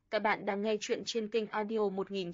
Các bạn đang nghe chuyện trên kênh audio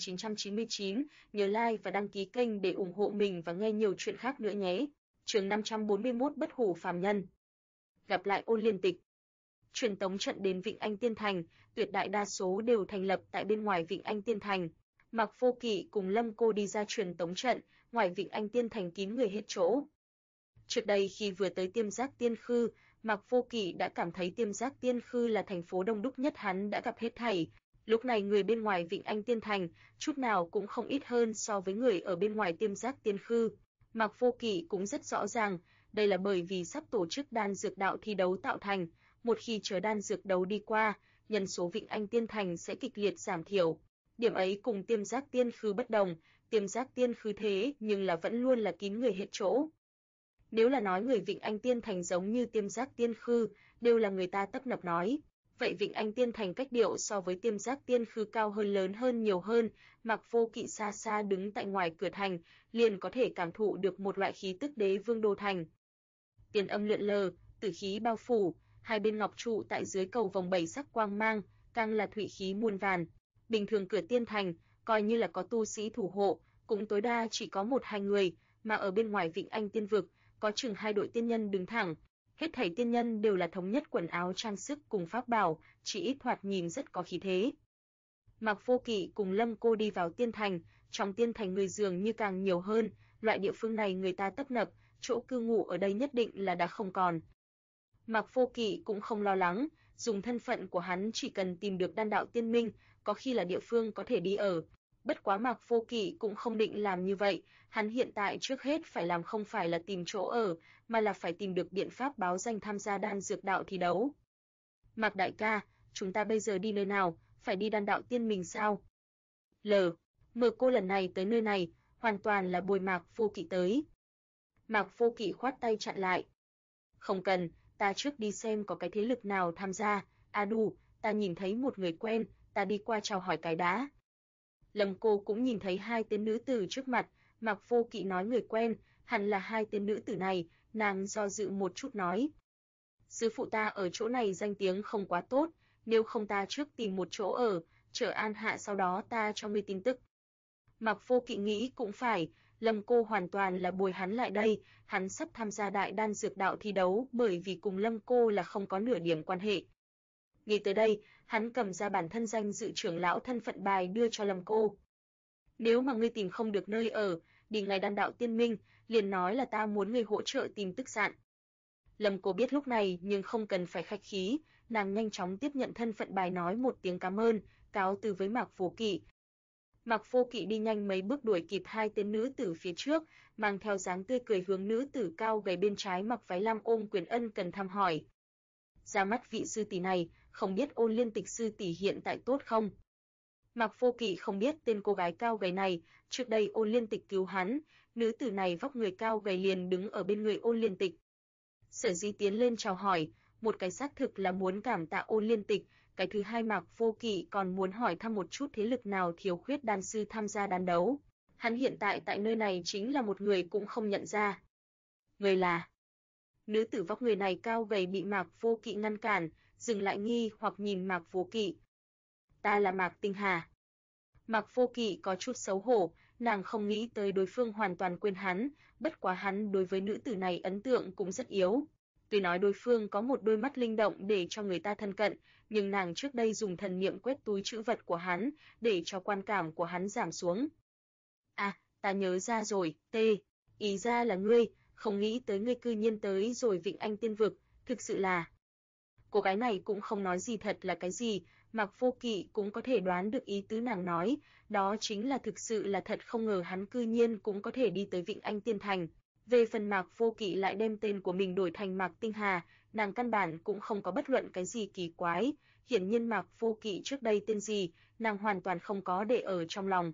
1999, nhớ like và đăng ký kênh để ủng hộ mình và nghe nhiều chuyện khác nữa nhé. Chương 541 Bất hủ phàm nhân. Gặp lại Ôn Liên Tịch. Truyền tống trận đến Vịnh Anh Tiên Thành, tuyệt đại đa số đều thành lập tại bên ngoài Vịnh Anh Tiên Thành. Mạc Vô Kỵ cùng Lâm Cô đi ra truyền tống trận, ngoài Vịnh Anh Tiên Thành kín người hết chỗ. Trước đây khi vừa tới Tiêm Giác Tiên Khư, Mạc Vô Kỵ đã cảm thấy Tiêm Giác Tiên Khư là thành phố đông đúc nhất hắn đã gặp hết thảy. Lúc này người bên ngoài Vịnh Anh Tiên Thành, chút nào cũng không ít hơn so với người ở bên ngoài Tiêm Giác Tiên Khư. Mạc Vô Kỵ cũng rất rõ ràng, đây là bởi vì sắp tổ chức đan dược đạo thi đấu tạo thành, một khi chờ đan dược đấu đi qua, nhân số Vịnh Anh Tiên Thành sẽ kịch liệt giảm thiểu. Điểm ấy cùng Tiêm Giác Tiên Khư bất đồng, Tiêm Giác Tiên Khư thế nhưng là vẫn luôn là kín người hết chỗ. Nếu là nói người Vịnh Anh Tiên Thành giống như Tiêm Giác Tiên Khư, đều là người ta tấp nập nói. Vậy Vịnh Anh Tiên Thành cách điệu so với Tiêm Giác Tiên Khư cao hơn lớn hơn nhiều hơn, Mạc Vô Kỵ xa xa đứng tại ngoài cửa thành, liền có thể cảm thụ được một loại khí tức đế vương đô thành. Tiền âm lượn lờ, tử khí bao phủ, hai bên ngọc trụ tại dưới cầu vòng bảy sắc quang mang, càng là thủy khí muôn vàn. Bình thường cửa tiên thành, coi như là có tu sĩ thủ hộ, cũng tối đa chỉ có 1-2 người, mà ở bên ngoài Vịnh Anh Tiên vực, có chừng 2 đội tiên nhân đứng thẳng. Hết thảy tiên nhân đều là thống nhất quần áo trang sức cùng pháp bảo, chỉ ít thoạt nhìn rất có khí thế. Mạc Vô Kỵ cùng Lâm Cô đi vào tiên thành, trong tiên thành người dường như càng nhiều hơn, loại địa phương này người ta tấp nập, chỗ cư ngụ ở đây nhất định là đã không còn. Mạc Vô Kỵ cũng không lo lắng, dùng thân phận của hắn chỉ cần tìm được đan đạo tiên minh, có khi là địa phương có thể đi ở. Bất quá Mạc Vô Kỵ cũng không định làm như vậy, hắn hiện tại trước hết phải làm không phải là tìm chỗ ở, mà là phải tìm được biện pháp báo danh tham gia đan dược đạo thi đấu. Mạc đại ca, chúng ta bây giờ đi nơi nào, phải đi đan đạo tiên minh sao? Cô lần này tới nơi này, hoàn toàn là bồi Mạc Vô Kỵ tới. Mạc Vô Kỵ khoát tay chặn lại. Không cần, ta trước đi xem có cái thế lực nào tham gia, đủ, ta nhìn thấy một người quen, ta đi qua chào hỏi cái đã. Lâm Cô cũng nhìn thấy 2 tên nữ tử trước mặt, Mạc Vô Kỵ nói người quen, hẳn là 2 tên nữ tử này, nàng do dự một chút nói. Sư phụ ta ở chỗ này danh tiếng không quá tốt, nếu không ta trước tìm một chỗ ở, chờ an hạ sau đó ta cho ngươi tin tức. Mạc Vô Kỵ nghĩ cũng phải, Lâm Cô hoàn toàn là bồi hắn lại đây, hắn sắp tham gia đại đan dược đạo thi đấu bởi vì cùng Lâm Cô là không có nửa điểm quan hệ. Nghĩ tới đây, hắn cầm ra bản thân danh dự trưởng lão thân phận bài đưa cho Lâm Cô. Nếu mà ngươi tìm không được nơi ở, đi ngay đan đạo tiên minh, liền nói là ta muốn ngươi hỗ trợ tìm tức sạn. Lâm Cô biết lúc này nhưng không cần phải khách khí, nàng nhanh chóng tiếp nhận thân phận bài nói một tiếng cảm ơn, cáo từ với Mạc Vô Kỵ. Mạc Vô Kỵ đi nhanh mấy bước đuổi kịp 2 tên nữ tử phía trước, mang theo dáng tươi cười hướng nữ tử cao gầy bên trái mặc váy lam ôm quyền ân cần thăm hỏi. Ra mắt vị sư tỷ này, không biết Ôn Liên Tịch sư tỷ hiện tại tốt không? Mạc Vô Kỵ không biết tên cô gái cao gầy này, trước đây Ôn Liên Tịch cứu hắn, nữ tử này vóc người cao gầy liền đứng ở bên người Ôn Liên Tịch. Sở Dĩ tiến lên chào hỏi, một cái xác thực là muốn cảm tạ Ôn Liên Tịch, cái thứ hai Mạc Vô Kỵ còn muốn hỏi thăm một chút thế lực nào thiếu khuyết đan sư tham gia đan đấu. Hắn hiện tại tại nơi này chính là một người cũng không nhận ra. Người là? Nữ tử vóc người này cao gầy bị Mạc Vô Kỵ ngăn cản, dừng lại nghi hoặc nhìn Mạc Vô Kỵ. Ta là Mạc Tinh Hà. Mạc Vô Kỵ có chút xấu hổ, nàng không nghĩ tới đối phương hoàn toàn quên hắn, bất quá hắn đối với nữ tử này ấn tượng cũng rất yếu. Tuy nói đối phương có một đôi mắt linh động để cho người ta thân cận, nhưng nàng trước đây dùng thần niệm quét túi trữ vật của hắn, để cho quan cảm của hắn giảm xuống. À, ta nhớ ra rồi, ý ra là ngươi, không nghĩ tới ngươi cư nhiên tới rồi Vịnh Anh Tiên vực, thực sự là... Cô gái này cũng không nói gì thật là cái gì, Mạc Vô Kỵ cũng có thể đoán được ý tứ nàng nói, đó chính là thực sự là thật không ngờ hắn cư nhiên cũng có thể đi tới Vịnh Anh Tiên Thành. Về phần Mạc Vô Kỵ lại đem tên của mình đổi thành Mạc Tinh Hà, nàng căn bản cũng không có bất luận cái gì kỳ quái, hiển nhiên Mạc Vô Kỵ trước đây tên gì, nàng hoàn toàn không có để ở trong lòng.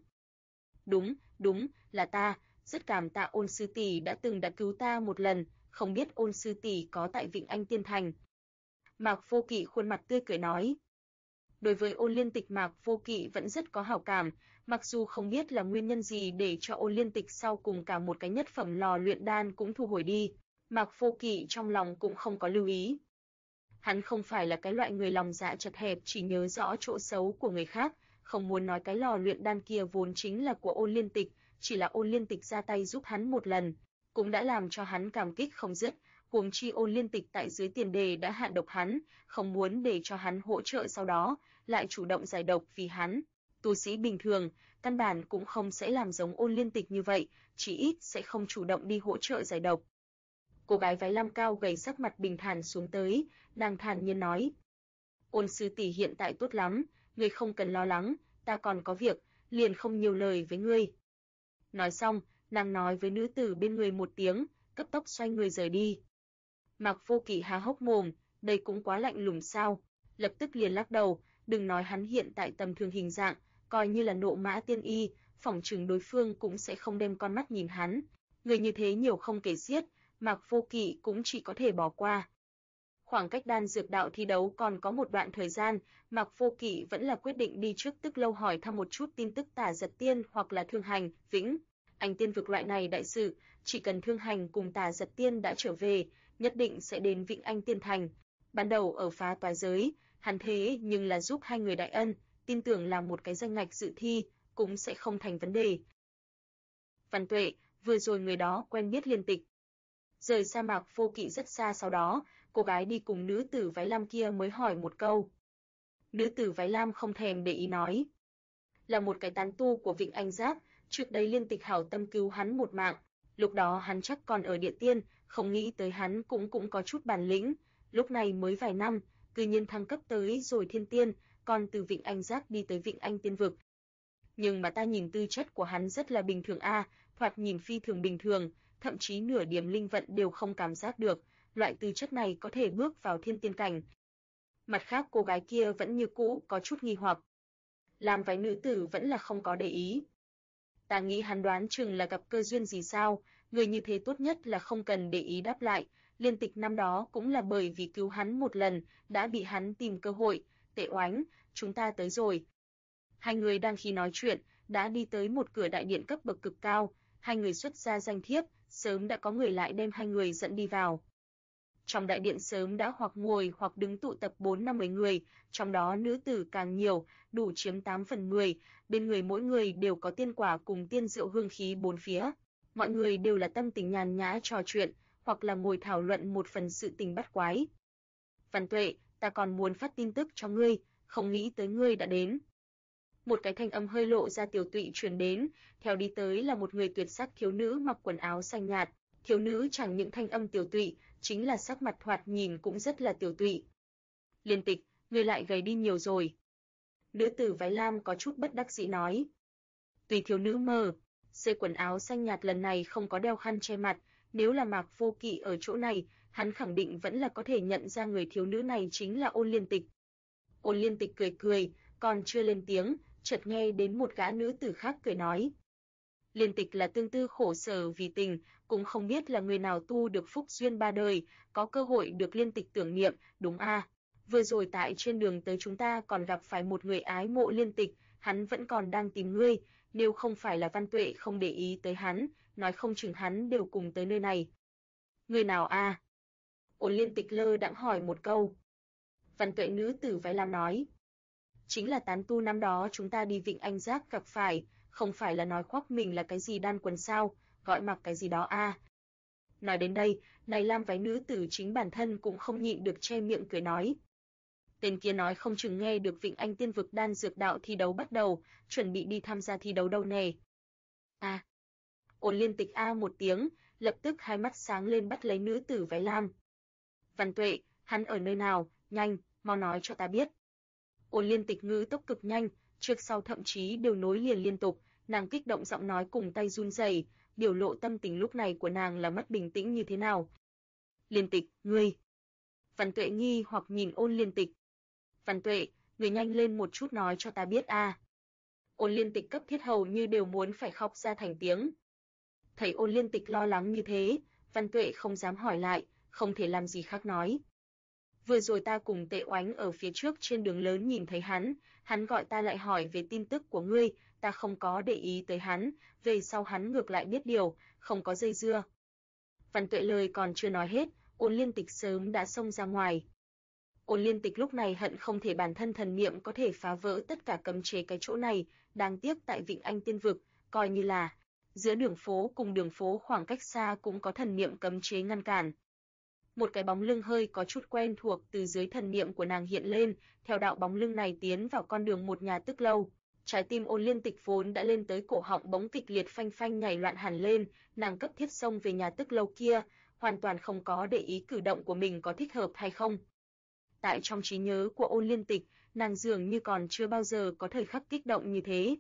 Đúng, là ta, rất cảm tạ Ôn sư tỷ đã cứu ta một lần, không biết Ôn sư tỷ có tại Vịnh Anh Tiên Thành. Mạc Vô Kỵ khuôn mặt tươi cười nói. Đối với Ôn Liên Tịch Mạc Vô Kỵ vẫn rất có hảo cảm, mặc dù không biết là nguyên nhân gì để cho Ôn Liên Tịch sau cùng cả một cái nhất phẩm lò luyện đan cũng thu hồi đi, Mạc Vô Kỵ trong lòng cũng không có lưu ý. Hắn không phải là cái loại người lòng dạ chật hẹp chỉ nhớ rõ chỗ xấu của người khác, không muốn nói cái lò luyện đan kia vốn chính là của Ôn Liên Tịch, chỉ là Ôn Liên Tịch ra tay giúp hắn một lần, cũng đã làm cho hắn cảm kích không dứt, huống chi Ôn Liên Tịch tại dưới tiền đề đã hạ độc hắn, không muốn để cho hắn hỗ trợ sau đó, lại chủ động giải độc vì hắn. Tu sĩ bình thường, căn bản cũng không sẽ làm giống Ôn Liên Tịch như vậy, chỉ ít sẽ không chủ động đi hỗ trợ giải độc. Cô gái váy lam cao gầy sắc mặt bình thản xuống tới, nàng thản nhiên nói: "Ôn sư tỷ hiện tại tốt lắm, ngươi không cần lo lắng, ta còn có việc, liền không nhiều lời với ngươi." Nói xong, nàng nói với nữ tử bên người một tiếng, cấp tốc xoay người rời đi. Mạc Vô Kỵ há hốc mồm, đây cũng quá lạnh lùng sao? Lập tức liền lắc đầu, đừng nói hắn hiện tại tầm thường hình dạng, coi như là nộ mã tiên y, phỏng chừng đối phương cũng sẽ không đem con mắt nhìn hắn. Người như thế nhiều không kể xiết, Mạc Vô Kỵ cũng chỉ có thể bỏ qua. Khoảng cách đan dược đạo thi đấu còn có một đoạn thời gian, Mạc Vô Kỵ vẫn là quyết định đi trước Tức Lâu hỏi thăm một chút tin tức Tả Giật Tiên hoặc là Thương Hành, Vĩnh Anh Tiên vực loại này đại sự, chỉ cần Thương Hành cùng Tả Giật Tiên đã trở về, nhất định sẽ đến Vĩnh Anh Tiên thành. Ban đầu ở phá toái giới, hắn thế nhưng là giúp hai người đại ân, tin tưởng là một cái danh ngạch dự thi cũng sẽ không thành vấn đề. Văn Tuệ, vừa rồi người đó quen biết Liên Tịch. Rời sa mạc Vô Kỵ rất xa, sau đó, cô gái đi cùng nữ tử váy lam kia mới hỏi một câu. Nữ tử váy lam không thèm để ý nói: là một cái tán tu của Vịnh Anh Giác, trước đây Liên Tịch hảo tâm cứu hắn một mạng, lúc đó hắn chắc còn ở địa tiên, không nghĩ tới hắn cũng có chút bản lĩnh, lúc này mới vài năm, cư nhiên thăng cấp tới rồi thiên tiên, còn từ Vịnh Anh Giác đi tới Vịnh Anh Tiên vực. Nhưng mà ta nhìn tư chất của hắn rất là bình thường a, thoạt nhìn phi thường bình thường, thậm chí nửa điểm linh vận đều không cảm giác được, loại tư chất này có thể bước vào thiên tiên cảnh. Mặt khác cô gái kia vẫn như cũ có chút nghi hoặc. Làm váy nữ tử vẫn là không có để ý. Ta nghĩ hắn đoán chừng là gặp cơ duyên gì sao, người như thế tốt nhất là không cần để ý đáp lại, Liên Tịch năm đó cũng là bởi vì cứu hắn một lần, đã bị hắn tìm cơ hội, Tệ Oánh, chúng ta tới rồi. Hai người đang khi nói chuyện, đã đi tới một cửa đại điện cấp bậc cực cao, hai người xuất ra danh thiếp, sớm đã có người lại đem hai người dẫn đi vào. Trong đại điện sớm đã hoặc ngồi hoặc đứng tụ tập 4-5 người, trong đó nữ tử càng nhiều, đủ chiếm 8/10, bên người mỗi người đều có tiên quả cùng tiên rượu hương khí bốn phía. Mọi người đều là tâm tình nhàn nhã trò chuyện, hoặc là ngồi thảo luận một phần sự tình bắt quái. Văn Tuệ, ta còn muốn phát tin tức cho ngươi, không nghĩ tới ngươi đã đến. Một cái thanh âm hơi lộ ra tiểu tụy truyền đến, theo đi tới là một người tuyệt sắc thiếu nữ mặc quần áo xanh nhạt. Thiếu nữ chẳng những thanh âm tiểu tụy, chính là sắc mặt thoạt nhìn cũng rất là tiểu tụy. Liên Tịch, ngươi lại gầy đi nhiều rồi. Nữ tử váy lam có chút bất đắc dĩ nói. Tùy thiếu nữ mờ, xê quần áo xanh nhạt lần này không có đeo khăn che mặt, nếu là Mạc Vô Kỵ ở chỗ này, hắn khẳng định vẫn là có thể nhận ra người thiếu nữ này chính là Ôn Liên Tịch. Ôn Liên Tịch cười cười, còn chưa lên tiếng, chợt nghe đến một gã nữ tử khác cười nói. Liên Tịch là tương tư khổ sở vì tình, cũng không biết là người nào tu được phúc duyên ba đời, có cơ hội được Liên Tịch tưởng niệm, đúng a? Vừa rồi tại trên đường tới chúng ta còn gặp phải một người ái mộ Liên Tịch, hắn vẫn còn đang tìm ngươi, nếu không phải là Văn Tuệ không để ý tới hắn, nói không chừng hắn đều cùng tới nơi này. Người nào a? Ôn Liên Tịch lơ đãng hỏi một câu. Văn Tuệ nữ tử váy lam nói. Chính là tán tu năm đó chúng ta đi Vịnh Anh Giác gặp phải, không phải là nói khoác mình là cái gì đan quần sao, gọi mặc cái gì đó a. Nói đến đây, này lam váy nữ tử chính bản thân cũng không nhịn được che miệng cười nói. Tên kia nói không chừng nghe được Vịnh Anh Tiên vực đan dược đạo thi đấu bắt đầu, chuẩn bị đi tham gia thi đấu đâu nè. À. Ôn Liên Tịch a một tiếng, lập tức hai mắt sáng lên bắt lấy nữ tử váy lam. Văn Tuệ, hắn ở nơi nào, nhanh, mau nói cho ta biết. Ôn Liên Tịch ngữ tốc cực nhanh, trước sau thậm chí đều nối liền liên tục, nàng kích động giọng nói cùng tay run rẩy, biểu lộ tâm tình lúc này của nàng là mất bình tĩnh như thế nào. Liên Tịch, ngươi. Văn Tuệ nghi hoặc nhìn Ôn Liên Tịch. Văn Tuệ, ngươi nhanh lên một chút nói cho ta biết a. Ôn Liên Tịch cấp thiết hầu như đều muốn phải khóc ra thành tiếng. Thấy Ôn Liên Tịch lo lắng như thế, Văn Tuệ không dám hỏi lại, không thể làm gì khác nói. Vừa rồi ta cùng Tệ Oánh ở phía trước trên đường lớn nhìn thấy hắn gọi ta lại hỏi về tin tức của ngươi, ta không có để ý tới hắn, về sau hắn ngược lại biết điều, không có dây dưa. Văn Tuệ lời còn chưa nói hết, Ôn Liên Tịch sớm đã xông ra ngoài. Ôn Liên Tịch lúc này hận không thể bản thân thần niệm có thể phá vỡ tất cả cấm chế cái chỗ này, đáng tiếc tại Vịnh Anh Tiên Vực, coi như là giữa đường phố cùng đường phố khoảng cách xa cũng có thần niệm cấm chế ngăn cản. Một cái bóng lưng hơi có chút quen thuộc từ dưới thần niệm của nàng hiện lên, theo đạo bóng lưng này tiến vào con đường một nhà tức lâu. Trái tim Ôn Liên Tịch vốn đã lên tới cổ họng bỗng kịch liệt phanh phanh nhảy loạn hẳn lên, nàng cấp thiết xông về nhà tức lâu kia, hoàn toàn không có để ý cử động của mình có thích hợp hay không. Tại trong trí nhớ của Ôn Liên Tịch, nàng dường như còn chưa bao giờ có thời khắc kích động như thế.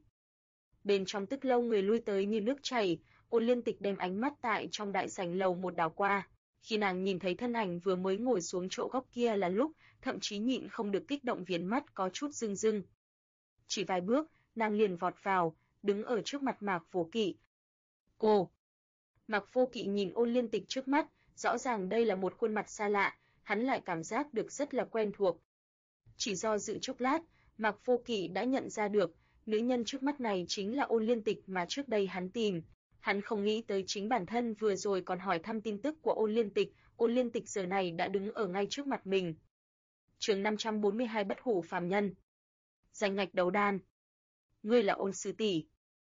Bên trong tức lâu người lui tới như nước chảy, Ôn Liên Tịch đem ánh mắt tại trong đại sảnh lầu một đảo qua. Khi nàng nhìn thấy thân ảnh vừa mới ngồi xuống chỗ góc kia là lúc, thậm chí nhịn không được kích động viền mắt có chút rưng rưng. Chỉ vài bước, nàng liền vọt vào, đứng ở trước mặt Mạc Vô Kỵ. Cô! Mạc Vô Kỵ nhìn Ôn Liên Tịch trước mắt, rõ ràng đây là một khuôn mặt xa lạ, hắn lại cảm giác được rất là quen thuộc. Chỉ do dự chốc lát, Mạc Vô Kỵ đã nhận ra được, nữ nhân trước mắt này chính là Ôn Liên Tịch mà trước đây hắn tìm. Hắn không nghĩ tới chính bản thân vừa rồi còn hỏi thăm tin tức của Ôn Liên Tịch giờ này đã đứng ở ngay trước mặt mình. Chương 542 Bất Hủ phàm nhân. Danh ngạch đấu đan. Ngươi là Ôn sư tỷ.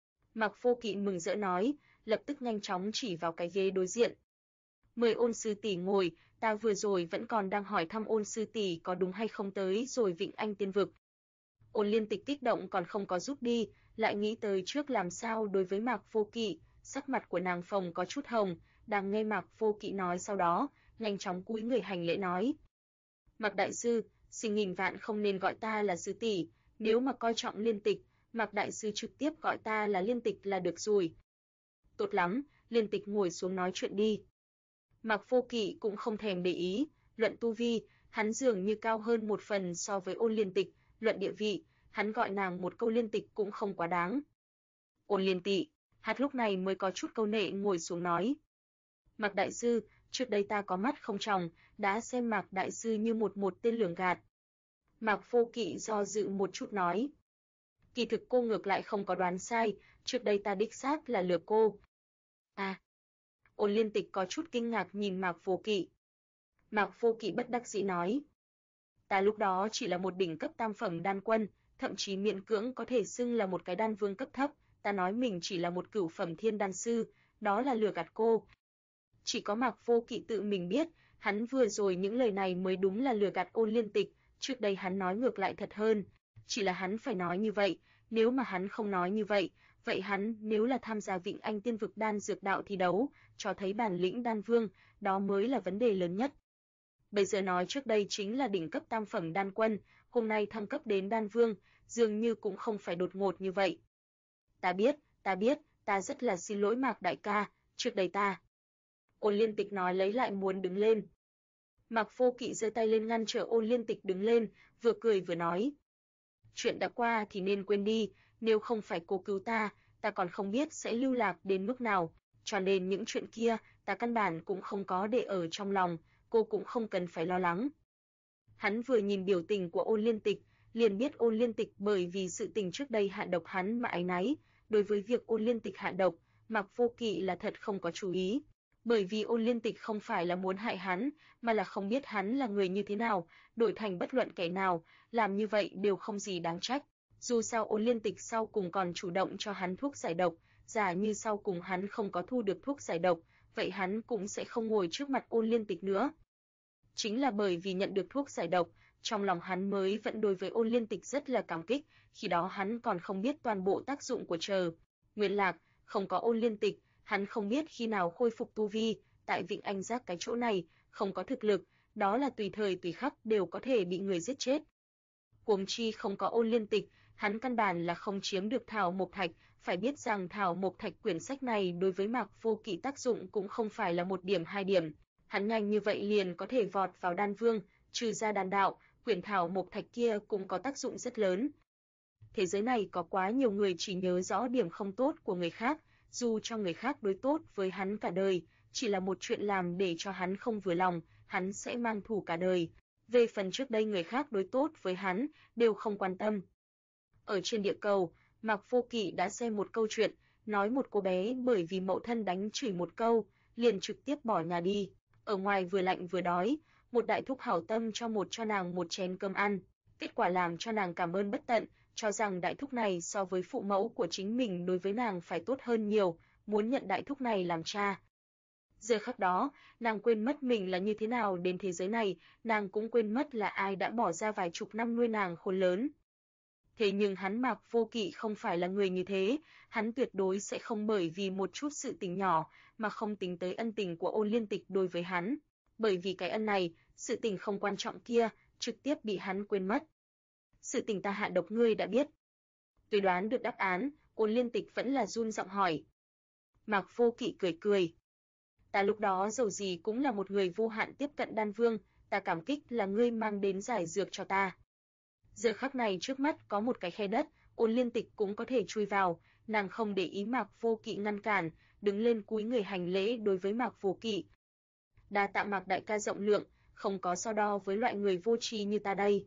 Mạc Vô Kỵ mừng rỡ nói, lập tức nhanh chóng chỉ vào cái ghế đối diện. Mời Ôn sư tỷ ngồi, ta vừa rồi vẫn còn đang hỏi thăm Ôn sư tỷ có đúng hay không tới rồi Vịnh Anh Tiên Vực. Ôn Liên Tịch kích động còn không có rút đi, lại nghĩ tới trước làm sao đối với Mạc Vô Kỵ, sắc mặt của nàng phồng có chút hồng, đang nghe Mạc Vô Kỵ nói sau đó, nhanh chóng cúi người hành lễ nói. Mạc đại sư, xin nghìn vạn không nên gọi ta là sư tỷ, nếu mà coi trọng Liên Tịch, Mạc đại sư trực tiếp gọi ta là Liên Tịch là được rồi. Tốt lắm, Liên Tịch ngồi xuống nói chuyện đi. Mạc Vô Kỵ cũng không thèm để ý, luận tu vi, hắn dường như cao hơn một phần so với Ôn Liên Tịch, luận địa vị, hắn gọi nàng một câu Liên Tịch cũng không quá đáng. Ôn Liên Tị, hắn lúc này mới có chút câu nệ ngồi xuống nói. Mạc đại sư, trước đây ta có mắt không tròng, đã xem Mạc đại sư như một tên lường gạt. Mạc Vô Kỵ do dự một chút nói. Kỳ thực cô ngược lại không có đoán sai, trước đây ta đích xác là lừa cô. À. Ôn Liên Tịch có chút kinh ngạc nhìn Mạc Vô Kỵ. Mạc Vô Kỵ bất đắc dĩ nói. Ta lúc đó chỉ là một đỉnh cấp tam phẩm đan quân, thậm chí miễn cưỡng có thể xưng là một cái đan vương cấp thấp, ta nói mình chỉ là một cửu phẩm thiên đan sư, đó là lừa gạt cô. Chỉ có Mạc Vô Kỵ tự mình biết, hắn vừa rồi những lời này mới đúng là lừa gạt Ôn Liên Tịch, trước đây hắn nói ngược lại thật hơn, chỉ là hắn phải nói như vậy, nếu mà hắn không nói như vậy, vậy hắn nếu là tham gia Vịnh Anh Tiên Vực đan dược đạo thi đấu, cho thấy bản lĩnh đan vương, đó mới là vấn đề lớn nhất. Bây giờ nói trước đây chính là đỉnh cấp tam phẩm đan quân, hôm nay thăng cấp đến đan vương, dường như cũng không phải đột ngột như vậy. Ta biết, ta rất là xin lỗi Mạc đại ca, trước đây ta. Ôn Liên Tịch nói lấy lại muốn đứng lên. Mạc Vô Kỵ giơ tay lên ngăn trở Ôn Liên Tịch đứng lên, vừa cười vừa nói. Chuyện đã qua thì nên quên đi, nếu không phải cô cứu ta, ta còn không biết sẽ lưu lạc đến mức nào, cho nên những chuyện kia, ta căn bản cũng không có để ở trong lòng, cô cũng không cần phải lo lắng. Hắn vừa nhìn biểu tình của Ôn Liên Tịch, liền biết Ôn Liên Tịch bởi vì sự tình trước đây hạ độc hắn mà áy náy, đối với việc Ôn Liên Tịch hạ độc, Mạc Vô Kỵ là thật không có chú ý. Bởi vì Ôn Liên Tịch không phải là muốn hại hắn, mà là không biết hắn là người như thế nào, đổi thành bất luận kẻ nào, làm như vậy đều không gì đáng trách. Dù sao Ôn Liên Tịch sau cùng còn chủ động cho hắn thuốc giải độc, giả như sau cùng hắn không có thu được thuốc giải độc, vậy hắn cũng sẽ không ngồi trước mặt Ôn Liên Tịch nữa. Chính là bởi vì nhận được thuốc giải độc, trong lòng hắn mới vẫn đối với Ôn Liên Tịch rất là cảm kích, khi đó hắn còn không biết toàn bộ tác dụng của Nguyên Lạc, không có Ôn Liên Tịch, hắn không biết khi nào khôi phục tu vi, tại Vịnh Anh Giác cái chỗ này, không có thực lực, đó là tùy thời tùy khắc đều có thể bị người giết chết. Huống chi không có Ôn Liên Tịch, hắn căn bản là không chiếm được Thảo Mộc Thạch, phải biết rằng Thảo Mộc Thạch quyển sách này đối với Mạc Vô Kỵ tác dụng cũng không phải là một điểm hai điểm, hắn nhanh như vậy liền có thể vọt vào đan vương, trừ ra đan đạo, quyển Thảo Mộc Thạch kia cũng có tác dụng rất lớn. Thế giới này có quá nhiều người chỉ nhớ rõ điểm không tốt của người khác, dù cho người khác đối tốt với hắn cả đời, chỉ là một chuyện làm để cho hắn không vừa lòng, hắn sẽ mang thù cả đời. Về phần trước đây người khác đối tốt với hắn, đều không quan tâm. Ở trên địa cầu, Mạc Vô Kỵ đã xem một câu chuyện, nói một cô bé bởi vì mẫu thân đánh chửi một câu, liền trực tiếp bỏ nhà đi. Ở ngoài vừa lạnh vừa đói, một đại thúc hảo tâm cho nàng một chén cơm ăn, kết quả làm cho nàng cảm ơn bất tận, cho rằng đại thúc này so với phụ mẫu của chính mình đối với nàng phải tốt hơn nhiều, muốn nhận đại thúc này làm cha. Giờ khắc đó, nàng quên mất mình là như thế nào đến thế giới này, nàng cũng quên mất là ai đã bỏ ra vài chục năm nuôi nàng khôn lớn. Thế nhưng hắn Mạc Vô Kỵ không phải là người như thế, hắn tuyệt đối sẽ không bởi vì một chút sự tình nhỏ mà không tính tới ân tình của Ôn Liên Tịch đối với hắn, bởi vì cái ân này, sự tình không quan trọng kia, trực tiếp bị hắn quên mất. Sự tình ta hạ độc ngươi đã biết. Tuy đoán được đáp án, Ôn Liên Tịch vẫn là run giọng hỏi. Mạc Vô Kỵ cười cười. Ta lúc đó dầu gì cũng là một người vô hạn tiếp cận đan vương, ta cảm kích là ngươi mang đến giải dược cho ta. Giờ khắc này trước mắt có một cái khe đất, Ôn Liên Tịch cũng có thể chui vào, nàng không để ý Mạc Vô Kỵ ngăn cản, đứng lên cúi người hành lễ đối với Mạc Vô Kỵ. Đa tạ Mạc đại ca rộng lượng, không có so đo với loại người vô tri như ta đây.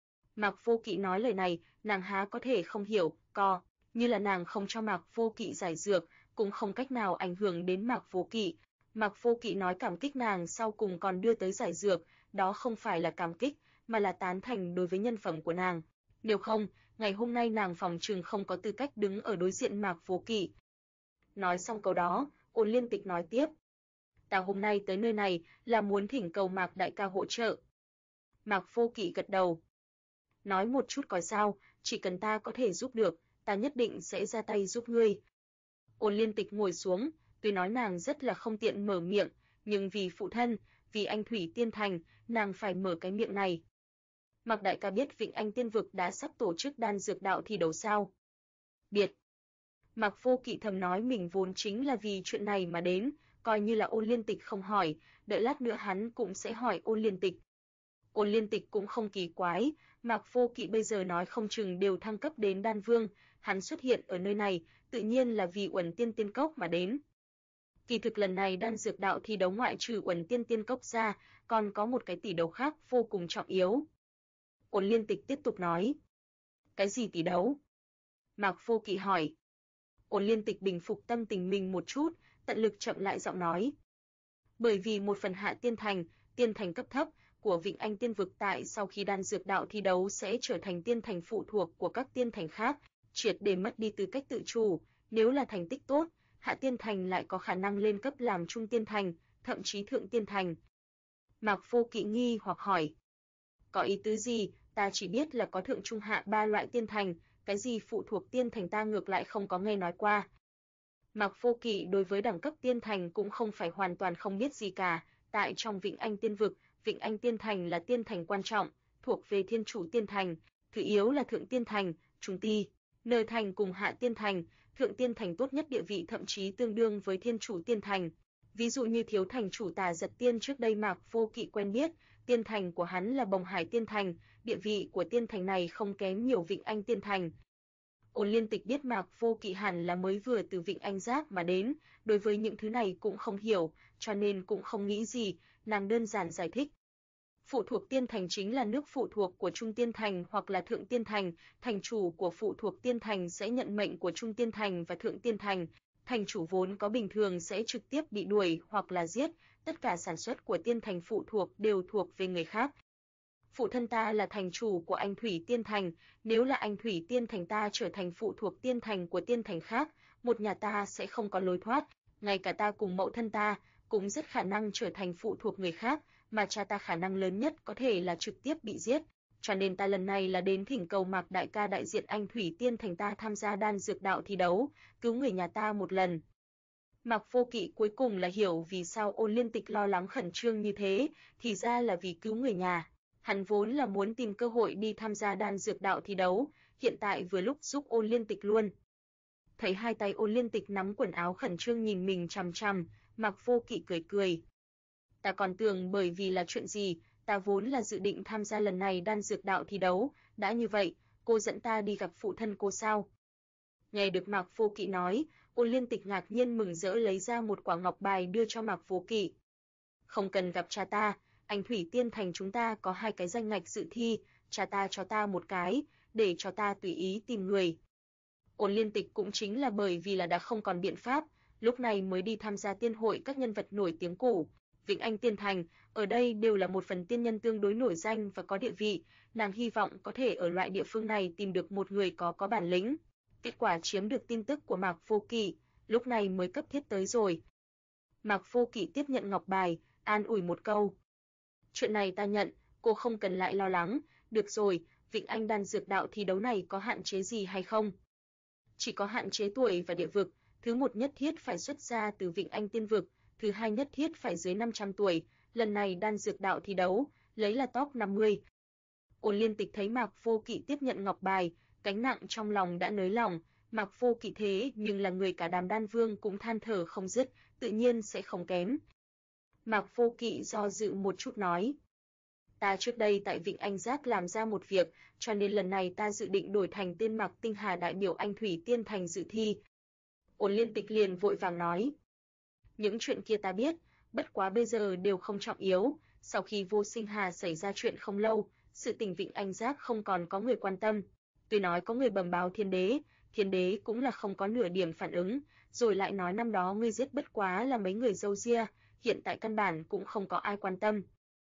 Mạc Vô Kỵ nói lời này, nàng há có thể không hiểu, như là nàng không cho Mạc Vô Kỵ giải dược, cũng không cách nào ảnh hưởng đến Mạc Vô Kỵ. Mạc Vô Kỵ nói cảm kích nàng sau cùng còn đưa tới giải dược, đó không phải là cảm kích, mà là tán thành đối với nhân phẩm của nàng. Nếu không, ngày hôm nay nàng phòng trừng không có tư cách đứng ở đối diện Mạc Vô Kỵ. Nói xong câu đó, Ôn Liên Tịch nói tiếp. Ta hôm nay tới nơi này là muốn thỉnh cầu Mạc đại ca hỗ trợ. Mạc Vô Kỵ gật đầu. Nói một chút coi sao, chỉ cần ta có thể giúp được, ta nhất định sẽ ra tay giúp ngươi. Ôn Liên Tịch ngồi xuống, tuy nói nàng rất là không tiện mở miệng, nhưng vì phụ thân, vì anh Thủy Tiên Thành, nàng phải mở cái miệng này. Mạc đại ca biết Vịnh Anh Tiên Vực đã sắp tổ chức đan dược đạo thi đấu sao? Biết. Mạc Vô Kỵ thầm nói mình vốn chính là vì chuyện này mà đến, coi như là Ôn Liên Tịch không hỏi, đợi lát nữa hắn cũng sẽ hỏi Ôn Liên Tịch. Ôn Liên Tịch cũng không kỳ quái, Mạc Vô Kỵ bây giờ nói không chừng đều thăng cấp đến đan vương, hắn xuất hiện ở nơi này, tự nhiên là vì Uẩn Tiên Tiên Cốc mà đến. Kỳ thực lần này đan dược đạo thi đấu ngoại trừ Uẩn Tiên Tiên Cốc ra, còn có một cái tỷ đấu khác vô cùng trọng yếu. Ôn Liên Tịch tiếp tục nói. Cái gì tỷ đấu? Mạc Vô Kỵ hỏi. Ôn Liên Tịch bình phục tâm tình mình một chút, tận lực chậm lại giọng nói. Bởi vì một phần hạ tiên thành cấp thấp của Vịnh Anh Tiên Vực tại sau khi đan dược đạo thi đấu sẽ trở thành tiên thành phụ thuộc của các tiên thành khác, triệt để mất đi tư cách tự chủ, nếu là thành tích tốt, hạ tiên thành lại có khả năng lên cấp làm trung tiên thành, thậm chí thượng tiên thành. Mạc Vô Kỵ nghi hoặc hỏi. Có ý tứ gì, ta chỉ biết là có thượng trung hạ ba loại tiên thành, cái gì phụ thuộc tiên thành ta ngược lại không có nghe nói qua. Mạc Vô Kỵ đối với đẳng cấp tiên thành cũng không phải hoàn toàn không biết gì cả, tại trong Vịnh Anh Tiên Vực, Vịnh Anh Tiên Thành là tiên thành quan trọng, thuộc về thiên chủ tiên thành, thứ yếu là thượng tiên thành, trung ti, nơi thành cùng hạ tiên thành, thượng tiên thành tốt nhất địa vị thậm chí tương đương với thiên chủ tiên thành. Ví dụ như thiếu thành chủ Tà Giật Tiên trước đây Mạc Vô Kỵ quen biết, tiên thành của hắn là Bồng Hải Tiên Thành, địa vị của tiên thành này không kém nhiều Vịnh Anh Tiên Thành. Ôn Liên Tịch biết Mạc Vô Kỵ hẳn là mới vừa từ Vịnh Anh Giác mà đến, đối với những thứ này cũng không hiểu, cho nên cũng không nghĩ gì, nàng đơn giản giải thích. Phụ thuộc tiên thành chính là nước phụ thuộc của Trung Tiên Thành hoặc là Thượng Tiên Thành, thành chủ của phụ thuộc tiên thành sẽ nhận mệnh của Trung Tiên Thành và Thượng Tiên Thành, thành chủ vốn có bình thường sẽ trực tiếp bị đuổi hoặc là giết, tất cả sản xuất của tiên thành phụ thuộc đều thuộc về người khác. Phụ thân ta là thành chủ của Anh Thủy Tiên Thành, nếu là Anh Thủy Tiên Thành ta trở thành phụ thuộc tiên thành của tiên thành khác, một nhà ta sẽ không có lối thoát, ngay cả ta cùng mẫu thân ta cũng rất khả năng trở thành phụ thuộc người khác, mà cha ta khả năng lớn nhất có thể là trực tiếp bị giết. Cho nên ta lần này là đến thỉnh cầu Mạc đại ca đại diện Anh Thủy Tiên Thành ta tham gia đan dược đạo thi đấu, cứu người nhà ta một lần. Mạc Vô Kỵ cuối cùng là hiểu vì sao Ôn Liên Tịch lo lắng khẩn trương như thế, thì ra là vì cứu người nhà. Hắn vốn là muốn tìm cơ hội đi tham gia đan dược đạo thi đấu, hiện tại vừa lúc giúp Ôn Liên Tịch luôn. Thấy hai tay Ôn Liên Tịch nắm quần áo khẩn trương nhìn mình chằm chằm, Mạc Vô Kỵ cười cười. Ta còn tưởng bởi vì là chuyện gì, ta vốn là dự định tham gia lần này đan dược đạo thi đấu, đã như vậy, cô dẫn ta đi gặp phụ thân cô sao? Nghe được Mạc Vô Kỵ nói, Ôn Liên Tịch ngạc nhiên mừng rỡ lấy ra một quả ngọc bài đưa cho Mạc Vô Kỵ. Không cần gặp cha ta, Anh Thủy Tiên Thành chúng ta có 2 cái danh ngạch dự thi, cha ta cho ta một cái, để cho ta tùy ý tìm người. Ôn Liên Tịch cũng chính là bởi vì là đã không còn biện pháp, lúc này mới đi tham gia tiên hội các nhân vật nổi tiếng cũ. Vĩnh Anh Tiên Thành, ở đây đều là một phần tiên nhân tương đối nổi danh và có địa vị, nàng hy vọng có thể ở loại địa phương này tìm được một người có bản lĩnh. Kết quả chiếm được tin tức của Mạc Vô Kỵ, lúc này mới cấp thiết tới rồi. Mạc Vô Kỵ tiếp nhận ngọc bài, an ủi một câu. Chuyện này ta nhận, cô không cần lại lo lắng, được rồi, Vĩnh Anh đan dược đạo thi đấu này có hạn chế gì hay không? Chỉ có hạn chế tuổi và địa vực, thứ một nhất thiết phải xuất ra từ Vĩnh Anh Tiên vực, thứ hai nhất thiết phải dưới 500 tuổi, lần này đan dược đạo thi đấu, lấy là top 50. Ôn Liên Tịch thấy Mạc Vô Kỵ tiếp nhận ngọc bài, gánh nặng trong lòng đã nới lỏng, Mạc Vô Kỵ thế nhưng là người cả đám đan vương cũng than thở không dứt, tự nhiên sẽ không kém. Mạc Vô Kỵ do dự một chút nói. Ta trước đây tại Vịnh Anh Giác làm ra một việc, cho nên lần này ta dự định đổi thành tên Mạc Tinh Hà đại biểu Anh Thủy Tiên Thành dự thi. Ôn Liên Tịch liền vội vàng nói. Những chuyện kia ta biết, bất quá bây giờ đều không trọng yếu, sau khi Vô Sinh Hà xảy ra chuyện không lâu, sự tình Vịnh Anh Giác không còn có người quan tâm. Tuy nói có người bẩm báo thiên đế cũng là không có nửa điểm phản ứng, rồi lại nói năm đó ngươi giết bất quá là mấy người râu ria, hiện tại căn bản cũng không có ai quan tâm.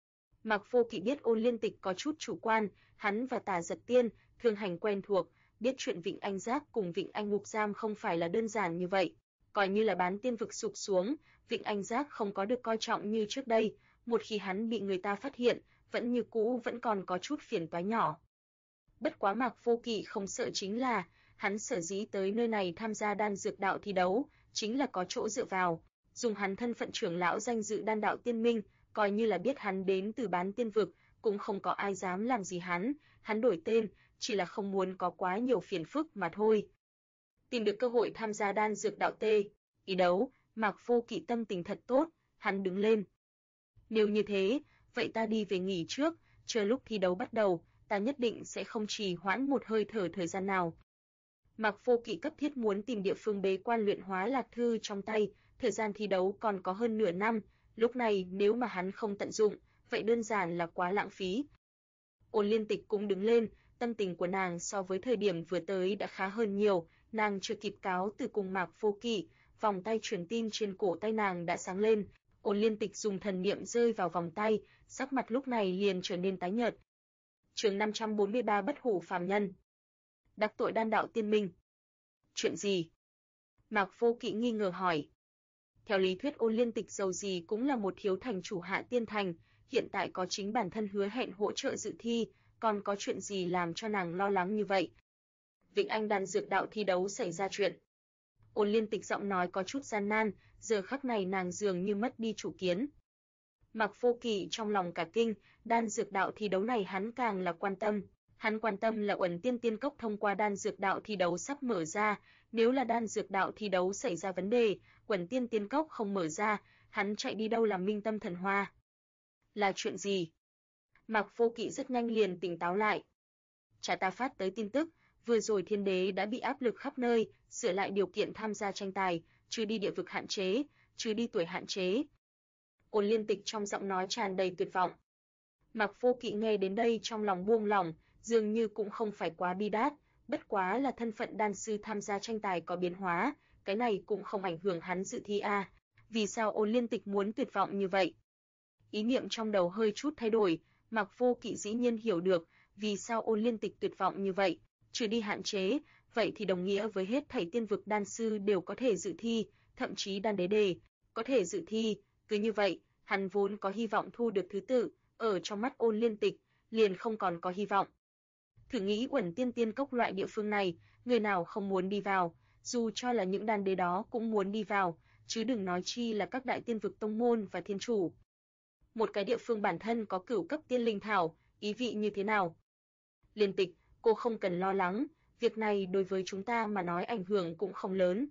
Mạc Vô Kỵ biết Ôn Liên Tịch có chút chủ quan, hắn và Tà Giật Tiên, Thương Hành quen thuộc, biết chuyện Vịnh Anh Giác cùng Vịnh Anh Ngục Giam không phải là đơn giản như vậy. Coi như là bán tiên vực sụp xuống, Vịnh Anh Giác không có được coi trọng như trước đây, một khi hắn bị người ta phát hiện, vẫn như cũ vẫn còn có chút phiền toái nhỏ. Bất quá Mạc Vô Kỵ không sợ chính là, hắn sở dĩ tới nơi này tham gia đan dược đạo thi đấu, chính là có chỗ dựa vào, dùng hắn thân phận trưởng lão danh dự đan đạo tiên minh, coi như là biết hắn đến từ bán tiên vực, cũng không có ai dám làm gì hắn đổi tên, chỉ là không muốn có quá nhiều phiền phức mà thôi. Tìm được cơ hội tham gia đan dược đạo thi đấu, Mạc Vô Kỵ tâm tình thật tốt, hắn đứng lên. Nếu như thế, vậy ta đi về nghỉ trước, chờ lúc thi đấu bắt đầu, ta nhất định sẽ không trì hoãn một hơi thở thời gian nào. Mạc Vô Kỵ cấp thiết muốn tìm địa phương bế quan luyện hóa lạc thư trong tay, thời gian thi đấu còn có hơn nửa năm, lúc này nếu mà hắn không tận dụng, vậy đơn giản là quá lãng phí. Ôn Liên Tịch cũng đứng lên, tâm tình của nàng so với thời điểm vừa tới đã khá hơn nhiều, nàng chưa kịp cáo từ cùng Mạc Vô Kỵ, vòng tay truyền tin trên cổ tay nàng đã sáng lên. Ôn Liên Tịch dùng thần niệm rơi vào vòng tay, sắc mặt lúc này liền trở nên tái nhợt. Chương 543 Bất hủ phàm nhân. Đắc tội đan đạo tiên minh. Chuyện gì? Mạc Vô Kỵ nghi ngờ hỏi. Theo lý thuyết Ôn Liên Tịch dầu gì cũng là một thiếu thành chủ Hạ Tiên Thành, hiện tại có chính bản thân hứa hẹn hỗ trợ dự thi, còn có chuyện gì làm cho nàng lo lắng như vậy? Vịnh Anh đan dược đạo thi đấu xảy ra chuyện. Ôn Liên Tịch giọng nói có chút gian nan, giờ khắc này nàng dường như mất đi chủ kiến. Mạc Vô Kỵ trong lòng cả kinh, đan dược đạo thi đấu này hắn càng là quan tâm. Hắn quan tâm là Uẩn Tiên Tiên Cốc thông qua đan dược đạo thi đấu sắp mở ra, nếu là đan dược đạo thi đấu xảy ra vấn đề, Uẩn Tiên Tiên Cốc không mở ra, hắn chạy đi đâu làm Minh Tâm Thần Hoa? Là chuyện gì? Mạc Vô Kỵ rất nhanh liền tỉnh táo lại. Cha ta phát tới tin tức, vừa rồi thiên đế đã bị áp lực khắp nơi, sửa lại điều kiện tham gia tranh tài, trừ đi địa vực hạn chế, trừ đi tuổi hạn chế. Ôn Liên Tịch trong giọng nói tràn đầy tuyệt vọng. Mạc Vô Kỵ nghe đến đây trong lòng buông lỏng, dường như cũng không phải quá bi đát, bất quá là thân phận đan sư tham gia tranh tài có biến hóa, cái này cũng không ảnh hưởng hắn dự thi a. Vì sao Ôn Liên Tịch muốn tuyệt vọng như vậy? Ý niệm trong đầu hơi chút thay đổi, Mạc Vô Kỵ dĩ nhiên hiểu được, vì sao Ôn Liên Tịch tuyệt vọng như vậy, trừ đi hạn chế, vậy thì đồng nghĩa với hết thảy tiên vực đan sư đều có thể dự thi, thậm chí đan đế đề có thể dự thi, cứ như vậy, hắn vốn có hy vọng thu được thứ tự, ở trong mắt Ôn Liên Tịch, liền không còn có hy vọng. Thử nghĩ Uẩn Tiên Tiên Cốc loại địa phương này, người nào không muốn đi vào, dù cho là những đan đế đó cũng muốn đi vào, chứ đừng nói chi là các đại tiên vực tông môn và thiên chủ. Một cái địa phương bản thân có cửu cấp tiên linh thảo, ý vị như thế nào? Liên Tịch, cô không cần lo lắng, việc này đối với chúng ta mà nói ảnh hưởng cũng không lớn.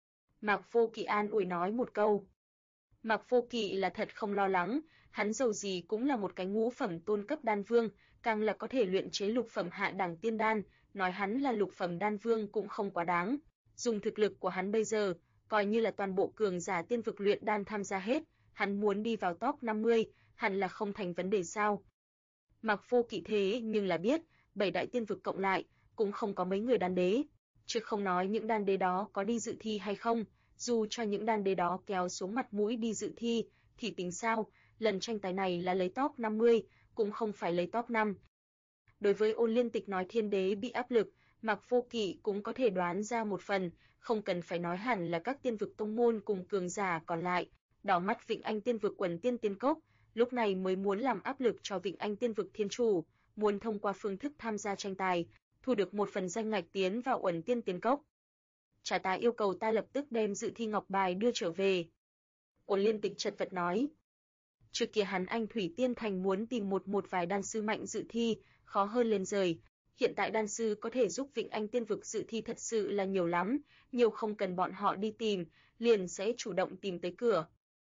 Mạc Vô Kỵ an ủi nói một câu. Mạc Vô Kỵ là thật không lo lắng, hắn dầu gì cũng là một cái ngũ phẩm tôn cấp đan vương, càng là có thể luyện chế lục phẩm hạ đẳng tiên đan, nói hắn là lục phẩm đan vương cũng không quá đáng. Dùng thực lực của hắn bây giờ, coi như là toàn bộ cường giả tiên vực luyện đan tham gia hết, hắn muốn đi vào top 50, hẳn là không thành vấn đề sao. Mạc Vô Kỵ thế nhưng là biết, 7 đại tiên vực cộng lại, cũng không có mấy người đan đế, chứ không nói những đan đế đó có đi dự thi hay không, dù cho những đan đế đó kéo xuống mặt mũi đi dự thi, thì tính sao, lần tranh tài này là lấy top 50, cũng không phải lấy top 5. Đối với Ôn Liên Tịch nói Thiên Đế bị áp lực, Mạc Vô Kỵ cũng có thể đoán ra một phần, không cần phải nói hẳn là các tiên vực tông môn cùng cường giả còn lại, đỏ mắt Vịnh Anh tiên vực Quần Tiên Tiên Cốc, lúc này mới muốn làm áp lực cho Vịnh Anh tiên vực thiên chủ, muốn thông qua phương thức tham gia tranh tài, thu được một phần danh ngạch tiến vào Quần Tiên Tiên Cốc. Cha ta yêu cầu ta lập tức đem dự thi ngọc bài đưa trở về. Ôn Liên Tịch chật vật nói. Trước kia hắn Anh Thủy Tiên Thành muốn tìm một vài đan sư mạnh dự thi, khó hơn lên rời. Hiện tại đan sư có thể giúp Vịnh Anh tiên vực dự thi thật sự là nhiều lắm, nhiều không cần bọn họ đi tìm, liền sẽ chủ động tìm tới cửa.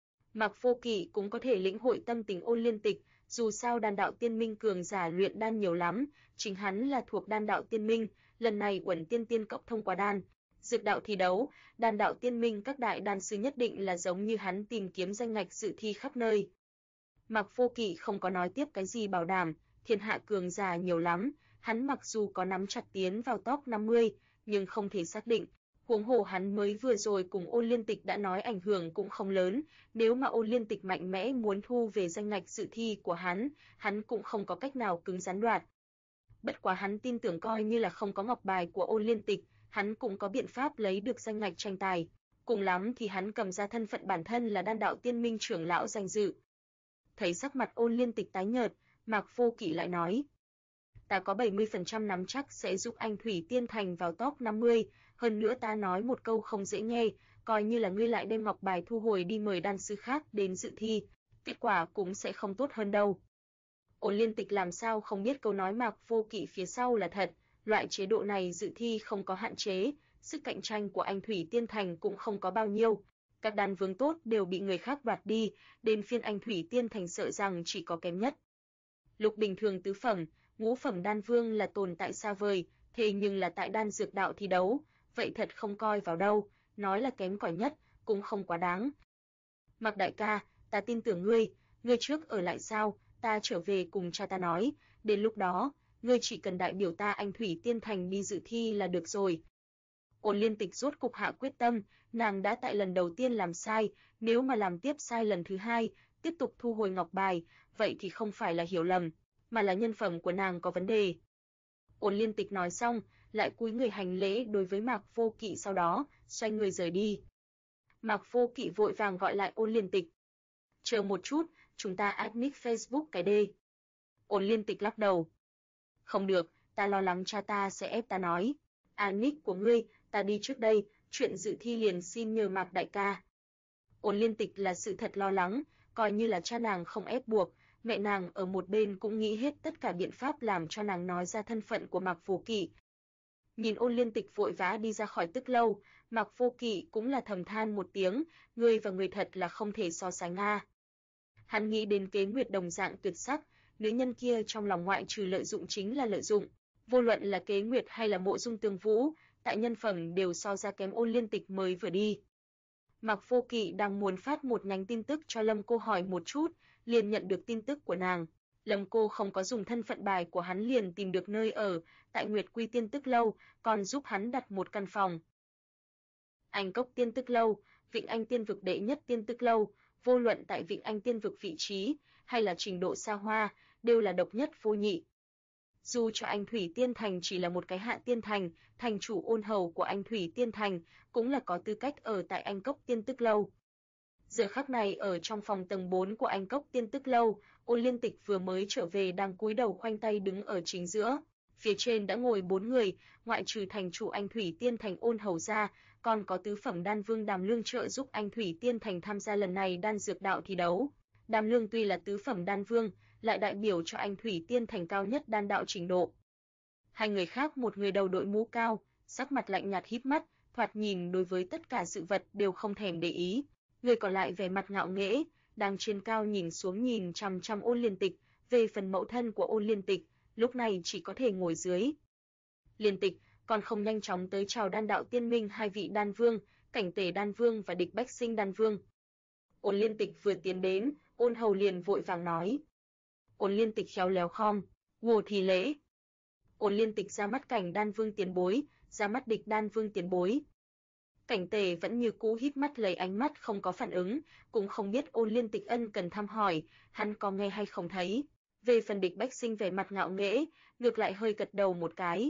Mạc Vô Kỵ cũng có thể lĩnh hội tâm tình Ôn Liên Tịch, dù sao đan đạo tiên minh cường giả luyện đan nhiều lắm, chính hắn là thuộc đan đạo tiên minh, lần này Uẩn Tiên Tiên Cốc thông qua đan dược đạo thi đấu, đan đạo tiên minh các đại đan sư nhất định là giống như hắn tìm kiếm danh ngạch dự thi khắp nơi. Mạc Vô Kỵ không có nói tiếp cái gì bảo đảm, thiên hạ cường giả nhiều lắm, hắn mặc dù có nắm chặt tiến vào top 50, nhưng không thể xác định. Huống hồ hắn mới vừa rồi cùng Ôn Liên Tịch đã nói ảnh hưởng cũng không lớn, nếu mà Ôn Liên Tịch mạnh mẽ muốn thu về danh ngạch dự thi của hắn cũng không có cách nào cứng rắn đoạt. Bất quá hắn tin tưởng coi như là không có ngọc bài của Ôn Liên Tịch, hắn cũng có biện pháp lấy được danh ngạch tranh tài. Cùng lắm thì hắn cầm ra thân phận bản thân là đan đạo tiên minh trưởng lão danh dự. Thấy sắc mặt Ôn Liên Tịch tái nhợt, Mạc Vô Kỵ lại nói: "Ta có 70% nắm chắc sẽ giúp anh Thủy Tiên Thành vào top 50, hơn nữa ta nói một câu không dễ nghe, coi như là ngươi lại đem ngọc bài thu hồi đi mời đan sư khác đến dự thi, kết quả cũng sẽ không tốt hơn đâu." Ôn Liên Tịch làm sao không biết câu nói Mạc Vô Kỵ phía sau là thật, loại chế độ này dự thi không có hạn chế, sức cạnh tranh của anh Thủy Tiên Thành cũng không có bao nhiêu. Các đan vương tốt đều bị người khác đoạt đi, đến phiên anh Thủy Tiên Thành sợ rằng chỉ có kém nhất. Lúc bình thường tứ phẩm, ngũ phẩm đan vương là tồn tại xa vời, thế nhưng là tại đan dược đạo thi đấu, vậy thật không coi vào đâu, nói là kém cỏi nhất, cũng không quá đáng. Mạc đại ca, ta tin tưởng ngươi trước ở lại sao, ta trở về cùng cha ta nói, đến lúc đó, ngươi chỉ cần đại biểu ta anh Thủy Tiên Thành đi dự thi là được rồi. Ôn Liên Tịch rốt cục hạ quyết tâm, nàng đã tại lần đầu tiên làm sai, nếu mà làm tiếp sai lần thứ hai, tiếp tục thu hồi ngọc bài, vậy thì không phải là hiểu lầm, mà là nhân phẩm của nàng có vấn đề. Ôn Liên Tịch nói xong, lại cúi người hành lễ đối với Mạc Vô Kỵ, sau đó xoay người rời đi. Mạc Vô Kỵ vội vàng gọi lại Ôn Liên Tịch. "Chờ một chút, chúng ta add nick Facebook cái đê." Ôn Liên Tịch lắc đầu. "Không được, ta lo lắng cha ta sẽ ép ta nói. Nick của ngươi, ta đi trước đây, chuyện dự thi liền xin nhờ Mạc đại ca." Ôn Liên Tịch là sự thật lo lắng, coi như là cha nàng không ép buộc, mẹ nàng ở một bên cũng nghĩ hết tất cả biện pháp làm cho nàng nói ra thân phận của Mạc Vô Kỵ. Nhìn Ôn Liên Tịch vội vã đi ra khỏi Tức Lâu, Mạc Vô Kỵ cũng là thầm than một tiếng, người và người thật là không thể so sánh a. Hắn nghĩ đến Kế Nguyệt đồng dạng tuyệt sắc, nữ nhân kia trong lòng ngoại trừ lợi dụng chính là lợi dụng, vô luận là Kế Nguyệt hay là Mộ Dung Tương Vũ, tại nhân phẩm đều so ra kém Ôn Liên Tịch mới vừa đi. Mạc Vô Kỵ đang muốn phát một nhánh tin tức cho Lâm Cô hỏi một chút, liền nhận được tin tức của nàng. Lâm Cô không có dùng thân phận bài của hắn liền tìm được nơi ở, tại Nguyệt Quy Tiên Tức Lâu, còn giúp hắn đặt một căn phòng. Anh Cốc Tiên Tức Lâu, Vịnh Anh Tiên vực đệ nhất Tiên Tức Lâu, vô luận tại Vịnh Anh Tiên vực vị trí hay là trình độ xa hoa, đều là độc nhất vô nhị. Dù cho anh Thủy Tiên Thành chỉ là một cái hạ tiên thành, thành chủ ôn hầu của anh Thủy Tiên Thành cũng là có tư cách ở tại Anh Cốc Tiên Tức Lâu. Giờ khắc này ở trong phòng tầng 4 của Anh Cốc Tiên Tức Lâu, Ôn Liên Tịch vừa mới trở về đang cúi đầu khoanh tay đứng ở chính giữa. Phía trên đã ngồi 4 người, ngoại trừ thành chủ anh Thủy Tiên Thành ôn hầu ra, còn có tứ phẩm đan vương Đàm Lương trợ giúp anh Thủy Tiên Thành tham gia lần này đan dược đạo thi đấu. Đàm Lương tuy là tứ phẩm đan vương, lại đại biểu cho anh Thủy Tiên Thành cao nhất đan đạo trình độ. Hai người khác, một người đầu đội mũ cao, sắc mặt lạnh nhạt híp mắt, thoạt nhìn đối với tất cả sự vật đều không thèm để ý. Người còn lại vẻ mặt ngạo nghễ, đang trên cao nhìn xuống nhìn chằm chằm Ôn Liên Tịch, về phần mẫu thân của Ôn Liên Tịch, lúc này chỉ có thể ngồi dưới. Liên Tịch còn không nhanh chóng tới chào đan đạo tiên minh hai vị đan vương, Cảnh Tể đan vương và Địch Bách Sinh đan vương. Ôn Liên Tịch vừa tiến đến, ôn hầu liền vội vàng nói. Ôn Liên Tịch khéo léo khom, ngồi thì lễ. Ôn Liên Tịch ra mắt Cảnh đan vương tiền bối, ra mắt Địch đan vương tiền bối. Cảnh Tề vẫn như cũ híp mắt lấy ánh mắt không có phản ứng, cũng không biết Ôn Liên Tịch ân cần thăm hỏi, hắn có nghe hay không thấy. Về phần Địch Bách Sinh vẻ mặt ngạo nghễ, ngược lại hơi gật đầu một cái.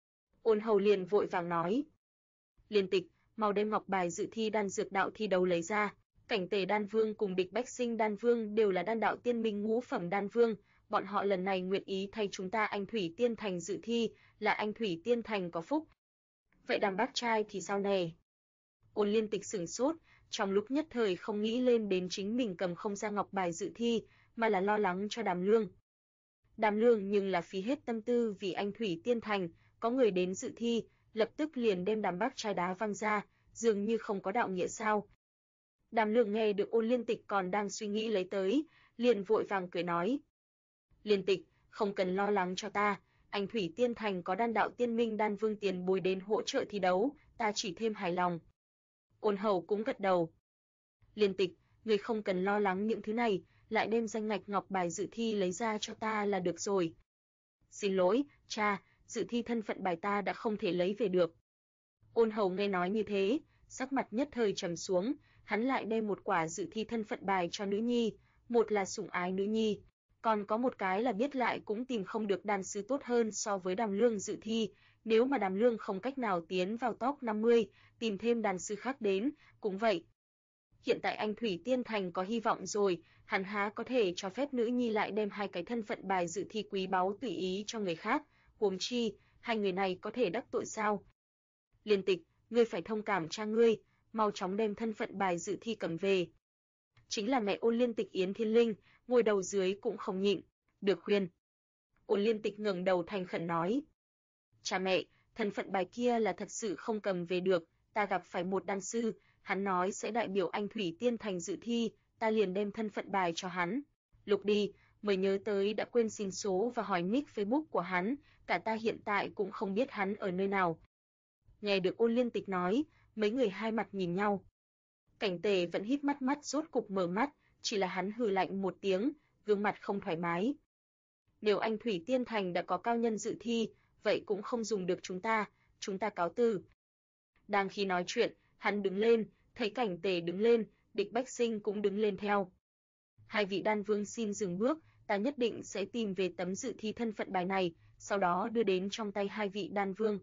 Ôn Hầu liền vội vàng nói: "Liên Tịch, mau đem ngọc bài dự thi đan dược đạo thi đấu lấy ra." Cảnh Tề Đan Vương cùng Địch Bách Sinh Đan Vương đều là đan đạo tiên minh ngũ phẩm đan vương, bọn họ lần này nguyện ý thay chúng ta Anh Thủy Tiên Thành dự thi, là Anh Thủy Tiên Thành có phúc. Vậy Đàm bác trai thì sao nè? Ôn Liên Tịch sửng sốt, trong lúc nhất thời không nghĩ lên đến chính mình cầm không ra ngọc bài dự thi, mà là lo lắng cho Đàm Lương. Đàm Lương nhưng là phí hết tâm tư vì Anh Thủy Tiên Thành, có người đến dự thi, lập tức liền đem Đàm bác trai đá văng ra, dường như không có đạo nghĩa sao. Đàm Lương nghe được Ôn Liên Tịch còn đang suy nghĩ lấy tới, liền vội vàng cười nói: "Liên Tịch, không cần lo lắng cho ta, Anh Thủy Tiên Thành có đan đạo tiên minh đan vương tiền bối đến hỗ trợ thi đấu, ta chỉ thêm hài lòng." Ôn Hầu cũng gật đầu. "Liên Tịch, ngươi không cần lo lắng những thứ này, lại đem danh ngạch ngọc bài dự thi lấy ra cho ta là được rồi." "Xin lỗi, cha, dự thi thân phận bài ta đã không thể lấy về được." Ôn Hầu nghe nói như thế, sắc mặt nhất thời trầm xuống, hắn lại đem một quả dự thi thân phận bài cho nữ nhi, một là sủng ái nữ nhi, còn có một cái là biết lại cũng tìm không được đan sư tốt hơn so với Đàm Lương dự thi, nếu mà Đàm Lương không cách nào tiến vào top 50, tìm thêm đan sư khác đến, cũng vậy. Hiện tại Anh Thủy Tiên Thành có hy vọng rồi, hắn há có thể cho phép nữ nhi lại đem hai cái thân phận bài dự thi quý báu tùy ý cho người khác, huống chi, hai người này có thể đắc tội sao? "Liên Tịch, ngươi phải thông cảm cha ngươi, mau chóng đem thân phận bài dự thi cầm về." Chính là mẹ Ôn Liên Tịch Yến Thiên Linh, ngồi đầu dưới cũng không nhịn, được khuyên. Ôn Liên Tịch ngẩng đầu thành khẩn nói: "Cha mẹ, thân phận bài kia là thật sự không cầm về được, ta gặp phải một đan sư, hắn nói sẽ đại biểu Anh Thủy Tiên Thành dự thi, ta liền đem thân phận bài cho hắn. Lục đi, mới nhớ tới đã quên xin số và hỏi nick Facebook của hắn, cả ta hiện tại cũng không biết hắn ở nơi nào." Nghe được Ôn Liên Tịch nói, mấy người hai mặt nhìn nhau. Cảnh Tề vẫn híp mắt rốt cục mở mắt, chỉ là hắn hừ lạnh một tiếng, gương mặt không thoải mái. "Nếu Anh Thủy Tiên Thành đã có cao nhân dự thi, vậy cũng không dùng được chúng ta cáo từ." Đang khi nói chuyện, hắn đứng lên, thấy Cảnh Tề đứng lên, Địch Bách Sinh cũng đứng lên theo. "Hai vị đan vương xin dừng bước, ta nhất định sẽ tìm về tấm dự thi thân phận bài này, sau đó đưa đến trong tay hai vị đan vương."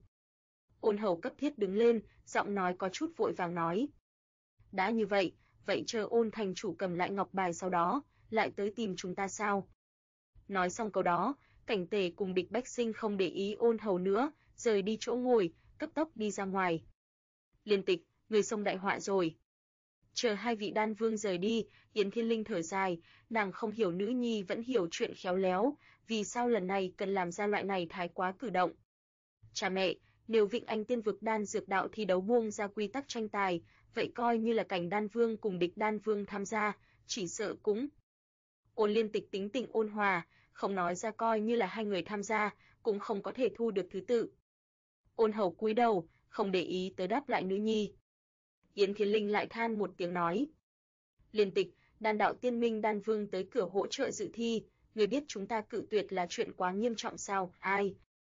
Ôn Hầu cấp thiết đứng lên, giọng nói có chút vội vàng nói: "Đã như vậy, vậy chờ Ôn thành chủ cầm lại ngọc bài sau đó, lại tới tìm chúng ta sao?" Nói xong câu đó, Cảnh Tề cùng Địch Bách Sinh không để ý Ôn Hầu nữa, rời đi chỗ ngồi, cấp tốc đi ra ngoài. "Liên Tịch, người xông đại họa rồi." Chờ hai vị đan vương rời đi, Yến Thiên Linh thở dài, nàng không hiểu nữ nhi vẫn hiểu chuyện khéo léo, vì sao lần này cần làm ra loại này thái quá cử động. "Cha mẹ, nếu Vịnh Anh Tiên Vực đan dược đạo thi đấu buông ra quy tắc tranh tài, vậy coi như là Cảnh Đan Vương cùng Địch Đan Vương tham gia, chỉ sợ cũng..." Ôn Liên Tịch tính tình ôn hòa, không nói ra coi như là hai người tham gia, cũng không có thể thu được thứ tự. Ôn Hầu cúi đầu, không để ý tới đáp lại nữ nhi. Yến Thiên Linh lại than một tiếng nói: "Liên Tịch, đan đạo tiên minh đan vương tới cửa hỗ trợ dự thi, người biết chúng ta cự tuyệt là chuyện quá nghiêm trọng sao?" "Ai?"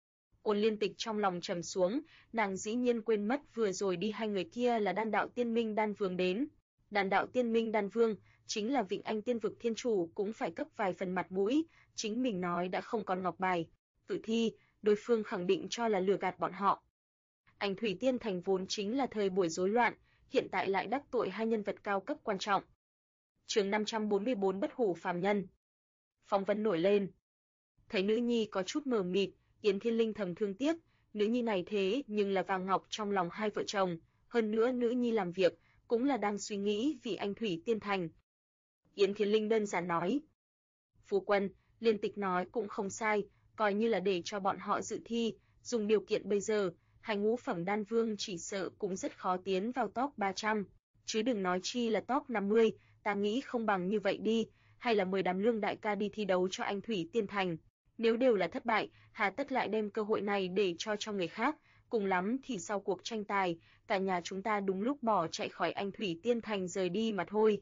Ôn Liên Tịch trong lòng trầm xuống, nàng dĩ nhiên quên mất vừa rồi đi hai người kia là đan đạo tiên minh đan vương đến. Đan đạo tiên minh đan vương, chính là Vịnh Anh Tiên Vực thiên chủ cũng phải cấp vài phần mặt mũi, chính mình nói đã không còn ngọc bài. Tự thi, đối phương khẳng định cho là lừa gạt bọn họ. Anh Thủy Tiên Thành vốn chính là thời buổi rối loạn, hiện tại lại đắc tội hai nhân vật cao cấp quan trọng. Chương 544 Bất hủ phàm nhân. Phong vân nổi lên. Thấy nữ nhi có chút mờ mịt, Yến Thiên Linh thầm thương tiếc, nữ nhi này thế nhưng là vàng ngọc trong lòng hai vợ chồng, hơn nữa nữ nhi làm việc cũng là đang suy nghĩ vì Anh Thủy Tiên Thành. Yến Thiên Linh đơn giản nói: "Phu quân, Liên Tịch nói cũng không sai, coi như là để cho bọn họ dự thi, dùng điều kiện bây giờ, hai ngũ phẩm đan vương chỉ sợ cũng rất khó tiến vào top 300, chứ đừng nói chi là top 50, ta nghĩ không bằng như vậy đi, hay là mời Đàm Lương đại ca đi thi đấu cho Anh Thủy Tiên Thành. Nếu đều là thất bại, hà tất lại đem cơ hội này để cho người khác, cùng lắm thì sau cuộc tranh tài, cả nhà chúng ta đúng lúc bỏ chạy khỏi Anh Thủy Tiên Thành rời đi mà thôi."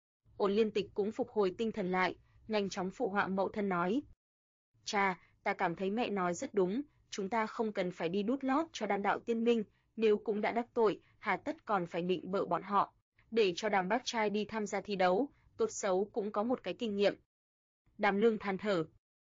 Ôn Liên Tịch cũng phục hồi tinh thần lại, nhanh chóng phụ họa mẫu thân nói: "Cha, ta cảm thấy mẹ nói rất đúng, chúng ta không cần phải đi đút lót cho đan đạo tiên minh, nếu cũng đã đắc tội, hà tất còn phải nịnh bợ bọn họ. Để cho Đàm bác trai đi tham gia thi đấu, tốt xấu cũng có một cái kinh nghiệm. Đàm Lương than thở.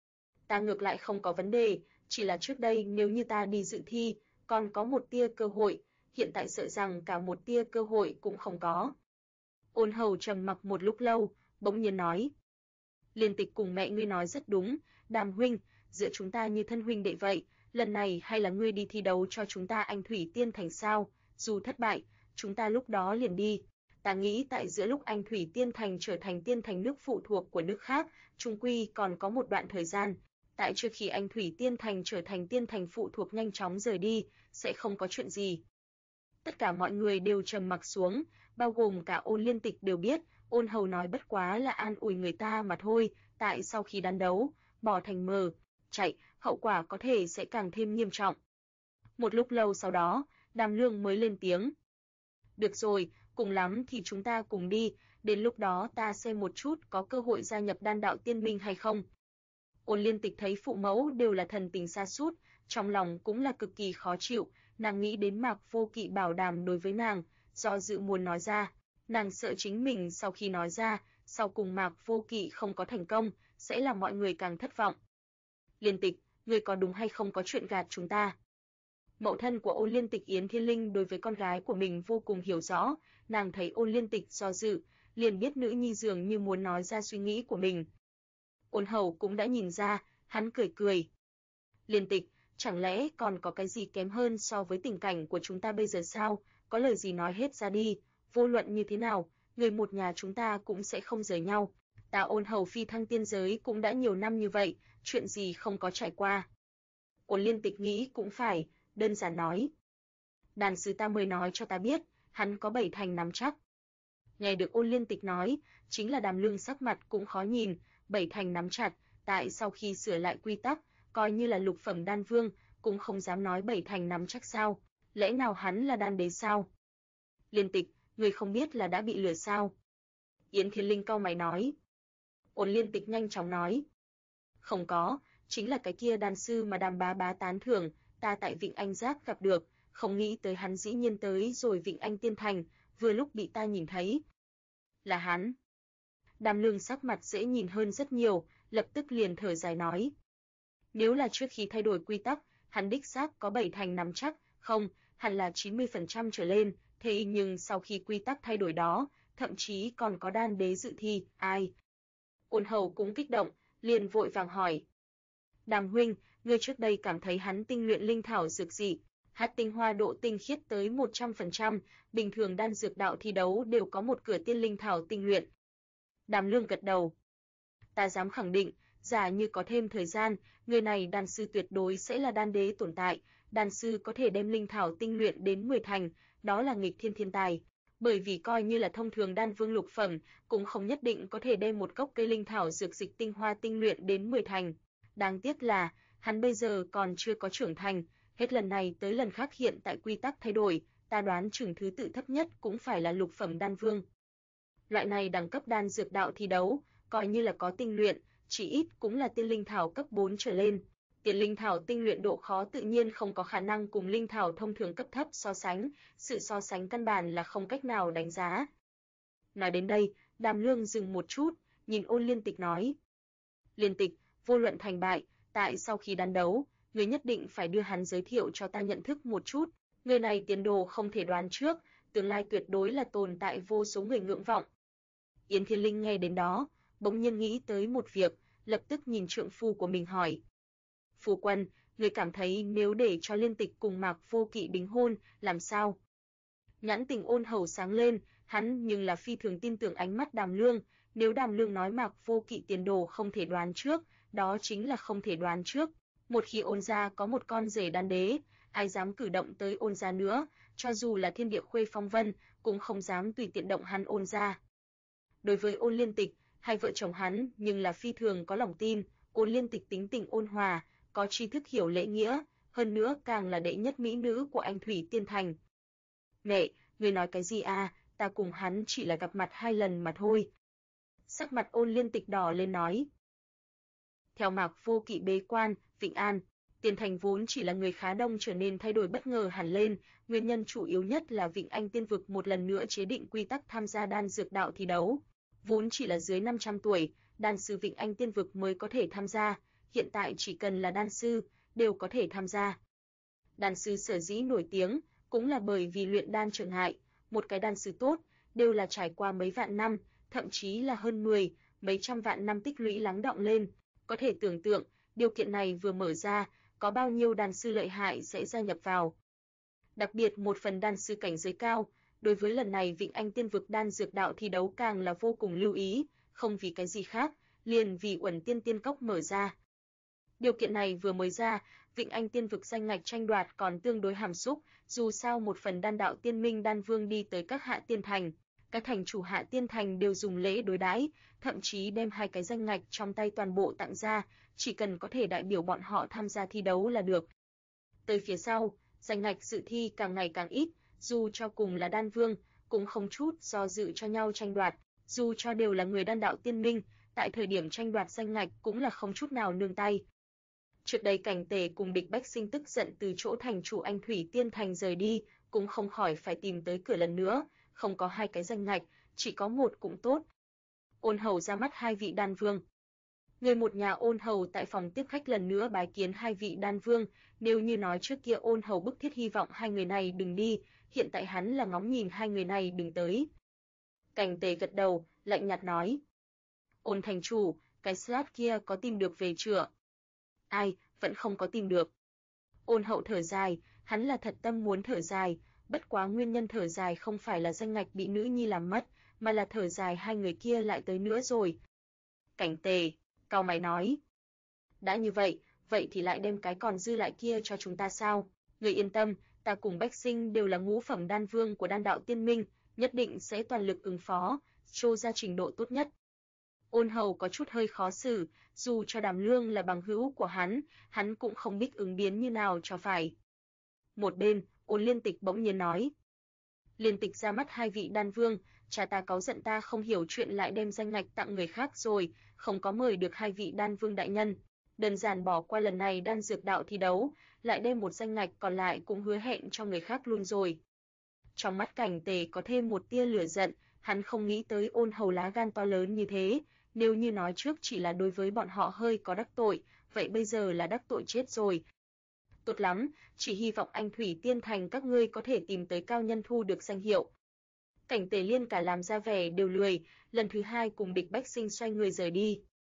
Ta ngược lại không có vấn đề, chỉ là trước đây nếu như ta đi dự thi, còn có một tia cơ hội, hiện tại sợ rằng cả một tia cơ hội cũng không có. Ôn Hầu trầm mặc một lúc lâu, bỗng nhiên nói. Liên Tịch cùng mẹ ngươi nói rất đúng, Đàm huynh, giữa chúng ta như thân huynh đệ vậy, lần này hay là ngươi đi thi đấu cho chúng ta Anh Thủy Tiên Thành sao, dù thất bại, chúng ta lúc đó liền đi. Ta nghĩ tại giữa lúc Anh Thủy Tiên Thành trở thành tiên thành nước phụ thuộc của nước khác, chung quy còn có một đoạn thời gian. Tại trước khi Anh Thủy Tiên Thành trở thành tiên thành phụ thuộc nhanh chóng rời đi, sẽ không có chuyện gì. Tất cả mọi người đều trầm mặc xuống, bao gồm cả Ôn Liên Tịch đều biết, Ôn Hầu nói bất quá là an ủi người ta mà thôi, tại sau khi đan đấu, bỏ thành mờ, chạy, hậu quả có thể sẽ càng thêm nghiêm trọng. Một lúc lâu sau đó, Đàm Lương mới lên tiếng. Được rồi, cùng lắm thì chúng ta cùng đi, đến lúc đó ta xem một chút có cơ hội gia nhập đan đạo tiên minh hay không. Ôn Liên Tịch thấy phụ mẫu đều là thần tình sa sút, trong lòng cũng là cực kỳ khó chịu, nàng nghĩ đến Mạc Vô Kỵ bảo đảm đối với nàng, do dự muốn nói ra, nàng sợ chính mình sau khi nói ra, sau cùng Mạc Vô Kỵ không có thành công, sẽ làm mọi người càng thất vọng. Liên Tịch, ngươi có đúng hay không có chuyện gạt chúng ta? Mẫu thân của Ôn Liên Tịch Yến Thiên Linh đối với con gái của mình vô cùng hiểu rõ, nàng thấy Ôn Liên Tịch do dự, liền biết nữ nhi dường như muốn nói ra suy nghĩ của mình. Ôn Hầu cũng đã nhìn ra, hắn cười cười. Liên Tịch, chẳng lẽ còn có cái gì kém hơn so với tình cảnh của chúng ta bây giờ sao? Có lời gì nói hết ra đi, vô luận như thế nào, người một nhà chúng ta cũng sẽ không rời nhau. Ta Ôn Hầu phi thăng tiên giới cũng đã nhiều năm như vậy, chuyện gì không có trải qua. Ôn Liên Tịch nghĩ cũng phải, đơn giản nói. Đàn sư ta mới nói cho ta biết, hắn có 7 thành nắm chắc. Nghe được Ôn Liên Tịch nói, chính là Đàm Lương sắc mặt cũng khó nhìn, 7 thành nắm chặt, tại sau khi sửa lại quy tắc, coi như là lục phẩm đan vương, cũng không dám nói 7 thành nắm chắc sao, lẽ nào hắn là đan đế sao? Liên Tịch, người không biết là đã bị lừa sao? Yến Thiên Linh cau mày nói. Ôn Liên Tịch nhanh chóng nói. Không có, chính là cái kia đan sư mà Đàm bá bá tán thưởng, ta tại Vịnh Anh Giác gặp được, không nghĩ tới hắn dĩ nhiên tới rồi Vịnh Anh Tiên Thành, vừa lúc bị ta nhìn thấy. Là hắn. Đàm Lương sắc mặt dễ nhìn hơn rất nhiều, lập tức liền thở dài nói. Nếu là trước khi thay đổi quy tắc, hắn đích xác có 7 thành nắm chắc, không, hẳn là 90% trở lên, thế nhưng sau khi quy tắc thay đổi đó, thậm chí còn có đan đế dự thi, ai? Ôn Hầu cũng kích động, liền vội vàng hỏi. Đàm huynh, ngươi trước đây cảm thấy hắn tinh luyện linh thảo dược dị, hạt tinh hoa độ tinh khiết tới 100%, bình thường đan dược đạo thi đấu đều có một cửa tiên linh thảo tinh luyện. Đàm Lương gật đầu. Ta dám khẳng định, giả như có thêm thời gian, người này đan sư tuyệt đối sẽ là đan đế tồn tại, đan sư có thể đem linh thảo tinh luyện đến 10 thành, đó là nghịch thiên thiên tài. Bởi vì coi như là thông thường đan vương lục phẩm, cũng không nhất định có thể đem một cốc cây linh thảo dược dịch tinh hoa tinh luyện đến 10 thành. Đáng tiếc là, hắn bây giờ còn chưa có trưởng thành, hết lần này tới lần khác hiện tại quy tắc thay đổi, ta đoán chừng thứ tự thấp nhất cũng phải là lục phẩm đan vương. Loại này đẳng cấp đan dược đạo thi đấu, coi như là có tinh luyện, chỉ ít cũng là tiên linh thảo cấp 4 trở lên. Tiên linh thảo tinh luyện độ khó tự nhiên không có khả năng cùng linh thảo thông thường cấp thấp so sánh, sự so sánh căn bản là không cách nào đánh giá. Nói đến đây, Đàm Lương dừng một chút, nhìn Ôn Liên Tịch nói. Liên Tịch, vô luận thành bại, tại sau khi đan đấu, người nhất định phải đưa hắn giới thiệu cho ta nhận thức một chút, người này tiền đồ không thể đoán trước, tương lai tuyệt đối là tồn tại vô số người ngưỡng vọng. Yến Thiên Linh nghe đến đó, bỗng nhiên nghĩ tới một việc, lập tức nhìn trượng phu của mình hỏi. Phu quân, người cảm thấy nếu để cho Liên Tịch cùng Mạc Vô Kỵ đính hôn, làm sao? Nhãn tình Ôn Hầu sáng lên, hắn nhưng là phi thường tin tưởng ánh mắt Đàm Lương, nếu Đàm Lương nói Mạc Vô Kỵ tiền đồ không thể đoán trước, đó chính là không thể đoán trước. Một khi Ôn gia có một con rể đan đế, ai dám cử động tới Ôn gia nữa, cho dù là Thiên Địa Khuê Phong Vân, cũng không dám tùy tiện động hắn Ôn gia. Đối với Ôn Liên Tịch, hai vợ chồng hắn nhưng là phi thường có lòng tin, Ôn Liên Tịch tính tình ôn hòa, có tri thức hiểu lễ nghĩa, hơn nữa càng là đệ nhất mỹ nữ của Anh Thủy Tiên Thành. Mẹ, người nói cái gì à, ta cùng hắn chỉ là gặp mặt 2 lần mà thôi. Sắc mặt Ôn Liên Tịch đỏ lên nói. Theo Mạc Vô Kỵ bế quan, Vịnh An, Tiên Thành vốn chỉ là người khá đông trở nên thay đổi bất ngờ hẳn lên, nguyên nhân chủ yếu nhất là Vịnh Anh Tiên Vực một lần nữa chế định quy tắc tham gia đan dược đạo thi đấu. Vốn chỉ là dưới 500 tuổi, đan sư Vịnh Anh Tiên Vực mới có thể tham gia, hiện tại chỉ cần là đan sư, đều có thể tham gia. Đan sư sở dĩ nổi tiếng, cũng là bởi vì luyện đan trường hại, một cái đan sư tốt, đều là trải qua mấy vạn năm, thậm chí là hơn 10, mấy trăm vạn năm tích lũy lắng đọng lên. Có thể tưởng tượng, điều kiện này vừa mở ra, có bao nhiêu đan sư lợi hại sẽ gia nhập vào. Đặc biệt một phần đan sư cảnh giới cao, đối với lần này Vịnh Anh Tiên Vực đan dược đạo thi đấu càng là vô cùng lưu ý, không vì cái gì khác, liền vì Uẩn Tiên Tiên Cốc mở ra. Điều kiện này vừa mới ra, Vịnh Anh Tiên Vực danh ngạch tranh đoạt còn tương đối hàm xúc, dù sao một phần đan đạo tiên minh đan vương đi tới các hạ tiên thành, các thành chủ hạ tiên thành đều dùng lễ đối đãi, thậm chí đem 2 cái danh ngạch trong tay toàn bộ tặng ra, chỉ cần có thể đại biểu bọn họ tham gia thi đấu là được. Tới phía sau, danh ngạch dự thi càng ngày càng ít, dù cho cùng là đan vương, cũng không chút do dự cho nhau tranh đoạt, dù cho đều là người đan đạo tiên minh, tại thời điểm tranh đoạt danh ngạch cũng là không chút nào nương tay. Trước đây Cảnh Tề cùng Địch Bách Sinh tức giận từ chỗ thành chủ Anh Thủy Tiên Thành rời đi, cũng không khỏi phải tìm tới cửa lần nữa, không có 2 cái danh ngạch, chỉ có một cũng tốt. Ôn Hầu ra mắt 2 vị đan vương. Người một nhà Ôn Hầu tại phòng tiếp khách lần nữa bái kiến 2 vị đan vương, nếu như nói trước kia Ôn Hầu bức thiết hy vọng 2 người này đừng đi, hiện tại hắn là ngóng nhìn 2 người này đừng tới. Cảnh Tề gật đầu, lạnh nhạt nói: "Ôn thành chủ, cái slot kia có tìm được về chưa?" "Ai, vẫn không có tìm được." Ôn Hậu thở dài, hắn là thật tâm muốn thở dài, bất quá nguyên nhân thở dài không phải là danh ngạch bị nữ nhi làm mất, mà là thở dài 2 người kia lại tới nữa rồi. Cảnh Tề cau mày nói: "Đã như vậy, vậy thì lại đem cái còn dư lại kia cho chúng ta sao? Người yên tâm, ta cùng Bách Sinh đều là ngũ phẩm đan vương của đan đạo tiên minh, nhất định sẽ toàn lực ứng phó, show ra trình độ tốt nhất." Ôn Hầu có chút hơi khó xử, dù cho Đàm Lương là bằng hữu của hắn cũng không biết ứng biến như nào cho phải. Một bên, Ôn Liên Tịch bỗng nhiên nói: "Liên Tịch ra mắt 2 vị đan vương, cha ta cáu giận ta không hiểu chuyện lại đem danh ngạch tặng người khác rồi, không có mời được 2 vị đan vương đại nhân, đơn giản bỏ qua lần này đan dược đạo thi đấu, lại đem một danh ngạch còn lại cũng hứa hẹn cho người khác luôn rồi." Trong mắt Cảnh Tề có thêm một tia lửa giận, hắn không nghĩ tới Ôn Hầu lá gan to lớn như thế, nếu như nói trước chỉ là đối với bọn họ hơi có đắc tội, vậy bây giờ là đắc tội chết rồi. Tốt lắm, chỉ hy vọng Anh Thủy Tiên Thành các ngươi có thể tìm tới cao nhân thu được danh hiệu. Cảnh Tề liên cả làm ra vẻ đều lười, lần thứ 2 cùng Địch Bách Sinh xoay người rời đi.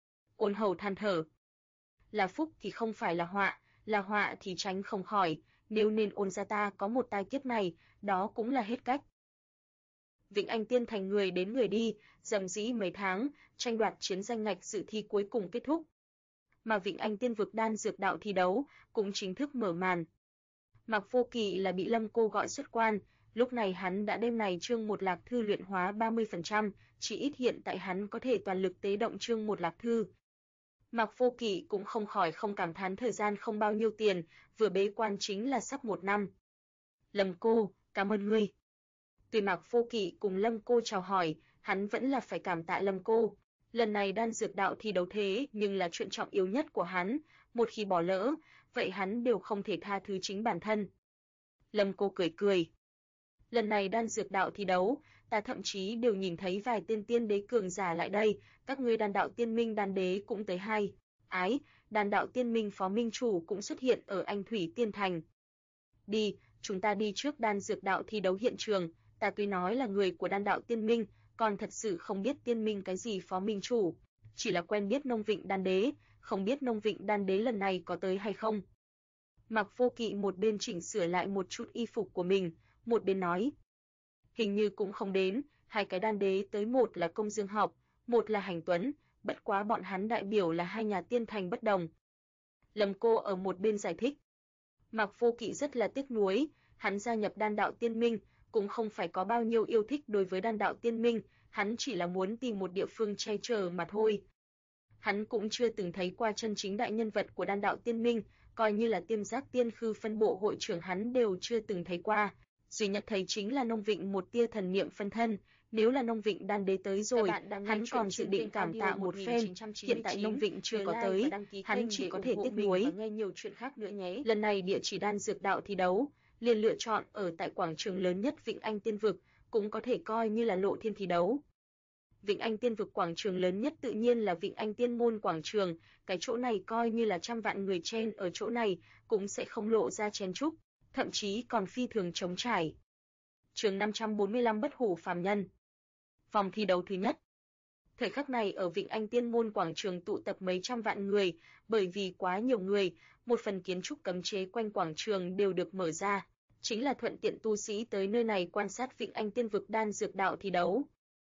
Ôn Hầu than thở: "Là phúc thì không phải là họa thì tránh không khỏi, nếu nên Ôn gia ta có một tai kiếp này, đó cũng là hết cách." Vịnh Anh Tiên Thành người đến người đi, rầm rĩ mấy tháng, tranh đoạt chiến danh ngạch dự thi cuối cùng kết thúc. Mà Vịnh Anh Tiên Vực đan dược đạo thi đấu cũng chính thức mở màn. Mạc Vô Kỵ là bị Lâm Cô gọi xuất quan, lúc này hắn đã đem này chương một lạc thư luyện hóa 30%, chỉ ít hiện tại hắn có thể toàn lực tế động chương một lạc thư. Mạc Vô Kỵ cũng không khỏi không cảm thán thời gian không bao nhiêu tiền, vừa bế quan chính là sắp 1 năm. Lâm Cô, cảm ơn ngươi. Tuy Mạc Vô Kỵ cùng Lâm Cô chào hỏi, hắn vẫn là phải cảm tạ Lâm Cô. Lần này đan dược đạo thi đấu thế nhưng là chuyện trọng yếu nhất của hắn, một khi bỏ lỡ, vậy hắn đều không thể tha thứ chính bản thân. Lâm Cô cười cười. Lần này đan dược đạo thi đấu, ta thậm chí đều nhìn thấy vài tên tiên đế cường giả lại đây, các ngươi đan đạo tiên minh đan đế cũng tới hay. Ái, đan đạo tiên minh phó minh chủ cũng xuất hiện ở Anh Thủy Tiên Thành. Đi, chúng ta đi trước đan dược đạo thi đấu hiện trường, ta tuy nói là người của đan đạo tiên minh, còn thật sự không biết tiên minh cái gì phó minh chủ, chỉ là quen biết Nông Vịnh đan đế, không biết Nông Vịnh đan đế lần này có tới hay không. Mạc Vô Kỵ một bên chỉnh sửa lại một chút y phục của mình, một bên nói: "Hình như cũng không đến, 2 cái đan đế tới, một là Công Dương Học, một là Hành Tuấn, bất quá bọn hắn đại biểu là 2 nhà tiên thành bất đồng." Lâm Cô ở một bên giải thích. Mạc Vô Kỵ rất là tiếc nuối, hắn gia nhập đan đạo tiên minh, cũng không phải có bao nhiêu yêu thích đối với đan đạo tiên minh, hắn chỉ là muốn tìm một địa phương che chở mà thôi. Hắn cũng chưa từng thấy qua chân chính đại nhân vật của đan đạo tiên minh, coi như là Tiêm Giác Tiên Khư phân bộ hội trưởng hắn đều chưa từng thấy qua, duy nhất thấy chính là Nông Vịnh một tia thần niệm phân thân, Nếu là Nông Vịnh Đan Đế tới rồi, hắn còn dự định cảm tạ một phen, hiện tại Nông Vịnh chưa có tới, hắn chỉ có thể tiếc nuối. Nghe nhiều chuyện khác nữa nhé. Lần này địa chỉ đan dược đạo thi đấu, liền lựa chọn ở tại quảng trường lớn nhất Vịnh Anh Tiên Vực, cũng có thể coi như là lộ thiên thi đấu. Vịnh Anh Tiên Vực quảng trường lớn nhất tự nhiên là Vịnh Anh Tiên Môn quảng trường, cái chỗ này coi như là trăm vạn người chen ở chỗ này, cũng sẽ không lộ ra chen chúc, thậm chí còn phi thường trống trải. Chương 545 Bất Hủ Phàm Nhân. Vòng thi đấu thứ nhất. Thời khắc này ở Vịnh Anh Tiên Môn quảng trường tụ tập mấy trăm vạn người, bởi vì quá nhiều người, một phần kiến trúc cấm chế quanh quảng trường đều được mở ra, chính là thuận tiện tu sĩ tới nơi này quan sát Vịnh Anh Tiên Vực đan dược đạo thi đấu.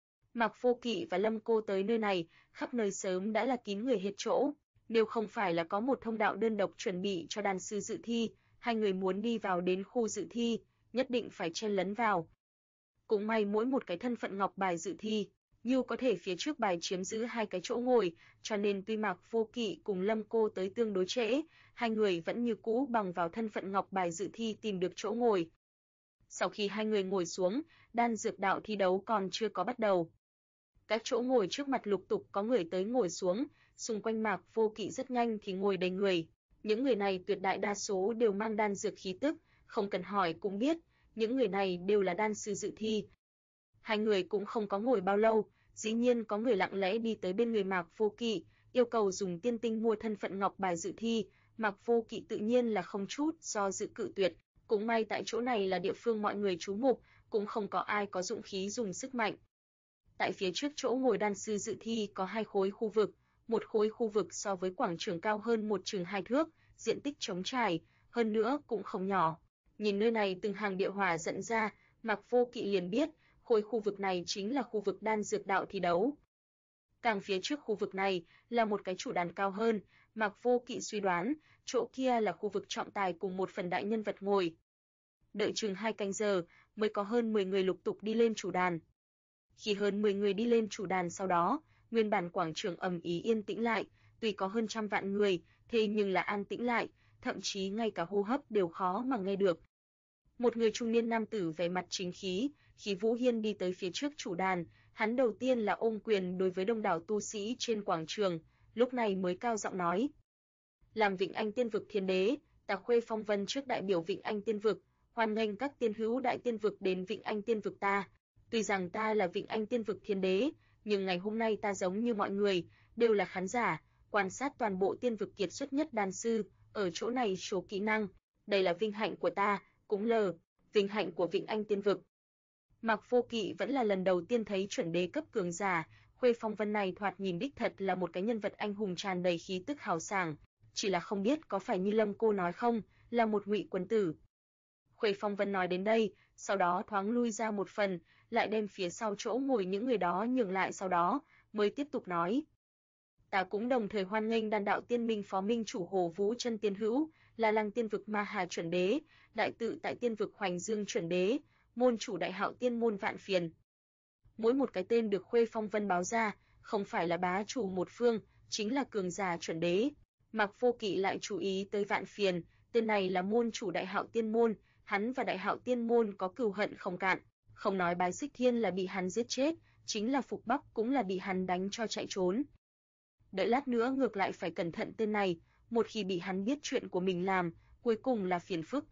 Mạc Vô Kỵ và Lâm Cô tới nơi này, khắp nơi sớm đã là kín người hết chỗ, nếu không phải là có một thông đạo đơn độc chuẩn bị cho đan sư dự thi, hai người muốn đi vào đến khu dự thi, nhất định phải chen lấn vào. Cũng may mỗi một cái thân phận ngọc bài dự thi, như có thể phía trước bài chiếm giữ hai cái chỗ ngồi, cho nên tuy Mạc Vô Kỵ cùng Lâm Cô tới tương đối trễ, hai người vẫn như cũ bằng vào thân phận ngọc bài dự thi tìm được chỗ ngồi. Sau khi hai người ngồi xuống, đan dược đạo thi đấu còn chưa có bắt đầu. Các chỗ ngồi trước mặt lục tục có người tới ngồi xuống, xung quanh Mạc Vô Kỵ rất nhanh thì ngồi đầy người. Những người này tuyệt đại đa số đều mang đan dược khí tức, không cần hỏi cũng biết, những người này đều là đan sư dự thi. Hai người cũng không có ngồi bao lâu, dĩ nhiên có người lặng lẽ đi tới bên người Mạc Vô Kỵ, yêu cầu dùng tiên tinh mua thân phận ngọc bài dự thi. Mạc Vô Kỵ tự nhiên là không chút do dự cự tuyệt, cũng may tại chỗ này là địa phương mọi người chú mục, cũng không có ai có dũng khí dùng sức mạnh. Tại phía trước chỗ ngồi đan sư dự thi có hai khối khu vực, một khối khu vực so với quảng trường cao hơn một chừng 2 thước, diện tích trống trải, hơn nữa cũng không nhỏ. Nhìn nơi này từng hàng địa hỏa dẫn ra, Mạc Vô Kỵ liền biết, khối khu vực này chính là khu vực đan dược đạo thi đấu. Càng phía trước khu vực này là một cái chủ đàn cao hơn, Mạc Vô Kỵ suy đoán, chỗ kia là khu vực trọng tài cùng một phần đại nhân vật ngồi. Đợi chừng 2 canh giờ, mới có hơn 10 người lục tục đi lên chủ đàn. Khi hơn 10 người đi lên chủ đàn sau đó, nguyên bản quảng trường ầm ĩ yên tĩnh lại, tuy có hơn trăm vạn người, thế nhưng là an tĩnh lại, thậm chí ngay cả hô hấp đều khó mà nghe được. Một người trung niên nam tử vẻ mặt chính khí, khí vũ hiên đi tới phía trước chủ đàn, hắn đầu tiên là ôm quyền đối với đông đảo tu sĩ trên quảng trường, lúc này mới cao giọng nói: "Làm Vịnh Anh Tiên Vực Thiên Đế, ta Khuê Phong Vân trước đại biểu Vịnh Anh Tiên Vực, hoan nghênh các tiên hữu đại tiên vực đến Vịnh Anh Tiên Vực ta. Tuy rằng ta là Vịnh Anh Tiên Vực Thiên Đế, nhưng ngày hôm nay ta giống như mọi người, đều là khán giả, quan sát toàn bộ tiên vực kiệt xuất nhất đan sư, ở chỗ này show kỹ năng, đây là vinh hạnh của ta, cũng là vinh hạnh của Vịnh Anh Tiên Vực." Mạc Vô Kỵ vẫn là lần đầu tiên thấy chuẩn đế cấp cường giả, Khuê Phong Vân này thoạt nhìn đích thật là một cái nhân vật anh hùng tràn đầy khí tức hào sảng, chỉ là không biết có phải như Lâm cô nói không, là một ngụy quân tử. Khuê Phong Vân nói đến đây, sau đó thoáng lui ra một phần, lại đem phía sau chỗ ngồi những người đó nhường lại, sau đó mới tiếp tục nói: "Ta cũng đồng thời hoan nghênh đan đạo tiên minh phó minh chủ Hồ Vũ Chân tiên hữu, là Lăng Tiên Vực Ma Hà chuẩn đế, đại tự tại Tiên Vực Hoành Dương chuẩn đế, môn chủ Đại Hạo Tiên môn Vạn Phiền." Mỗi một cái tên được Khuê Phong Vân báo ra, không phải là bá chủ một phương, chính là cường giả chuẩn đế. Mạc Vô Kỵ lại chú ý tới Vạn Phiền, tên này là môn chủ Đại Hạo Tiên môn, hắn và Đại Hạo Tiên môn có cừu hận không cạn, không nói Bái Xích Thiên là bị hắn giết chết, chính là Phục Bắc cũng là bị hắn đánh cho chạy trốn. Đợi lát nữa ngược lại phải cẩn thận tên này, một khi bị hắn biết chuyện của mình làm, cuối cùng là phiền phức.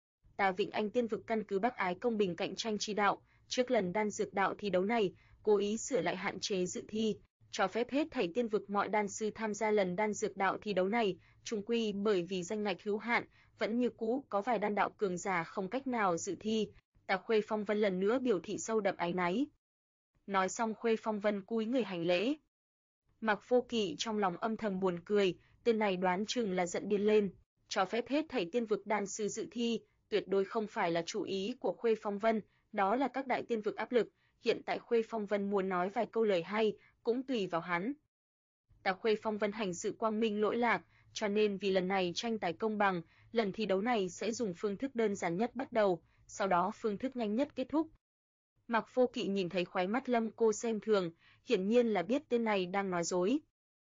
Ta Vịnh Anh Tiên Vực căn cứ bác ái công bình cạnh tranh chi đạo, trước lần đan dược đạo thi đấu này, cố ý sửa lại hạn chế dự thi, cho phép hết thảy tiên vực mọi đan sư tham gia lần đan dược đạo thi đấu này, chung quy bởi vì danh ngạch hữu hạn, vẫn như cũ có vài đan đạo cường giả không cách nào dự thi. Ta Khuê Phong Vân lần nữa biểu thị sâu đậm áy náy. Nói xong Khuê Phong Vân cúi người hành lễ. Mạc Vô Kỵ trong lòng âm thầm buồn cười, tên này đoán chừng là giận điên lên, cho phép hết thảy tiên vực đan sư dự thi, tuyệt đối không phải là chủ ý của Khuê Phong Vân, đó là các đại tiên vực áp lực, hiện tại Khuê Phong Vân muốn nói vài câu lời hay, cũng tùy vào hắn. Ta Khuê Phong Vân hành sự quang minh lỗi lạc, cho nên vì lần này tranh tài công bằng, lần thi đấu này sẽ dùng phương thức đơn giản nhất bắt đầu, sau đó phương thức nhanh nhất kết thúc. Mạc Vô Kỵ nhìn thấy khóe mắt Lâm cô xem thường, hiển nhiên là biết tên này đang nói dối.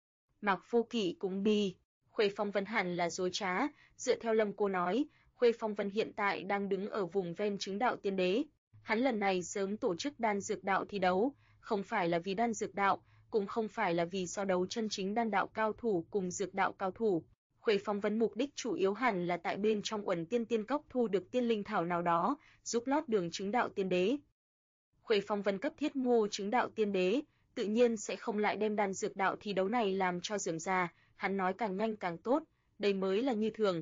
Mạc Vô Kỵ cũng bi, Khuê Phong Vân hẳn là dối trá, dựa theo Lâm cô nói, Khuê Phong Vân hiện tại đang đứng ở vùng ven chứng đạo tiên đế. Hắn lần này sớm tổ chức đan dược đạo thi đấu, không phải là vì đan dược đạo, cũng không phải là vì so đấu chân chính đan đạo cao thủ cùng dược đạo cao thủ. Khuê Phong Vân mục đích chủ yếu hẳn là tại bên trong Uẩn Tiên Tiên Cốc thu được tiên linh thảo nào đó, giúp lót đường chứng đạo tiên đế. Khuê Phong Vân cấp thiết mua chứng đạo tiên đế, tự nhiên sẽ không lại đem đan dược đạo thi đấu này làm cho rườm rà, hắn nói càng nhanh càng tốt, đây mới là như thường.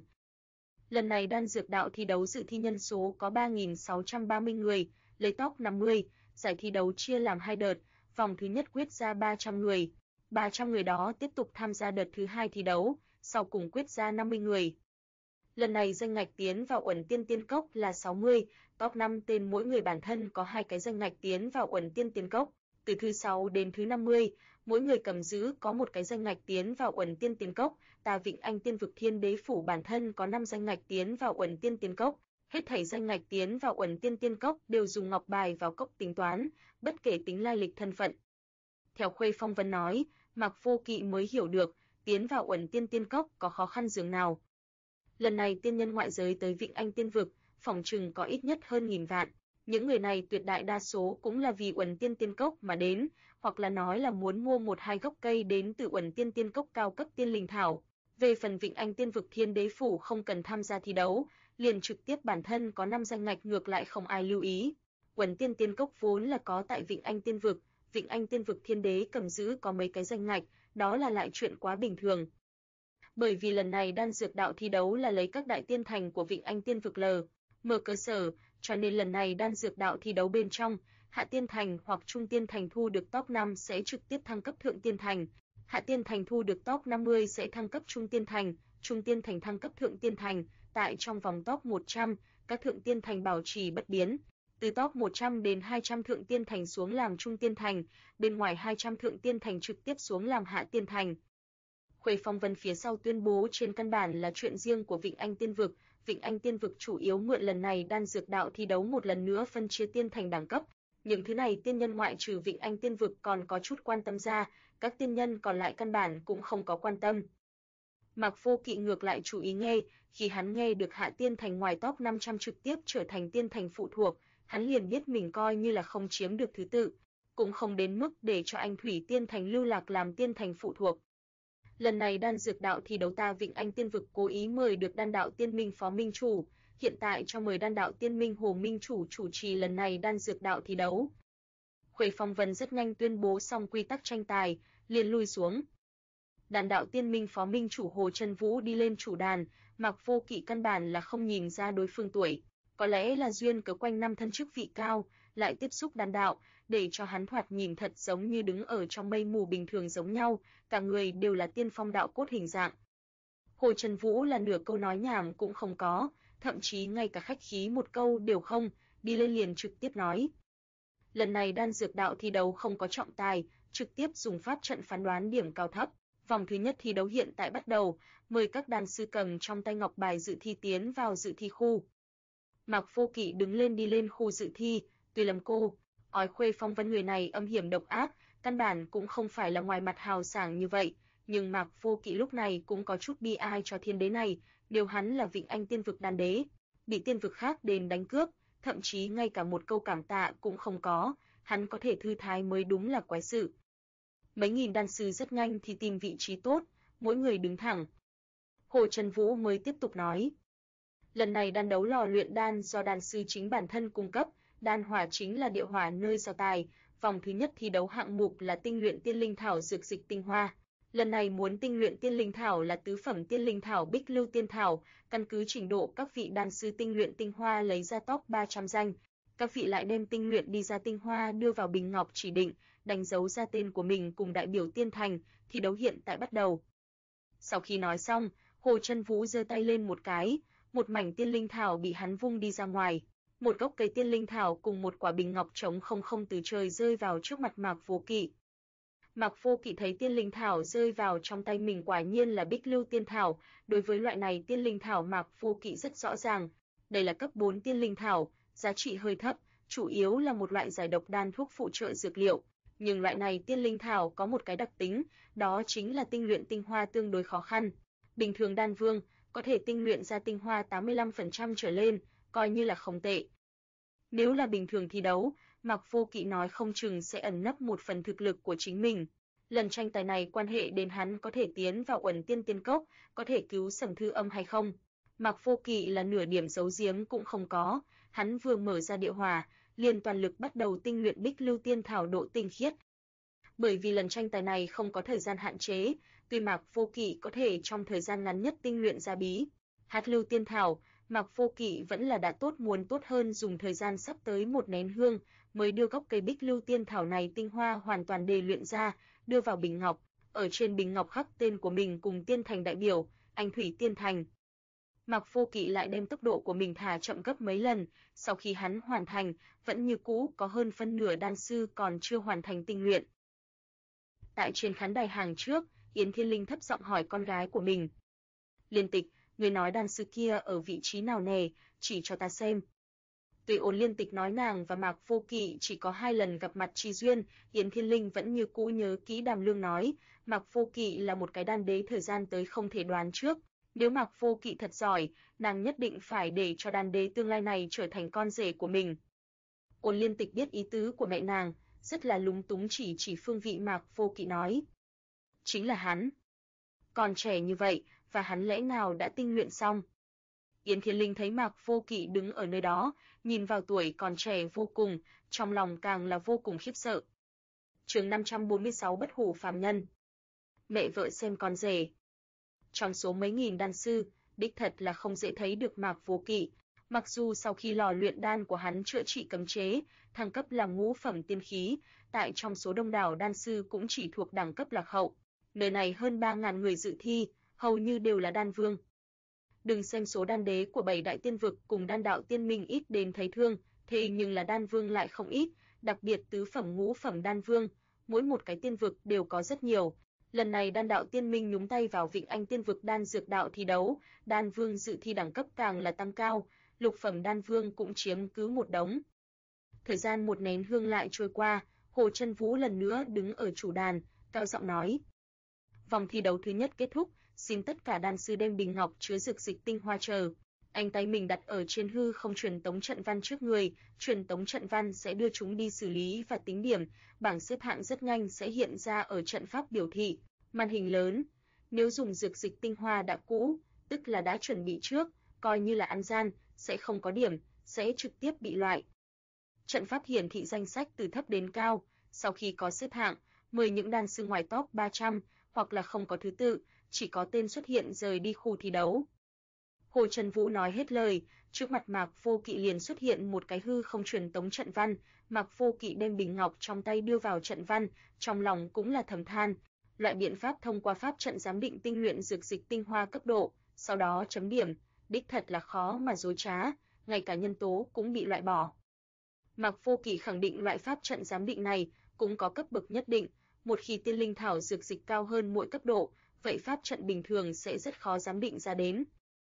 Lần này đan dược đạo thi đấu dự thi nhân số có 3.630 người, lấy top 50, giải thi đấu chia làm 2 đợt, vòng thứ nhất quyết ra 300 người. 300 người đó tiếp tục tham gia đợt thứ 2 thi đấu, sau cùng quyết ra 50 người. Lần này danh ngạch tiến vào Uẩn Tiên Tiên Cốc là 60, top 5 tên mỗi người bản thân có 2 cái danh ngạch tiến vào Uẩn Tiên Tiên Cốc. Từ thứ 6 đến thứ 50, mỗi người cầm giữ có một cái danh ngạch tiến vào Uẩn Tiên Tiên Cốc, ta Vịnh Anh Tiên Vực Thiên Đế Phủ bản thân có 5 danh ngạch tiến vào Uẩn Tiên Tiên Cốc, hết thảy danh ngạch tiến vào Uẩn Tiên Tiên Cốc đều dùng ngọc bài vào cốc tính toán, bất kể tính lai lịch thân phận. Theo Khuê Phong Vân nói, Mạc Vô Kỵ mới hiểu được, tiến vào Uẩn Tiên Tiên Cốc có khó khăn dường nào. Lần này tiên nhân ngoại giới tới Vịnh Anh Tiên Vực, phỏng chừng có ít nhất hơn 1000 vạn. Những người này tuyệt đại đa số cũng là vì Uẩn Tiên Tiên Cốc mà đến, hoặc là nói là muốn mua 1-2 gốc cây đến từ Uẩn Tiên Tiên Cốc cao cấp tiên linh thảo. Về phần Vịnh Anh Tiên Vực Thiên Đế Phủ không cần tham gia thi đấu, liền trực tiếp bản thân có 5 danh ngạch ngược lại không ai lưu ý. Uẩn Tiên Tiên Cốc vốn là có tại Vịnh Anh Tiên Vực, Vịnh Anh Tiên Vực Thiên Đế cầm giữ có mấy cái danh ngạch, đó là lại chuyện quá bình thường. Bởi vì lần này đan dược đạo thi đấu là lấy các đại tiên thành của Vịnh Anh Tiên Vực mở cơ sở, cho nên lần này đan dược đạo thi đấu bên trong, Hạ Tiên Thành hoặc Trung Tiên Thành thu được top 5 sẽ trực tiếp thăng cấp Thượng Tiên Thành, Hạ Tiên Thành thu được top 50 sẽ thăng cấp Trung Tiên Thành, Trung Tiên Thành thăng cấp Thượng Tiên Thành, tại trong vòng top 100, các Thượng Tiên Thành bảo trì bất biến. Từ top 100 đến 200 Thượng Tiên Thành xuống làm Trung Tiên Thành, bên ngoài 200 Thượng Tiên Thành trực tiếp xuống làm Hạ Tiên Thành. Khuê Phong Vân phía sau tuyên bố trên căn bản là chuyện riêng của Vịnh Anh Tiên Vực, Vịnh Anh Tiên Vực chủ yếu mượn lần này đan dược đạo thi đấu một lần nữa phân chia tiên thành đẳng cấp. Những thứ này tiên nhân ngoại trừ Vịnh Anh Tiên Vực còn có chút quan tâm ra, các tiên nhân còn lại căn bản cũng không có quan tâm. Mạc Vô Kỵ ngược lại chú ý nghe, khi hắn nghe được Hạ Tiên Thành ngoài top 500 trực tiếp trở thành tiên thành phụ thuộc, hắn liền biết mình coi như là không chiếm được thứ tự, cũng không đến mức để cho Anh Thủy Tiên Thành lưu lạc làm tiên thành phụ thuộc. Lần này đan dược đạo thi đấu ta Vịnh Anh Tiên Vực cố ý mời được đan đạo tiên minh phó minh chủ, hiện tại cho mời đan đạo tiên minh Hồ Minh chủ chủ trì lần này đan dược đạo thi đấu. Khuê Phong Vân rất nhanh tuyên bố xong quy tắc tranh tài, liền lui xuống. Đan đạo tiên minh phó minh chủ Hồ Trân Vũ đi lên chủ đàn, Mạc Vô Kỵ căn bản là không nhìn ra đối phương tuổi, có lẽ là duyên cớ quanh năm thân chức vị cao, lại tiếp xúc đan đạo, để cho hắn thoạt nhìn thật giống như đứng ở trong mây mù bình thường giống nhau, cả người đều là tiên phong đạo cốt hình dạng. Hồ Trân Vũ là nửa câu nói nhảm cũng không có, thậm chí ngay cả khách khí một câu đều không, đi lên liền trực tiếp nói. Lần này đan dược đạo thi đấu không có trọng tài, trực tiếp dùng pháp trận phán đoán điểm cao thấp. Vòng thứ nhất thi đấu hiện tại bắt đầu, mời các đan sư cầm trong tay ngọc bài dự thi tiến vào dự thi khu. Mạc Vô Kỵ đứng lên đi lên khu dự thi, tuy lầm cô, ói Khuê Phong Vân người này âm hiểm độc ác, căn bản cũng không phải là ngoài mặt hào sảng như vậy, nhưng Mạc Vô Kỵ lúc này cũng có chút bi ai cho thiên đế này, điều hắn là Vịnh Anh Tiên Vực đan đế, bị tiên vực khác đến đánh cướp, thậm chí ngay cả một câu cảm tạ cũng không có, hắn có thể thư thái mới đúng là quái sự. Mấy nghìn đan sư rất nhanh thì tìm vị trí tốt, mỗi người đứng thẳng. Hồ Trân Vũ mới tiếp tục nói. Lần này đan đấu lò luyện đan do đan sư chính bản thân cung cấp, đan hỏa chính là địa hỏa nơi so tài, vòng thứ nhất thi đấu hạng mục là tinh luyện tiên linh thảo dược dịch tinh hoa. Lần này muốn tinh luyện tiên linh thảo là tứ phẩm tiên linh thảo Bích Lưu Tiên Thảo, căn cứ trình độ các vị đan sư tinh luyện tinh hoa lấy ra top 300 danh. Các vị lại đem tinh luyện đi ra tinh hoa đưa vào bình ngọc chỉ định, đánh dấu ra tên của mình cùng đại biểu tiên thành, thi đấu hiện tại bắt đầu. Sau khi nói xong, Hồ Trân Vũ giơ tay lên một cái, một mảnh tiên linh thảo bị hắn vung đi ra ngoài. Một gốc cây tiên linh thảo cùng một quả bình ngọc trống không từ trời rơi vào trước mặt Mạc Vô Kỵ. Mạc Vô Kỵ thấy tiên linh thảo rơi vào trong tay mình quả nhiên là Bích Lưu Tiên Thảo, đối với loại này tiên linh thảo Mạc Vô Kỵ rất rõ ràng, đây là cấp 4 tiên linh thảo, giá trị hơi thấp, chủ yếu là một loại giải độc đan thuốc phụ trợ dược liệu, nhưng loại này tiên linh thảo có một cái đặc tính, đó chính là tinh luyện tinh hoa tương đối khó khăn. Bình thường đan vương có thể tinh luyện ra tinh hoa 85% trở lên, coi như là không tệ. Nếu là bình thường thi đấu, Mạc Vô Kỵ nói không chừng sẽ ẩn nấp một phần thực lực của chính mình. Lần tranh tài này quan hệ đến hắn có thể tiến vào Uẩn Tiên Tiên Cốc, có thể cứu Sầm Thư Âm hay không. Mạc Vô Kỵ là nửa điểm giấu giếm cũng không có, hắn vừa mở ra địa hỏa, liền toàn lực bắt đầu tinh luyện Bích Lưu Tiên Thảo độ tinh khiết. Bởi vì lần tranh tài này không có thời gian hạn chế, tuy Mạc Vô Kỵ có thể trong thời gian ngắn nhất tinh luyện ra bí Hạt Lưu Tiên Thảo, Mạc Vô Kỵ vẫn là đã muốn tốt hơn dùng thời gian sắp tới một nén hương mới đưa gốc cây Bích Lưu Tiên Thảo này tinh hoa hoàn toàn đề luyện ra, đưa vào bình ngọc, ở trên bình ngọc khắc tên của mình cùng tiên thành đại biểu, Anh Thủy Tiên Thành. Mạc Vô Kỵ lại đem tốc độ của mình thả chậm gấp mấy lần, sau khi hắn hoàn thành, vẫn như cũ có hơn phân nửa đan sư còn chưa hoàn thành tinh luyện. Tại trên khán đài hàng trước, Yến Thiên Linh thấp giọng hỏi con gái của mình. Liên Tịch, người nói đan sư kia ở vị trí nào nè, chỉ cho ta xem. Tuy Ôn Liên Tịch nói nàng và Mạc Vô Kỵ chỉ có 2 lần gặp mặt chi duyên, Yến Thiên Linh vẫn như cũ nhớ kỹ Đàm Lương nói, Mạc Vô Kỵ là một cái đan đế thời gian tới không thể đoán trước. Nếu Mạc Vô Kỵ thật giỏi, nàng nhất định phải để cho đan đế tương lai này trở thành con rể của mình. Ôn Liên Tịch biết ý tứ của mẹ nàng, rất là lúng túng chỉ phương vị Mạc Vô Kỵ nói. Chính là hắn. Còn trẻ như vậy, và hắn lẽ nào đã tinh luyện xong? Yến Thiên Linh thấy Mạc Vô Kỵ đứng ở nơi đó, nhìn vào tuổi còn trẻ vô cùng, trong lòng càng là vô cùng khiếp sợ. Chương 546 Bất hủ phàm nhân. Mẹ vợ xem con rể. Trong số mấy nghìn đan sư, đích thật là không dễ thấy được Mạc Vô Kỵ. Mặc dù sau khi lò luyện đan của hắn chữa trị cấm chế, thăng cấp làm ngũ phẩm tiên khí, tại trong số đông đảo đan sư cũng chỉ thuộc đẳng cấp lạc hậu. Nơi này hơn 3.000 người dự thi, hầu như đều là đan vương. Đừng xem số đan đế của 7 đại tiên vực cùng đan đạo tiên minh ít đến thấy thương, thế nhưng là đan vương lại không ít, đặc biệt tứ phẩm ngũ phẩm đan vương, mỗi một cái tiên vực đều có rất nhiều. Lần này đan đạo tiên minh nhúng tay vào Vịnh Anh tiên vực đan dược đạo thi đấu, đan vương dự thi đẳng cấp càng là tăng cao, lục phẩm đan vương cũng chiếm cứ một đống. Thời gian một nén hương lại trôi qua, Hồ Chân Vũ lần nữa đứng ở chủ đàn, cao giọng nói: Vòng thi đấu thứ nhất kết thúc, xin tất cả đan sư đem bình ngọc chứa dược dịch tinh hoa chờ. Anh tay mình đặt ở trên hư không truyền tống trận văn trước người, truyền tống trận văn sẽ đưa chúng đi xử lý và tính điểm, bảng xếp hạng rất nhanh sẽ hiện ra ở trận pháp biểu thị, màn hình lớn. Nếu dùng dược dịch tinh hoa đã cũ, tức là đã chuẩn bị trước, coi như là ăn gian, sẽ không có điểm, sẽ trực tiếp bị loại. Trận pháp hiển thị danh sách từ thấp đến cao, sau khi có xếp hạng, mời những đan sư ngoài top 300, hoặc là không có thứ tự, chỉ có tên xuất hiện rời đi khu thi đấu. Hồ Trần Vũ nói hết lời, trước mặt Mạc Vô Kỵ liền xuất hiện một cái hư không truyền tống trận văn, Mạc Vô Kỵ đem bình ngọc trong tay đưa vào trận văn, trong lòng cũng là thầm than, loại biện pháp thông qua pháp trận giám định tinh luyện dược dịch tinh hoa cấp độ, sau đó chấm điểm, đích thật là khó mà dối trá, ngay cả nhân tố cũng bị loại bỏ. Mạc Vô Kỵ khẳng định loại pháp trận giám định này cũng có cấp bậc nhất định, một khi tiên linh thảo dược dịch cao hơn mỗi cấp độ, vậy pháp trận bình thường sẽ rất khó giám định ra đến.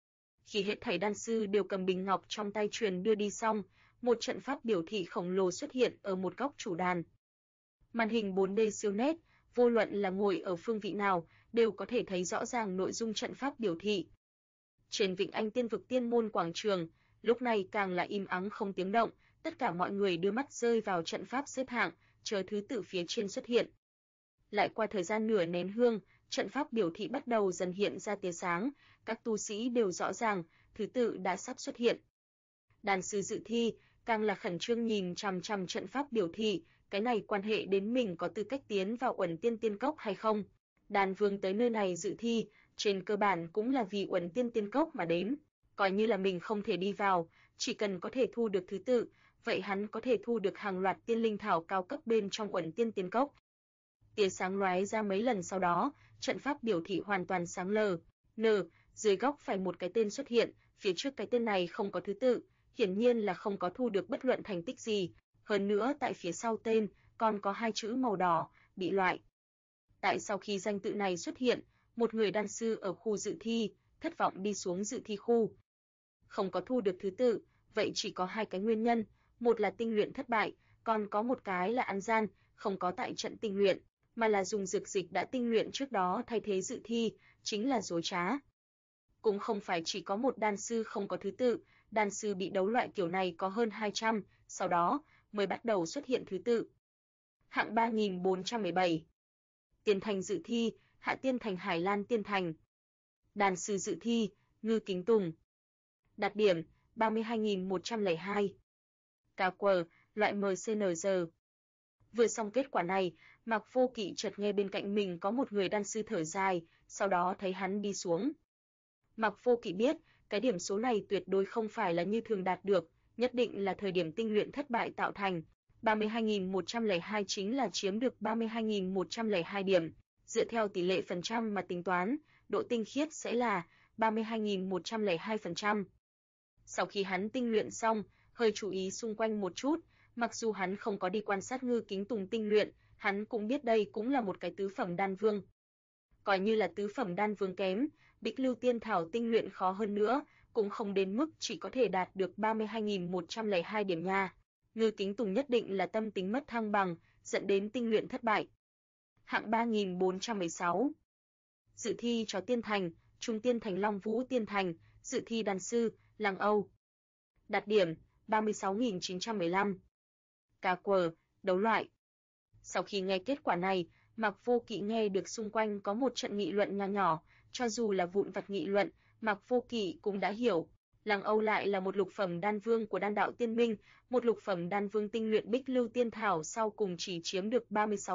Khi hết thảy đan sư đều cầm bình ngọc trong tay truyền đưa đi xong, một trận pháp biểu thị khổng lồ xuất hiện ở một góc chủ đàn. Màn hình 4D siêu nét, vô luận là ngồi ở phương vị nào, đều có thể thấy rõ ràng nội dung trận pháp biểu thị. Trên Vịnh Anh tiên vực tiên môn quảng trường, lúc này càng là im ắng không tiếng động, tất cả mọi người đưa mắt rơi vào trận pháp xếp hạng, chờ thứ tự phía trên xuất hiện. Lại qua thời gian nửa nén hương, trận pháp biểu thị bắt đầu dần hiện ra tia sáng, các tu sĩ đều rõ ràng, thứ tự đã sắp xuất hiện. Đan sư dự thi, càng là khẩn trương nhìn chằm chằm trận pháp biểu thị, cái này quan hệ đến mình có tư cách tiến vào Uẩn Tiên Tiên Cốc hay không. Đan vương tới nơi này dự thi, trên cơ bản cũng là vì Uẩn Tiên Tiên Cốc mà đến, coi như là mình không thể đi vào, chỉ cần có thể thu được thứ tự, vậy hắn có thể thu được hàng loạt tiên linh thảo cao cấp bên trong Uẩn Tiên Tiên Cốc. Tia sáng lóe ra mấy lần sau đó, trận pháp biểu thị hoàn toàn sáng lờ. Dưới góc phải một cái tên xuất hiện, phía trước cái tên này không có thứ tự, hiển nhiên là không có thu được bất luận thành tích gì, hơn nữa tại phía sau tên còn có 2 chữ màu đỏ, bị loại. Tại sau khi danh tự này xuất hiện, một người đan sư ở khu dự thi, thất vọng đi xuống dự thi khu. Không có thu được thứ tự, vậy chỉ có 2 cái nguyên nhân, một là tinh luyện thất bại, còn có một cái là ăn gian, không có tại trận tinh luyện, mà là dùng dược dịch đã tinh luyện trước đó thay thế dự thi, chính là dối trá. Cũng không phải chỉ có một đan sư không có thứ tự, đan sư bị đấu loại kiểu này có hơn 200, sau đó mới bắt đầu xuất hiện thứ tự. Hạng 3417. Tiên Thành dự thi, Hạ Tiên Thành Hải Lan Tiên Thành. Đàn sư dự thi, Ngư Kính Tùng. Đạt điểm 32.102. KQ, loại MCNG. Vừa xong kết quả này, Mạc Vô Kỵ chợt nghe bên cạnh mình có một người đan sư thở dài, sau đó thấy hắn đi xuống. Mạc Vô Kỵ biết, cái điểm số này tuyệt đối không phải là như thường đạt được, nhất định là thời điểm tinh luyện thất bại tạo thành. 32.102 chính là chiếm được 32.102 điểm. Dựa theo tỷ lệ phần trăm mà tính toán, độ tinh khiết sẽ là 32.102%. Sau khi hắn tinh luyện xong, hơi chú ý xung quanh một chút, mặc dù hắn không có đi quan sát Ngư Kính Tùng tinh luyện, hắn cũng biết đây cũng là một cái tứ phẩm đan vương. Coi như là tứ phẩm đan vương kém, Bích Lưu Tiên Thảo tinh luyện khó hơn nữa, cũng không đến mức chỉ có thể đạt được 32.102 điểm nha. Ngư Kính Tùng nhất định là tâm tính mất thăng bằng, dẫn đến tinh luyện thất bại. Hạng 3416. Dự thi cho Tiên Thành, Trung Tiên Thành Long Vũ Tiên Thành, dự thi đan sư, Lăng Âu. Đạt điểm 36.915. KQ, đấu loại. Sau khi nghe kết quả này, Mạc Vô Kỵ nghe được xung quanh có một trận nghị luận nho nhỏ, cho dù là vụn vặt nghị luận, Mạc Vô Kỵ cũng đã hiểu. Lăng Âu lại là một lục phẩm đan vương của đan đạo tiên minh, một lục phẩm đan vương tinh luyện Bích Lưu Tiên Thảo sau cùng chỉ chiếm được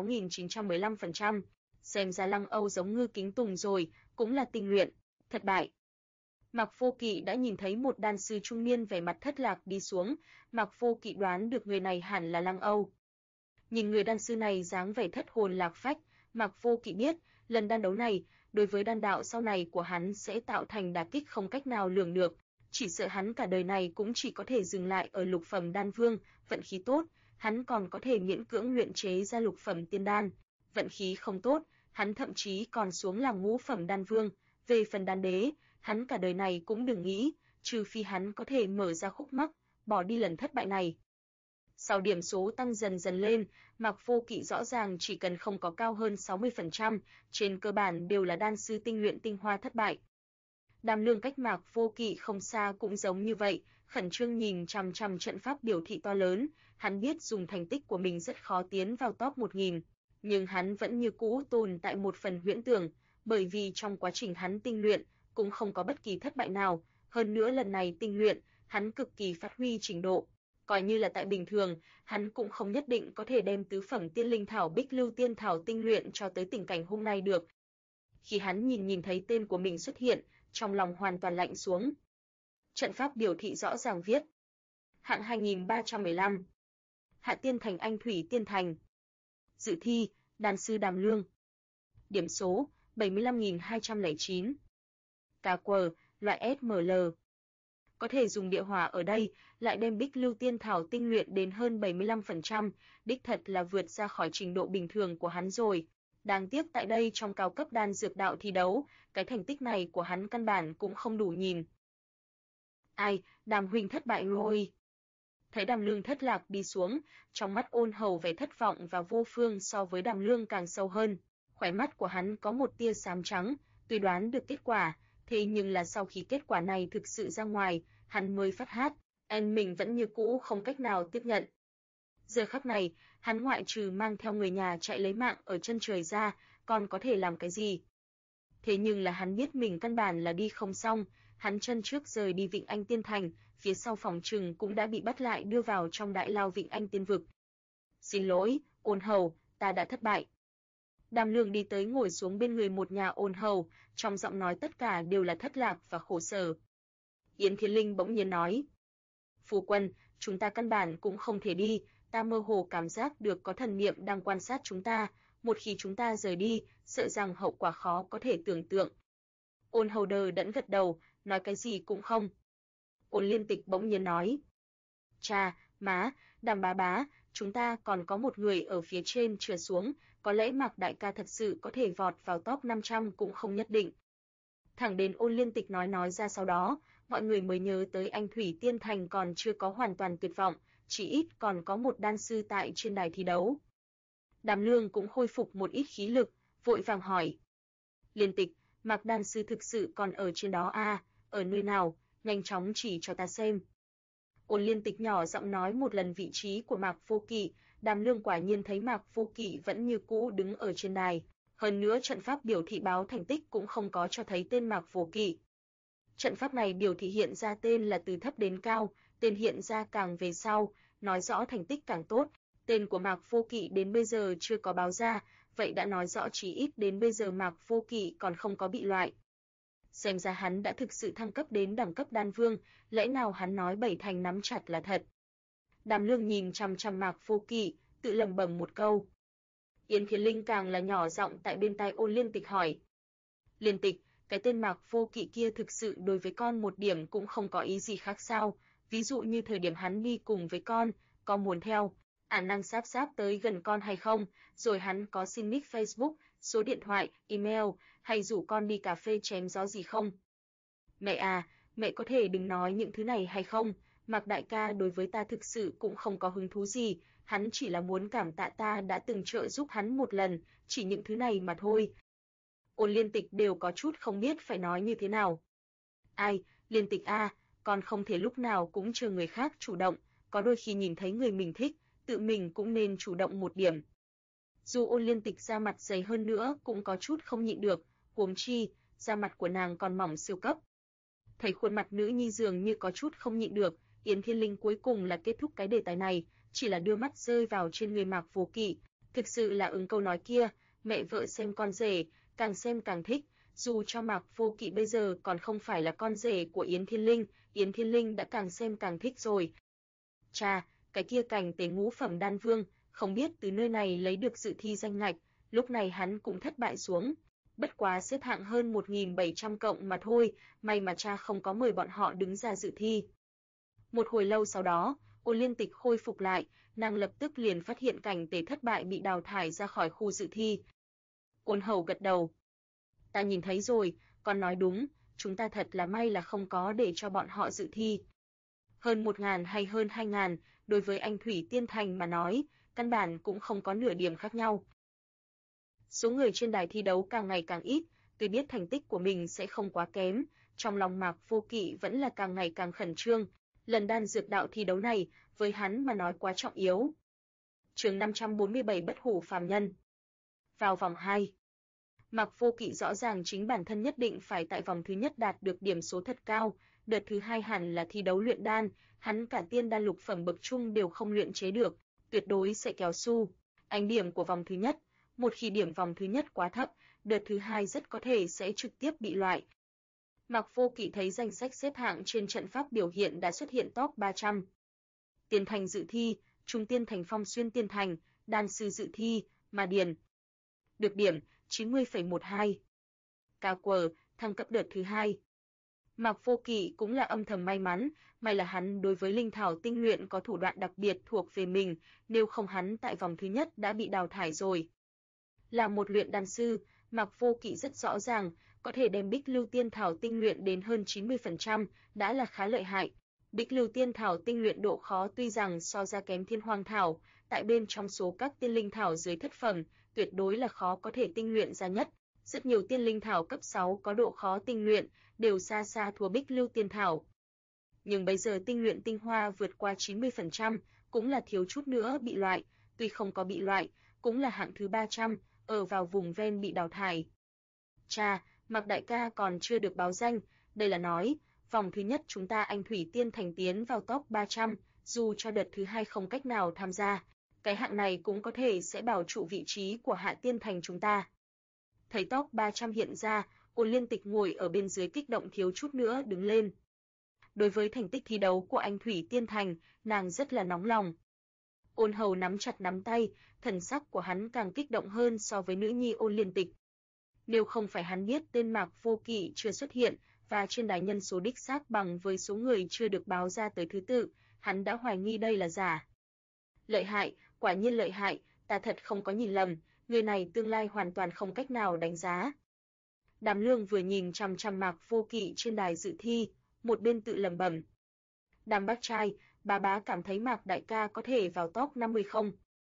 36.915%. Xem ra Lăng Âu giống Ngư Kính Tùng rồi, cũng là tinh luyện, thất bại. Mạc Vô Kỵ đã nhìn thấy một đan sư trung niên vẻ mặt thất lạc đi xuống, Mạc Vô Kỵ đoán được người này hẳn là Lăng Âu. Nhìn người đan sư này dáng vẻ thất hồn lạc phách, Mạc Vô Kỵ biết, lần đan đấu này, đối với đan đạo sau này của hắn sẽ tạo thành đả kích không cách nào lường được, chỉ sợ hắn cả đời này cũng chỉ có thể dừng lại ở lục phẩm đan vương, vận khí tốt, hắn còn có thể miễn cưỡng luyện chế ra lục phẩm tiên đan, vận khí không tốt, hắn thậm chí còn xuống làm ngũ phẩm đan vương, về phần đan đế, hắn cả đời này cũng đừng nghĩ, trừ phi hắn có thể mở ra khúc mắc, bỏ đi lần thất bại này. Sau điểm số tăng dần dần lên, Mạc Vô Kỵ rõ ràng chỉ cần không có cao hơn 60%, trên cơ bản đều là đan sư tinh luyện tinh hoa thất bại. Đàm Lương cách Mạc Vô Kỵ không xa cũng giống như vậy, khẩn trương nhìn chằm chằm trận pháp biểu thị to lớn, hắn biết dùng thành tích của mình rất khó tiến vào top 1000, nhưng hắn vẫn như cũ tồn tại một phần huyễn tưởng, bởi vì trong quá trình hắn tinh luyện cũng không có bất kỳ thất bại nào, hơn nữa lần này tinh luyện, hắn cực kỳ phát huy trình độ. Coi như là tại bình thường, hắn cũng không nhất định có thể đem tứ phẩm tiên linh thảo Bích Lưu Tiên Thảo tinh luyện cho tới tình cảnh hôm nay được. Khi hắn nhìn thấy tên của mình xuất hiện, trong lòng hoàn toàn lạnh xuống. Trận pháp biểu thị rõ ràng viết: hạng 2315, Hạ Tiên Thành Anh Thủy Tiên Thành. Dự thi, đan sư Đàm Lương. Điểm số 75.209. KQ, loại SML. Có thể dùng địa hỏa ở đây, lại đem Bích Lưu Tiên Thảo tinh luyện đến hơn 75%, đích thật là vượt ra khỏi trình độ bình thường của hắn rồi. Đáng tiếc tại đây trong cao cấp đan dược đạo thi đấu, cái thành tích này của hắn căn bản cũng không đủ nhìn. Ai, Đàm huynh thất bại rồi. Thấy Đàm Lương thất lạc đi xuống, trong mắt Ôn Hầu vẻ thất vọng và vô phương so với Đàm Lương càng sâu hơn. Khóe mắt của hắn có một tia xám trắng, tuy đoán được kết quả, thế nhưng là sau khi kết quả này thực sự ra ngoài, hắn mới phát hát, mình vẫn như cũ không cách nào tiếp nhận. Giờ khắc này, hắn ngoại trừ mang theo người nhà chạy lấy mạng ở chân trời ra, còn có thể làm cái gì? Thế nhưng là hắn biết mình căn bản là đi không xong, hắn chân trước rời đi Vịnh Anh Tiên Thành, phía sau phòng trừng cũng đã bị bắt lại đưa vào trong đại lao Vịnh Anh Tiên Vực. Xin lỗi, Ôn Hầu, ta đã thất bại. Đàm Lương đi tới ngồi xuống bên người một nhà Ôn Hầu, trong giọng nói tất cả đều là thất lạc và khổ sở. Yến Thiên Linh bỗng nhiên nói: Phu quân, chúng ta căn bản cũng không thể đi, ta mơ hồ cảm giác được có thần niệm đang quan sát chúng ta, một khi chúng ta rời đi, sợ rằng hậu quả khó có thể tưởng tượng. Ôn Hầu đờ đẫn gật đầu, nói cái gì cũng không. Ôn Liên Tịch bỗng nhiên nói: Cha, má, Đàm bá bá, chúng ta còn có một người ở phía trên trượt xuống, có lẽ Mạc đại ca thật sự có thể vọt vào top 500 cũng không nhất định. Thẳng đến Ôn Liên Tịch nói ra sau đó, mọi người mới nhớ tới Anh Thủy Tiên Thành còn chưa có hoàn toàn tuyệt vọng, chỉ ít còn có một đan sư tại trên đài thi đấu. Đàm Lương cũng khôi phục một ít khí lực, vội vàng hỏi: Liên Tịch, Mạc đan sư thực sự còn ở trên đó à, ở nơi nào, nhanh chóng chỉ cho ta xem. Ôn Liên Tịch nhỏ giọng nói một lần vị trí của Mạc Vô Kỵ, Đàm Lương quả nhiên thấy Mạc Vô Kỵ vẫn như cũ đứng ở trên đài, hơn nữa trận pháp biểu thị báo thành tích cũng không có cho thấy tên Mạc Vô Kỵ. Trận pháp này biểu thị hiện ra tên là từ thấp đến cao, tên hiện ra càng về sau, nói rõ thành tích càng tốt. Tên của Mạc Vô Kỵ đến bây giờ chưa có báo ra, vậy đã nói rõ chí ít đến bây giờ Mạc Vô Kỵ còn không có bị loại. Xem ra hắn đã thực sự thăng cấp đến đẳng cấp đan vương, lẽ nào hắn nói bảy thành nắm chặt là thật. Đàm Lương nhìn chằm chằm Mạc Vô Kỵ, tự lẩm bẩm một câu. Yến Thiên Linh càng là nhỏ giọng tại bên tai Ôn Liên Tịch hỏi. Liên Tịch, cái tên Mạc Vô Kỵ kia thực sự đối với con một điểm cũng không có ý gì khác sao? Ví dụ như thời điểm hắn đi cùng với con muốn theo, năng sáp tới gần con hay không, rồi hắn có xin nick Facebook, số điện thoại, email, hay rủ con đi cà phê chém gió gì không? Mẹ à, mẹ có thể đừng nói những thứ này hay không? Mạc đại ca đối với ta thực sự cũng không có hứng thú gì, hắn chỉ là muốn cảm tạ ta đã từng trợ giúp hắn một lần, chỉ những thứ này mà thôi. Ôn Liên Tịch đều có chút không biết phải nói như thế nào. Ai, Liên Tịch a, con không thể lúc nào cũng chờ người khác chủ động, có đôi khi nhìn thấy người mình thích, tự mình cũng nên chủ động một điểm. Dù Ôn Liên Tịch da mặt dày hơn nữa cũng có chút không nhịn được, huống chi, da mặt của nàng còn mỏng siêu cấp. Thấy khuôn mặt nữ nhi dường như có chút không nhịn được, Yến Thiên Linh cuối cùng là kết thúc cái đề tài này, chỉ là đưa mắt rơi vào trên người Mạc Vô Kỵ, thực sự là ứng câu nói kia, mẹ vợ xem con rể, càng xem càng thích, dù cho Mạc Vô Kỵ bây giờ còn không phải là con rể của Yến Thiên Linh đã càng xem càng thích rồi. Cha, cái kia Cảnh Tế ngũ phẩm đan vương, không biết từ nơi này lấy được dự thi danh ngạch, lúc này hắn cũng thất bại xuống. Bất quá xếp hạng hơn 1.700 cộng mà thôi, may mà cha không có mời bọn họ đứng ra dự thi. Một hồi lâu sau đó, Ôn Liên Tịch khôi phục lại, nàng lập tức liền phát hiện Cảnh Tế thất bại bị đào thải ra khỏi khu dự thi. Ôn Hầu gật đầu. Ta nhìn thấy rồi, con nói đúng, chúng ta thật là may là không có để cho bọn họ dự thi. Hơn 1.000 hay hơn 2.000, đối với anh Thủy Tiên Thành mà nói, căn bản cũng không có nửa điểm khác nhau. Số người trên đài thi đấu càng ngày càng ít, tuy biết thành tích của mình sẽ không quá kém, trong lòng Mạc Vô Kỵ vẫn là càng ngày càng khẩn trương. Lần đan dược đạo thi đấu này, với hắn mà nói quá trọng yếu. Chương 547 Bất hủ phàm nhân. Vào vòng 2. Mạc Vô Kỵ rõ ràng chính bản thân nhất định phải tại vòng thứ nhất đạt được điểm số thật cao, đợt thứ hai hẳn là thi đấu luyện đan, hắn cả tiên đan lục phẩm bậc trung đều không luyện chế được, tuyệt đối sẽ kéo su. Anh điểm của vòng thứ nhất, một khi điểm vòng thứ nhất quá thấp, đợt thứ hai rất có thể sẽ trực tiếp bị loại. Mạc Vô Kỵ thấy danh sách xếp hạng trên trận pháp biểu hiện đã xuất hiện top 300. Tiên Thành dự thi, Trung Tiên Thành Phong Xuyên Tiên Thành, Đan sư dự thi, Ma Điền. Được điểm 90,12. Cao quờ, thăng cấp đợt thứ hai. Mạc Vô Kỵ cũng là âm thầm may mắn, may là hắn đối với linh thảo tinh luyện có thủ đoạn đặc biệt thuộc về mình, nếu không hắn tại vòng thứ nhất đã bị đào thải rồi. Là một luyện đan sư, Mạc Vô Kỵ rất rõ ràng, có thể đem Bích Lưu Tiên Thảo tinh luyện đến hơn 90% đã là khá lợi hại. Bích Lưu Tiên Thảo tinh luyện độ khó tuy rằng so ra kém Thiên Hoang Thảo, tại bên trong số các tiên linh thảo dưới thất phẩm, tuyệt đối là khó có thể tinh luyện ra nhất. Rất nhiều tiên linh thảo cấp 6 có độ khó tinh luyện, đều xa xa thua Bích Lưu Tiên Thảo. Nhưng bây giờ tinh luyện tinh hoa vượt qua 90%, cũng là thiếu chút nữa bị loại, tuy không có bị loại, cũng là hạng thứ 300, ở vào vùng ven bị đào thải. Cha, Mạc đại ca còn chưa được báo danh, đây là nói, vòng thứ nhất chúng ta anh Thủy Tiên Thành tiến vào top 300, dù cho đợt thứ hai không cách nào tham gia, cái hạng này cũng có thể sẽ bảo trụ vị trí của Hạ Tiên Thành chúng ta. Thấy top 300 hiện ra, Ôn Liên Tịch ngồi ở bên dưới kích động thiếu chút nữa đứng lên. Đối với thành tích thi đấu của anh Thủy Tiên Thành, nàng rất là nóng lòng. Ôn Hầu nắm chặt nắm tay, thần sắc của hắn càng kích động hơn so với nữ nhi Ôn Liên Tịch. Nếu không phải hắn biết tên Mạc Vô Kỵ chưa xuất hiện và trên đài nhân số đích xác bằng với số người chưa được báo ra tới thứ tự, hắn đã hoài nghi đây là giả. Lợi hại, quả nhiên lợi hại, ta thật không có nhìn lầm, người này tương lai hoàn toàn không cách nào đánh giá. Đàm Lương vừa nhìn chằm chằm Mạc Vô Kỵ trên đài dự thi, một bên tự lẩm bẩm. Đàm bác trai, bá cảm thấy Mạc đại ca có thể vào top 50 không?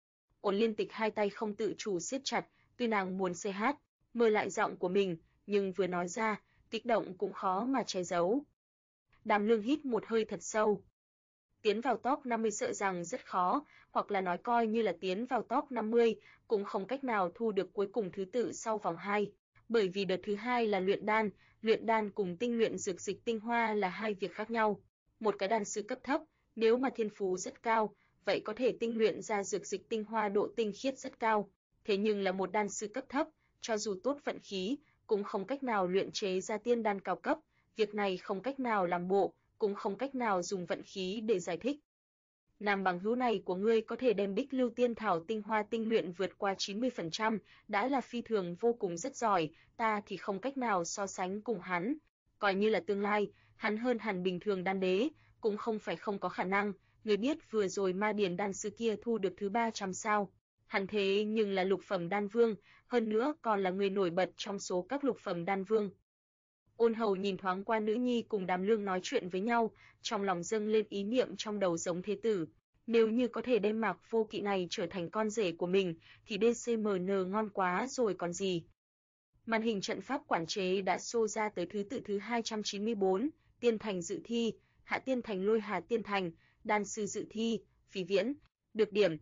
Ôn Liên Tịch hai tay không tự chủ siết chặt, tuy nàng muốn CH, mơ lại giọng của mình, nhưng vừa nói ra, kích động cũng khó mà che giấu. Đàm Lương hít một hơi thật sâu. Tiến vào top 50 sợ rằng rất khó, hoặc là nói coi như là tiến vào top 50, cũng không cách nào thu được cuối cùng thứ tự sau vòng 2. Bởi vì đợt thứ 2 là luyện đan cùng tinh luyện dược dịch tinh hoa là hai việc khác nhau. Một cái đan sư cấp thấp, nếu mà thiên phú rất cao, vậy có thể tinh luyện ra dược dịch tinh hoa độ tinh khiết rất cao. Thế nhưng là một đan sư cấp thấp, cho dù tốt vận khí, cũng không cách nào luyện chế ra tiên đan cao cấp, việc này không cách nào làm bộ, cũng không cách nào dùng vận khí để giải thích. Nam bằng hữu này của ngươi có thể đem Bích Lưu Tiên Thảo tinh hoa tinh luyện vượt qua 90%, đã là phi thường vô cùng rất giỏi, ta thì không cách nào so sánh cùng hắn. Coi như là tương lai, hắn hơn hẳn bình thường đan đế, cũng không phải không có khả năng, người biết vừa rồi Ma Điền đan sư kia thu được thứ 300 sao. Hắn thế nhưng là lục phẩm đan vương, hơn nữa còn là người nổi bật trong số các lục phẩm đan vương. Ôn Hầu nhìn thoáng qua nữ nhi cùng Đàm Lương nói chuyện với nhau, trong lòng dâng lên ý niệm trong đầu giống thế tử. Nếu như có thể đem Mạc Vô Kỵ này trở thành con rể của mình, thì DCMN ngon quá rồi còn gì. Màn hình trận pháp quản chế đã show ra tới thứ tự thứ 294, Tiên Thành dự thi, Hạ Tiên Thành Lôi Hà Tiên Thành, Đan sư dự thi, Phí Viễn, được điểm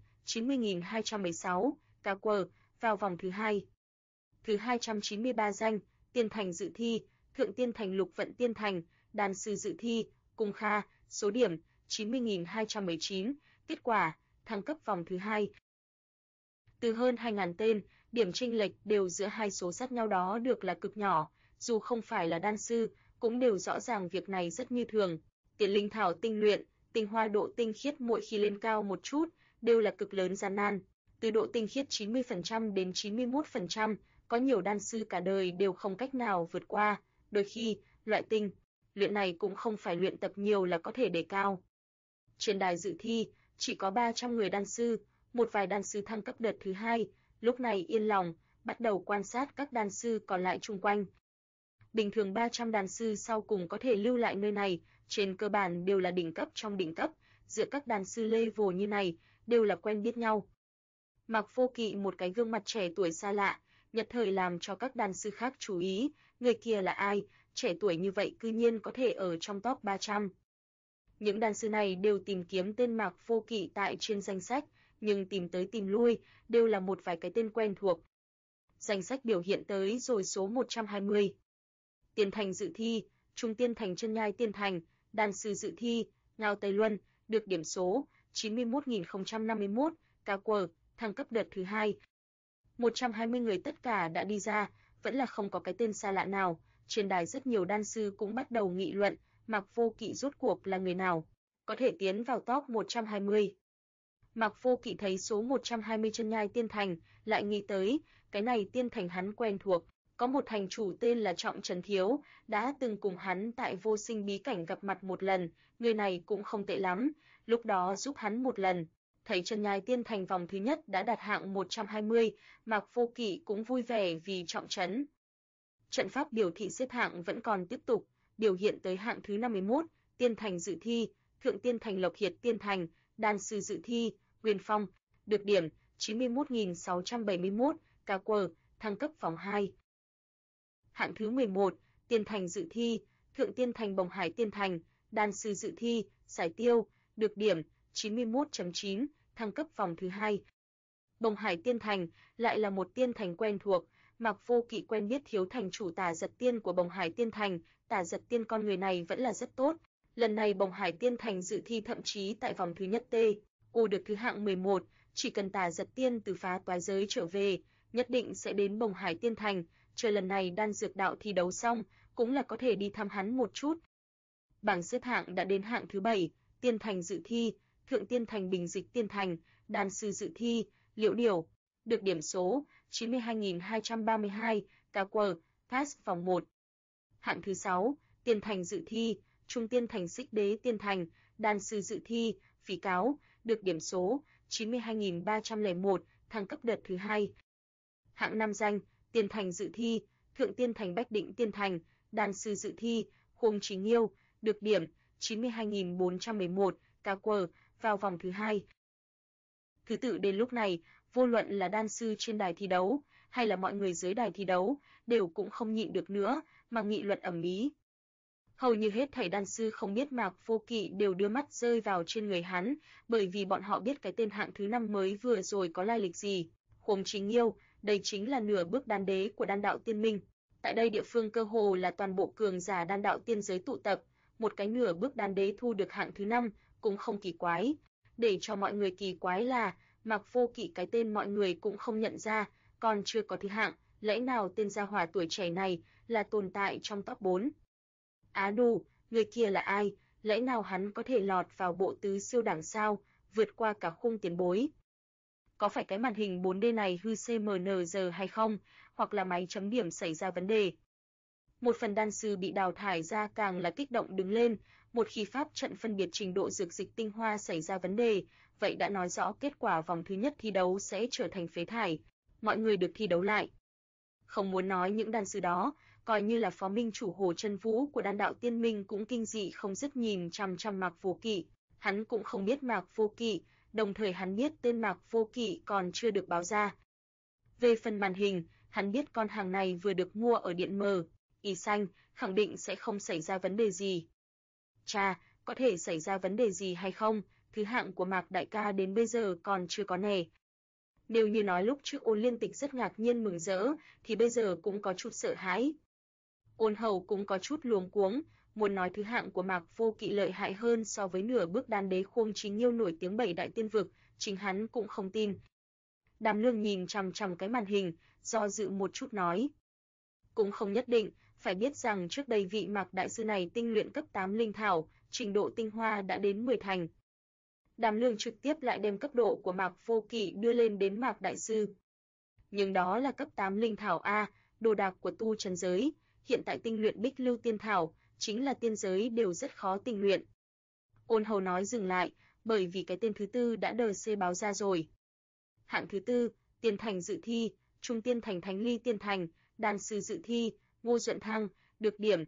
90.216, KQ, vào vòng thứ 2. Thứ 293 danh, Tiên Thành dự thi, Thượng Tiên Thành Lục Vận Tiên Thành, Đan sư dự thi, Cung Kha, số điểm 90.219, kết quả, thăng cấp vòng thứ 2. Từ hơn 2.000 tên, điểm chênh lệch đều giữa hai số sát nhau đó được là cực nhỏ, dù không phải là đan sư, cũng đều rõ ràng việc này rất như thường. Tiền linh thảo tinh luyện, tinh hoa độ tinh khiết mỗi khi lên cao một chút, đều là cực lớn gian nan. Từ độ tinh khiết 90% đến 91%, có nhiều đan sư cả đời đều không cách nào vượt qua, đôi khi, loại tinh luyện này cũng không phải luyện tập nhiều là có thể đề cao. Trên đài dự thi, chỉ có 300 người đan sư, một vài đan sư thăng cấp đợt thứ 2, lúc này yên lòng, bắt đầu quan sát các đan sư còn lại chung quanh. Bình thường 300 đan sư sau cùng có thể lưu lại nơi này, trên cơ bản đều là đỉnh cấp trong đỉnh cấp, giữa các đan sư level như này, đều là quen biết nhau. Mạc Vô Kỵ một cái gương mặt trẻ tuổi xa lạ, nhất thời làm cho các đan sư khác chú ý, người kia là ai, trẻ tuổi như vậy cư nhiên có thể ở trong top 300. Những đan sư này đều tìm kiếm tên Mạc Vô Kỵ tại trên danh sách, nhưng tìm tới tìm lui, đều là một vài cái tên quen thuộc. Danh sách biểu hiện tới rồi số 120. Tiên Thành dự thi, Trung Tiên Thành Chân Nhai Tiên Thành, đan sư dự thi, Ngao Tây Luân, được điểm số 91.051, KQ, thăng cấp đợt thứ 2. 120 người tất cả đã đi ra, vẫn là không có cái tên xa lạ nào, trên đài rất nhiều đan sư cũng bắt đầu nghị luận, Mạc Vô Kỵ rốt cuộc là người nào, có thể tiến vào top 120. Mạc Vô Kỵ thấy số 120 Chân Nhai Tiên Thành, lại nghĩ tới, cái này tiên thành hắn quen thuộc, có một thành chủ tên là Trọng Trấn Thiếu, đã từng cùng hắn tại Vô Sinh bí cảnh gặp mặt một lần, người này cũng không tệ lắm, lúc đó giúp hắn một lần. Thấy Chân Nhai Tiên Thành vòng thứ nhất đã đạt hạng 120, Mạc Vô Kỵ cũng vui vẻ vì Trọng Trấn. Trận pháp biểu thị xếp hạng vẫn còn tiếp tục, biểu hiện tới hạng thứ 51, Tiên Thành dự thi, Thượng Tiên Thành Lộc Hiệt Tiên Thành, đan sư dự thi, Nguyên Phong, được điểm 91.671, KQ, thăng cấp vòng 2. Hạng thứ 11, Tiên Thành dự thi, Thượng Tiên Thành Bồng Hải Tiên Thành, đan sư dự thi, Sải Tiêu, được điểm 91.9, thăng cấp vòng thứ 2. Bồng Hải Tiên Thành lại là một tiên thành quen thuộc, Mạc Vô Kỵ quen biết thiếu thành chủ Tả Giật Tiên của Bồng Hải Tiên Thành, Tả Giật Tiên con người này vẫn là rất tốt. Lần này Bồng Hải Tiên Thành dự thi thậm chí tại vòng thứ nhất được thứ hạng 11, chỉ cần Tả Giật Tiên từ phá toái giới trở về, nhất định sẽ đến Bồng Hải Tiên Thành, chờ lần này đan dược đạo thi đấu xong, cũng là có thể đi thăm hắn một chút. Bảng xếp hạng đã đến hạng thứ 7, Tiên Thành dự thi, Thượng Tiên Thành Bình Dịch Tiên Thành, đan sư dự thi, Liễu Điểu, được điểm số 92.232, KQ, pass vòng 1. Hạng thứ 6, Tiên Thành dự thi, Trung Tiên Thành Xích Đế Tiên Thành, đan sư dự thi, Phí Cáo, được điểm số 92.301, thăng cấp đợt thứ 2. Hạng 5 danh, Tiên Thành dự thi, Thượng Tiên Thành Bách Định Tiên Thành, đan sư dự thi, Khuông Chí Nghiêu, được điểm 92.411, KQ, vào vòng thứ 2. Thứ tự đến lúc này, vô luận là đan sư trên đài thi đấu, hay là mọi người dưới đài thi đấu, đều cũng không nhịn được nữa, mà nghị luận ầm ĩ. Hầu như hết thảy đan sư không biết Mạc Vô Kỵ đều đưa mắt rơi vào trên người hắn, bởi vì bọn họ biết cái tên hạng thứ 5 mới vừa rồi có lai lịch gì. Khuống Chính Nghiêu, đây chính là nửa bước đan đế của đan đạo tiên minh. Tại đây địa phương cơ hồ là toàn bộ cường giả đan đạo tiên giới tụ tập, một cái nửa bước đan đế thu được hạng thứ 5 cũng không kỳ quái. Để cho mọi người kỳ quái là Mạc Vô Kỵ cái tên mọi người cũng không nhận ra, còn chưa có thứ hạng, lẽ nào tên gia hỏa tuổi trẻ này là tồn tại trong top 4? Á đù, người kia là ai, lẽ nào hắn có thể lọt vào bộ tứ siêu đẳng sao, vượt qua cả khung tiền bối? Có phải cái màn hình 4D này hư CMNG hay không, hoặc là máy chấm điểm xảy ra vấn đề? Một phần đan sư bị đào thải ra càng là kích động đứng lên, một khi pháp trận phân biệt trình độ dược dịch tinh hoa xảy ra vấn đề, vậy đã nói rõ kết quả vòng thứ nhất thi đấu sẽ trở thành phế thải, mọi người được thi đấu lại. Không muốn nói những đan sư đó, coi như là phó minh chủ Hồ Chân Vũ của đan đạo tiên minh cũng kinh dị không dứt nhìn chằm chằm Mạc Vô Kỵ, hắn cũng không biết Mạc Vô Kỵ, đồng thời hắn biết tên Mạc Vô Kỵ còn chưa được báo ra. Về phần màn hình, hắn biết con hàng này vừa được mua ở điện mờ, y xanh, khẳng định sẽ không xảy ra vấn đề gì. Chà, có thể xảy ra vấn đề gì hay không, thứ hạng của Mạc đại ca đến bây giờ còn chưa có nè. Nếu như nói lúc trước Ôn Liên Tịch rất ngạc nhiên mừng rỡ, thì bây giờ cũng có chút sợ hãi. Ôn Hầu cũng có chút luống cuống, muốn nói thứ hạng của Mạc Vô Kỵ lợi hại hơn so với nửa bước đan đế Khuông Chính Nghiêu nổi tiếng 7 đại tiên vực, chính hắn cũng không tin. Đàm Lương nhìn chằm chằm cái màn hình, do dự một chút nói. Cũng không nhất định, phải biết rằng trước đây vị Mạc đại sư này tinh luyện cấp 8 linh thảo, trình độ tinh hoa đã đến 10 thành. Đàm Lương trực tiếp lại đem cấp độ của Mạc Vô Kỵ đưa lên đến Mạc đại sư. Nhưng đó là cấp 8 linh thảo a, đồ đạc của tu trần giới, hiện tại tinh luyện Bích Lưu tiên thảo, chính là tiên giới đều rất khó tinh luyện. Ôn Hầu nói dừng lại, bởi vì cái tên thứ tư đã đờ xê báo ra rồi. Hạng thứ tư, Tiên Thành dự thi, Trung Tiên Thành Thánh Ly Tiên Thành, đan sư dự thi, Ngô Duận Thăng, được điểm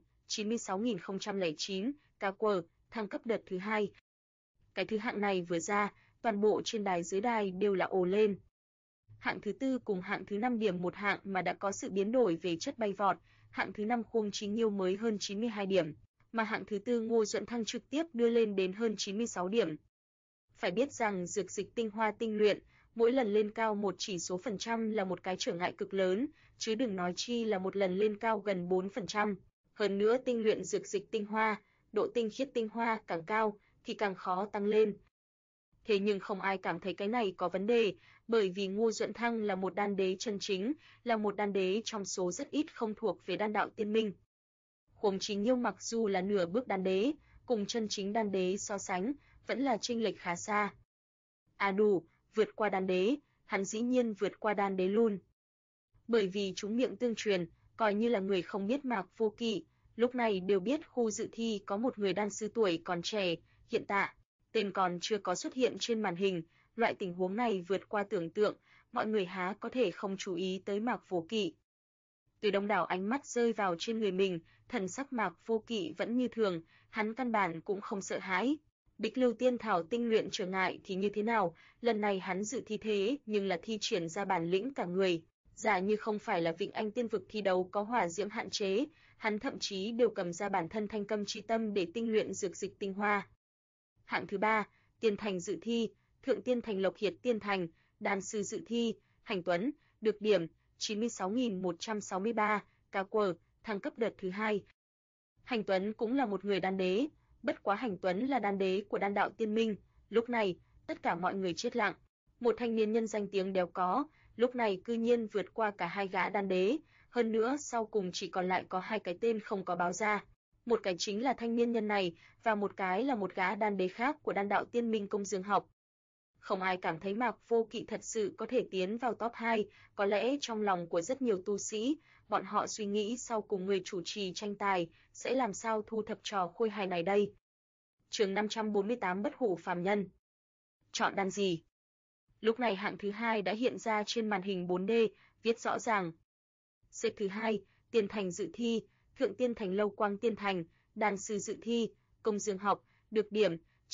96.009, cá quờ, thăng cấp đợt thứ 2. Cái thứ hạng này vừa ra, toàn bộ trên đài dưới đài đều là ồ lên. Hạng thứ tư cùng hạng thứ 5 điểm một hạng mà đã có sự biến đổi về chất bay vọt, hạng thứ 5 Khuông Chính Nghiêu mới hơn 92 điểm, mà hạng thứ tư Ngô Duận Thăng trực tiếp đưa lên đến hơn 96 điểm. Phải biết rằng dược dịch tinh hoa tinh luyện, mỗi lần lên cao một chỉ số phần trăm là một cái trở ngại cực lớn, chứ đừng nói chi là một lần lên cao gần 4%. Hơn nữa tinh luyện dược dịch tinh hoa, độ tinh khiết tinh hoa càng cao thì càng khó tăng lên. Thế nhưng không ai cảm thấy cái này có vấn đề, bởi vì Ngô Duận Thăng là một đan đế chân chính, là một đan đế trong số rất ít không thuộc về đan đạo tiên minh. Khuông Chính Nghiêu mặc dù là nửa bước đan đế, cùng chân chính đan đế so sánh, vẫn là chênh lệch khá xa. À đủ, vượt qua đan đế, hắn dĩ nhiên vượt qua đan đế luôn. Bởi vì chúng miệng tương truyền, coi như là người không biết Mạc Vô Kỵ, lúc này đều biết khu dự thi có một người đan sư tuổi còn trẻ, hiện tại tên còn chưa có xuất hiện trên màn hình, loại tình huống này vượt qua tưởng tượng, mọi người há có thể không chú ý tới Mạc Vô Kỵ. Từ đông đảo ánh mắt rơi vào trên người mình, thần sắc Mạc Vô Kỵ vẫn như thường, hắn căn bản cũng không sợ hãi. Bích Lưu tiên thảo tinh luyện trở ngại thì như thế nào, lần này hắn dự thi thế nhưng là thi triển ra bản lĩnh cả người. Giả như không phải là Vịnh Anh tiên vực thi đấu có hỏa diễm hạn chế, hắn thậm chí đều cầm ra bản thân thanh câm chi tâm để tinh luyện dược dịch tinh hoa. Hạng thứ 3, Tiên Thành dự thi, Thượng Tiên Thành Lộc Hiệt Tiên Thành, đan sư dự thi, Hành Tuấn, được điểm 96.163, cá quờ, thăng cấp đợt thứ 2. Hành Tuấn cũng là một người đan đế, bất quá Hành Tuấn là đan đế của đan đạo tiên minh, lúc này, tất cả mọi người chết lặng. Một thanh niên nhân danh tiếng đéo có, lúc này cư nhiên vượt qua cả hai gã đan đế, hơn nữa sau cùng chỉ còn lại có hai cái tên không có báo ra. Một cái chính là thanh niên nhân này, và một cái là một gã đan đế khác của đan đạo tiên minh Công Dương Học. Không ai cảm thấy Mạc Vô Kỵ thật sự có thể tiến vào top 2, có lẽ trong lòng của rất nhiều tu sĩ, bọn họ suy nghĩ sau cùng người chủ trì tranh tài sẽ làm sao thu thập trò khôi hài này đây. Chương 548 Bất hủ phàm nhân. Chọn đan gì? Lúc này hạng thứ 2 đã hiện ra trên màn hình 4D, viết rõ ràng. Xếp thứ 2, Tiên Thành dự thi, Thượng Tiên Thành Lâu Quang Tiên Thành, đan sư dự thi, Công Dương Học, được điểm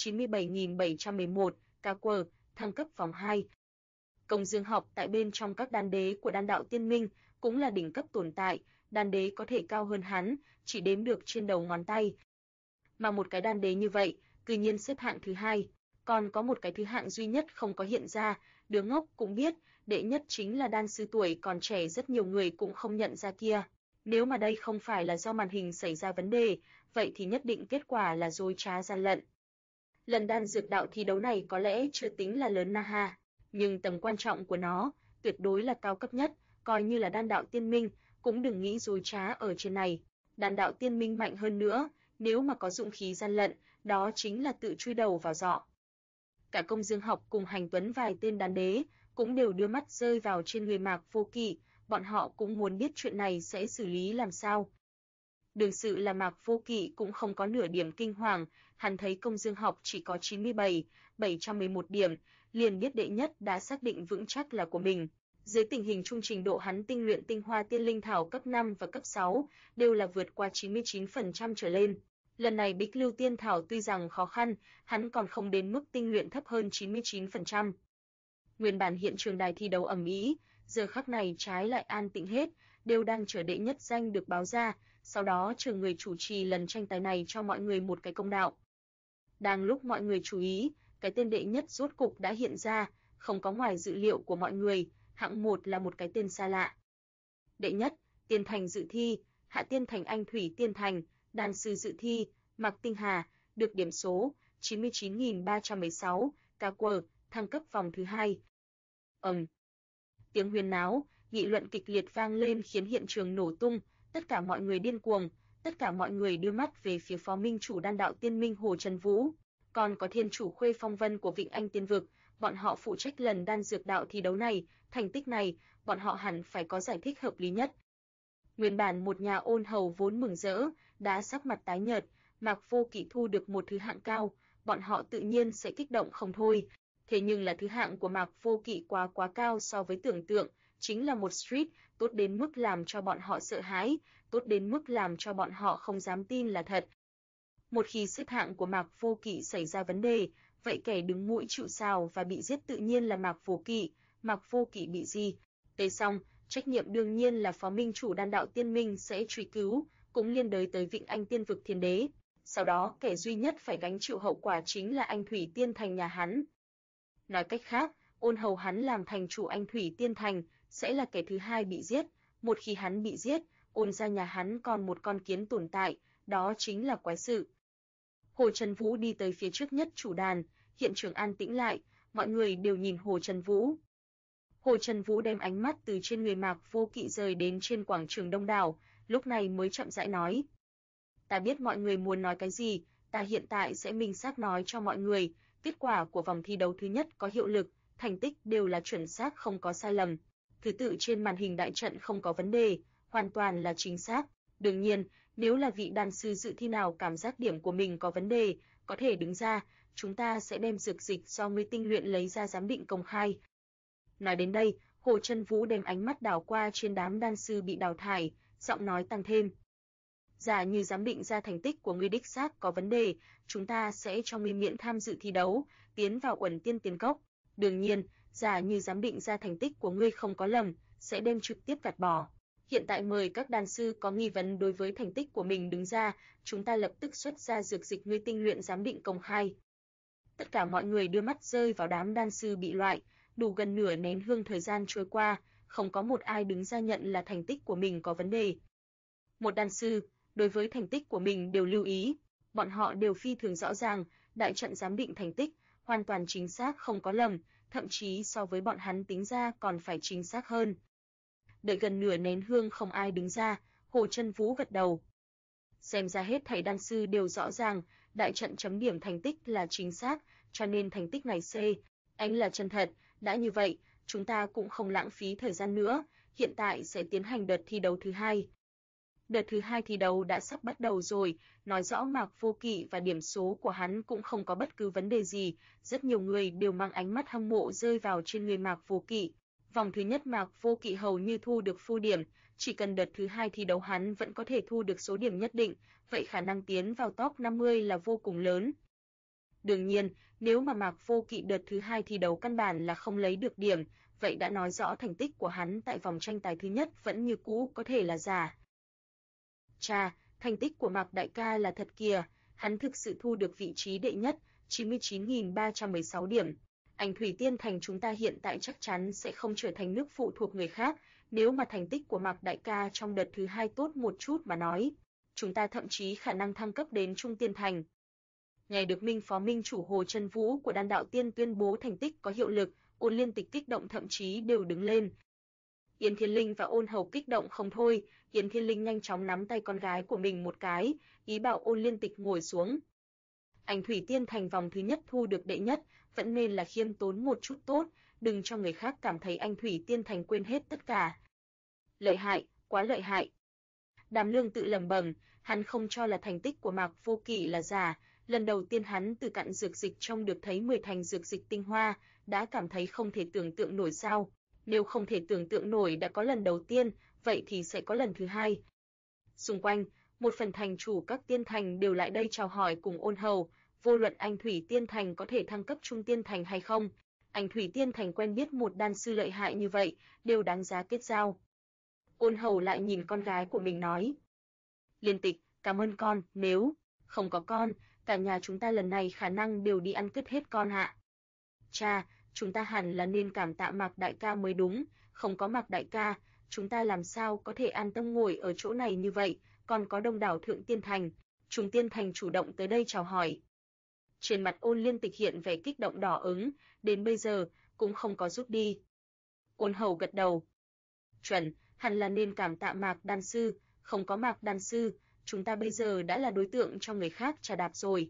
97.711, cá quờ, thăng cấp vòng 2. Công Dương Học tại bên trong các đan đế của đan đạo tiên minh, cũng là đỉnh cấp tồn tại, đan đế có thể cao hơn hắn, chỉ đếm được trên đầu ngón tay. Mà một cái đan đế như vậy, cư nhiên xếp hạng thứ hai, còn có một cái thứ hạng duy nhất không có hiện ra, đứa ngốc cũng biết, đệ nhất chính là đan sư tuổi còn trẻ rất nhiều người cũng không nhận ra kia. Nếu mà đây không phải là do màn hình xảy ra vấn đề, vậy thì nhất định kết quả là dối trá gian lận. Lần đan dược đạo thi đấu này có lẽ chưa tính là lớn na ha, nhưng tầm quan trọng của nó tuyệt đối là cao cấp nhất, coi như là đan đạo tiên minh, cũng đừng nghĩ dối trá ở trên này. Đan đạo tiên minh mạnh hơn nữa, nếu mà có dụng khí gian lận, đó chính là tự chui đầu vào giọ. Cả Công Dương Học cùng Hành Tuấn vài tên đan đế cũng đều đưa mắt rơi vào trên người Mạc Vô Kỵ, bọn họ cũng muốn biết chuyện này sẽ xử lý làm sao. Đương sự là Mạc Vô Kỵ cũng không có nửa điểm kinh hoàng, hắn thấy Công Dương Học chỉ có 97,711 điểm, liền biết đệ nhất đã xác định vững chắc là của mình. Dưới tình hình trung trình độ hắn tinh luyện tinh hoa tiên linh thảo cấp 5 và cấp 6 đều là vượt qua 99% trở lên. Lần này Bích Lưu Tiên Thảo tuy rằng khó khăn, hắn còn không đến mức tinh luyện thấp hơn 99%. Nguyên bản hiện trường đài thi đấu ầm ĩ, giờ khắc này trái lại an tĩnh hết, đều đang chờ đệ nhất danh được báo ra, sau đó chờ người chủ trì lần tranh tài này cho mọi người một cái công đạo. Đang lúc mọi người chú ý, cái tên đệ nhất rốt cục đã hiện ra, không có ngoài dự liệu của mọi người, hạng 1 là một cái tên xa lạ. Đệ nhất, Tiên Thành dự thi, Hạ Tiên Thành Anh Thủy Tiên Thành, đan sư dự thi, Mạc Tinh Hà, được điểm số 99.316, ca quờ, thăng cấp vòng thứ 2. Tiếng huyên náo, nghị luận kịch liệt vang lên khiến hiện trường nổ tung, tất cả mọi người điên cuồng, tất cả mọi người đưa mắt về phía phó minh chủ đan đạo tiên minh Hồ Trần Vũ, còn có thiên chủ Khuê Phong Vân của Vịnh Anh Tiên Vực, bọn họ phụ trách lần đan dược đạo thi đấu này, thành tích này, bọn họ hẳn phải có giải thích hợp lý nhất. Nguyên bản một nhà ôn hầu vốn mừng rỡ, đã sắc mặt tái nhợt, Mạc Vô Kỵ thu được một thứ hạng cao, bọn họ tự nhiên sẽ kích động không thôi. Thế nhưng là thứ hạng của Mạc Vô Kỵ quá cao so với tưởng tượng, chính là một street, tốt đến mức làm cho bọn họ sợ hãi, tốt đến mức làm cho bọn họ không dám tin là thật. Một khi xếp hạng của Mạc Vô Kỵ xảy ra vấn đề, vậy kẻ đứng mũi chịu sào và bị giết tự nhiên là Mạc Vô Kỵ. Mạc Vô Kỵ bị gì? Tê xong, trách nhiệm đương nhiên là phó minh chủ đan đạo tiên minh sẽ truy cứu, cũng liên đới tới Vịnh Anh Tiên Vực Thiên Đế. Sau đó kẻ duy nhất phải gánh chịu hậu quả chính là Anh Thủy Tiên Thành nhà hắn. Nói cách khác, ôn hầu hắn làm thành chủ Anh Thủy Tiên Thành sẽ là kẻ thứ hai bị giết. Một khi hắn bị giết, ôn gia nhà hắn còn một con kiến tồn tại, đó chính là quái sự. Hồ Trần Vũ đi tới phía trước nhất chủ đàn, hiện trường an tĩnh lại, mọi người đều nhìn Hồ Trần Vũ. Hồ Trần Vũ đem ánh mắt từ trên người Mạc Vô Kỵ rời đến trên quảng trường đông đảo, lúc này mới chậm rãi nói. Ta biết mọi người muốn nói cái gì, ta hiện tại sẽ minh xác nói cho mọi người, kết quả của vòng thi đấu thứ nhất có hiệu lực, thành tích đều là chuẩn xác không có sai lầm. Thứ tự trên màn hình đại trận không có vấn đề, hoàn toàn là chính xác. Đương nhiên, nếu là vị đan sư dự thi nào cảm giác điểm của mình có vấn đề, có thể đứng ra, chúng ta sẽ đem dược dịch do ngươi tinh luyện lấy ra giám định công khai. Nói đến đây, Hồ Trân Vũ đem ánh mắt đảo qua trên đám đan sư bị đào thải, giọng nói tăng thêm. Giả như giám định ra thành tích của ngươi đích xác có vấn đề, chúng ta sẽ cho ngươi miễn tham dự thi đấu, tiến vào Uẩn Tiên Tiền Cốc. Đương nhiên, giả như giám định ra thành tích của ngươi không có lầm, sẽ đem trực tiếp gạt bỏ. Hiện tại mời các đan sư có nghi vấn đối với thành tích của mình đứng ra, chúng ta lập tức xuất ra dược dịch ngươi tinh luyện giám định công khai. Tất cả mọi người đưa mắt rơi vào đám đan sư bị loại, đủ gần nửa nén hương thời gian trôi qua, không có một ai đứng ra nhận là thành tích của mình có vấn đề. Một đan sư, đối với thành tích của mình đều lưu ý, bọn họ đều phi thường rõ ràng, đại trận giám định thành tích, hoàn toàn chính xác không có lầm, thậm chí so với bọn hắn tính ra còn phải chính xác hơn. Đợi gần nửa nén hương không ai đứng ra, Hồ Trân Vũ gật đầu. Xem ra hết thảy đan sư đều rõ ràng, đại trận chấm điểm thành tích là chính xác, cho nên thành tích này C, anh là chân thật, đã như vậy, chúng ta cũng không lãng phí thời gian nữa, hiện tại sẽ tiến hành đợt thi đấu thứ hai. Đợt thứ hai thi đấu đã sắp bắt đầu rồi, nói rõ Mạc Vô Kỵ và điểm số của hắn cũng không có bất cứ vấn đề gì, rất nhiều người đều mang ánh mắt hâm mộ rơi vào trên người Mạc Vô Kỵ. Vòng thứ nhất Mạc Vô Kỵ hầu như thu được full điểm, chỉ cần đợt thứ hai thi đấu hắn vẫn có thể thu được số điểm nhất định, vậy khả năng tiến vào top 50 là vô cùng lớn. Đương nhiên, nếu mà Mạc Vô Kỵ đợt thứ hai thi đấu căn bản là không lấy được điểm, vậy đã nói rõ thành tích của hắn tại vòng tranh tài thứ nhất vẫn như cũ có thể là giả. Chà, thành tích của Mạc đại ca là thật kìa, hắn thực sự thu được vị trí đệ nhất, 99.316 điểm. Anh Thủy Tiên Thành chúng ta hiện tại chắc chắn sẽ không trở thành nước phụ thuộc người khác, nếu mà thành tích của Mạc đại ca trong đợt thứ 2 tốt một chút mà nói, chúng ta thậm chí khả năng thăng cấp đến Trung Tiên Thành. Nghe được Minh Phó Minh chủ Hồ Chân Vũ của Đan Đạo Tiên tuyên bố thành tích có hiệu lực, Ôn Liên Tịch kích động thậm chí đều đứng lên. Yến Thiên Linh và Ôn Hầu kích động không thôi, Yến Thiên Linh nhanh chóng nắm tay con gái của mình một cái, ý bảo Ôn Liên Tịch ngồi xuống. Anh Thủy Tiên Thành vòng thứ nhất thu được đệ nhất, vẫn nên là khiêm tốn một chút tốt, đừng cho người khác cảm thấy anh Thủy Tiên Thành quên hết tất cả. Lợi hại, quá lợi hại. Đàm Lương tự lẩm bẩm, hắn không cho là thành tích của Mạc Vô Kỵ là giả, lần đầu tiên hắn từ cặn dược dịch trong được thấy 10 thành dược dịch tinh hoa, đã cảm thấy không thể tưởng tượng nổi sao. Nếu không thể tưởng tượng nổi đã có lần đầu tiên, vậy thì sẽ có lần thứ hai. Xung quanh, một phần thành chủ các tiên thành đều lại đây chào hỏi cùng Ôn Hầu, vô luận anh Thủy Tiên Thành có thể thăng cấp Trung Tiên Thành hay không, anh Thủy Tiên Thành quen biết một đan sư lợi hại như vậy, đều đáng giá kết giao. Ôn Hầu lại nhìn con gái của mình nói. Liên Tịch, cảm ơn con, nếu không có con, cả nhà chúng ta lần này khả năng đều đi ăn cứt hết con ạ. Cha, chúng ta hẳn là nên cảm tạ Mạc đại ca mới đúng, không có Mạc đại ca, chúng ta làm sao có thể an tâm ngồi ở chỗ này như vậy, còn có đông đảo Thượng Tiên Thành, Trung Tiên Thành chủ động tới đây chào hỏi. Trên mặt Ôn Liên Tịch hiện vẻ kích động đỏ ứng, đến bây giờ cũng không có rút đi. Ôn Hầu gật đầu. Chuẩn, hẳn là nên cảm tạ Mạc đan sư, không có Mạc đan sư, chúng ta bây giờ đã là đối tượng cho người khác trà đạp rồi.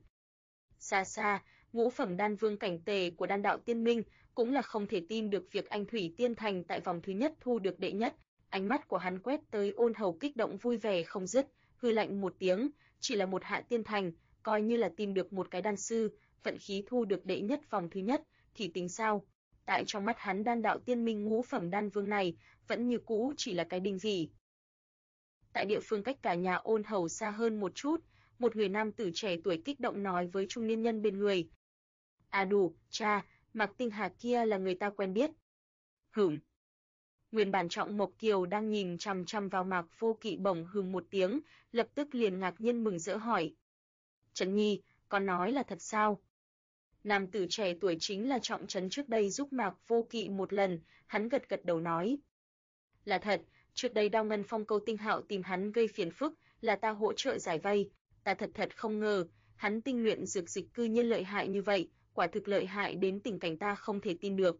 Xa xa, ngũ phẩm đan vương Cảnh Tề của Đan Đạo Tiên Minh cũng là không thể tin được việc anh Thủy Tiên Thành tại vòng thứ nhất thu được đệ nhất, ánh mắt của hắn quét tới Ôn Hầu kích động vui vẻ không dứt, hừ lạnh một tiếng, chỉ là một hạ tiên thành, coi như là tìm được một cái đan sư, vận khí thu được đệ nhất vòng thứ nhất, thì tính sao? Tại trong mắt hắn Đan Đạo Tiên Minh ngũ phẩm đan vương này, vẫn như cũ chỉ là cái đinh gì. Tại địa phương cách cả nhà Ôn Hầu xa hơn một chút, một người nam tử trẻ tuổi kích động nói với trung niên nhân bên người. À đủ, cha, Mạc Tinh Hà kia là người ta quen biết. Nguyên bản Trọng Mộc Kiều đang nhìn chằm chằm vào Mạc Vô Kỵ bỗng hừ một tiếng, lập tức liền ngạc nhiên mừng rỡ hỏi. Trấn Nhi, con nói là thật sao? Nam tử trẻ tuổi chính là Trọng Trấn trước đây giúp Mạc Vô Kỵ một lần, hắn gật gật đầu nói. Là thật, trước đây Đao Ngân Phong Câu Tinh Hạo tìm hắn gây phiền phức, là ta hỗ trợ giải vây, ta thật không ngờ, hắn tinh luyện dược dịch cư nhiên lợi hại như vậy, quả thực lợi hại đến tình cảnh ta không thể tin được.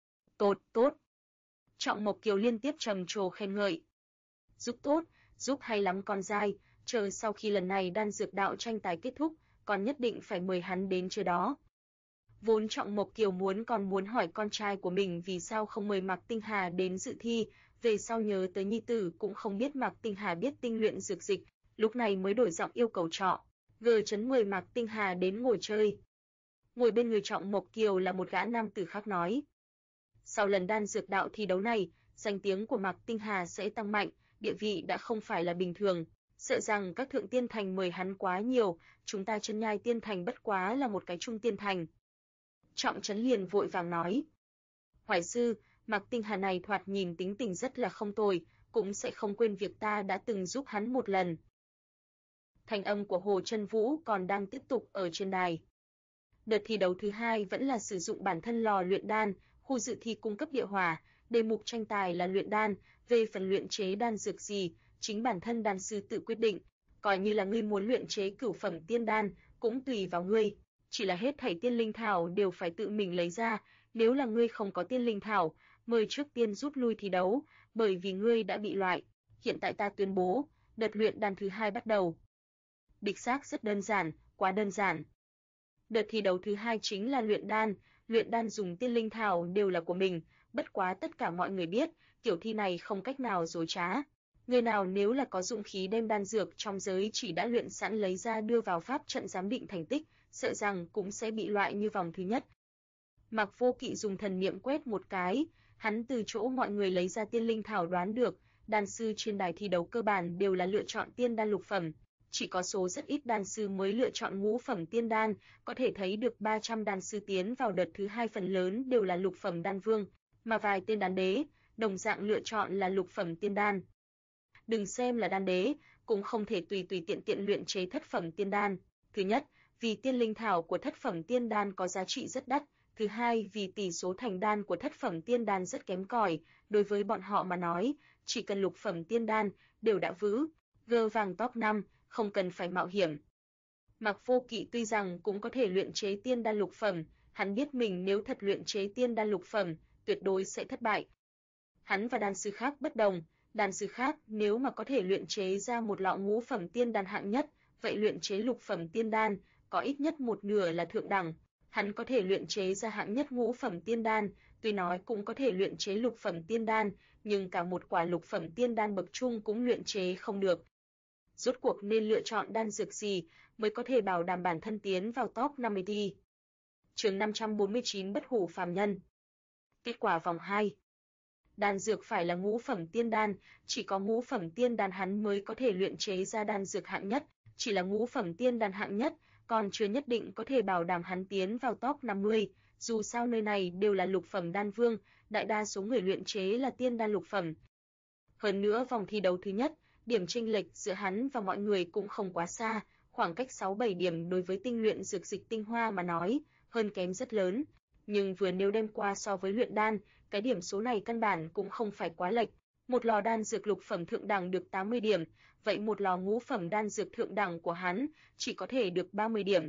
Tốt. Trọng Mộc Kiều liên tiếp trầm trồ khen ngợi. Giúp tốt, giúp hay lắm con dai, chờ sau khi lần này đan dược đạo tranh tài kết thúc, con nhất định phải mời hắn đến chơi đó. Vốn Trọng Mộc Kiều còn muốn hỏi con trai của mình vì sao không mời Mạc Tinh Hà đến dự thi, về sau nhớ tới nhi tử cũng không biết Mạc Tinh Hà biết tinh luyện dược dịch, lúc này mới đổi giọng yêu cầu trọ, Trấn mời Mạc Tinh Hà đến ngồi chơi. Ngồi bên người Trọng Mộc Kiều là một gã nam tử khác nói. Sau lần đan dược đạo thi đấu này, danh tiếng của Mạc Tinh Hà sẽ tăng mạnh, địa vị đã không phải là bình thường, sợ rằng các thượng tiên thành mời hắn quá nhiều, chúng ta Chân Nhai Tiên Thành bất quá là một cái trung tiên thành. Trọng Trấn liền vội vàng nói. Hoài sư, Mạc Tinh Hà này thoạt nhìn tính tình rất là không tồi, cũng sẽ không quên việc ta đã từng giúp hắn một lần. Thanh âm của Hồ Chân Vũ còn đang tiếp tục ở trên đài. Đợt thi đấu thứ hai vẫn là sử dụng bản thân lò luyện đan, khu dự thi cung cấp địa hỏa, đề mục tranh tài là luyện đan, về phần luyện chế đan dược gì, chính bản thân đan sư tự quyết định, coi như là ngươi muốn luyện chế cửu phẩm tiên đan, cũng tùy vào ngươi, chỉ là hết thảy tiên linh thảo đều phải tự mình lấy ra, nếu là ngươi không có tiên linh thảo, mời trước tiên rút lui thi đấu, bởi vì ngươi đã bị loại. Hiện tại ta tuyên bố, đợt luyện đan thứ hai bắt đầu. Đích xác rất đơn giản, quá đơn giản. Đợt thi đấu thứ hai chính là luyện đan dùng tiên linh thảo đều là của mình, bất quá tất cả mọi người biết, kiểu thi này không cách nào dối trá. Người nào nếu là có dụng khí đem đan dược trong giới chỉ đã luyện sẵn lấy ra đưa vào pháp trận giám định thành tích, sợ rằng cũng sẽ bị loại như vòng thứ nhất. Mạc Vô Kỵ dùng thần niệm quét một cái, hắn từ chỗ mọi người lấy ra tiên linh thảo đoán được, đan sư trên đài thi đấu cơ bản đều là lựa chọn tiên đan lục phẩm, chỉ có số rất ít đan sư mới lựa chọn ngũ phẩm tiên đan, có thể thấy được 300 đan sư tiến vào đợt thứ hai phần lớn đều là lục phẩm đan vương, mà vài tên đan đế đồng dạng lựa chọn là lục phẩm tiên đan. Đừng xem là đan đế, cũng không thể tùy tiện luyện chế thất phẩm tiên đan, Thứ nhất, vì tiên linh thảo của thất phẩm tiên đan có giá trị rất đắt. Thứ hai, vì tỷ số thành đan của thất phẩm tiên đan rất kém cỏi, đối với bọn họ mà nói, chỉ cần lục phẩm tiên đan đều đã vững gơ vàng top 5, không cần phải mạo hiểm. Mạc Vô Kỵ tuy rằng cũng có thể luyện chế tiên đan lục phẩm, hắn biết mình nếu thật luyện chế tiên đan lục phẩm, tuyệt đối sẽ thất bại. Hắn và đan sư khác bất đồng, đan sư khác nếu mà có thể luyện chế ra một lọ ngũ phẩm tiên đan hạng nhất, vậy luyện chế lục phẩm tiên đan có ít nhất một nửa là thượng đẳng. Hắn có thể luyện chế ra hạng nhất ngũ phẩm tiên đan, tuy nói cũng có thể luyện chế lục phẩm tiên đan, nhưng cả một quả lục phẩm tiên đan bậc trung cũng luyện chế không được. Rốt cuộc nên lựa chọn đan dược gì mới có thể bảo đảm bản thân tiến vào top 50 đi. Chương 549 Bất hủ phàm nhân. Kết quả vòng 2. Đan dược phải là ngũ phẩm tiên đan, chỉ có ngũ phẩm tiên đan hắn mới có thể luyện chế ra đan dược hạng nhất, chỉ là ngũ phẩm tiên đan hạng nhất, còn chưa nhất định có thể bảo đảm hắn tiến vào top 50, dù sao nơi này đều là lục phẩm đan vương, đại đa số người luyện chế là tiên đan lục phẩm. Hơn nữa vòng thi đấu thứ nhất, điểm chênh lệch giữa hắn và mọi người cũng không quá xa, khoảng cách 6-7 điểm đối với tinh luyện dược dịch tinh hoa mà nói, hơn kém rất lớn. Nhưng vừa nếu đem qua so với luyện đan, cái điểm số này căn bản cũng không phải quá lệch. Một lò đan dược lục phẩm thượng đẳng được 80 điểm, vậy một lò ngũ phẩm đan dược thượng đẳng của hắn chỉ có thể được 30 điểm.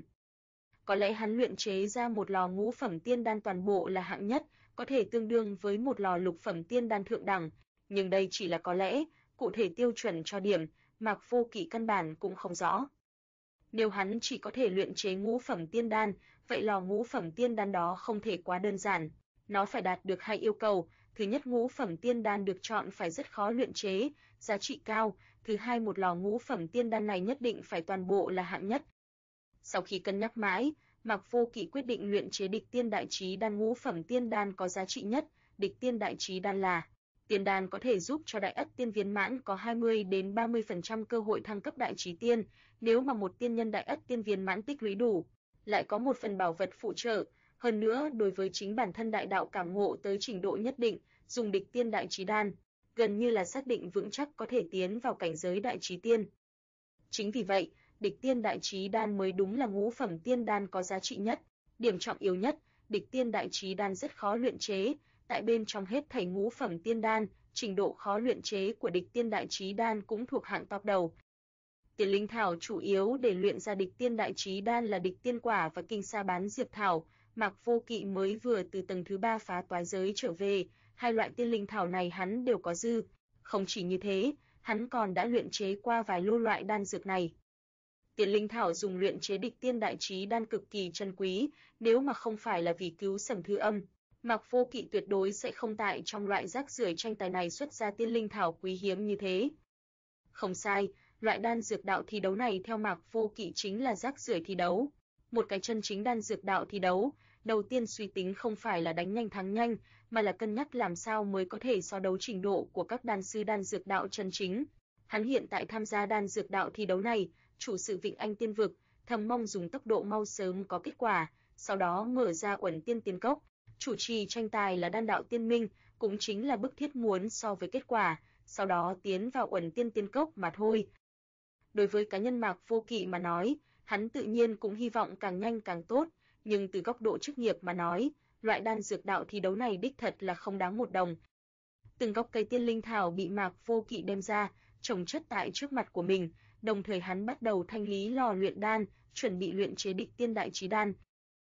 Có lẽ hắn luyện chế ra một lò ngũ phẩm tiên đan toàn bộ là hạng nhất, có thể tương đương với một lò lục phẩm tiên đan thượng đẳng, nhưng đây chỉ là có lẽ, cụ thể tiêu chuẩn cho điểm, Mạc Vô Kỵ căn bản cũng không rõ. Nếu hắn chỉ có thể luyện chế ngũ phẩm tiên đan, vậy lò ngũ phẩm tiên đan đó không thể quá đơn giản. Nó phải đạt được hai yêu cầu, thứ nhất ngũ phẩm tiên đan được chọn phải rất khó luyện chế, giá trị cao, thứ hai một lò ngũ phẩm tiên đan này nhất định phải toàn bộ là hạng nhất. Sau khi cân nhắc mãi, Mạc Vô Kỵ quyết định luyện chế địch tiên đại chí đan ngũ phẩm tiên đan có giá trị nhất, địch tiên đại chí đan là tiên đan có thể giúp cho đại ất tiên viên mãn có 20 đến 30% cơ hội thăng cấp đại chí tiên, nếu mà một tiên nhân đại ất tiên viên mãn tích lũy đủ, lại có một phần bảo vật phụ trợ, hơn nữa đối với chính bản thân đại đạo cảm ngộ tới trình độ nhất định, dùng địch tiên đại chí đan, gần như là xác định vững chắc có thể tiến vào cảnh giới đại chí tiên. Chính vì vậy, địch tiên đại chí đan mới đúng là ngũ phẩm tiên đan có giá trị nhất, điểm trọng yếu nhất, địch tiên đại chí đan rất khó luyện chế. Tại bên trong hết thảy ngũ phẩm tiên đan, trình độ khó luyện chế của địch tiên đại chí đan cũng thuộc hạng top đầu. Tiền linh thảo chủ yếu để luyện ra địch tiên đại chí đan là địch tiên quả và kinh sa bán diệp thảo. Mạc Vô Kỵ mới vừa từ tầng thứ 3 phá toái giới trở về, hai loại tiên linh thảo này hắn đều có dư. Không chỉ như thế, hắn còn đã luyện chế qua vài lô loại đan dược này. Tiền linh thảo dùng luyện chế địch tiên đại chí đan cực kỳ chân quý, nếu mà không phải là vì cứu Sầm Thư Âm, Mạc Vô Kỵ tuyệt đối sẽ không tại trong loại rác rưởi tranh tài này xuất ra tiên linh thảo quý hiếm như thế. Không sai, loại đan dược đạo thi đấu này theo Mạc Vô Kỵ chính là rác rưởi thi đấu. Một cái chân chính đan dược đạo thi đấu, đầu tiên suy tính không phải là đánh nhanh thắng nhanh, mà là cân nhắc làm sao mới có thể so đấu trình độ của các đan sư đan dược đạo chân chính. Hắn hiện tại tham gia đan dược đạo thi đấu này, chủ sự Vịnh Anh Tiên Vực, thầm mong dùng tốc độ mau sớm có kết quả, sau đó mở ra Uẩn Tiên Tiên Cốc. Chủ trì tranh tài là Đan Đạo Tiên Minh, cũng chính là bức thiết muốn so với kết quả, sau đó tiến vào Uẩn Tiên Tiên Cốc mà thôi. Đối với cá nhân Mạc Vô Kỵ mà nói, hắn tự nhiên cũng hy vọng càng nhanh càng tốt, nhưng từ góc độ chức nghiệp mà nói, loại đan dược đạo thi đấu này đích thật là không đáng một đồng. Từng gốc cây tiên linh thảo bị Mạc Vô Kỵ đem ra, trồng chất tại trước mặt của mình, đồng thời hắn bắt đầu thanh lý lò luyện đan, chuẩn bị luyện chế địch tiên đại chí đan.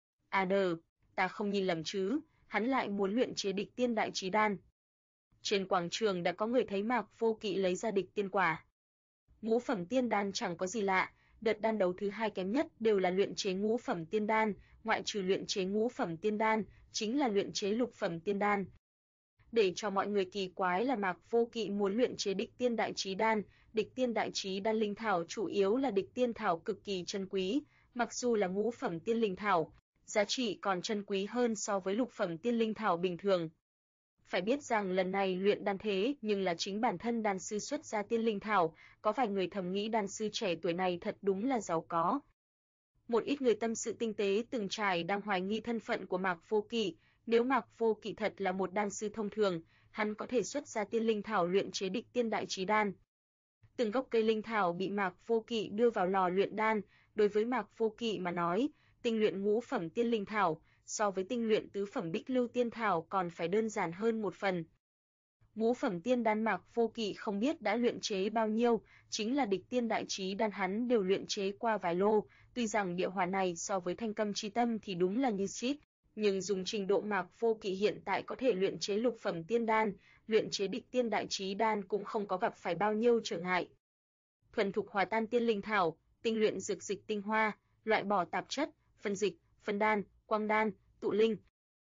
Ta không nhìn lầm chứ, hắn lại muốn luyện chế địch tiên đại chí đan. Trên quảng trường đã có người thấy Mạc Vô Kỵ lấy ra địch tiên quả. Ngũ phẩm tiên đan chẳng có gì lạ, đợt đan đấu thứ hai kém nhất đều là luyện chế ngũ phẩm tiên đan, ngoại trừ luyện chế ngũ phẩm tiên đan, chính là luyện chế lục phẩm tiên đan. Để cho mọi người kỳ quái là Mạc Vô Kỵ muốn luyện chế địch tiên đại chí đan, địch tiên đại chí đan linh thảo chủ yếu là địch tiên thảo cực kỳ chân quý, mặc dù là ngũ phẩm tiên linh thảo, giá trị còn chân quý hơn so với lục phẩm tiên linh thảo bình thường. Phải biết rằng lần này luyện đan thế nhưng là chính bản thân đan sư xuất ra tiên linh thảo, có vài người thầm nghĩ đan sư trẻ tuổi này thật đúng là giàu có. Một ít người tâm sự tinh tế từng trải đang hoài nghi thân phận của Mạc Vô Kỵ, nếu Mạc Vô Kỵ thật là một đan sư thông thường, hắn có thể xuất ra tiên linh thảo luyện chế địch tiên đại chí đan. Từng gốc cây linh thảo bị Mạc Vô Kỵ đưa vào lò luyện đan, Đối với Mạc Vô Kỵ mà nói, tinh luyện ngũ phẩm tiên linh thảo so với tinh luyện tứ phẩm Bích Lưu tiên thảo còn phải đơn giản hơn một phần. Ngũ phẩm tiên đan Mạc Vô Kỵ không biết đã luyện chế bao nhiêu, chính là địch tiên đại chí đan hắn đều luyện chế qua vài lô, tuy rằng địa hỏa này so với Thanh Câm Chi Tâm thì đúng là như shit, nhưng dùng trình độ Mạc Vô Kỵ hiện tại có thể luyện chế lục phẩm tiên đan, luyện chế địch tiên đại chí đan cũng không có gặp phải bao nhiêu trở ngại. Thuần thục hòa tan tiên linh thảo, tinh luyện dược dịch tinh hoa, loại bỏ tạp chất, phân dịch, phân đan, quang đan, tụ linh.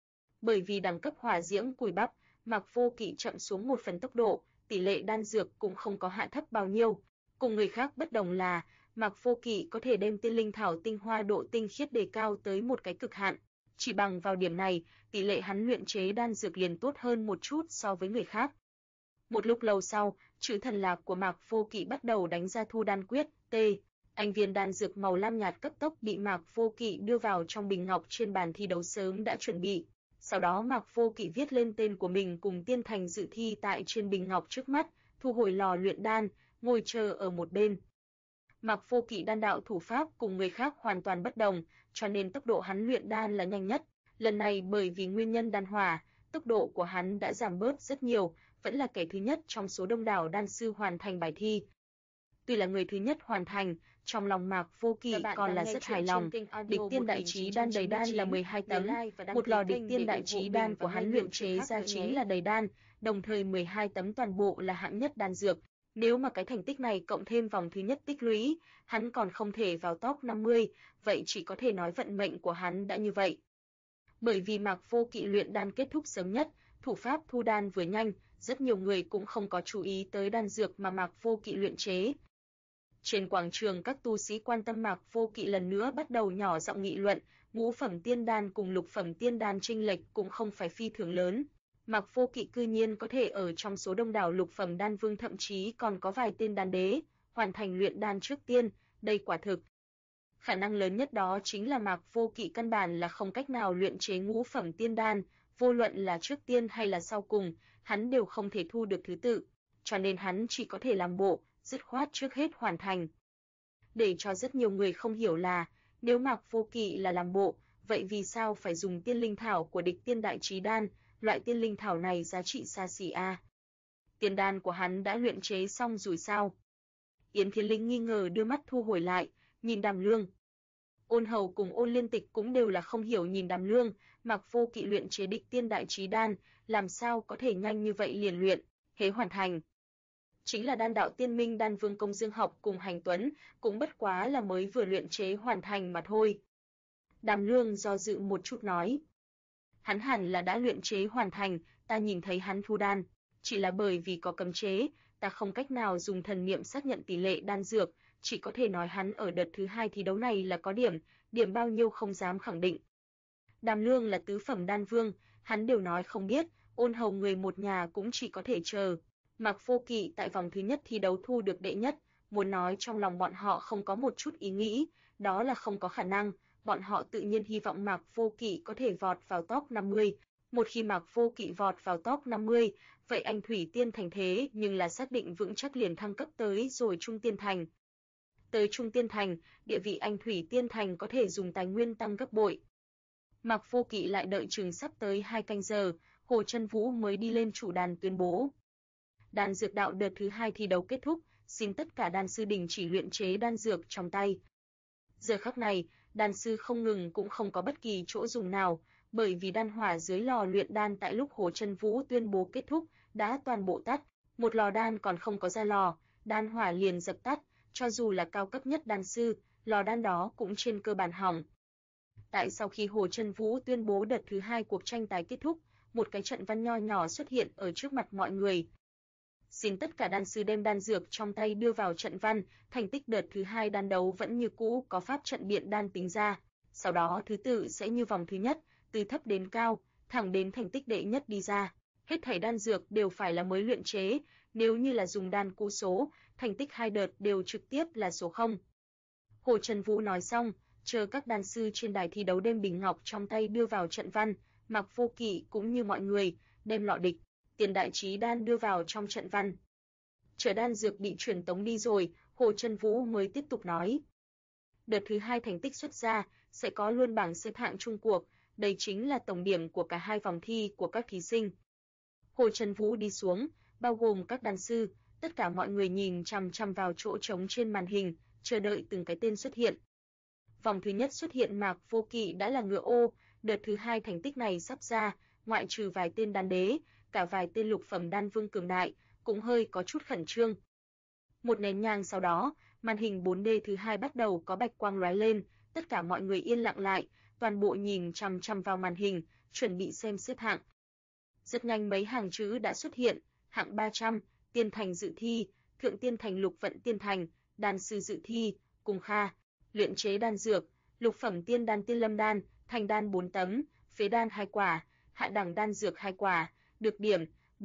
Bởi vì đẳng cấp hỏa diễm cùi bắp, Mạc Vô Kỵ chậm xuống một phần tốc độ, tỷ lệ đan dược cũng không có hạ thấp bao nhiêu. Cùng người khác bất đồng là, Mạc Vô Kỵ có thể đem tiên linh thảo tinh hoa độ tinh khiết đề cao tới một cái cực hạn. Chỉ bằng vào điểm này, tỷ lệ hắn luyện chế đan dược liền tốt hơn một chút so với người khác. Một lúc lâu sau, chữ thần lạc của Mạc Vô Kỵ bắt đầu đánh ra thu đan quyết, anh viên đan dược màu lam nhạt cấp tốc bị Mạc Vô Kỵ đưa vào trong bình ngọc trên bàn thi đấu sớm đã chuẩn bị. Sau đó Mạc Vô Kỵ viết lên tên của mình cùng tiên thành dự thi tại trên bình ngọc trước mắt, thu hồi lò luyện đan, ngồi chờ ở một bên. Mạc Vô Kỵ đan đạo thủ pháp cùng người khác hoàn toàn bất đồng, cho nên tốc độ hắn luyện đan là nhanh nhất. Lần này bởi vì nguyên nhân đan hỏa, tốc độ của hắn đã giảm bớt rất nhiều, vẫn là kẻ thứ nhất trong số đông đảo đan sư hoàn thành bài thi. Tuy là người thứ nhất hoàn thành, trong lòng Mạc Vô Kỵ còn là rất hài lòng. Địch tiên đại chí đan đầy đan là 12 tấm, một lò địch tiên đại chí đan của hắn luyện chế ra chính là đầy đan, đồng thời 12 tấm toàn bộ là hạng nhất đan dược. Nếu mà cái thành tích này cộng thêm vòng thứ nhất tích lũy, hắn còn không thể vào top 50, vậy chỉ có thể nói vận mệnh của hắn đã như vậy. Bởi vì Mạc Vô Kỵ luyện đan kết thúc sớm nhất, thủ pháp thu đan vừa nhanh, rất nhiều người cũng không có chú ý tới đan dược mà Mạc Vô Kỵ luyện chế. Trên quảng trường các tu sĩ quan tâm Mạc Vô Kỵ lần nữa bắt đầu nhỏ giọng nghị luận, ngũ phẩm tiên đan cùng lục phẩm tiên đan chênh lệch cũng không phải phi thường lớn. Mạc Vô Kỵ cư nhiên có thể ở trong số đông đảo lục phẩm đan vương thậm chí còn có vài tên đan đế, hoàn thành luyện đan trước tiên, đây quả thực. Khả năng lớn nhất đó chính là Mạc Vô Kỵ căn bản là không cách nào luyện chế ngũ phẩm tiên đan, vô luận là trước tiên hay là sau cùng, hắn đều không thể thu được thứ tự, cho nên hắn chỉ có thể làm bộ, dứt khoát trước hết hoàn thành. Để cho rất nhiều người không hiểu là, nếu Mạc Vô Kỵ là làm bộ, vậy vì sao phải dùng tiên linh thảo của địch tiên đại chí đan, loại tiên linh thảo này giá trị xa xỉ a. Tiên đan của hắn đã luyện chế xong rồi sao? Yến Thiên Linh nghi ngờ đưa mắt thu hồi lại, nhìn Đàm Lương. Ôn Hầu cùng Ôn Liên Tịch cũng đều là không hiểu nhìn Đàm Lương, Mạc Vô Kỵ luyện chế địch tiên đại chí đan, làm sao có thể nhanh như vậy liền luyện, hễ hoàn thành. Chính là đan đạo tiên minh đan vương Công Dương Học cùng Hành Tuấn, cũng bất quá là mới vừa luyện chế hoàn thành mà thôi. Đàm Lương do dự một chút nói. Hắn hẳn là đã luyện chế hoàn thành, ta nhìn thấy hắn thu đan, chỉ là bởi vì có cấm chế, ta không cách nào dùng thần niệm xác nhận tỷ lệ đan dược, chỉ có thể nói hắn ở đợt thứ 2 thi đấu này là có điểm bao nhiêu không dám khẳng định. Đàm Lương là tứ phẩm đan vương, hắn đều nói không biết, Ôn Hầu người một nhà cũng chỉ có thể chờ. Mạc Vô Kỵ tại vòng thứ nhất thi đấu thu được đệ nhất, muốn nói trong lòng bọn họ không có một chút ý nghĩ, đó là không có khả năng, bọn họ tự nhiên hy vọng Mạc Vô Kỵ có thể vọt vào top 50. Một khi Mạc Vô Kỵ vọt vào top 50, vậy anh Thủy Tiên thành thế nhưng là xác định vững chắc liền thăng cấp tới rồi Trung Tiên thành. Tới Trung Tiên thành, địa vị anh Thủy Tiên thành có thể dùng tài nguyên tăng gấp bội. Mạc Vô Kỵ lại đợi chừng sắp tới 2 canh giờ, Hồ Chân Vũ mới đi lên chủ đàn tuyên bố. Đan dược đạo đợt thứ 2 thi đấu kết thúc, xin tất cả đan sư đình chỉ luyện chế đan dược trong tay. Giờ khắc này, đan sư không ngừng cũng không có bất kỳ chỗ dùng nào, bởi vì đan hỏa dưới lò luyện đan tại lúc Hồ Chân Vũ tuyên bố kết thúc đã toàn bộ tắt, một lò đan còn không có ra lò, đan hỏa liền dập tắt, cho dù là cao cấp nhất đan sư, lò đan đó cũng trên cơ bản hỏng. Tại sau khi Hồ Chân Vũ tuyên bố đợt thứ 2 cuộc tranh tài kết thúc, một cái trận văn nho nhỏ xuất hiện ở trước mặt mọi người. Xin tất cả đan sư đem đan dược trong tay đưa vào trận văn, thành tích đợt thứ 2 đan đấu vẫn như cũ có pháp trận biện đan tính ra, sau đó thứ tự sẽ như vòng thứ nhất, từ thấp đến cao, thẳng đến thành tích đệ nhất đi ra. Hết thảy đan dược đều phải là mới luyện chế, nếu như là dùng đan cũ số, thành tích 2 đợt đều trực tiếp là số 0. Hồ Trần Vũ nói xong, chờ các đan sư trên đài thi đấu đem bình ngọc trong tay đưa vào trận văn, Mạc Vô Kỵ cũng như mọi người, đem lọ địch tiền đại chí đan đưa vào trong trận văn. Chờ đan dược bị truyền tống đi rồi, Hồ Chân Vũ mới tiếp tục nói. Đợt thứ 2 thành tích xuất ra sẽ có luôn bảng xếp hạng chung cuộc, đây chính là tổng điểm của cả hai vòng thi của các thí sinh. Hồ Trần Vũ đi xuống, bao gồm các đan sư, tất cả mọi người nhìn chằm chằm vào chỗ trống trên màn hình, chờ đợi từng cái tên xuất hiện. Vòng thứ nhất xuất hiện Mạc Vô Kỵ đã là ngựa ô, đợt thứ 2 thành tích này sắp ra, ngoại trừ vài tên đan đế, cả vài tên lục phẩm đan vương cường đại, cũng hơi có chút khẩn trương. Một nén nhang sau đó, màn hình 4D thứ 2 bắt đầu có bạch quang lóe lên, tất cả mọi người yên lặng lại, toàn bộ nhìn chằm chằm vào màn hình, chuẩn bị xem xếp hạng. Rất nhanh mấy hàng chữ đã xuất hiện, hạng 300, tiên thành dự thi, thượng tiên thành lục vận tiên thành, đan sư dự thi, cùng kha, luyện chế đan dược, lục phẩm tiên đan tiên lâm đan, thành đan 4 tấm, phế đan 2 quả, hạ đẳng đan dược 2 quả, được điểm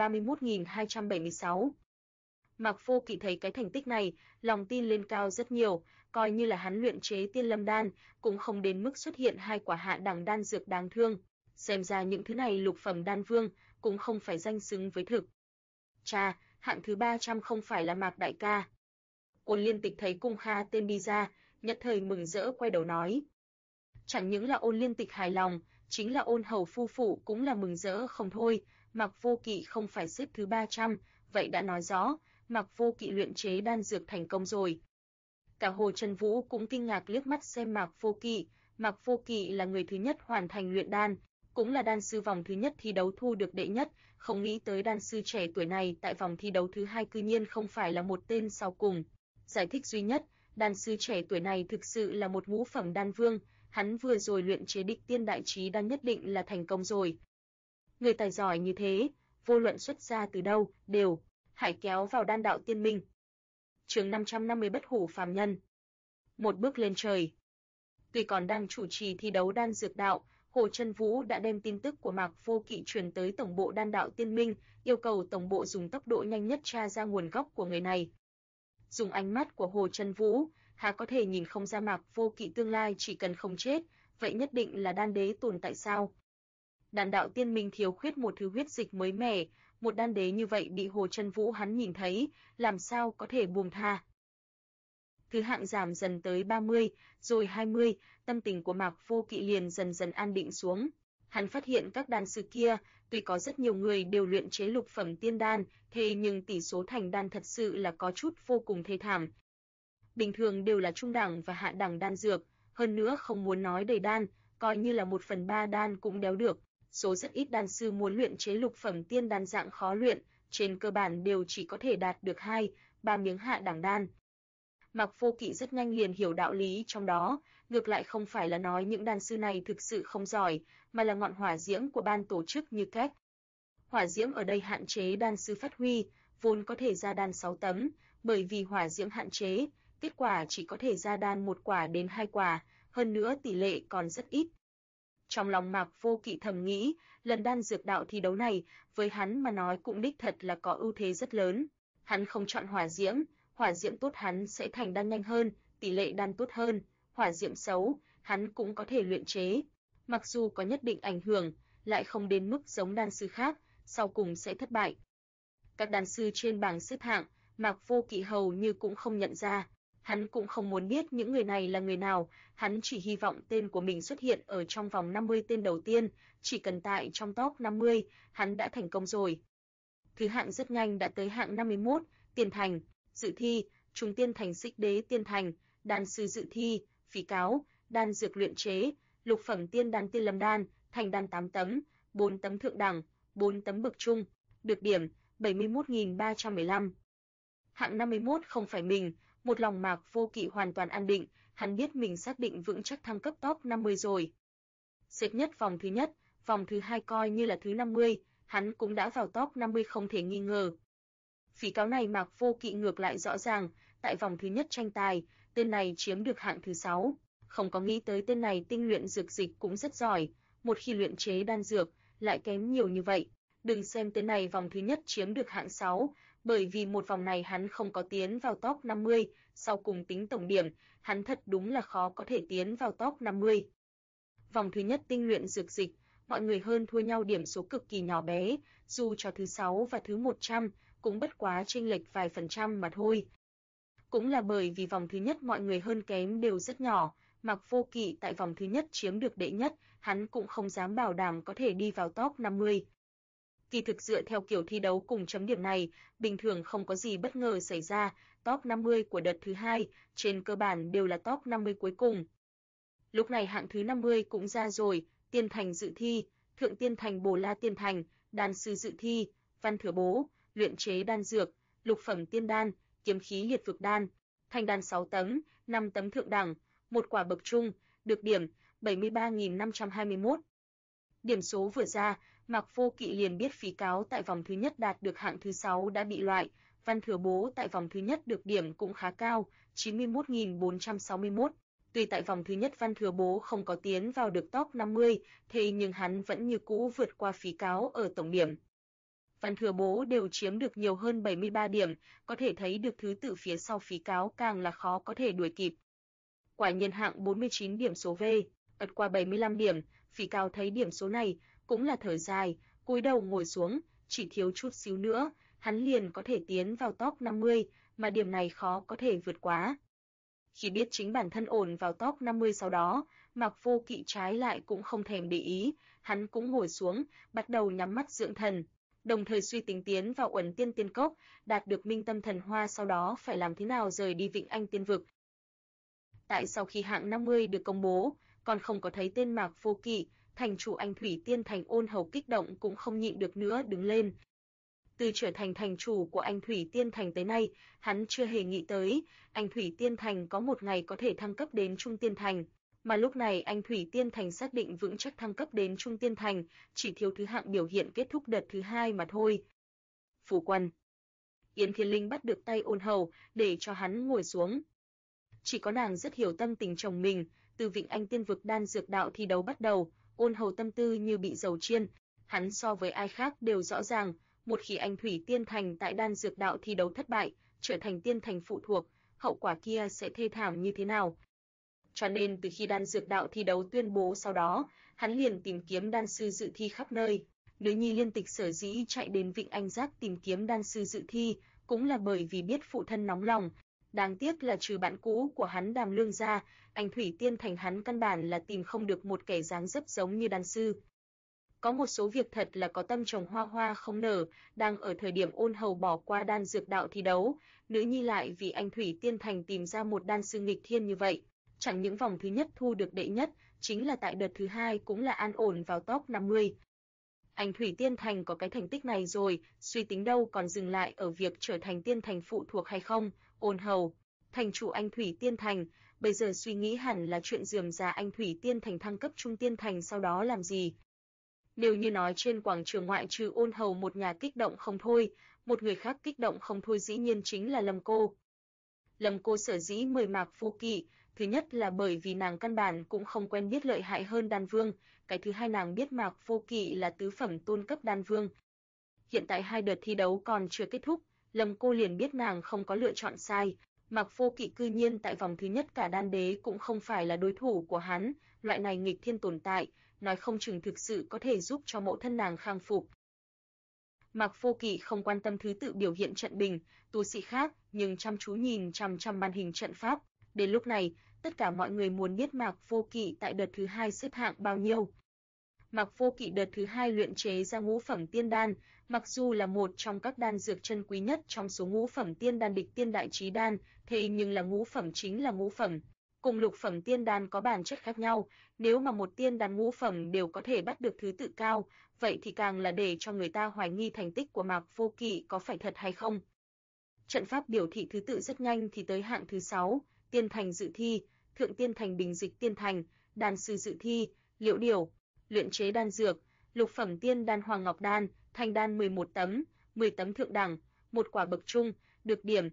31.276. Mạc Vô Kỵ thấy cái thành tích này, lòng tin lên cao rất nhiều, coi như là hắn luyện chế tiên lâm đan, cũng không đến mức xuất hiện 2 quả hạ đẳng đan dược đáng thương. Xem ra những thứ này lục phẩm đan vương cũng không phải danh xứng với thực. Chà, hạng thứ 300 không phải là Mạc đại ca. Ôn Liên Tịch thấy cung kha tên đi ra, nhất thời mừng rỡ quay đầu nói. Chẳng những là Ôn Liên Tịch hài lòng, chính là Ôn hầu phu phụ cũng là mừng rỡ không thôi. Mạc Vô Kỵ không phải xếp thứ 300, vậy đã nói rõ, Mạc Vô Kỵ luyện chế đan dược thành công rồi. Cả Hồ Trần Vũ cũng kinh ngạc liếc mắt xem Mạc Vô Kỵ. Mạc Vô Kỵ là người thứ nhất hoàn thành luyện đan, cũng là đan sư vòng thứ nhất thi đấu thu được đệ nhất, không nghĩ tới đan sư trẻ tuổi này tại vòng thi đấu thứ 2 cư nhiên không phải là một tên sau cùng. Giải thích duy nhất, đan sư trẻ tuổi này thực sự là một ngũ phẩm đan vương, hắn vừa rồi luyện chế địch tiên đại chí đan nhất định là thành công rồi. Người tài giỏi như thế, vô luận xuất ra từ đâu, đều hãy kéo vào đan đạo tiên minh. Chương 550 bất hủ phàm nhân. Một bước lên trời. Tuy còn đang chủ trì thi đấu đan dược đạo, Hồ Trân Vũ đã đem tin tức của Mạc Vô Kỵ truyền tới tổng bộ đan đạo tiên minh, yêu cầu tổng bộ dùng tốc độ nhanh nhất tra ra nguồn gốc của người này. Dùng ánh mắt của Hồ Trân Vũ, há có thể nhìn không ra Mạc Vô Kỵ tương lai chỉ cần không chết, vậy nhất định là đan đế tồn tại sao? Đan đạo tiên minh thiếu khuyết một thứ huyết dịch mới mẻ, một đan đế như vậy bị Hồ Trân Vũ hắn nhìn thấy, làm sao có thể buông tha. Thứ hạng giảm dần tới 30, rồi 20, tâm tình của Mạc Vô Kỵ liền dần dần an định xuống. Hắn phát hiện các đan sư kia, tuy có rất nhiều người đều luyện chế lục phẩm tiên đan, thế nhưng tỷ số thành đan thật sự là có chút vô cùng thê thảm. Bình thường đều là trung đẳng và hạ đẳng đan dược, hơn nữa không muốn nói đầy đan, coi như là 1/3 đan cũng đéo được. Số rất ít đan sư muốn luyện chế lục phẩm tiên đan dạng khó luyện, trên cơ bản đều chỉ có thể đạt được 2-3 miếng hạ đẳng đan. Mạc Vô Kỵ rất nhanh liền hiểu đạo lý trong đó, ngược lại không phải là nói những đan sư này thực sự không giỏi, mà là ngọn hỏa diễm của ban tổ chức như cách. Hỏa diễm ở đây hạn chế đan sư phát huy, vốn có thể ra đan 6 tấm, bởi vì hỏa diễm hạn chế, kết quả chỉ có thể ra đan 1 quả đến 2 quả, hơn nữa tỷ lệ còn rất ít. Trong lòng Mạc Vô Kỵ thầm nghĩ, lần đan dược đạo thi đấu này, với hắn mà nói cũng đích thật là có ưu thế rất lớn. Hắn không chọn hỏa diễm tốt hắn sẽ thành đan nhanh hơn, tỷ lệ đan tốt hơn, hỏa diễm xấu, hắn cũng có thể luyện chế. Mặc dù có nhất định ảnh hưởng, lại không đến mức giống đan sư khác, sau cùng sẽ thất bại. Các đan sư trên bảng xếp hạng, Mạc Vô Kỵ hầu như cũng không nhận ra. Hắn cũng không muốn biết những người này là người nào, hắn chỉ hy vọng tên của mình xuất hiện ở trong vòng 50 tên đầu tiên, chỉ cần tại trong top 50, hắn đã thành công rồi. Thứ hạng rất nhanh đã tới hạng 51, tiên thành, dự thi, trung tiên thành xích đế tiên thành, đan sư dự thi, phí cáo, đan dược luyện chế, lục phẩm tiên đan tiên lâm đan, thành đan 8 tấm, 4 tấm thượng đẳng, 4 tấm bậc trung, được điểm 71.315. Hạng 51 không phải mình, một lòng Mạc Vô Kỵ hoàn toàn an định, hắn biết mình xác định vững chắc thăng cấp top 50 rồi. Xếp nhất vòng thứ 2 coi như là thứ 50, hắn cũng đã vào top 50 không thể nghi ngờ. Phí cáo này Mạc Vô Kỵ ngược lại rõ ràng, tại vòng thứ nhất tranh tài, tên này chiếm được hạng thứ 6, không có nghĩ tới tên này tinh luyện dược dịch cũng rất giỏi, một khi luyện chế đan dược, lại kém nhiều như vậy. Đừng xem tên này vòng thứ nhất chiếm được hạng 6, bởi vì một vòng này hắn không có tiến vào top 50, sau cùng tính tổng điểm, hắn thật đúng là khó có thể tiến vào top 50. Vòng thứ nhất tinh luyện dược dịch, mọi người hơn thua nhau điểm số cực kỳ nhỏ bé, dù cho thứ 6 và thứ 100 cũng bất quá chênh lệch vài phần trăm mà thôi. Cũng là bởi vì vòng thứ nhất mọi người hơn kém đều rất nhỏ, Mạc Vô Kỵ tại vòng thứ nhất chiếm được đệ nhất, hắn cũng không dám bảo đảm có thể đi vào top 50. Kỳ thực dựa theo kiểu thi đấu cùng chấm điểm này, bình thường không có gì bất ngờ xảy ra, top 50 của đợt thứ hai trên cơ bản đều là top 50 cuối cùng. Lúc này hạng thứ 50 cũng ra rồi, Tiên Thành dự thi, Thượng Tiên Thành Bồ La Tiên Thành, Đan sư dự thi, Văn Thừa Bố, luyện chế đan dược, lục phẩm tiên đan, kiếm khí liệt vực đan, thanh đan 6 tấm, 5 tấm thượng đẳng, một quả bậc trung, được điểm 73.521. Điểm số vừa ra, Mạc Vô Kỵ liền biết phí cáo tại vòng thứ nhất đạt được hạng thứ 6 đã bị loại, Văn Thừa Bố tại vòng thứ nhất được điểm cũng khá cao, 91.461. Tuy tại vòng thứ nhất Văn Thừa Bố không có tiến vào được top 50, thế nhưng hắn vẫn như cũ vượt qua phí cáo ở tổng điểm. Văn Thừa Bố đều chiếm được nhiều hơn 73 điểm, có thể thấy được thứ tự phía sau phí cáo càng là khó có thể đuổi kịp. Quả nhiên hạng 49 điểm số V, ật qua 75 điểm, phí cáo thấy điểm số này, cũng là thở dài, cúi đầu ngồi xuống, chỉ thiếu chút xíu nữa, hắn liền có thể tiến vào top 50, mà điểm này khó có thể vượt quá. Khi biết chính bản thân ổn vào top 50 sau đó, Mạc Vô Kỵ trái lại cũng không thèm để ý, hắn cũng ngồi xuống, bắt đầu nhắm mắt dưỡng thần, đồng thời suy tính tiến vào Uẩn Tiên Tiên Cốc, đạt được Minh Tâm Thần Hoa sau đó phải làm thế nào rời đi Vịnh Anh Tiên Vực. Tại sau khi hạng 50 được công bố, còn không có thấy tên Mạc Vô Kỵ, thành chủ Anh Thủy Tiên Thành Ôn Hầu kích động cũng không nhịn được nữa đứng lên. Từ trở thành thành chủ của Anh Thủy Tiên Thành tới nay, hắn chưa hề nghĩ tới, Anh Thủy Tiên Thành có một ngày có thể thăng cấp đến Trung Tiên Thành, mà lúc này Anh Thủy Tiên Thành xác định vững chắc thăng cấp đến Trung Tiên Thành, chỉ thiếu thứ hạng biểu hiện kết thúc đợt thứ hai mà thôi. Phủ Quân. Yến Thiên Linh bắt được tay Ôn Hầu, để cho hắn ngồi xuống. Chỉ có nàng rất hiểu tâm tình chồng mình, từ Vịnh Anh Tiên Vực đan dược đạo thi đấu bắt đầu, Ôn Hầu tâm tư như bị dầu chiên, hắn so với ai khác đều rõ ràng, một khi Anh Thủy Tiên Thành tại đan dược đạo thi đấu thất bại, trở thành tiên thành phụ thuộc, hậu quả kia sẽ thê thảm như thế nào. Cho nên từ khi đan dược đạo thi đấu tuyên bố sau đó, hắn liền tìm kiếm đan sư dự thi khắp nơi. Nữ nhi Liên Tịch sở dĩ chạy đến Vịnh Anh Giác tìm kiếm đan sư dự thi, cũng là bởi vì biết phụ thân nóng lòng. Đáng tiếc là trừ bạn cũ của hắn Đàm Lương ra, Anh Thủy Tiên Thành hắn căn bản là tìm không được một kẻ dáng dấp giống như đan sư. Có một số việc thật là có tâm trồng hoa hoa không nở, đang ở thời điểm Ôn Hầu bỏ qua đan dược đạo thi đấu, nữ nhi lại vì Anh Thủy Tiên Thành tìm ra một đan sư nghịch thiên như vậy. Chẳng những vòng thứ nhất thu được đệ nhất, chính là tại đợt thứ hai cũng là an ổn vào top 50. Anh Thủy Tiên Thành có cái thành tích này rồi, suy tính đâu còn dừng lại ở việc trở thành tiên thành phụ thuộc hay không, Ôn Hầu, thành chủ Anh Thủy Tiên Thành, bây giờ suy nghĩ hẳn là chuyện rườm rà Anh Thủy Tiên Thành thăng cấp Trung Tiên Thành sau đó làm gì. Nếu như nói trên quảng trường ngoại trừ Ôn Hầu một nhà kích động không thôi, một người khác kích động không thôi dĩ nhiên chính là Lâm Cô. Lâm Cô sở dĩ mời Mạc Vô Kỵ, thứ nhất là bởi vì nàng căn bản cũng không quen biết lợi hại hơn đan vương, cái thứ hai nàng biết Mạc Vô Kỵ là tứ phẩm tôn cấp đan vương. Hiện tại hai đợt thi đấu còn chưa kết thúc, Lâm Cô liền biết nàng không có lựa chọn sai, Mạc Vô Kỵ cư nhiên tại vòng thứ nhất cả đan đế cũng không phải là đối thủ của hắn, loại này nghịch thiên tồn tại, nói không chừng thực sự có thể giúp cho mẫu thân nàng khang phục. Mạc Vô Kỵ không quan tâm thứ tự biểu hiện trận bình, tu sĩ khác, nhưng chăm chú nhìn chằm chằm màn hình trận pháp. Đến lúc này, tất cả mọi người muốn biết Mạc Vô Kỵ tại đợt thứ hai xếp hạng bao nhiêu. Mạc Vô Kỵ đợt thứ hai luyện chế ra ngũ phẩm tiên đan, mặc dù là một trong các đan dược chân quý nhất trong số ngũ phẩm tiên đan địch tiên đại chí đan, thế nhưng là ngũ phẩm chính là ngũ phẩm. Cùng lục phẩm tiên đan có bản chất khác nhau, nếu mà một tiên đan ngũ phẩm đều có thể bắt được thứ tự cao, vậy thì càng là để cho người ta hoài nghi thành tích của Mạc Vô Kỵ có phải thật hay không. Trận pháp biểu thị thứ tự rất nhanh thì tới hạng thứ 6, Tiên Thành dự thi, Thượng Tiên Thành Bình Dịch Tiên Thành, đan sư dự thi, Liễu Điểu, luyện chế đan dược, lục phẩm tiên đan Hoàng Ngọc đan, thanh đan 11 tấm, 10 tấm thượng đẳng, một quả bậc trung, được điểm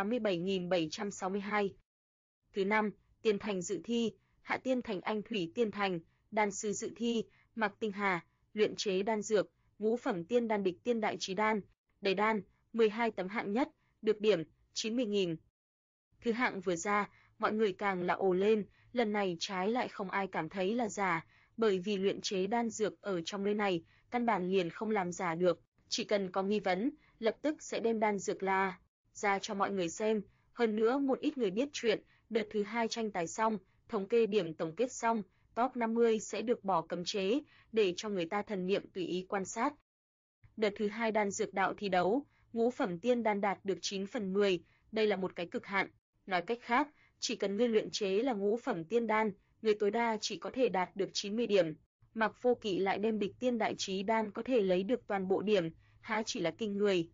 87.762. Thứ 5, Tiên Thành dự thi, Hạ Tiên Thành Anh Thủy Tiên Thành, đan sư dự thi, Mạc Tinh Hà, luyện chế đan dược, ngũ phẩm tiên đan địch tiên đại chí đan, đầy đan, 12 tấm hạng nhất, được điểm 90.000. Thứ hạng vừa ra, mọi người càng là ồ lên, lần này trái lại không ai cảm thấy là giả, bởi vì luyện chế đan dược ở trong nơi này, căn bản liền không làm giả được, chỉ cần có nghi vấn, lập tức sẽ đem đan dược ra cho mọi người xem, Hơn nữa một ít người biết chuyện, đợt thứ 2 tranh tài xong, thống kê điểm tổng kết xong, top 50 sẽ được bỏ cấm chế, để cho người ta thần niệm tùy ý quan sát. Đợt thứ 2 đan dược đạo thi đấu, ngũ phẩm tiên đan đạt được 9/10, đây là một cái cực hạn. Nói cách khác, chỉ cần ngươi luyện chế là ngũ phẩm tiên đan, người tối đa chỉ có thể đạt được 90 điểm. Mạc Vô Kỵ lại đem địch tiên đại chí đan có thể lấy được toàn bộ điểm, há chỉ là kinh người.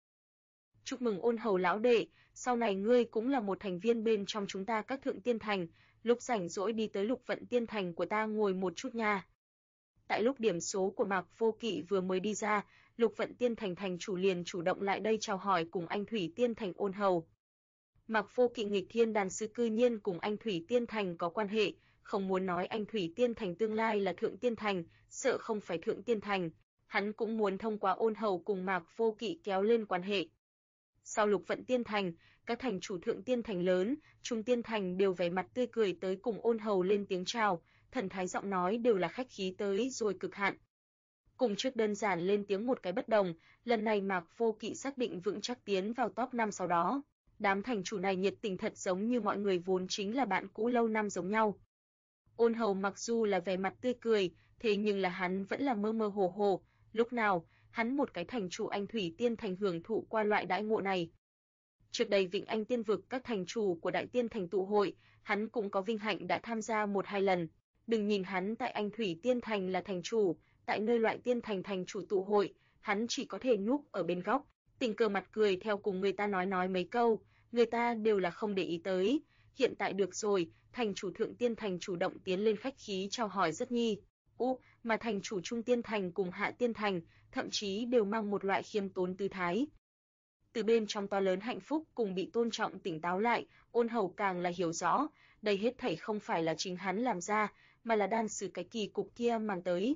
Chúc mừng Ôn Hầu lão đệ, sau này ngươi cũng là một thành viên bên trong chúng ta các thượng tiên thành, lúc rảnh rỗi đi tới Lục Vận Tiên thành của ta ngồi một chút nha. Tại lúc điểm số của Mạc Vô Kỵ vừa mới đi ra, Lục Vận Tiên thành thành chủ liền chủ động lại đây chào hỏi cùng anh Thủy Tiên thành Ôn Hầu. Mạc Vô Kỵ nghịch thiên đàn sư cư nhiên cùng anh Thủy Tiên thành có quan hệ, không muốn nói anh Thủy Tiên thành tương lai là thượng tiên thành, sợ không phải thượng tiên thành, hắn cũng muốn thông qua Ôn Hầu cùng Mạc Vô Kỵ kéo lên quan hệ. Sau Lục Vận Tiên thành, các thành chủ thượng tiên thành lớn, trung tiên thành đều vẻ mặt tươi cười tới cùng Ôn Hầu lên tiếng chào, thần thái giọng nói đều là khách khí tới rồi cực hạn. Cùng trước đơn giản lên tiếng một cái bất đồng, lần này Mạc Vô Kỵ xác định vững chắc tiến vào top 5 sau đó. Đám thành chủ này nhiệt tình thật giống như mọi người vốn chính là bạn cũ lâu năm giống nhau. Ôn Hầu mặc dù là vẻ mặt tươi cười, thế nhưng là hắn vẫn là mơ mơ hồ hồ, lúc nào hắn một cái thành chủ anh Thủy Tiên thành hưởng thụ qua loại đãi ngộ này. Trước đây Vịnh Anh Tiên vực các thành chủ của Đại Tiên thành tụ hội, hắn cũng có vinh hạnh đã tham gia 1-2 lần. Đừng nhìn hắn tại Anh Thủy Tiên thành là thành chủ, tại nơi loại tiên thành thành chủ tụ hội, hắn chỉ có thể núp ở bên góc, tình cờ mặt cười theo cùng người ta nói mấy câu, người ta đều là không để ý tới. Hiện tại được rồi, thành chủ thượng tiên thành chủ động tiến lên khách khí chào hỏi rất nhi. Mà thành chủ trung tiên thành cùng hạ tiên thành, thậm chí đều mang một loại khiêm tốn tư thái. Từ bên trong to lớn hạnh phúc cùng bị tôn trọng tỉnh táo lại, Ôn Hầu càng là hiểu rõ, đây hết thảy không phải là chính hắn làm ra, mà là đan sư cái kỳ cục kia mang tới.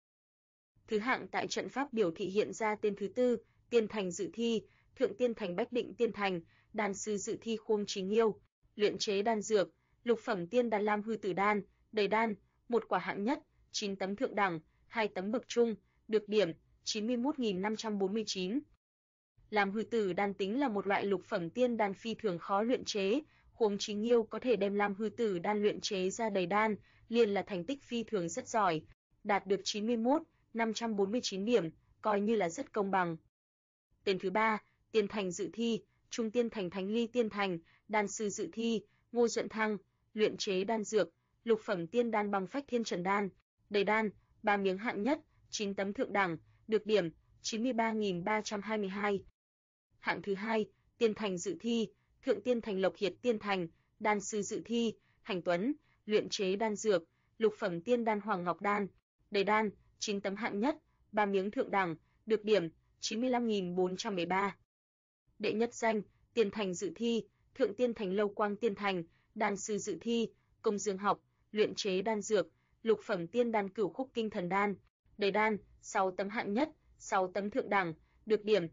Thứ hạng tại trận pháp biểu thị hiện ra tên thứ tư, tiên thành dự thi, thượng tiên thành Bách Định tiên thành, đan sư dự thi Khuông Chí Nghiêu, luyện chế đan dược, lục phẩm tiên đan lam hư tử đan, đầy đan, 1 quả hạng nhất, 9 tấm thượng đẳng, 2 tấm bậc trung, được điểm 91.549. Lam hư tử đan tính là một loại lục phẩm tiên đan phi thường khó luyện chế, Khuông Chí Nghiêu có thể đem lam hư tử đan luyện chế ra đầy đan, liền là thành tích phi thường rất giỏi, đạt được 91.549 điểm, coi như là rất công bằng. Tên thứ 3, tiên thành dự thi, trung tiên thành Thánh Ly tiên thành, đan sư dự thi, Ngô Duận Thăng, luyện chế đan dược, lục phẩm tiên đan Băng Phách Thiên Trần đan, đầy đan, 3 miếng hạng nhất, 9 tấm thượng đẳng, được điểm 93.322. Hạng thứ 2, tiên thành dự thi, thượng tiên thành Lộc Hiệt tiên thành, đan sư dự thi, Hành Tuấn, luyện chế đan dược, lục phẩm tiên đan Hoàng Ngọc đan, đầy đan, 9 tấm hạng nhất, 3 miếng thượng đẳng, được điểm 95.413. Đệ nhất danh, tiên thành dự thi, thượng tiên thành Lâu Quang tiên thành, đan sư dự thi, Công Dương Học, luyện chế đan dược, lục phẩm tiên đan Cửu Khúc Kinh Thần đan, đầy đan, 6 tấm hạng nhất, 6 tấm thượng đẳng, được điểm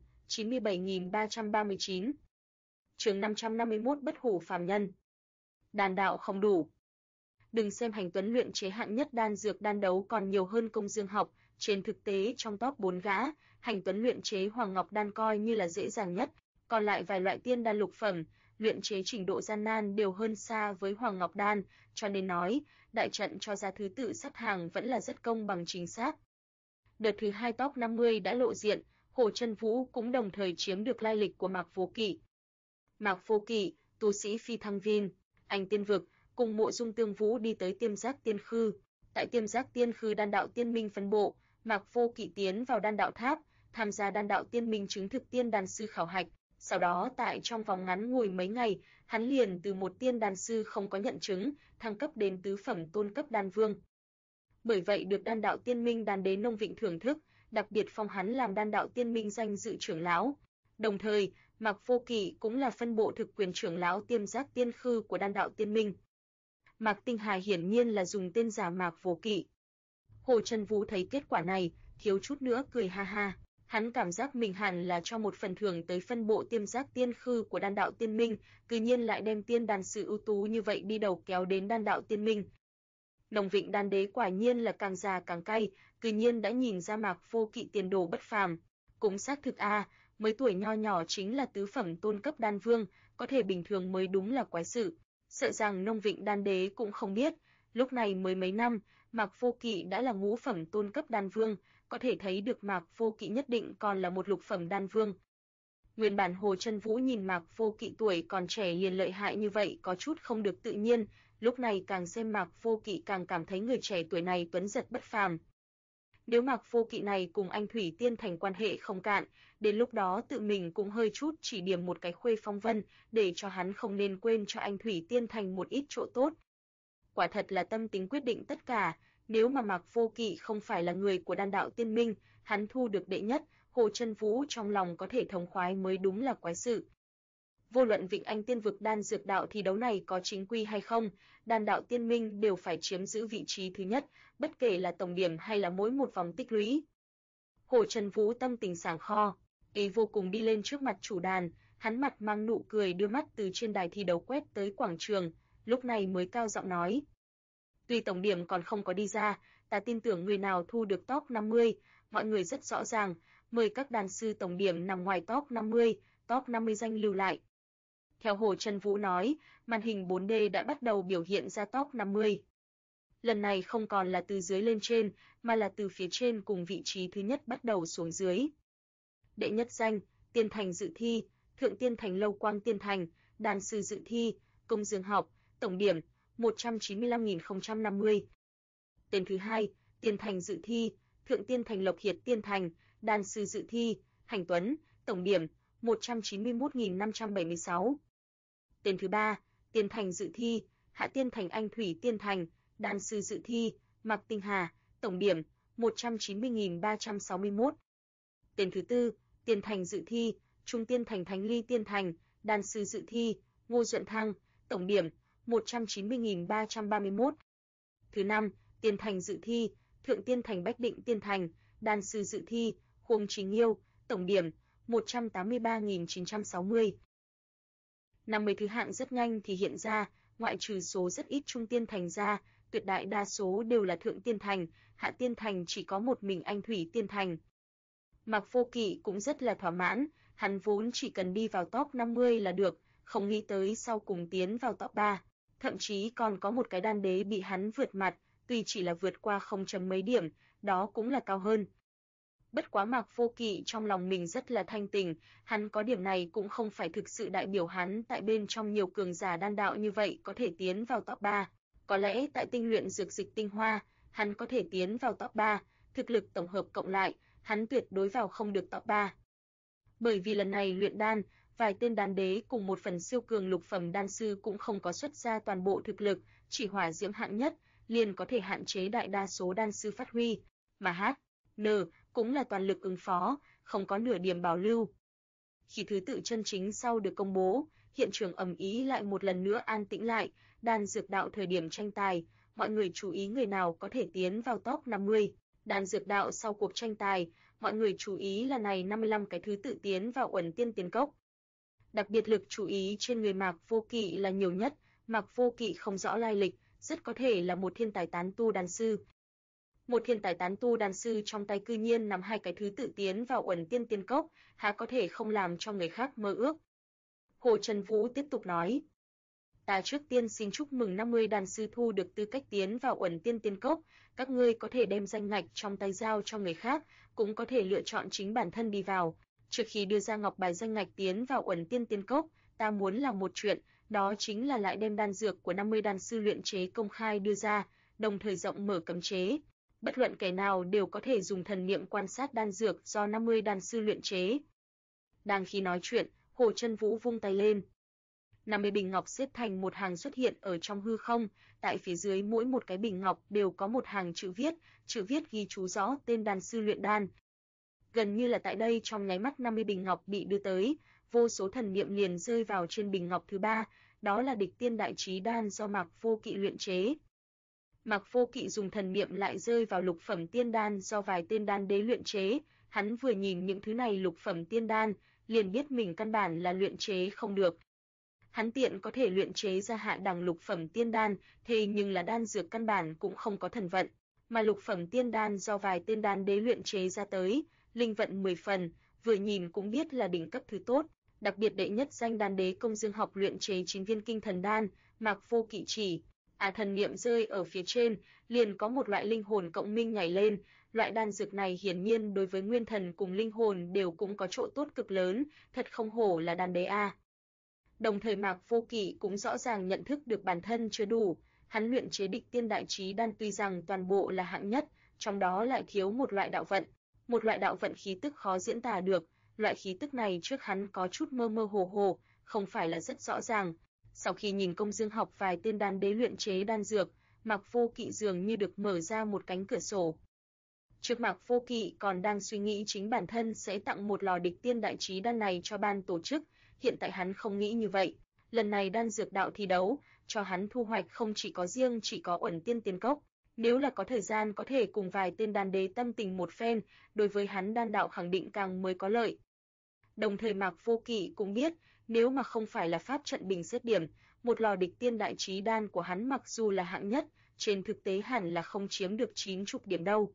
97.339. Chương 551 Bất hủ phàm nhân. Đan đạo không đủ. Đừng xem Hành Tuấn luyện chế hạng nhất đan dược đan đấu còn nhiều hơn Công Dương Học, trên thực tế trong top 4 gã, Hành Tuấn luyện chế Hoàng Ngọc đan coi như là dễ dàng nhất, còn lại vài loại tiên đan lục phẩm, luyện chế trình độ gian nan đều hơn xa với Hoàng Ngọc đan, cho nên nói, đại trận cho ra thứ tự xếp hàng vẫn là rất công bằng chính xác. Đợt thứ 2 top 50 đã lộ diện, Hồ Chân Vũ cũng đồng thời chiếm được lai lịch của Mạc Vô Kỵ. Mạc Vô Kỵ, tu sĩ phi thăng viên, anh tiên vực, cùng Mộ Dung Tương Vũ đi tới Tiêm Giác Tiên Khư. Tại Tiêm Giác Tiên Khư đan đạo tiên minh phân bộ, Mạc Vô Kỵ tiến vào đan đạo tháp, tham gia đan đạo tiên minh chứng thực tiên đan sư khảo hạch. Sau đó tại trong vòng ngắn ngủi mấy ngày, hắn liền từ một tiên đan sư không có nhận chứng, thăng cấp đến tứ phẩm tôn cấp đan vương. Bởi vậy được đan đạo tiên minh đan đế Nông Vịnh thưởng thức, đặc biệt phong hắn làm đan đạo tiên minh danh dự trưởng lão. Đồng thời, Mạc Vô Kỵ cũng là phân bộ thực quyền trưởng lão Tiêm Giác Tiên Khư của đan đạo tiên minh. Mạc Tinh Hà hiển nhiên là dùng tên giả Mạc Vô Kỵ. Hồ Chân Vũ thấy kết quả này, thiếu chút nữa cười ha ha. Hắn cảm giác mình hẳn là cho một phần thưởng tới phân bộ Tiêm Giác Tiên Khư của đan đạo tiên minh, cư nhiên lại đem tiên đan sư ưu tú như vậy đi đầu kéo đến đan đạo tiên minh. Nông Vịnh đan đế quả nhiên là càng già càng cay, cư nhiên đã nhìn ra Mạc Vô Kỵ tiền đồ bất phàm. Cũng xác thực mới tuổi nho nhỏ chính là tứ phẩm tôn cấp đan vương, có thể bình thường mới đúng là quái sự. Sợ rằng Nông Vịnh Đan Đế cũng không biết, lúc này mới mấy năm, Mạc Vô Kỵ đã là ngũ phẩm tôn cấp đan vương, có thể thấy được Mạc Vô Kỵ nhất định còn là một lục phẩm đan vương. Nguyên bản Hồ Chân Vũ nhìn Mạc Vô Kỵ tuổi còn trẻ liền lợi hại như vậy có chút không được tự nhiên, lúc này càng xem Mạc Vô Kỵ càng cảm thấy người trẻ tuổi này tuấn giật bất phàm. Nếu Mạc Vô Kỵ này cùng anh Thủy Tiên Thành quan hệ không cạn, đến lúc đó tự mình cũng hơi chút chỉ điểm một cái Khuê Phong Vân, để cho hắn không nên quên cho anh Thủy Tiên Thành một ít chỗ tốt. Quả thật là tâm tính quyết định tất cả, nếu mà Mạc Vô Kỵ không phải là người của Đan Đạo Tiên Minh, hắn thu được đệ nhất, Hồ Chân Vũ trong lòng có thể thống khoái mới đúng là quái sự. Vô luận Vịnh Anh Tiên Vực Đan Dược Đạo thi đấu này có chính quy hay không, Đan Đạo Tiên Minh đều phải chiếm giữ vị trí thứ nhất, bất kể là tổng điểm hay là mỗi một vòng tích lũy. Hồ Chân Vũ tâm tình sảng kho, ý vô cùng đi lên trước mặt chủ đàn, hắn mặt mang nụ cười đưa mắt từ trên đài thi đấu quét tới quảng trường, lúc này mới cao giọng nói: "Tuy tổng điểm còn không có đi ra, ta tin tưởng người nào thu được top 50, mọi người rất rõ ràng, mời các đàn sư tổng điểm nằm ngoài top 50 danh lưu lại." Theo Hồ Chân Vũ nói, màn hình 4D đã bắt đầu biểu hiện ra top 50. Lần này không còn là từ dưới lên trên, mà là từ phía trên cùng vị trí thứ nhất bắt đầu xuống dưới. Đệ nhất danh, Tiên Thành dự thi, Thượng Tiên Thành Lâu Quang Tiên Thành, đàn sư dự thi, Công Dương Học, tổng điểm 195.050. Tên thứ hai, Tiên Thành dự thi, Thượng Tiên Thành Lộc Hiệt Tiên Thành, đàn sư dự thi, Hành Tuấn, tổng điểm 191.576. Tên thứ ba, Tiên Thành dự thi, Hạ Tiên Thành Anh Thủy Tiên Thành, đàn sư dự thi, Mạc Tinh Hà, tổng điểm 190.361. Tên thứ tư, Tiên Thành dự thi, Trung Tiên Thành Thánh Ly Tiên Thành, đàn sư dự thi, Ngô Duận Thăng, tổng điểm 190.331. Thứ năm, Tiên Thành dự thi, Thượng Tiên Thành Bách Định Tiên Thành, đàn sư dự thi, Khuông Chính Nghiêu, tổng điểm 183.960. 50 thứ hạng rất nhanh thì hiện ra, ngoại trừ số rất ít Trung Tiên Thành ra, tuyệt đại đa số đều là Thượng Tiên Thành, Hạ Tiên Thành chỉ có một mình Anh Thủy Tiên Thành. Mạc Vô Kỵ cũng rất là thỏa mãn, hắn vốn chỉ cần đi vào top 50 là được, không nghĩ tới sau cùng tiến vào top 3, thậm chí còn có một cái đan đế bị hắn vượt mặt, tuy chỉ là vượt qua 0 chấm mấy điểm, đó cũng là cao hơn. Bất quá Mạc Vô Kỵ trong lòng mình rất là thanh tình, hắn có điểm này cũng không phải thực sự đại biểu hắn tại bên trong nhiều cường giả đan đạo như vậy có thể tiến vào top 3. Có lẽ tại tinh luyện dược dịch tinh hoa, hắn có thể tiến vào top 3, thực lực tổng hợp cộng lại, hắn tuyệt đối vào không được top 3. Bởi vì lần này luyện đan, vài tên đan đế cùng một phần siêu cường lục phẩm đan sư cũng không có xuất ra toàn bộ thực lực, chỉ hỏa diễm hạng nhất, liền có thể hạn chế đại đa số đan sư phát huy, mà H.N. cũng là toàn lực ứng phó, không có nửa điểm bảo lưu. Khi thứ tự chân chính sau được công bố, hiện trường ầm ĩ lại một lần nữa an tĩnh lại, đan dược đạo thời điểm tranh tài, mọi người chú ý người nào có thể tiến vào top 50. Đan dược đạo sau cuộc tranh tài, mọi người chú ý là này 55 cái thứ tự tiến vào Uẩn Tiên Tiền Cốc. Đặc biệt lực chú ý trên người Mạc Vô Kỵ là nhiều nhất, Mạc Vô Kỵ không rõ lai lịch, rất có thể là một thiên tài tán tu đan sư. Một thiên tài tán tu đan sư trong tay cư nhiên nắm hai cái thứ tự tiến vào Uẩn Tiên Tiên Cốc, há có thể không làm cho người khác mơ ước. Hồ Chân Vũ tiếp tục nói: "Ta trước tiên xin chúc mừng 50 đan sư thu được tư cách tiến vào Uẩn Tiên Tiên Cốc, các ngươi có thể đem danh ngạch trong tay giao cho người khác, cũng có thể lựa chọn chính bản thân đi vào. Trước khi đưa ra ngọc bài danh ngạch tiến vào Uẩn Tiên Tiên Cốc, ta muốn làm một chuyện, đó chính là lại đem đan dược của 50 đan sư luyện chế công khai đưa ra, đồng thời rộng mở cấm chế. Bất luận kẻ nào đều có thể dùng thần niệm quan sát đan dược do 50 đan sư luyện chế." Đang khi nói chuyện, Hồ Chân Vũ vung tay lên. 50 bình ngọc xếp thành một hàng xuất hiện ở trong hư không, tại phía dưới mỗi một cái bình ngọc đều có một hàng chữ viết ghi chú rõ tên đan sư luyện đan. Gần như là tại đây trong nháy mắt 50 bình ngọc bị đưa tới, vô số thần niệm liền rơi vào trên bình ngọc thứ 3, đó là Địch Tiên Đại Chí đan do Mạc Vô Kỵ luyện chế. Mạc Vô Kỵ dùng thần niệm lại rơi vào lục phẩm tiên đan do vài tên đan đế luyện chế, hắn vừa nhìn những thứ này lục phẩm tiên đan, liền biết mình căn bản là luyện chế không được. Hắn tiện có thể luyện chế ra hạ đẳng lục phẩm tiên đan, thế nhưng là đan dược căn bản cũng không có thần vận, mà lục phẩm tiên đan do vài tên đan đế luyện chế ra tới, linh vận 10 phần, vừa nhìn cũng biết là đỉnh cấp thứ tốt, đặc biệt đệ nhất danh đan đế công dương học luyện chế 9 viên kinh thần đan, Mạc Vô Kỵ chỉ thần niệm rơi ở phía trên, liền có một loại linh hồn cộng minh nhảy lên, loại đan dược này hiển nhiên đối với nguyên thần cùng linh hồn đều cũng có chỗ tốt cực lớn, thật không hổ là đan đế a. Đồng thời Mạc Vô Kỵ cũng rõ ràng nhận thức được bản thân chưa đủ, hắn luyện chế Địch Tiên Đại Chí Đan tuy rằng toàn bộ là hạng nhất, trong đó lại thiếu một loại đạo vận khí tức khó diễn tả được, loại khí tức này trước hắn có chút mơ mơ hồ hồ, không phải là rất rõ ràng. Sau khi nhìn Công Dương học vài tên đan đế luyện chế đan dược, Mạc Vô Kỵ dường như được mở ra một cánh cửa sổ. Trước Mạc Vô Kỵ còn đang suy nghĩ chính bản thân sẽ tặng một lò Địch Tiên Đại Chí Đan này cho ban tổ chức, hiện tại hắn không nghĩ như vậy. Lần này đan dược đạo thi đấu, cho hắn thu hoạch không chỉ có Uẩn Tiên Tiên Cốc, nếu là có thời gian có thể cùng vài tên đan đế tâm tình một phen, đối với hắn đan đạo khẳng định càng mới có lợi. Đồng thời Mạc Vô Kỵ cũng biết, nếu mà không phải là pháp trận bình xét điểm, một lò Địch Tiên Đại Chí Đan của hắn mặc dù là hạng nhất, trên thực tế hẳn là không chiếm được 90 điểm đâu.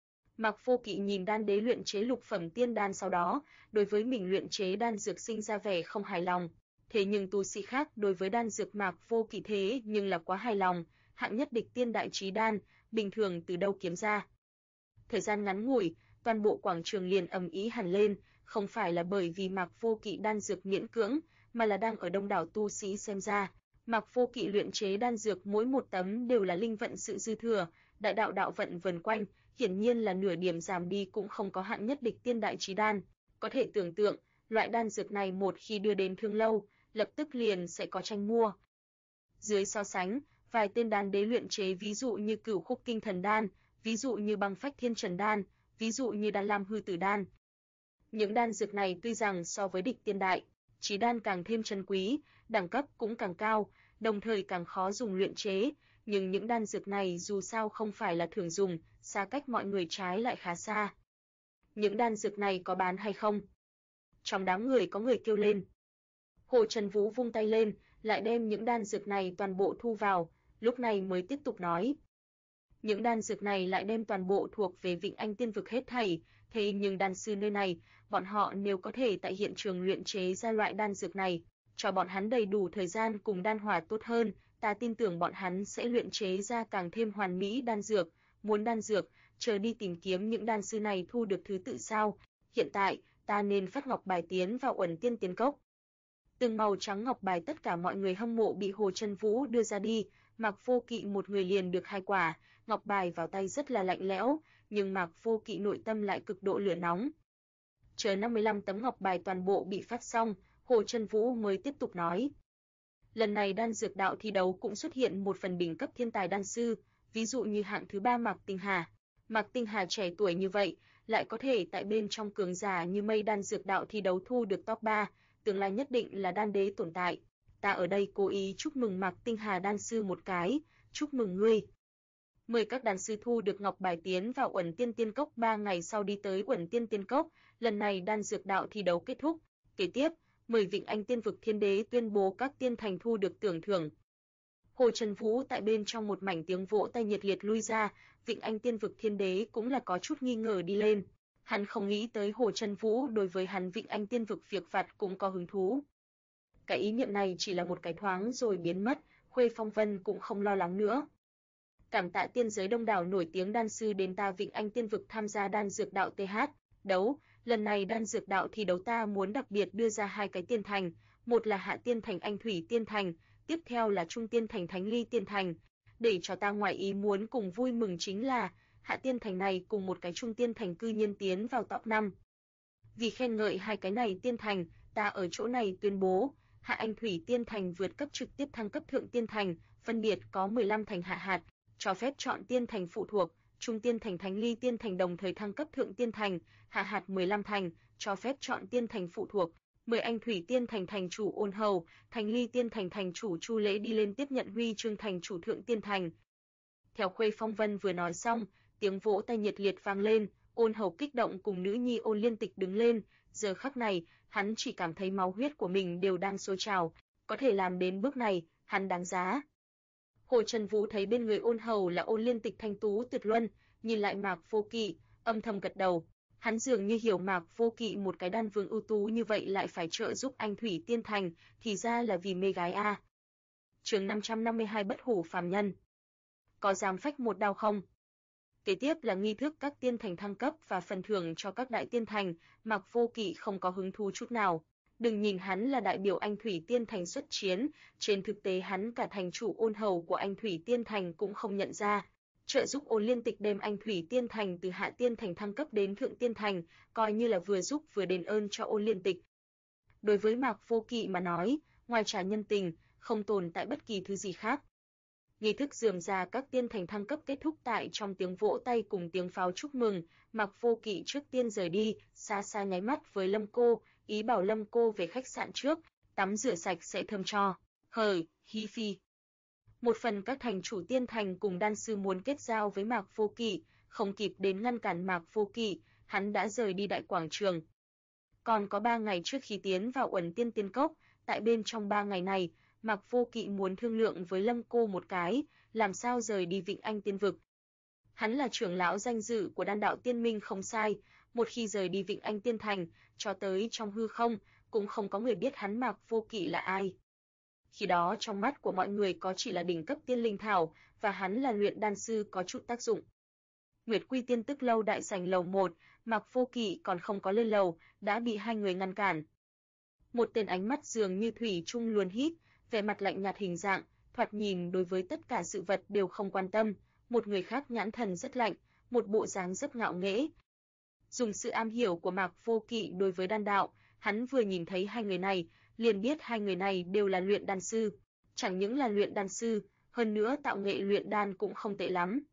Mạc Vô Kỵ nhìn đan đế luyện chế lục phẩm tiên đan sau đó, đối với mình luyện chế đan dược sinh ra vẻ không hài lòng. Thế nhưng tu sĩ khác đối với đan dược Mạc Vô Kỵ thế nhưng là quá hài lòng, hạng nhất Địch Tiên Đại Chí Đan, bình thường từ đâu kiếm ra. Thời gian ngắn ngủi, toàn bộ quảng trường liền ầm ĩ hẳn lên, không phải là bởi vì Mạc Vô Kỵ đan dược miễn cưỡng, mà là đang ở đông đảo tu sĩ xem ra. Mạc Vô Kỵ luyện chế đan dược mỗi một tấm đều là linh vận sự dư thừa, đại đạo đạo vận vần quanh, hiển nhiên là nửa điểm giảm đi cũng không có hạng nhất Địch Tiên Đại Chí Đan. Có thể tưởng tượng, loại đan dược này một khi đưa đến Thương Lâu, lập tức liền sẽ có tranh mua. Dưới so sánh, vài tên đan đế luyện chế ví dụ như Cửu Khúc Kinh Thần Đan, ví dụ như Băng Phách Thiên Trần Đan, ví dụ như Đan Lam Hư Tử Đan. Những đan dược này tuy rằng so với Địch Tiên Đại Chí Đan càng thêm trân quý, đẳng cấp cũng càng cao, đồng thời càng khó dùng luyện chế, nhưng những đan dược này dù sao không phải là thường dùng, xa cách mọi người trái lại khá xa. Những đan dược này có bán hay không? Trong đám người có người kêu lên. Hồ Trần Vũ vung tay lên, lại đem những đan dược này toàn bộ thu vào, lúc này mới tiếp tục nói. Những đan dược này lại đem toàn bộ thuộc về Vịnh Anh Tiên Vực hết thảy, thế nhưng đan sư nơi này, bọn họ nếu có thể tại hiện trường luyện chế ra loại đan dược này, cho bọn hắn đầy đủ thời gian cùng đan hỏa tốt hơn, ta tin tưởng bọn hắn sẽ luyện chế ra càng thêm hoàn mỹ đan dược, muốn đan dược, chờ đi tìm kiếm những đan sư này thu được thứ tự sao, hiện tại, ta nên phát ngọc bài tiến vào Uẩn Tiên Tiên Cốc. Từng màu trắng ngọc bài tất cả mọi người hâm mộ bị Hồ Trân Vũ đưa ra đi, Mạc Vô Kỵ một người liền được 2 quả, ngọc bài vào tay rất là lạnh lẽo, nhưng Mạc Vô Kỵ nội tâm lại cực độ lửa nóng. Chờ 55 tấm ngọc bài toàn bộ bị phát xong, Hồ Trân Vũ mới tiếp tục nói. Lần này đan dược đạo thi đấu cũng xuất hiện một phần đỉnh cấp thiên tài đan sư, ví dụ như hạng thứ 3 Mạc Tinh Hà. Mạc Tinh Hà trẻ tuổi như vậy, lại có thể tại bên trong cường giả như mây đan dược đạo thi đấu thu được top 3, tương lai nhất định là đan đế tồn tại. Ta ở đây cố ý chúc mừng Mạc Tinh Hà đan sư một cái, chúc mừng ngươi. 10 các đan sư thu được ngọc bài tiến vào Uẩn Tiên Tiên Cốc 3 ngày sau đi tới Uẩn Tiên Tiên Cốc, lần này đan dược đạo thi đấu kết thúc. Kế tiếp, 10 Vịnh Anh Tiên Vực Thiên Đế tuyên bố các tiên thành thu được tưởng thưởng. Hồ Trần Vũ tại bên trong một mảnh tiếng vỗ tay nhiệt liệt lui ra, Vịnh Anh Tiên Vực Thiên Đế cũng là có chút nghi ngờ đi lên. Hắn không nghĩ tới Hồ Trần Vũ đối với hắn Vịnh Anh Tiên Vực việc vặt cũng có hứng thú. Cái ý niệm này chỉ là một cái thoáng rồi biến mất, Khuê Phong Vân cũng không lo lắng nữa. Cảm tạ tiên giới đông đảo nổi tiếng đan sư đến ta Vịnh Anh Tiên Vực tham gia đan dược đạo TH đấu, lần này đan dược đạo thi đấu ta muốn đặc biệt đưa ra 2 cái tiên thành, một là Hạ Tiên Thành Anh Thủy Tiên Thành, tiếp theo là Trung Tiên Thành Thánh Ly Tiên Thành. Để cho ta ngoài ý muốn cùng vui mừng chính là, Hạ Tiên Thành này cùng một cái Trung Tiên Thành cư nhiên tiến vào top 5. Vì khen ngợi 2 cái này tiên thành, ta ở chỗ này tuyên bố, Hạ Anh Thủy Tiên Thành vượt cấp trực tiếp thăng cấp Thượng Tiên Thành, phân biệt có 15 thành hạ hạt, cho phép chọn tiên thành phụ thuộc, Trung Tiên Thành Thánh Ly Tiên Thành đồng thời thăng cấp Thượng Tiên Thành, hạ hạt 15 thành, cho phép chọn tiên thành phụ thuộc. 10 Anh Thủy Tiên Thành thành chủ Ôn Hầu, Thánh Ly Tiên Thành thành chủ Chu Lễ đi lên tiếp nhận huy chương thành chủ Thượng Tiên Thành. Theo Khuê Phong Vân vừa nói xong, tiếng vỗ tay nhiệt liệt vang lên, Ôn Hầu kích động cùng nữ nhi Ôn Liên Tịch đứng lên, giờ khắc này, hắn chỉ cảm thấy máu huyết của mình đều đang sôi trào, có thể làm đến bước này, hắn đáng giá. Hồ Trần Vũ thấy bên người Ôn Hầu là Ôn Liên Tịch thanh tú tuyệt luân, nhìn lại Mạc Vô Kỵ, âm thầm gật đầu. Hắn dường như hiểu Mạc Vô Kỵ một cái đan vương ưu tú như vậy lại phải trợ giúp anh Thủy Tiên Thành, thì ra là vì mê gái a. Chương 552 Bất hủ phàm nhân. Có dám phách một đao không? Kế tiếp là nghi thức các tiên thành thăng cấp và phần thưởng cho các đại tiên thành, Mạc Vô Kỵ không có hứng thú chút nào. Đừng nhìn hắn là đại biểu Anh Thủy Tiên Thành xuất chiến, trên thực tế hắn cả thành chủ ôn hầu của Anh Thủy Tiên Thành cũng không nhận ra. Trợ giúp Ôn Liên Tịch đem Anh Thủy Tiên Thành từ Hạ Tiên Thành thăng cấp đến Thượng Tiên Thành, coi như là vừa giúp vừa đền ơn cho Ôn Liên Tịch. Đối với Mạc Vô Kỵ mà nói, ngoài trả nhân tình, không tồn tại bất kỳ thứ gì khác. Nghi thức rườm rà các tiên thành thăng cấp kết thúc tại trong tiếng vỗ tay cùng tiếng pháo chúc mừng, Mạc Vô Kỵ trước tiên rời đi, xa xa nháy mắt với Lâm Cô, ý bảo Lâm Cô về khách sạn trước, tắm rửa sạch sẽ thơm cho. Hời, hi phi. Một phần các thành chủ tiên thành cùng đan sư muốn kết giao với Mạc Vô Kỵ, không kịp đến ngăn cản Mạc Vô Kỵ, hắn đã rời đi đại quảng trường. Còn có 3 ngày trước khi tiến vào Uẩn Tiên Tiên Cốc, tại bên trong 3 ngày này, Mạc Vô Kỵ muốn thương lượng với Lâm Cô một cái, làm sao rời đi Vịnh Anh Tiên Vực. Hắn là trưởng lão danh dự của Đan Đạo Tiên Minh không sai, một khi rời đi Vịnh Anh Tiên Thành, cho tới trong hư không, cũng không có người biết hắn Mạc Vô Kỵ là ai. Khi đó trong mắt của mọi người có chỉ là đỉnh cấp tiên linh thảo, và hắn là luyện đan sư có chút tác dụng. Nguyệt Quy Tiên Tức Lâu đại sảnh lầu 1, Mạc Vô Kỵ còn không có lên lầu, đã bị hai người ngăn cản. Một tên ánh mắt dường như thủy chung luồn hít, vẻ mặt lạnh nhạt hình dạng, thoạt nhìn đối với tất cả sự vật đều không quan tâm, một người khác nhãn thần rất lạnh, một bộ dáng rất ngạo nghễ. Dùng sự am hiểu của Mạc Vô Kỵ đối với đan đạo, hắn vừa nhìn thấy hai người này, liền biết hai người này đều là luyện đan sư, chẳng những là luyện đan sư, hơn nữa tạo nghệ luyện đan cũng không tệ lắm.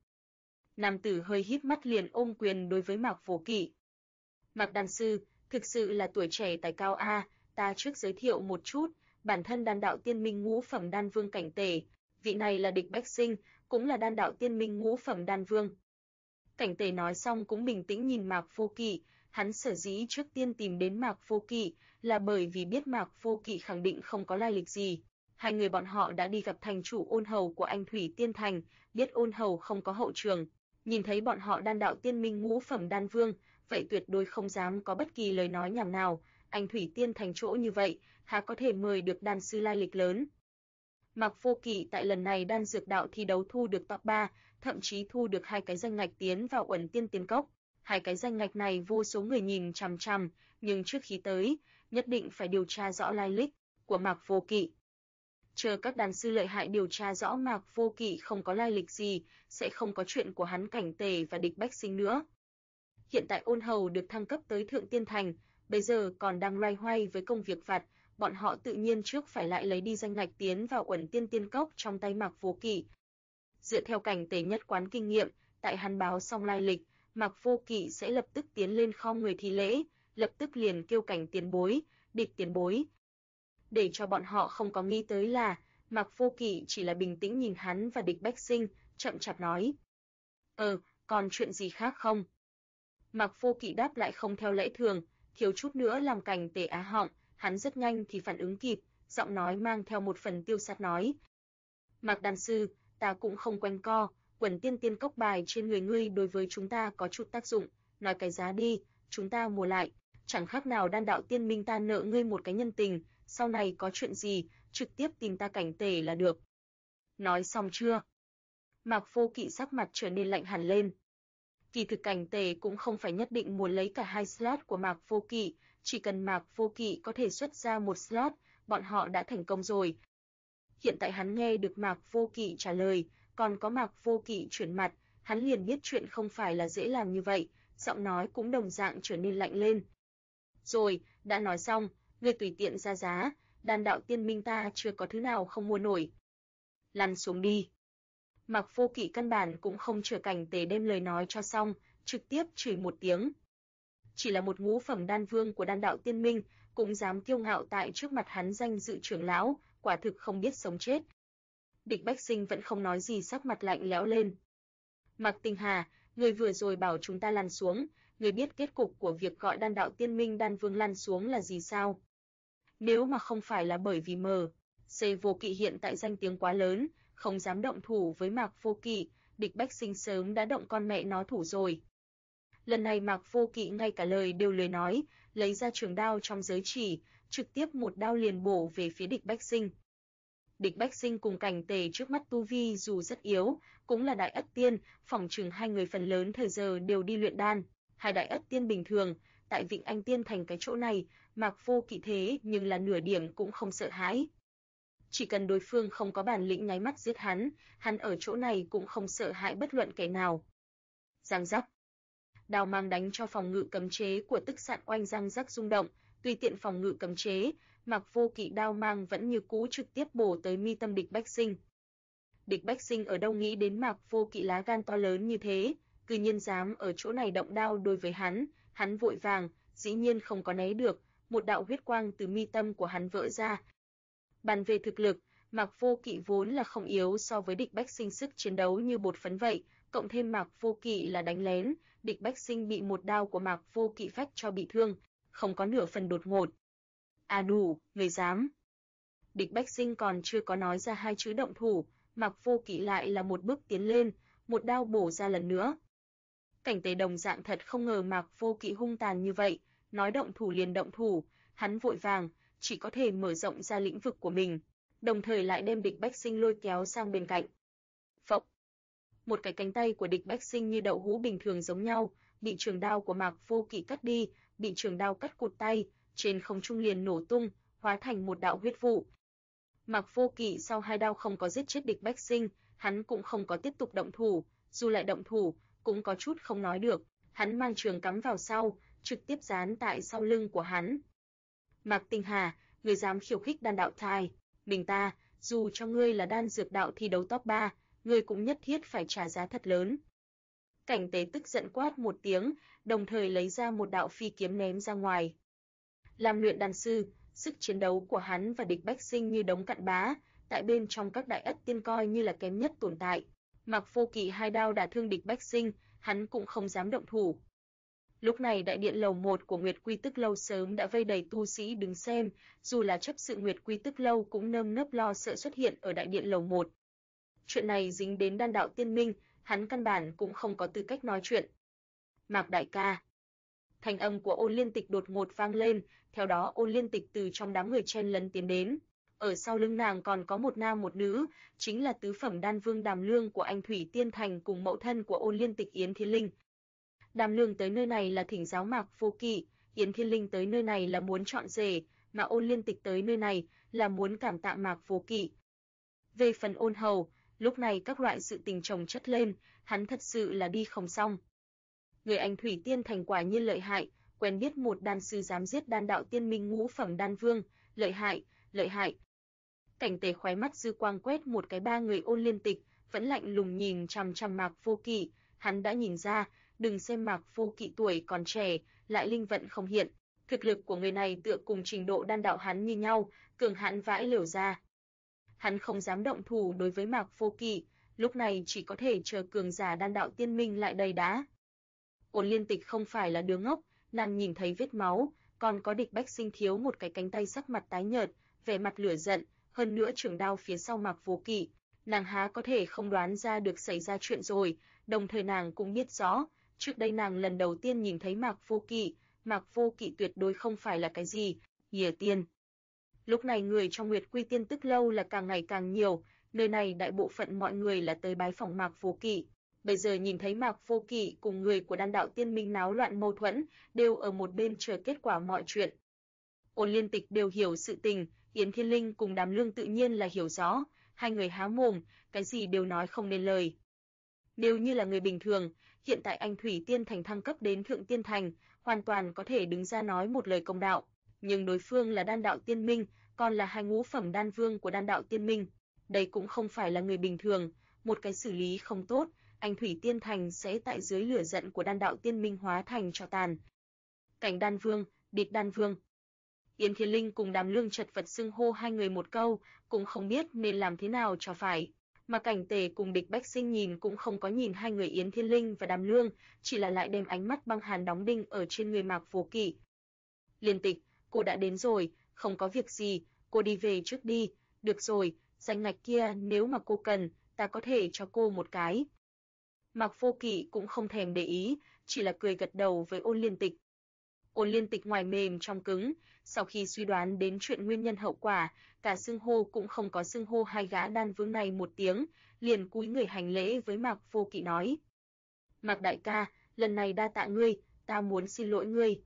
Nam tử hơi híp mắt liền ôm quyền đối với Mạc Vô Kỵ. Mạc đan sư, thực sự là tuổi trẻ tài cao a, ta trước giới thiệu một chút, bản thân Đan Đạo Tiên Minh ngũ phẩm đan vương Cảnh Tề, vị này là Địch Bách Sinh, cũng là Đan Đạo Tiên Minh ngũ phẩm đan vương. Cảnh Tề nói xong cũng bình tĩnh nhìn Mạc Vô Kỵ, hắn sở dĩ trước tiên tìm đến Mạc Vô Kỵ là bởi vì biết Mạc Vô Kỵ khẳng định không có lai lịch gì. Hai người bọn họ đã đi gặp thành chủ Ôn Hầu của Anh Thủy Tiên Thành, biết Ôn Hầu không có hậu trường, nhìn thấy bọn họ Đan Đạo Tiên Minh ngũ phẩm đan vương, vậy tuyệt đối không dám có bất kỳ lời nói nhảm nào. Anh Thủy Tiên Thành chỗ như vậy, há có thể mời được đan sư lai lịch lớn. Mạc Vô Kỵ tại lần này đan dược đạo thi đấu thu được top 3, thậm chí thu được 2 cái danh ngạch tiến vào Uẩn Tiên Tiên Cốc. 2 cái danh ngạch này vô số người nhìn chằm chằm, nhưng trước khi tới, nhất định phải điều tra rõ lai lịch của Mạc Vô Kỵ. Chờ các đan sư lợi hại điều tra rõ Mạc Vô Kỵ không có lai lịch gì, sẽ không có chuyện của hắn Cảnh Tề và Địch Bách Sinh nữa. Hiện tại Ôn Hầu được thăng cấp tới Thượng Tiên Thành, bây giờ còn đang loay hoay với công việc vặt, bọn họ tự nhiên trước phải lại lấy đi danh ngạch tiến vào Uẩn Tiên Tiên Cốc trong tay Mạc Vô Kỵ. Dựa theo Cảnh Tề nhất quán kinh nghiệm, tại hắn báo xong lai lịch, Mạc Vô Kỵ sẽ lập tức tiến lên khom người thi lễ, lập tức liền kêu Cảnh tiền bối, Địch tiền bối. Để cho bọn họ không có nghĩ tới là, Mạc Vô Kỵ chỉ là bình tĩnh nhìn hắn và Địch Bách Sinh, chậm chạp nói. Còn chuyện gì khác không? Mạc Vô Kỵ đáp lại không theo lẽ thường, thiếu chút nữa làm Cảnh Tề á họng, hắn rất nhanh thì phản ứng kịp, giọng nói mang theo một phần tiêu sát nói. Mạc đan sư, ta cũng không quanh co, Uẩn Tiên Tiên Cốc bài trên người ngươi đối với chúng ta có chút tác dụng, nói cái giá đi, chúng ta mua lại, chẳng khác nào Đan Đạo Tiên Minh ta nợ ngươi một cái nhân tình, sau này có chuyện gì, trực tiếp tìm ta Cảnh Tề là được. Nói xong chưa? Mạc Vô Kỵ sắc mặt trở nên lạnh hẳn lên. Kỳ thực Cảnh Tề cũng không phải nhất định muốn lấy cả hai slot của Mạc Vô Kỵ, chỉ cần Mạc Vô Kỵ có thể xuất ra một slot, bọn họ đã thành công rồi. Hiện tại hắn nghe được Mạc Vô Kỵ trả lời, còn có Mạc Vô Kỵ chuyển mặt, hắn liền biết chuyện không phải là dễ làm như vậy, giọng nói cũng đồng dạng trở nên lạnh lên. Rồi, đã nói xong, ngươi tùy tiện ra giá, Đan Đạo Tiên Minh ta chưa có thứ nào không mua nổi. Lăn xuống đi. Mạc Vô Kỵ căn bản cũng không chờ Cảnh Tề đem lời nói cho xong, trực tiếp chửi một tiếng. Chỉ là một ngũ phẩm đan vương của Đan Đạo Tiên Minh, cũng dám kiêu ngạo tại trước mặt hắn danh dự trưởng lão, quả thực không biết sống chết. Địch Bách Sinh vẫn không nói gì, sắc mặt lạnh lẽo lên. Mạc Tinh Hà, người vừa rồi bảo chúng ta lăn xuống, người biết kết cục của việc gọi Đan Đạo Tiên Minh đan vương lăn xuống là gì sao? Nếu mà không phải là bởi vì C Vô Kỵ hiện tại danh tiếng quá lớn, không dám động thủ với Mạc Vô Kỵ, Địch Bách Sinh sớm đã động con mẹ nó thủ rồi. Lần này Mạc Vô Kỵ ngay cả lời đều lười nói, lấy ra trường đao trong giới chỉ, trực tiếp một đao liền bổ về phía Địch Bách Sinh. Địch Bách Sinh cùng Cảnh Tề trước mắt tu vi dù rất yếu, cũng là đại ất tiên, phỏng chừng hai người phần lớn thời giờ đều đi luyện đan. Hai đại ất tiên bình thường, tại Vịnh Anh Tiên Thành cái chỗ này, Mạc Vô Kỵ thế nhưng là nửa điểm cũng không sợ hãi. Chỉ cần đối phương không có bản lĩnh nháy mắt giết hắn ở chỗ này cũng không sợ hãi bất luận kẻ nào. Giang giác. Đao mang đánh cho phòng ngự cấm chế của Tức Sạn Oanh răng rắc rung động, tùy tiện phòng ngự cấm chế, Mạc Vô Kỵ đao mang vẫn như cũ trực tiếp bổ tới mi tâm Địch Bách Sinh. Địch Bách Sinh ở đâu nghĩ đến Mạc Vô Kỵ lá gan to lớn như thế, cư nhiên dám ở chỗ này động đao đối với hắn vội vàng, dĩ nhiên không có né được, một đạo huyết quang từ mi tâm của hắn vỡ ra. Bàn về thực lực, Mạc Vô Kỵ vốn là không yếu so với Địch Bách Sinh, sức chiến đấu như bột phấn vậy, cộng thêm Mạc Vô Kỵ là đánh lén, Địch Bách Sinh bị một đao của Mạc Vô Kỵ phách cho bị thương, không có nửa phần đột ngột. À đủ, người dám. Địch Bách Sinh còn chưa có nói ra hai chữ động thủ, Mạc Vô Kỵ lại là một bước tiến lên, một đao bổ ra lần nữa. Cảnh Tề đồng dạng thật không ngờ Mạc Vô Kỵ hung tàn như vậy, nói động thủ liền động thủ, hắn vội vàng, chỉ có thể mở rộng ra lĩnh vực của mình, đồng thời lại đem Địch Bách Sinh lôi kéo sang bên cạnh. Phốc. Một cái cánh tay của Địch Bách Sinh như đậu hũ bình thường giống nhau, bị trường đao của Mạc Vô Kỵ cắt đi, bị trường đao cắt cụt tay, trên không trung liền nổ tung, hóa thành một đạo huyết vụ. Mạc Vô Kỵ sau hai đao không có giết chết Địch Bách Sinh, hắn cũng không có tiếp tục động thủ, dù lại động thủ, cũng có chút không nói được, hắn mang trường cắm vào sau, trực tiếp dán tại sau lưng của hắn. Mạc Tinh Hà, ngươi dám khiêu khích đan đạo thai, mình ta, dù cho ngươi là đan dược đạo thi đấu top 3, ngươi cũng nhất thiết phải trả giá thật lớn. Cảnh Tế tức giận quát một tiếng, đồng thời lấy ra một đạo phi kiếm ném ra ngoài. Làm luyện đan sư, sức chiến đấu của hắn và Địch Bách Sinh như đống cặn bã, tại bên trong các đại ất tiên coi như là kém nhất tồn tại. Mạc Vô Kỵ hai đao đả thương Địch Bách Sinh, hắn cũng không dám động thủ. Lúc này đại điện lầu 1 của Nguyệt Quy Tức Lâu sớm đã vây đầy tu sĩ đứng xem, dù là chấp sự Nguyệt Quy Tức Lâu cũng nơm nớp lo sợ xuất hiện ở đại điện lầu 1. Chuyện này dính đến đan đạo tiên minh, hắn căn bản cũng không có tư cách nói chuyện. Mạc đại ca. Thanh âm của Ôn Liên Tịch đột ngột vang lên, theo đó Ôn Liên Tịch từ trong đám người chen lấn tiến đến. Ở sau lưng nàng còn có một nam một nữ, chính là tứ phẩm đan vương Đàm Lương của Anh Thủy Tiên Thành cùng mẫu thân của Ôn Liên Tịch Yến Thiên Linh. Đàm Lương tới nơi này là thỉnh giáo Mạc Vô Kỵ, Yến Thiên Linh tới nơi này là muốn chọn rể, mà Ôn Liên Tịch tới nơi này là muốn cảm tạ Mạc Vô Kỵ. Về phần Ôn Hầu, lúc này các loại sự tình chồng chất lên, hắn thật sự là đi không xong. Người Anh Thủy Tiên Thành quả nhiên lợi hại, quen biết một đan sư dám giết đan đạo tiên minh ngũ phẩm đan vương, lợi hại, lợi hại. Cảnh Tề khóe mắt dư quang quét một cái ba người Ôn Liên Tịch, vẫn lạnh lùng nhìn chằm chằm Mạc Vô Kỵ, hắn đã nhìn ra, đừng xem Mạc Vô Kỵ tuổi còn trẻ, lại linh vận không hiện, thực lực của người này tựa cùng trình độ đan đạo hắn như nhau, cường hãn vãi lều ra. Hắn không dám động thủ đối với Mạc Vô Kỵ, lúc này chỉ có thể chờ cường giả đan đạo tiên minh lại đầy đá. Ôn Liên Tịch không phải là đứa ngốc, nàng nhìn thấy vết máu, còn có Địch Bách Sinh thiếu một cái cánh tay, sắc mặt tái nhợt, vẻ mặt lửa giận, hơn nữa trường đao phía sau Mạc Vô Kỵ, nàng há có thể không đoán ra được xảy ra chuyện rồi, đồng thời nàng cũng biết rõ, trước đây nàng lần đầu tiên nhìn thấy Mạc Vô Kỵ tuyệt đối không phải là cái gì, Hiển Tiên. Lúc này người trong Nguyệt Quy Tiên Tức Lâu là càng ngày càng nhiều, nơi này đại bộ phận mọi người là tới bái phỏng Mạc Vô Kỵ. Bây giờ nhìn thấy Mạc Vô Kỵ cùng người của đan đạo tiên minh náo loạn mâu thuẫn, đều ở một bên chờ kết quả mọi chuyện. Ôn Liên Tịch đều hiểu sự tình, Yến Thiên Linh cùng Đàm Lương tự nhiên là hiểu rõ, hai người há mồm, cái gì đều nói không nên lời. Nếu như là người bình thường, hiện tại Anh Thủy Tiên Thành thăng cấp đến Thượng Tiên Thành, hoàn toàn có thể đứng ra nói một lời công đạo, nhưng đối phương là đan đạo tiên minh, còn là hai ngũ phẩm đan vương của đan đạo tiên minh, đây cũng không phải là người bình thường, một cái xử lý không tốt, Anh Thủy Tiên Thành sẽ tại dưới lửa giận của đan đạo tiên minh hóa thành tro tàn. Cảnh đan vương, Địch đan vương. Yến Thiên Linh cùng Đàm Lương chật vật xưng hô hai người một câu, cũng không biết nên làm thế nào cho phải. Mà Cảnh Tề cùng Địch Bách Sinh nhìn cũng không có nhìn hai người Yến Thiên Linh và Đàm Lương, chỉ là lại đem ánh mắt băng hàn đóng đinh ở trên người Mạc Vô Kỵ. Liên Tịch, cô đã đến rồi, không có việc gì, cô đi về trước đi, được rồi, danh ngạch kia nếu mà cô cần, ta có thể cho cô một cái. Mạc Vô Kỵ cũng không thèm để ý, chỉ là cười gật đầu với Ôn Liên Tịch. Ôn Liên Tịch ngoài mềm trong cứng, sau khi suy đoán đến chuyện nguyên nhân hậu quả, cả xưng hô cũng không có xưng hô hai gã đan vương này một tiếng, liền cúi người hành lễ với Mạc Vô Kỵ nói: "Mạc đại ca, lần này đa tạ ngươi, ta muốn xin lỗi ngươi."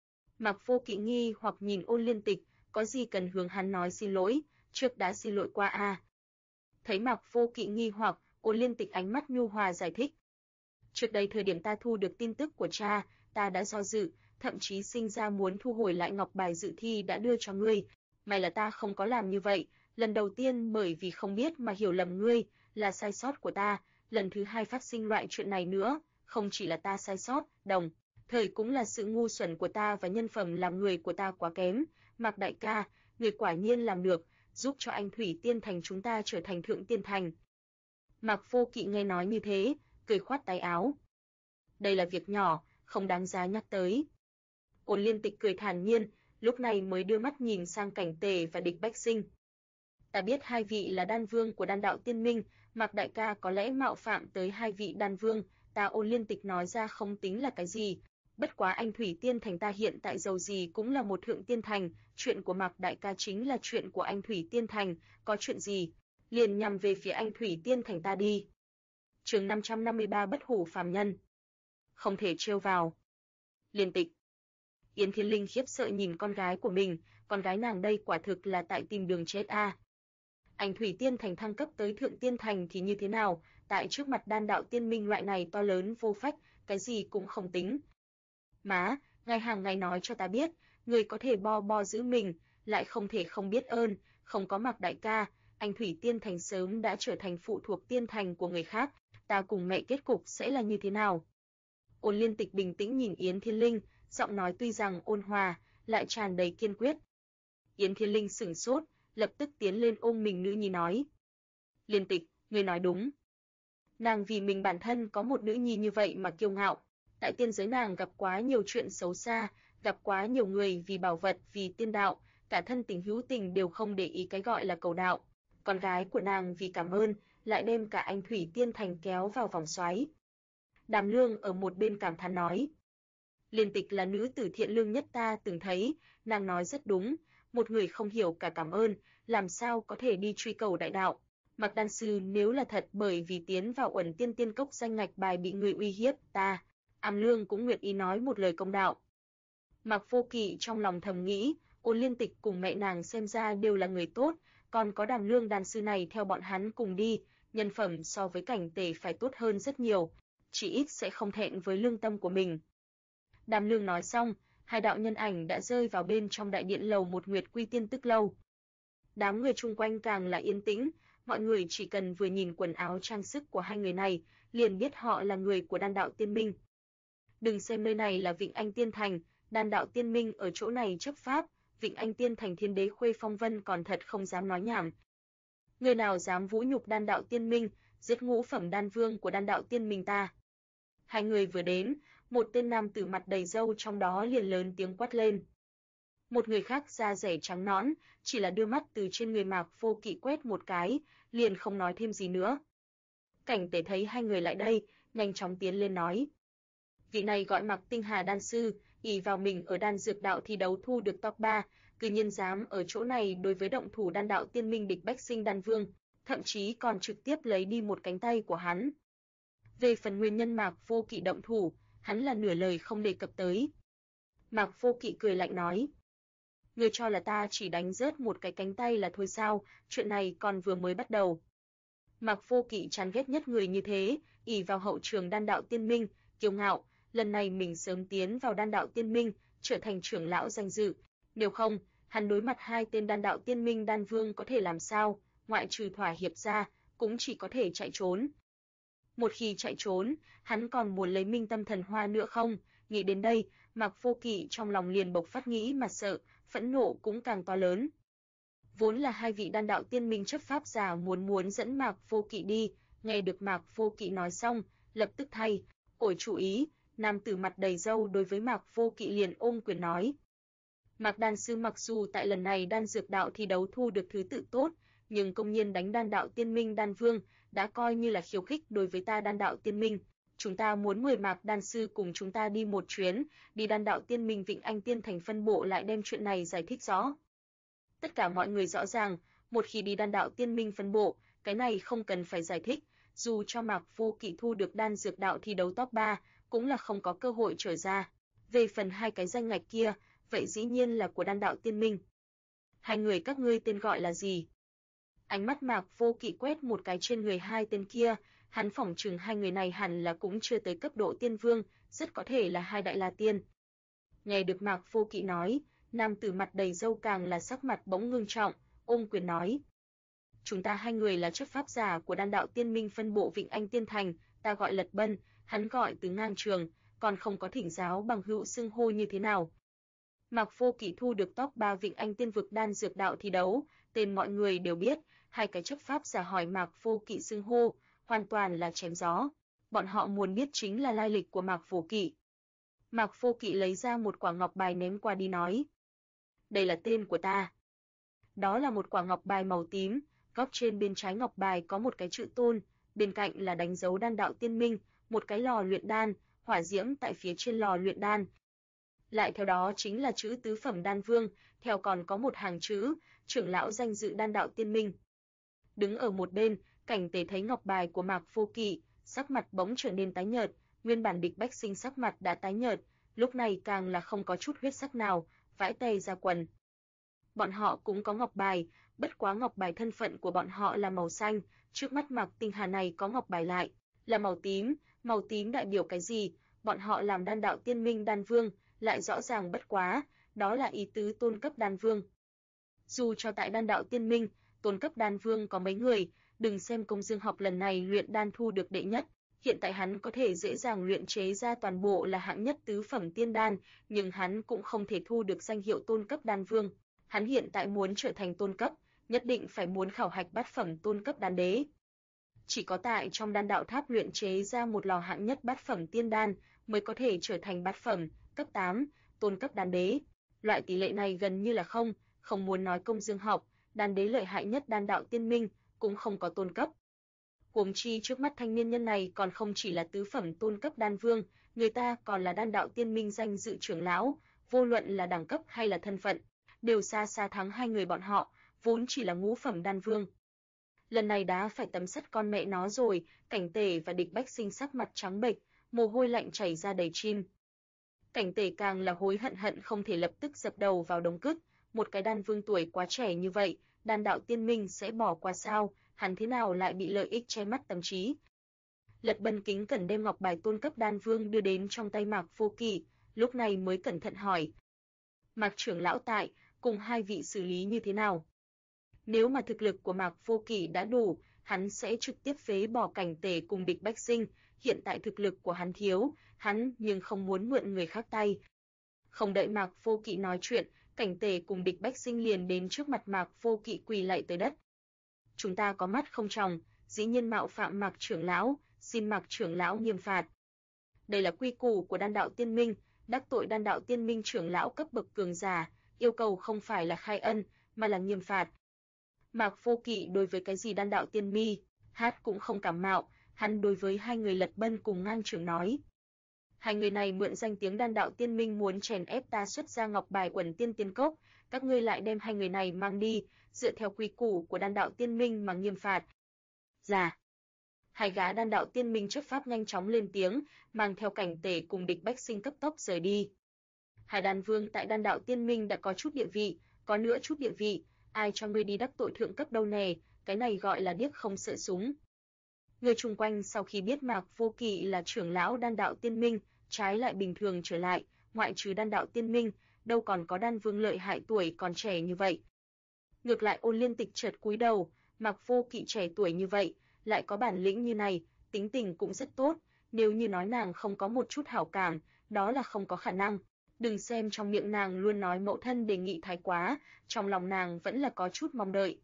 Mạc Vô Kỵ nghi hoặc nhìn Ôn Liên Tịch, có gì cần hướng hắn nói xin lỗi, trước đã xin lỗi qua à. Thấy Mạc Vô Kỵ nghi hoặc, Ôn Liên Tịch ánh mắt nhu hòa giải thích: "Trước đây thời điểm ta thu được tin tức của cha, ta đã do dự, thậm chí sinh ra muốn thu hồi lại ngọc bài dự thi đã đưa cho ngươi, may là ta không có làm như vậy, lần đầu tiên bởi vì không biết mà hiểu lầm ngươi, là sai sót của ta, lần thứ hai phát sinh loại chuyện này nữa, không chỉ là ta sai sót, đồng thời cũng là sự ngu xuẩn của ta và nhân phẩm làm người của ta quá kém, Mạc đại ca, người quả nhiên làm được, giúp cho anh Thủy Tiên Thành chúng ta trở thành Thượng Tiên Thành." Mạc Vô Kỵ nghe nói như thế, cười khoát tay áo: "Đây là việc nhỏ, không đáng giá nhắc tới." Ôn Liên Tịch cười thản nhiên, lúc này mới đưa mắt nhìn sang Cảnh Tề và Địch Bách Sinh. "Ta biết hai vị là đan vương của Đan đạo Tiên Minh, Mạc đại ca có lẽ mạo phạm tới hai vị đan vương, ta Ôn Liên Tịch nói ra không tính là cái gì, bất quá anh Thủy Tiên Thành ta hiện tại dầu gì cũng là một Thượng Tiên Thành, chuyện của Mạc đại ca chính là chuyện của anh Thủy Tiên Thành, có chuyện gì, liền nhằm về phía anh Thủy Tiên Thành ta đi." Chương 553 Bất hủ phàm nhân. Không thể trêu vào. Liên Tịch. Yến Thiên Linh khiếp sợ nhìn con gái của mình, con gái nàng đây quả thực là tại tìm đường chết a. Anh Thủy Tiên Thành thăng cấp tới Thượng Tiên Thành thì như thế nào, tại trước mặt Đan đạo Tiên Minh loại này to lớn vô phách, cái gì cũng không tính. Má, ngài hàng ngày nói cho ta biết, người có thể bo giữ mình, lại không thể không biết ơn, không có Mạc đại ca, anh Thủy Tiên Thành sớm đã trở thành phụ thuộc tiên thành của người khác, ta cùng mẹ kết cục sẽ là như thế nào? Ôn Liên Tịch bình tĩnh nhìn Yến Thiên Linh, giọng nói tuy rằng ôn hòa, lại tràn đầy kiên quyết. Yến Thiên Linh sửng sốt, lập tức tiến lên ôm mình nữ nhi nói: "Liên Tịch, ngươi nói đúng." Nàng vì mình bản thân có một nữ nhi như vậy mà kiêu ngạo. Tại tiên giới nàng gặp quá nhiều chuyện xấu xa, gặp quá nhiều người vì bảo vật, vì tiên đạo, cả thân tình hữu tình đều không để ý cái gọi là cầu đạo. Con gái của nàng vì cảm ơn, lại đem cả anh Thủy Tiên Thành kéo vào vòng xoáy. Đàm Lương ở một bên cảm thán nói: "Liên Tịch là nữ tử thiện lương nhất ta từng thấy, nàng nói rất đúng, một người không hiểu cả cảm ơn, làm sao có thể đi truy cầu đại đạo. Mạc đan sư nếu là thật bởi vì tiến vào Uẩn Tiên Tiên Cốc danh ngạch bài bị người uy hiếp, ta, Am Lương cũng nguyện ý nói một lời công đạo." Mạc Vô Kỵ trong lòng thầm nghĩ, Ôn Liên Tịch cùng mẹ nàng xem ra đều là người tốt, còn có Đàm Lương đan sư này theo bọn hắn cùng đi, nhân phẩm so với Cảnh Tề phải tốt hơn rất nhiều, chỉ ít sẽ không thẹn với lương tâm của mình. Đàm Lương nói xong, hai đạo nhân ảnh đã rơi vào bên trong đại điện lầu một Nguyệt Quy Tiên Tức lâu. Đám người chung quanh càng là yên tĩnh, mọi người chỉ cần vừa nhìn quần áo trang sức của hai người này, liền biết họ là người của Đan đạo Tiên Minh. Đừng xem nơi này là Vịnh Anh Tiên Thành, Đan đạo Tiên Minh ở chỗ này chấp pháp, Vịnh Anh Tiên Thành Thiên Đế Khuê Phong Vân còn thật không dám nói nhảm. Người nào dám vũ nhục Đan đạo Tiên Minh, giết ngũ phẩm đan vương của Đan đạo Tiên Minh ta. Hai người vừa đến, một tên nam tử mặt đầy râu trong đó liền lớn tiếng quát lên. Một người khác da dẻ trắng nõn, chỉ là đưa mắt từ trên người Mạc Vô Kỵ quét một cái, liền không nói thêm gì nữa. Cảnh Tề thấy hai người lại đây, nhanh chóng tiến lên nói: "Vị này gọi Mạc Tinh Hà đan sư, ỷ vào mình ở đan dược đạo thi đấu thu được top 3, cư nhiên dám ở chỗ này đối với động thủ Đan đạo Tiên Minh Địch Bách Sinh đan vương, thậm chí còn trực tiếp lấy đi một cánh tay của hắn." Về phần nguyên nhân Mạc Vô Kỵ động thủ, hắn là nửa lời không đề cập tới. Mạc Vô Kỵ cười lạnh nói: "Ngươi cho là ta chỉ đánh rớt một cái cánh tay là thôi sao, chuyện này còn vừa mới bắt đầu." Mạc Vô Kỵ chán ghét nhất người như thế, ỷ vào hậu trường Đan đạo Tiên Minh, kiêu ngạo, lần này mình sớm tiến vào Đan đạo Tiên Minh, trở thành trưởng lão danh dự, nếu không, hắn đối mặt hai tên Đan đạo Tiên Minh đan vương có thể làm sao, ngoại trừ thỏa hiệp ra, cũng chỉ có thể chạy trốn. Một khi chạy trốn, hắn còn muốn lấy Minh Tâm Thần Hoa nữa không? Nghĩ đến đây, Mạc Vô Kỵ trong lòng liền bộc phát nghĩ mà sợ, phẫn nộ cũng càng to lớn. Vốn là hai vị Đan đạo Tiên Minh chấp pháp giả muốn dẫn Mạc Vô Kỵ đi, nghe được Mạc Vô Kỵ nói xong, lập tức thay đổi chủ ý, nam tử mặt đầy râu đối với Mạc Vô Kỵ liền ôm quyền nói: "Mạc đan sư mặc dù tại lần này đan dược đạo thi đấu thu được thứ tự tốt, nhưng công nhiên đánh Đan đạo Tiên Minh đan vương, đã coi như là khiêu khích đối với ta Đan đạo Tiên Minh, Chúng ta muốn mời Mạc đan sư cùng chúng ta đi một chuyến, đi Đan đạo Tiên Minh Vịnh Anh Tiên Thành phân bộ lại đem chuyện này giải thích rõ. Tất cả mọi người rõ ràng, một khi đi Đan đạo Tiên Minh phân bộ, cái này không cần phải giải thích, dù cho Mạc Vô Kỵ thu được đan dược đạo thi đấu top 3, cũng là không có cơ hội trở ra. Về phần hai cái danh ngạch kia, vậy dĩ nhiên là của Đan đạo Tiên Minh. Hai người các ngươi tên gọi là gì? Ánh mắt Mạc Vô Kỵ quét một cái trên người hai tên kia, hắn phỏng chừng hai người này hẳn là cũng chưa tới cấp độ tiên vương, rất có thể là hai đại la tiên. Nghe được Mạc Vô Kỵ nói, nam tử mặt đầy râu càng là sắc mặt bỗng ngưng trọng, ôm quyền nói: "Chúng ta hai người là chấp pháp giả của Đan đạo Tiên Minh phân bộ Vịnh Anh Tiên Thành, ta gọi Lật Bân, hắn gọi Từ Ngang Trường, còn không có thỉnh giáo bằng hữu xưng hô như thế nào." Mạc Vô Kỵ thu được top 3 Vịnh Anh Tiên vực đan dược đạo thi đấu, tên mọi người đều biết, hai cái chấp pháp giả hỏi Mạc Vô Kỵ xưng hô, hoàn toàn là chém gió. Bọn họ muốn biết chính là lai lịch của Mạc Vô Kỵ. Mạc Vô Kỵ lấy ra một quả ngọc bài ném qua đi nói: "Đây là tên của ta." Đó là một quả ngọc bài màu tím, góc trên bên trái ngọc bài có một cái chữ tôn, bên cạnh là đánh dấu Đan đạo Tiên Minh, một cái lò luyện đan, hỏa diễm tại phía trên lò luyện đan. Lại theo đó chính là chữ tứ phẩm đan vương, theo còn có một hàng chữ, trưởng lão danh dự Đan đạo Tiên Minh. Đứng ở một bên, Cảnh Tề thấy ngọc bài của Mạc Vô Kỵ, sắc mặt bỗng trở nên tái nhợt, nguyên bản Địch Bách Sinh sắc mặt đã tái nhợt, lúc này càng là không có chút huyết sắc nào, vãi tè ra quần. Bọn họ cũng có ngọc bài, bất quá ngọc bài thân phận của bọn họ là màu xanh, trước mắt Mạc Tinh Hà này có ngọc bài lại là màu tím đại biểu cái gì? Bọn họ làm Đan đạo Tiên Minh đan vương, lại rõ ràng bất quá, đó là ý tứ tôn cấp đan vương. Dù cho tại Đan đạo Tiên Minh, tôn cấp đan vương có mấy người, đừng xem Công Dương Học lần này luyện đan thu được đệ nhất, hiện tại hắn có thể dễ dàng luyện chế ra toàn bộ là hạng nhất tứ phẩm tiên đan, nhưng hắn cũng không thể thu được danh hiệu tôn cấp đan vương. Hắn hiện tại muốn trở thành tôn cấp, nhất định phải muốn khảo hạch bát phẩm tôn cấp đan đế. Chỉ có tại trong Đan đạo tháp luyện chế ra một lò hạng nhất bát phẩm tiên đan mới có thể trở thành bát phẩm, cấp 8, tôn cấp đan đế. Loại tỷ lệ này gần như là không muốn nói Công Dương Học, đan đế lợi hại nhất Đan đạo Tiên Minh cũng không có tôn cấp. Huống chi trước mắt thanh niên nhân này còn không chỉ là tứ phẩm tôn cấp đan vương, người ta còn là Đan đạo Tiên Minh danh dự trưởng lão, vô luận là đẳng cấp hay là thân phận, đều xa xa thắng hai người bọn họ, vốn chỉ là ngũ phẩm đan vương. Lần này đá phải tấm sắt con mẹ nó rồi, Cảnh Tề và Địch Bách Sinh sắc mặt trắng bệch, mồ hôi lạnh chảy ra đầy chim. Cảnh Tề càng là hối hận không thể lập tức dập đầu vào đống cứt, một cái đan vương tuổi quá trẻ như vậy, Đan đạo Tiên Minh sẽ bỏ qua sao, hắn thế nào lại bị lợi ích che mắt tâm trí. Lật Bân kính cẩn đem ngọc bài tôn cấp đan vương đưa đến trong tay Mạc Vô Kỵ, lúc này mới cẩn thận hỏi: "Mạc trưởng lão tại, cùng hai vị xử lý như thế nào?" Nếu mà thực lực của Mạc Vô Kỵ đã đủ, hắn sẽ trực tiếp phế bỏ Cảnh Tề cùng Địch Bách Sinh, hiện tại thực lực của hắn thiếu, hắn nhưng không muốn mượn người khác tay. Không đợi Mạc Vô Kỵ nói chuyện, Cảnh Tề cùng Địch Bách Sinh liền đến trước mặt Mạc Vô Kỵ quỳ lạy tới đất. "Chúng ta có mắt không tròng, dĩ nhiên mạo phạm Mạc trưởng lão, xin Mạc trưởng lão nghiêm phạt." Đây là quy củ của Đan đạo Tiên Minh, đắc tội Đan đạo Tiên Minh trưởng lão cấp bậc cường giả, yêu cầu không phải là khai ân, mà là nghiêm phạt. Mạc Vô Kỵ đối với cái gì Đan đạo Tiên Mi, hát cũng không cảm mạo, hắn đối với hai người Lật Bân cùng Ngang Trưởng nói: "Hai người này mượn danh tiếng Đan đạo Tiên Minh muốn chèn ép ta xuất ra ngọc bài quần tiên tiên cốc, các ngươi lại đem hai người này mang đi, dựa theo quy củ của Đan đạo Tiên Minh mà nghiêm phạt." Dạ. Hai gã Đan đạo Tiên Minh chấp pháp nhanh chóng lên tiếng, mang theo Cảnh Tề cùng Địch Bách Sinh cấp tốc rời đi. Hai đan vương tại Đan đạo Tiên Minh đã có chút địa vị, có nữa chút địa vị, ai cho ngươi đi đắc tội thượng cấp đâu nè, cái này gọi là điếc không sợ súng. Người chung quanh sau khi biết Mạc Vô Kỵ là trưởng lão Đan đạo Tiên Minh, trái lại bình thường trở lại, ngoại trừ Đan đạo Tiên Minh, đâu còn có đan vương lợi hại tuổi còn trẻ như vậy. Ngược lại Ôn Liên Tịch chợt cúi đầu, Mạc Vô Kỵ trẻ tuổi như vậy, lại có bản lĩnh như này, tính tình cũng rất tốt, nếu như nói nàng không có một chút hảo cảm, đó là không có khả năng. Đừng xem trong miệng nàng luôn nói mẫu thân đề nghị thái quá, trong lòng nàng vẫn là có chút mong đợi.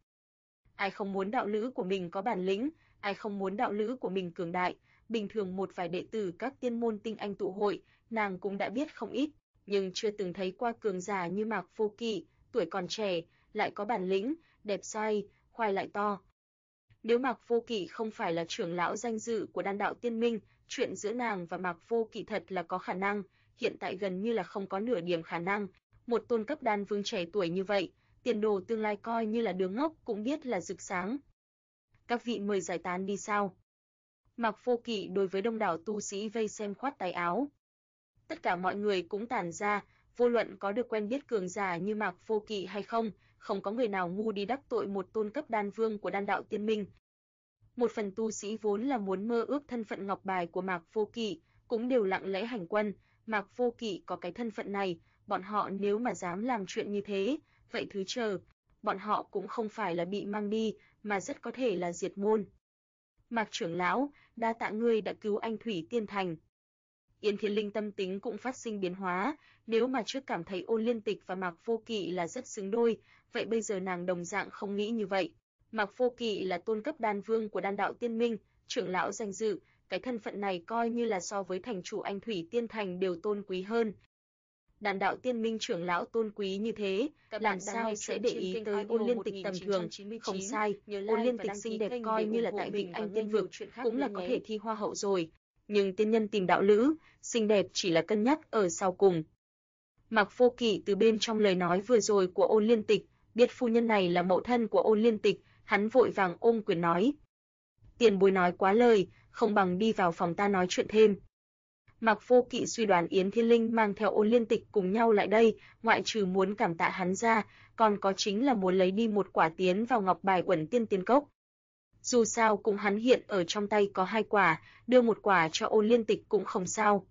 Ai không muốn đạo lữ của mình có bản lĩnh, ai không muốn đạo lữ của mình cường đại, bình thường một vài đệ tử các tiên môn tinh anh tụ hội, nàng cũng đã biết không ít, nhưng chưa từng thấy qua cường giả như Mạc Vô Kỵ, tuổi còn trẻ, lại có bản lĩnh, đẹp xoay, khoai lại to. Nếu Mạc Vô Kỵ không phải là trưởng lão danh dự của Đan đạo Tiên Minh, chuyện giữa nàng và Mạc Vô Kỵ thật là có khả năng, hiện tại gần như là không có nửa điểm khả năng. Một tôn cấp đan vương trẻ tuổi như vậy, tiền đồ tương lai coi như là đứa ngốc cũng biết là rực sáng. Các vị mời giải tán đi sao? Mạc Vô Kỵ đối với đông đảo tu sĩ vây xem khoát tay áo. Tất cả mọi người cũng tản ra, vô luận có được quen biết cường giả như Mạc Vô Kỵ hay không, không có người nào ngu đi đắc tội một tôn cấp đan vương của Đan đạo Tiên Minh. Một phần tu sĩ vốn là muốn mơ ước thân phận ngọc bài của Mạc Vô Kỵ, cũng đều lặng lẽ hành quân. Mạc Vô Kỵ có cái thân phận này, bọn họ nếu mà dám làm chuyện như thế, vậy thứ chờ, bọn họ cũng không phải là bị mang đi, mà rất có thể là diệt môn. Mạc trưởng lão, đa tạ ngươi đã cứu anh Thủy Tiên Thành. Yến Thiên Linh tâm tính cũng phát sinh biến hóa, nếu mà trước cảm thấy Ôn Liên Tịch và Mạc Vô Kỵ là rất xứng đôi, vậy bây giờ nàng đồng dạng không nghĩ như vậy. Mạc Vô Kỵ là tôn cấp đan vương của Đan đạo Tiên Minh, trưởng lão danh dự, cái thân phận này coi như là so với thành chủ anh Thủy Tiên Thành đều tôn quý hơn. Đan đạo Tiên Minh trưởng lão tôn quý như thế, làm sao sẽ để ý tới Ôn Liên Tịch tầm thường? Không sai, Ôn Liên Tịch xinh đẹp coi như là tại Vịnh Anh Tiên Vực, cũng là có thể thi hoa hậu rồi. Nhưng tiên nhân tìm đạo lữ, xinh đẹp chỉ là cân nhắc ở sau cùng. Mạc Vô Kỵ từ bên trong lời nói vừa rồi của Ôn Liên Tịch, biết phu nhân này là mẫu thân của Ôn Liên Tịch, hắn vội vàng ôm quyền nói. Tiền bối nói quá lời, không bằng đi vào phòng ta nói chuyện thêm. Mạc Vô Kỵ suy đoán Yến Thiên Linh mang theo Ôn Liên Tịch cùng nhau lại đây, ngoại trừ muốn cảm tạ hắn ra, còn có chính là muốn lấy đi một quả tiến vào ngọc bài Uẩn Tiên Tiên Cốc. Dù sao cũng hắn hiện ở trong tay có 2 quả, đưa một quả cho Ôn Liên Tịch cũng không sao.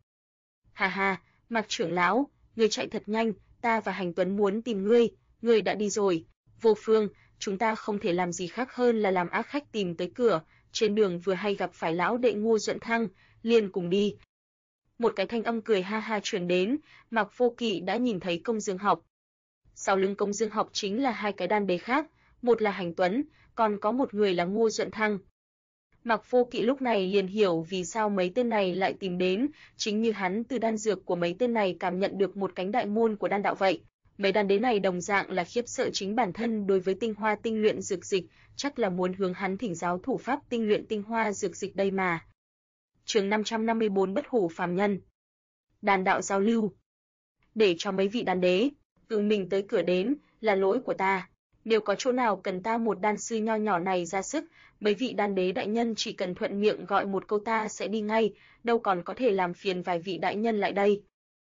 Hà hà, Mạc trưởng lão, ngươi chạy thật nhanh, ta và Hành Tuấn muốn tìm ngươi đã đi rồi. Vô Phương, chúng ta không thể làm gì khác hơn là làm ác khách tìm tới cửa, trên đường vừa hay gặp phải lão đệ Ngô Duẫn Thăng, liền cùng đi. Một cái thanh âm cười ha ha truyền đến, Mạc Vô Kỵ đã nhìn thấy Công Dương Học. Sau lưng Công Dương Học chính là 2 cái đan đế khác, một là Hành Tuấn, còn có một người là Ngô Duẫn Thăng. Mạc Vô Kỵ lúc này liền hiểu vì sao mấy tên này lại tìm đến, chính như hắn từ đan dược của mấy tên này cảm nhận được một cánh đại môn của đan đạo vậy. Mấy đan đế này đồng dạng là khiếp sợ chính bản thân đối với tinh hoa tinh luyện dược dịch, chắc là muốn hướng hắn thỉnh giáo thủ pháp tinh luyện tinh hoa dược dịch đây mà. Chương 554 Bất hủ phàm nhân. Đan đạo giao lưu. Để cho mấy vị đan đế tự mình tới cửa đến, là lỗi của ta. Nếu có chỗ nào cần ta một đan sư nho nhỏ này ra sức, mấy vị đan đế đại nhân chỉ cần thuận miệng gọi một câu ta sẽ đi ngay, đâu còn có thể làm phiền vài vị đại nhân lại đây.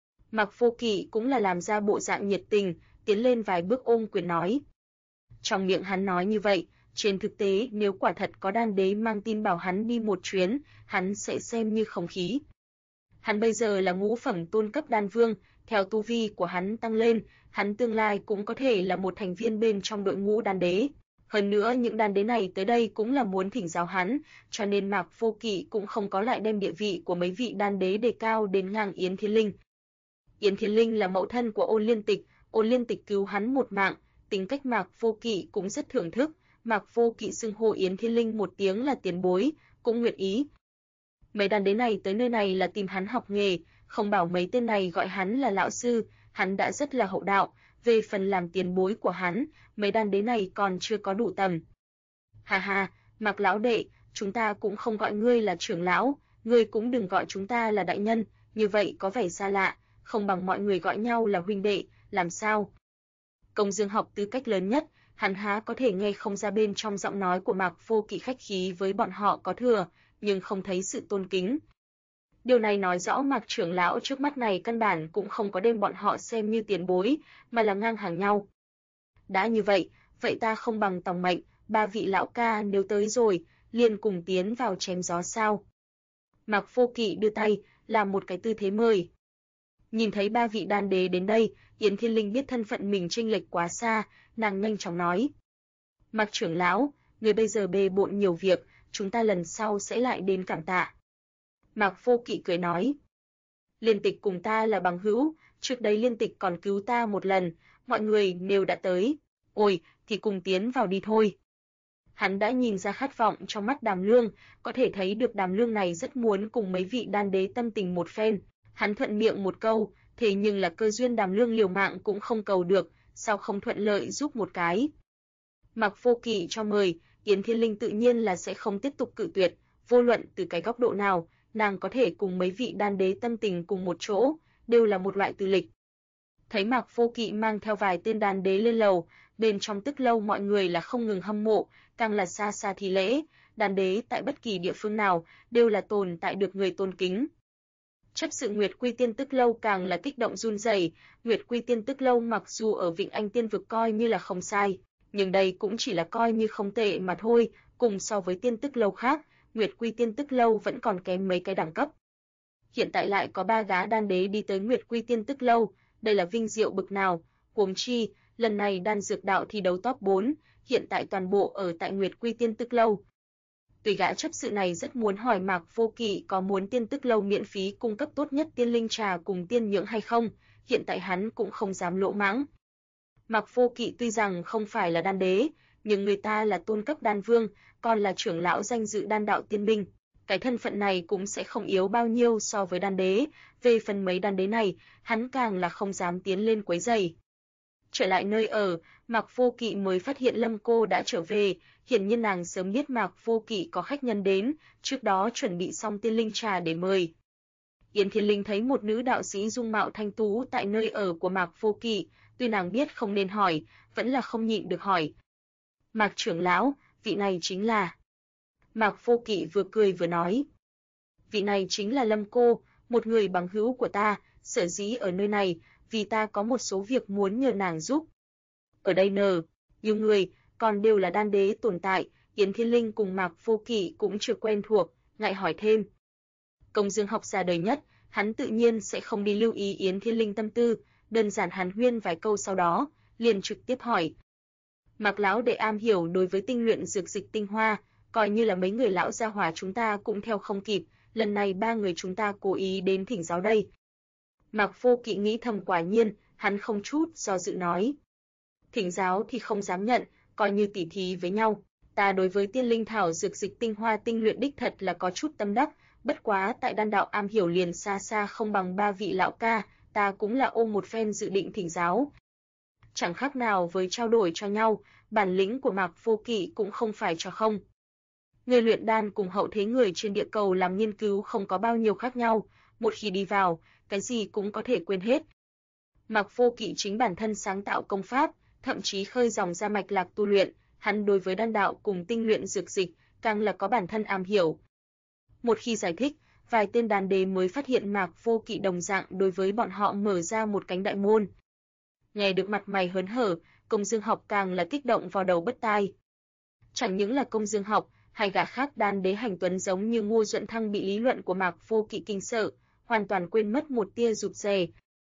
Mạc Vô Kỵ cũng là làm ra bộ dạng nhiệt tình, tiến lên vài bước ôm quyền nói. Trong miệng hắn nói như vậy, trên thực tế nếu quả thật có đan đế mang tin bảo hắn đi một chuyến, hắn sẽ xem như không khí. Hắn bây giờ là ngũ phẩm tôn cấp đan vương, theo tu vi của hắn tăng lên, hắn tương lai cũng có thể là một thành viên bên trong đội ngũ đan đế. Hơn nữa những đan đế này tới đây cũng là muốn thỉnh giáo hắn, cho nên Mạc Vô Kỵ cũng không có lại đem địa vị của mấy vị đan đế đề cao đến ngang Yến Thiên Linh. Yến Thiên Linh là mẫu thân của Ôn Liên Tịch cứu hắn một mạng, tính cách Mạc Vô Kỵ cũng rất thưởng thức, Mạc Vô Kỵ xưng hô Yến Thiên Linh một tiếng là tiền bối, cũng nguyện ý. Mấy đàn đế này tới nơi này là tìm hắn học nghề, không bảo mấy tên này gọi hắn là lão sư, hắn đã rất là hậu đạo, về phần làm tiền bối của hắn, mấy đàn đế này còn chưa có đủ tầm. Hà hà, Mạc lão đệ, chúng ta cũng không gọi ngươi là trưởng lão, ngươi cũng đừng gọi chúng ta là đại nhân, như vậy có vẻ xa lạ, không bằng mọi người gọi nhau là huynh đệ, làm sao? Công Dương Học tư cách lớn nhất, hắn há có thể nghe không ra bên trong giọng nói của Mạc Vô Kỵ khách khí với bọn họ có thừa, nhưng không thấy sự tôn kính. Điều này nói rõ Mạc trưởng lão trước mắt này căn bản cũng không có đem bọn họ xem như tiền bối, mà là ngang hàng nhau. Đã như vậy, vậy ta không bằng tòng mệnh, 3 vị lão ca nếu tới rồi, liền cùng tiến vào chém gió sao? Mạc Vô Kỵ đưa tay, làm một cái tư thế mời. Nhìn thấy 3 vị đan đế đến đây, Yến Thiên Linh biết thân phận mình chênh lệch quá xa, nàng nhanh chóng nói: "Mạc trưởng lão, người bây giờ bề bộn nhiều việc, chúng ta lần sau sẽ lại đến cảm tạ." Mạc Vô Kỵ cười nói: "Liên Tịch cùng ta là bằng hữu, trước đây Liên Tịch còn cứu ta một lần, mọi người đều đã tới, ôi, thì cùng tiến vào đi thôi." Hắn đã nhìn ra khát vọng trong mắt Đàm Lương, có thể thấy được Đàm Lương này rất muốn cùng mấy vị đan đế tâm tình một phen. Hắn thuận miệng một câu, thế nhưng là cơ duyên Đàm Lương liều mạng cũng không cầu được, sao không thuận lợi giúp một cái. Mạc Vô Kỵ cho mời, Yến Thiên Linh tự nhiên là sẽ không tiếp tục cự tuyệt, vô luận từ cái góc độ nào, nàng có thể cùng mấy vị đan đế tâm tình cùng một chỗ, đều là một loại tư lịch. Thấy Mạc Vô Kỵ mang theo vài tên đan đế lên lầu, bên trong Tức Lâu mọi người là không ngừng hâm mộ, càng là xa xa thi lễ, đan đế tại bất kỳ địa phương nào đều là tồn tại được người tôn kính. Chấp sự Nguyệt Quy Tiên Tức Lâu càng là kích động run rẩy, Nguyệt Quy Tiên Tức Lâu mặc dù ở Vịnh Anh Tiên vực coi như là không sai, nhưng đây cũng chỉ là coi như không tệ mà thôi, cùng so với Tiên Tức Lâu khác, Nguyệt Quy Tiên Tức Lâu vẫn còn kém mấy cái đẳng cấp. Hiện tại lại có 3 gã đan đế đi tới Nguyệt Quy Tiên Tức Lâu, đây là vinh diệu bực nào, huống chi, lần này đan dược đạo thi đấu top 4, hiện tại toàn bộ ở tại Nguyệt Quy Tiên Tức Lâu. Tuy gã chấp sự này rất muốn hỏi Mạc Vô Kỵ có muốn Tiên Tức Lâu miễn phí cung cấp tốt nhất tiên linh trà cùng tiên nhưỡng hay không, hiện tại hắn cũng không dám lỗ mãng. Mạc Vô Kỵ tuy rằng không phải là đan đế, nhưng người ta là tôn cấp đan vương, còn là trưởng lão danh dự đan đạo tiên binh. Cái thân phận này cũng sẽ không yếu bao nhiêu so với đan đế, về phần mấy đan đế này, hắn càng là không dám tiến lên quấy rầy. Trở lại nơi ở, Mạc Vô Kỵ mới phát hiện Lâm Cô đã trở về, hiển nhiên nàng sớm biết Mạc Vô Kỵ có khách nhân đến, trước đó chuẩn bị xong tiên linh trà để mời. Yến Thiên Linh thấy một nữ đạo sĩ dung mạo thanh tú tại nơi ở của Mạc Vô Kỵ, tuy nàng biết không nên hỏi, vẫn là không nhịn được hỏi. Mạc trưởng lão, vị này chính là... Mạc Vô Kỵ vừa cười vừa nói. Vị này chính là Lâm Cô, một người bằng hữu của ta, sở dĩ ở nơi này, vì ta có một số việc muốn nhờ nàng giúp. Ở đây nhiều người, còn đều là đan đế tồn tại, Yến Thiên Linh cùng Mạc Vô Kỵ cũng chưa quen thuộc, ngại hỏi thêm. Công Dương học ra đời nhất, hắn tự nhiên sẽ không đi lưu ý Yến Thiên Linh tâm tư, đơn giản hàn huyên vài câu sau đó, liền trực tiếp hỏi. Mạc lão đệ am hiểu đối với tinh luyện dược dịch tinh hoa, coi như là mấy người lão gia hỏa chúng ta cũng theo không kịp, lần này 3 người chúng ta cố ý đến thỉnh giáo đây. Mạc Vô Kỵ nghĩ thầm quả nhiên, hắn không chút do dự nói. Thỉnh giáo thì không dám nhận, coi như tỉ thí với nhau. Ta đối với tiên linh thảo dược dịch tinh hoa tinh luyện đích thật là có chút tâm đắc, bất quá tại đan đạo am hiểu liền xa xa không bằng 3 vị lão ca, ta cũng là ôm một phen dự định thỉnh giáo. Chẳng khác nào với trao đổi cho nhau, bản lĩnh của Mạc Vô Kỵ cũng không phải cho không. Người luyện đan cùng hậu thế người trên địa cầu làm nghiên cứu không có bao nhiêu khác nhau, một khi đi vào, cái gì cũng có thể quên hết. Mạc Vô Kỵ chính bản thân sáng tạo công pháp, thậm chí khơi dòng ra mạch lạc tu luyện, hắn đối với đan đạo cùng tinh luyện dược dịch, càng là có bản thân am hiểu. Một khi giải thích, vài tên đan đế mới phát hiện Mạc Vô Kỵ đồng dạng đối với bọn họ mở ra một cánh đại môn. Nghe được mặt mày hớn hở, Công Dương Học càng là kích động vào đầu bứt tai. Chẳng những là Công Dương Học, hai gã khác đan đế hành tuấn giống như Ngô Duẫn Thăng bị lý luận của Mạc Vô Kỵ kinh sợ, hoàn toàn quên mất một tia rụt rè.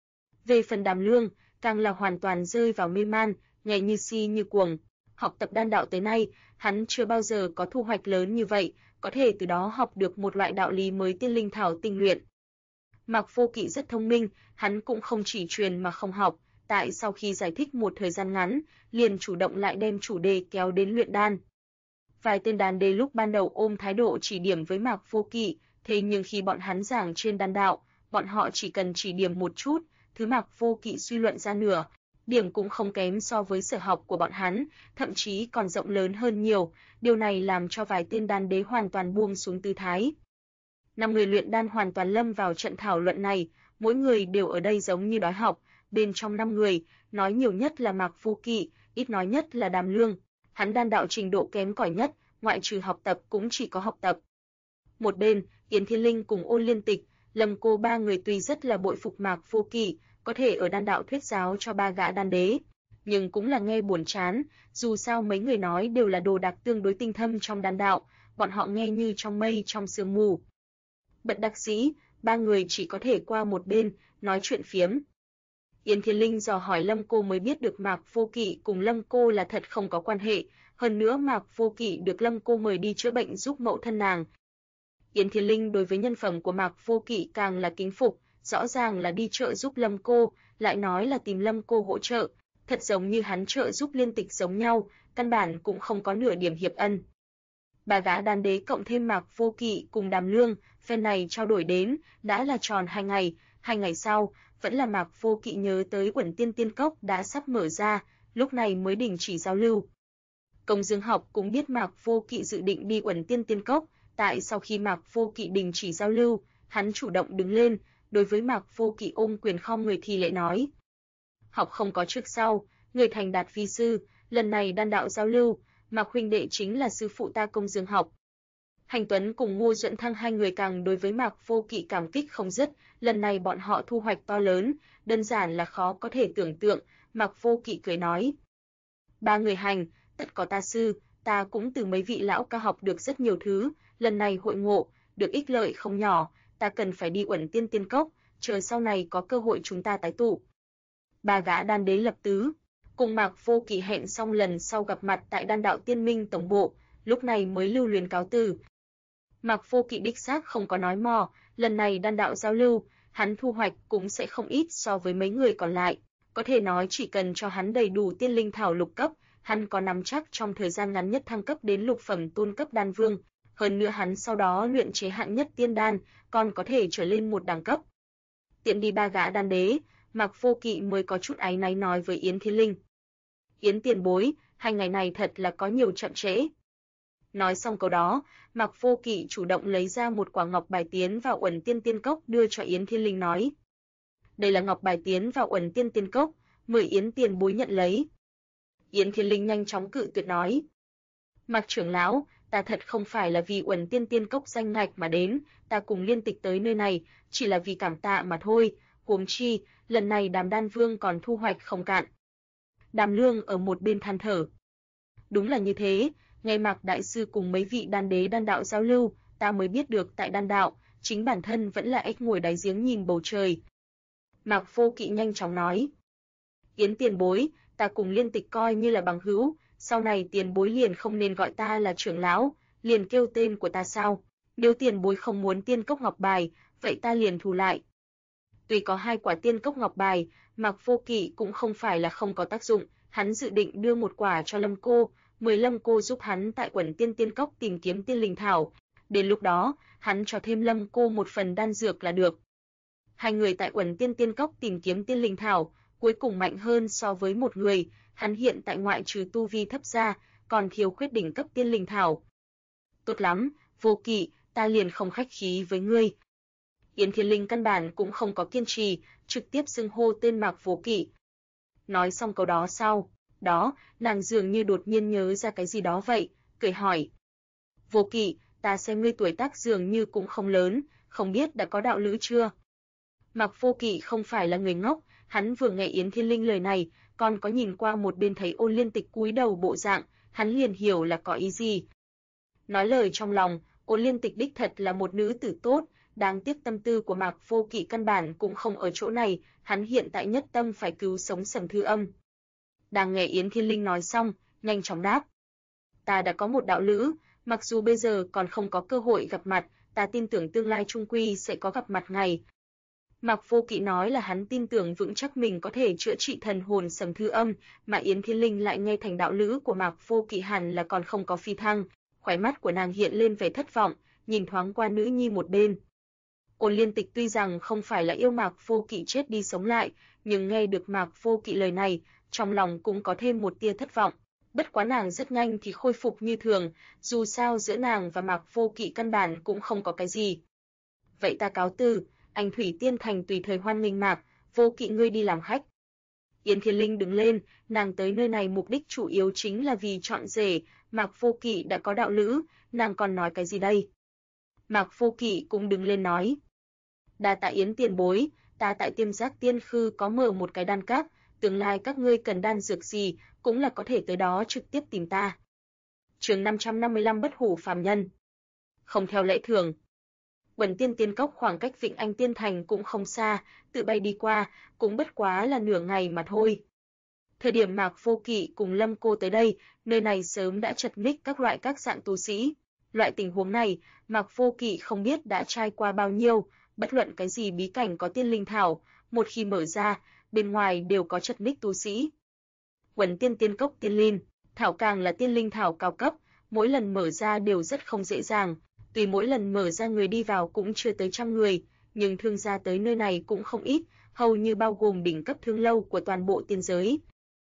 Về phần Đàm Lương, càng là hoàn toàn rơi vào mê man, nhảy như si như cuồng. Học tập đan đạo tới nay, hắn chưa bao giờ có thu hoạch lớn như vậy, có thể từ đó học được một loại đạo lý mới tiên linh thảo tinh luyện. Mạc Vô Kỵ rất thông minh, hắn cũng không chỉ truyền mà không học, tại sau khi giải thích một thời gian ngắn, liền chủ động lại đem chủ đề kéo đến luyện đan. Vài tên đan đế lúc ban đầu ôm thái độ chỉ điểm với Mạc Vô Kỵ, thế nhưng khi bọn hắn giảng trên đan đạo, bọn họ chỉ cần chỉ điểm một chút, thứ Mạc Vô Kỵ suy luận ra nửa, điểm cũng không kém so với sở học của bọn hắn, thậm chí còn rộng lớn hơn nhiều, điều này làm cho vài tên đan đế hoàn toàn buông xuống tư thái. 5 người luyện đan hoàn toàn lâm vào trận thảo luận này, mỗi người đều ở đây giống như đói học, bên trong 5 người, nói nhiều nhất là Mạc Vô Kỵ, ít nói nhất là Đàm Lương. Hắn đan đạo trình độ kém cỏi nhất, ngoại trừ học tập cũng chỉ có học tập. Một bên, Yến Thiên Linh cùng Ôn Liên Tịch, Lâm Cô 3 người tuy rất là bội phục Mạc Vô Kỵ, có thể ở đan đạo thuyết giáo cho 3 gã đan đế, nhưng cũng là nghe buồn chán, dù sao mấy người nói đều là đồ đạc tương đối tinh thâm trong đan đạo, bọn họ nghe như trong mây trong sương mù. Bất đắc dĩ, 3 người chỉ có thể qua một bên, nói chuyện phiếm. Yến Thiên Linh dò hỏi Lâm Cô mới biết được Mạc Vô Kỵ cùng Lâm Cô là thật không có quan hệ, hơn nữa Mạc Vô Kỵ được Lâm Cô mời đi chữa bệnh giúp mẫu thân nàng. Yến Thiên Linh đối với nhân phẩm của Mạc Vô Kỵ càng là kính phục, rõ ràng là đi trợ giúp Lâm Cô, lại nói là tìm Lâm Cô hỗ trợ, thật giống như hắn trợ giúp Liên Tịch giống nhau, căn bản cũng không có nửa điểm hiệp ân. 3 gã đan đế cộng thêm Mạc Vô Kỵ cùng Đàm Lương, phen này trao đổi đến, đã là tròn 2 ngày, 2 ngày sau, vẫn là Mạc Vô Kỵ nhớ tới Uẩn Tiên Tiên Cốc đã sắp mở ra, lúc này mới đình chỉ giao lưu. Công Dương Học cũng biết Mạc Vô Kỵ dự định đi Uẩn Tiên Tiên Cốc, tại sau khi Mạc Vô Kỵ đình chỉ giao lưu, hắn chủ động đứng lên, đối với Mạc Vô Kỵ ôm quyền khom người thi lễ nói: "Học không có trước sau, người thành đạt vi sư, lần này đan đạo giao lưu, Mạc huynh đệ chính là sư phụ ta Công Dương Học." Hành Tuấn cùng Ngô Duẫn Thăng hai người càng đối với Mạc Vô Kỵ cảm kích không dứt, lần này bọn họ thu hoạch to lớn, đơn giản là khó có thể tưởng tượng. Mạc Vô Kỵ cười nói: "Ba người hành, tất có ta sư, ta cũng từ mấy vị lão ca học được rất nhiều thứ, lần này hội ngộ, được ích lợi không nhỏ, ta cần phải đi Uẩn Tiên Tiên Cốc, chờ sau này có cơ hội chúng ta tái tụ." Ba gã đan đế lập tứ, cùng Mạc Vô Kỵ hẹn xong lần sau gặp mặt tại Đan Đạo Tiên Minh tổng bộ, lúc này mới lưu luyến cáo từ. Mạc Vô Kỵ đích xác không có nói mò, lần này đan đạo giao lưu, hắn thu hoạch cũng sẽ không ít so với mấy người còn lại, có thể nói chỉ cần cho hắn đầy đủ tiên linh thảo lục cấp, hắn có nắm chắc trong thời gian ngắn nhất thăng cấp đến lục phẩm tôn cấp đan vương, hơn nữa hắn sau đó luyện chế hạng nhất tiên đan, còn có thể trở lên một đẳng cấp. Tiện đi ba gã đan đế, Mạc Vô Kỵ mới có chút áy náy nói với Yến Thiên Linh: "Yến tiền bối, 2 ngày này thật là có nhiều chậm trễ." Nói xong câu đó, Mạc Vô Kỵ chủ động lấy ra một quả ngọc bài tiến vào Uẩn Tiên Tiên Cốc đưa cho Yến Thiên Linh nói: "Đây là ngọc bài tiến vào Uẩn Tiên Tiên Cốc, mời Yến tiền bối nhận lấy." Yến Thiên Linh nhanh chóng cự tuyệt nói: "Mạc trưởng lão, ta thật không phải là vì Uẩn Tiên Tiên Cốc danh ngạch mà đến, ta cùng Liên Tịch tới nơi này, chỉ là vì cảm tạ mà thôi, huống chi, lần này Đàm Đan Vương còn thu hoạch không cạn." Đàm Lương ở một bên than thở: "Đúng là như thế, nghe Mạc đại sư cùng mấy vị đan đế đan đạo giao lưu, ta mới biết được tại đan đạo, chính bản thân vẫn là ếch ngồi đáy giếng nhìn bầu trời." Mạc Vô Kỵ nhanh chóng nói: "Yến tiền bối, ta cùng Liên Tịch coi như là bằng hữu, sau này tiền bối liền không nên gọi ta là trưởng lão, liền kêu tên của ta sao? Nếu tiền bối không muốn tiên cốc ngọc bài, vậy ta liền thu lại." Tuy có 2 quả tiên cốc ngọc bài, Mạc Vô Kỵ cũng không phải là không có tác dụng, hắn dự định đưa 1 quả cho Lâm cô, mời Lâm cô giúp hắn tại Uẩn Tiên Tiên Cốc tìm kiếm tiên linh thảo, đến lúc đó, hắn cho thêm Lâm cô một phần đan dược là được. 2 người tại Uẩn Tiên Tiên Cốc tìm kiếm tiên linh thảo, cuối cùng mạnh hơn so với 1 người, hắn hiện tại ngoại trừ tu vi thấp ra, còn thiếu khuyết đỉnh cấp tiên linh thảo. "Tốt lắm, Vô Kỵ, ta liền không khách khí với ngươi." Yến Thiên Linh căn bản cũng không có kiên trì, trực tiếp xưng hô tên Mạc Vô Kỵ. Nói xong câu đó sau, nàng dường như đột nhiên nhớ ra cái gì đó vậy, cười hỏi: "Vô Kỵ, ta xem ngươi tuổi tác dường như cũng không lớn, không biết đã có đạo lữ chưa?" Mạc Vô Kỵ không phải là người ngốc, hắn vừa nghe Yến Thiên Linh lời này, còn có nhìn qua một bên thấy Ôn Liên Tịch cúi đầu bộ dạng, hắn liền hiểu là có ý gì. Nói lời trong lòng, Ôn Liên Tịch đích thật là một nữ tử tốt, đáng tiếc tâm tư của Mạc Vô Kỵ căn bản cũng không ở chỗ này, hắn hiện tại nhất tâm phải cứu sống Sầm Thư Âm. Đang nghe Yến Thiên Linh nói xong, nhanh chóng đáp: "Ta đã có một đạo lữ, mặc dù bây giờ còn không có cơ hội gặp mặt, ta tin tưởng tương lai chung quy sẽ có gặp mặt ngày." Mạc Vô Kỵ nói là hắn tin tưởng vững chắc mình có thể chữa trị thần hồn Sầm Thư Âm, mà Yến Thiên Linh lại nghe thành đạo lữ của Mạc Vô Kỵ hẳn là còn không có phi thăng, khóe mắt của nàng hiện lên vẻ thất vọng, nhìn thoáng qua nữ nhi một bên. Ôn Liên Tịch tuy rằng không phải là yêu Mạc Vô Kỵ chết đi sống lại, nhưng nghe được Mạc Vô Kỵ lời này, trong lòng cũng có thêm một tia thất vọng. Bất quá nàng rất nhanh thì khôi phục như thường, dù sao giữa nàng và Mạc Vô Kỵ căn bản cũng không có cái gì. "Vậy ta cáo từ, anh Thủy Tiên Thành tùy thời hoan nghênh Mạc Vô Kỵ ngươi đi làm khách." Yến Thiên Linh đứng lên, nàng tới nơi này mục đích chủ yếu chính là vì chọn rể, Mạc Vô Kỵ đã có đạo lữ, nàng còn nói cái gì đây? Mạc Vô Kỵ cũng đứng lên nói: "Đa tạ Yến tiền bối, ta tại Tiêm Giác Tiên Khư có mở một cái đan các, tương lai các ngươi cần đan dược gì, cũng là có thể tới đó trực tiếp tìm ta." Chương 555 Bất hủ phàm nhân. Không theo lẽ thường. Uẩn Tiên Tiên Cốc khoảng cách Vịnh Anh Tiên Thành cũng không xa, tự bay đi qua, cũng bất quá là nửa ngày mà thôi. Thời điểm Mạc Vô Kỵ cùng Lâm cô tới đây, nơi này sớm đã chật ních các dạng tu sĩ. Loại tình huống này, Mạc Vô Kỵ không biết đã trải qua bao nhiêu, bất luận cái gì bí cảnh có tiên linh thảo, một khi mở ra, bên ngoài đều có chật ních tu sĩ. Uẩn Tiên Tiên Cốc tiên linh thảo càng là tiên linh thảo cao cấp, mỗi lần mở ra đều rất không dễ dàng. Tuy mỗi lần mở ra người đi vào cũng chưa tới 100 người, nhưng thương gia tới nơi này cũng không ít, hầu như bao gồm đỉnh cấp thương lâu của toàn bộ tiên giới.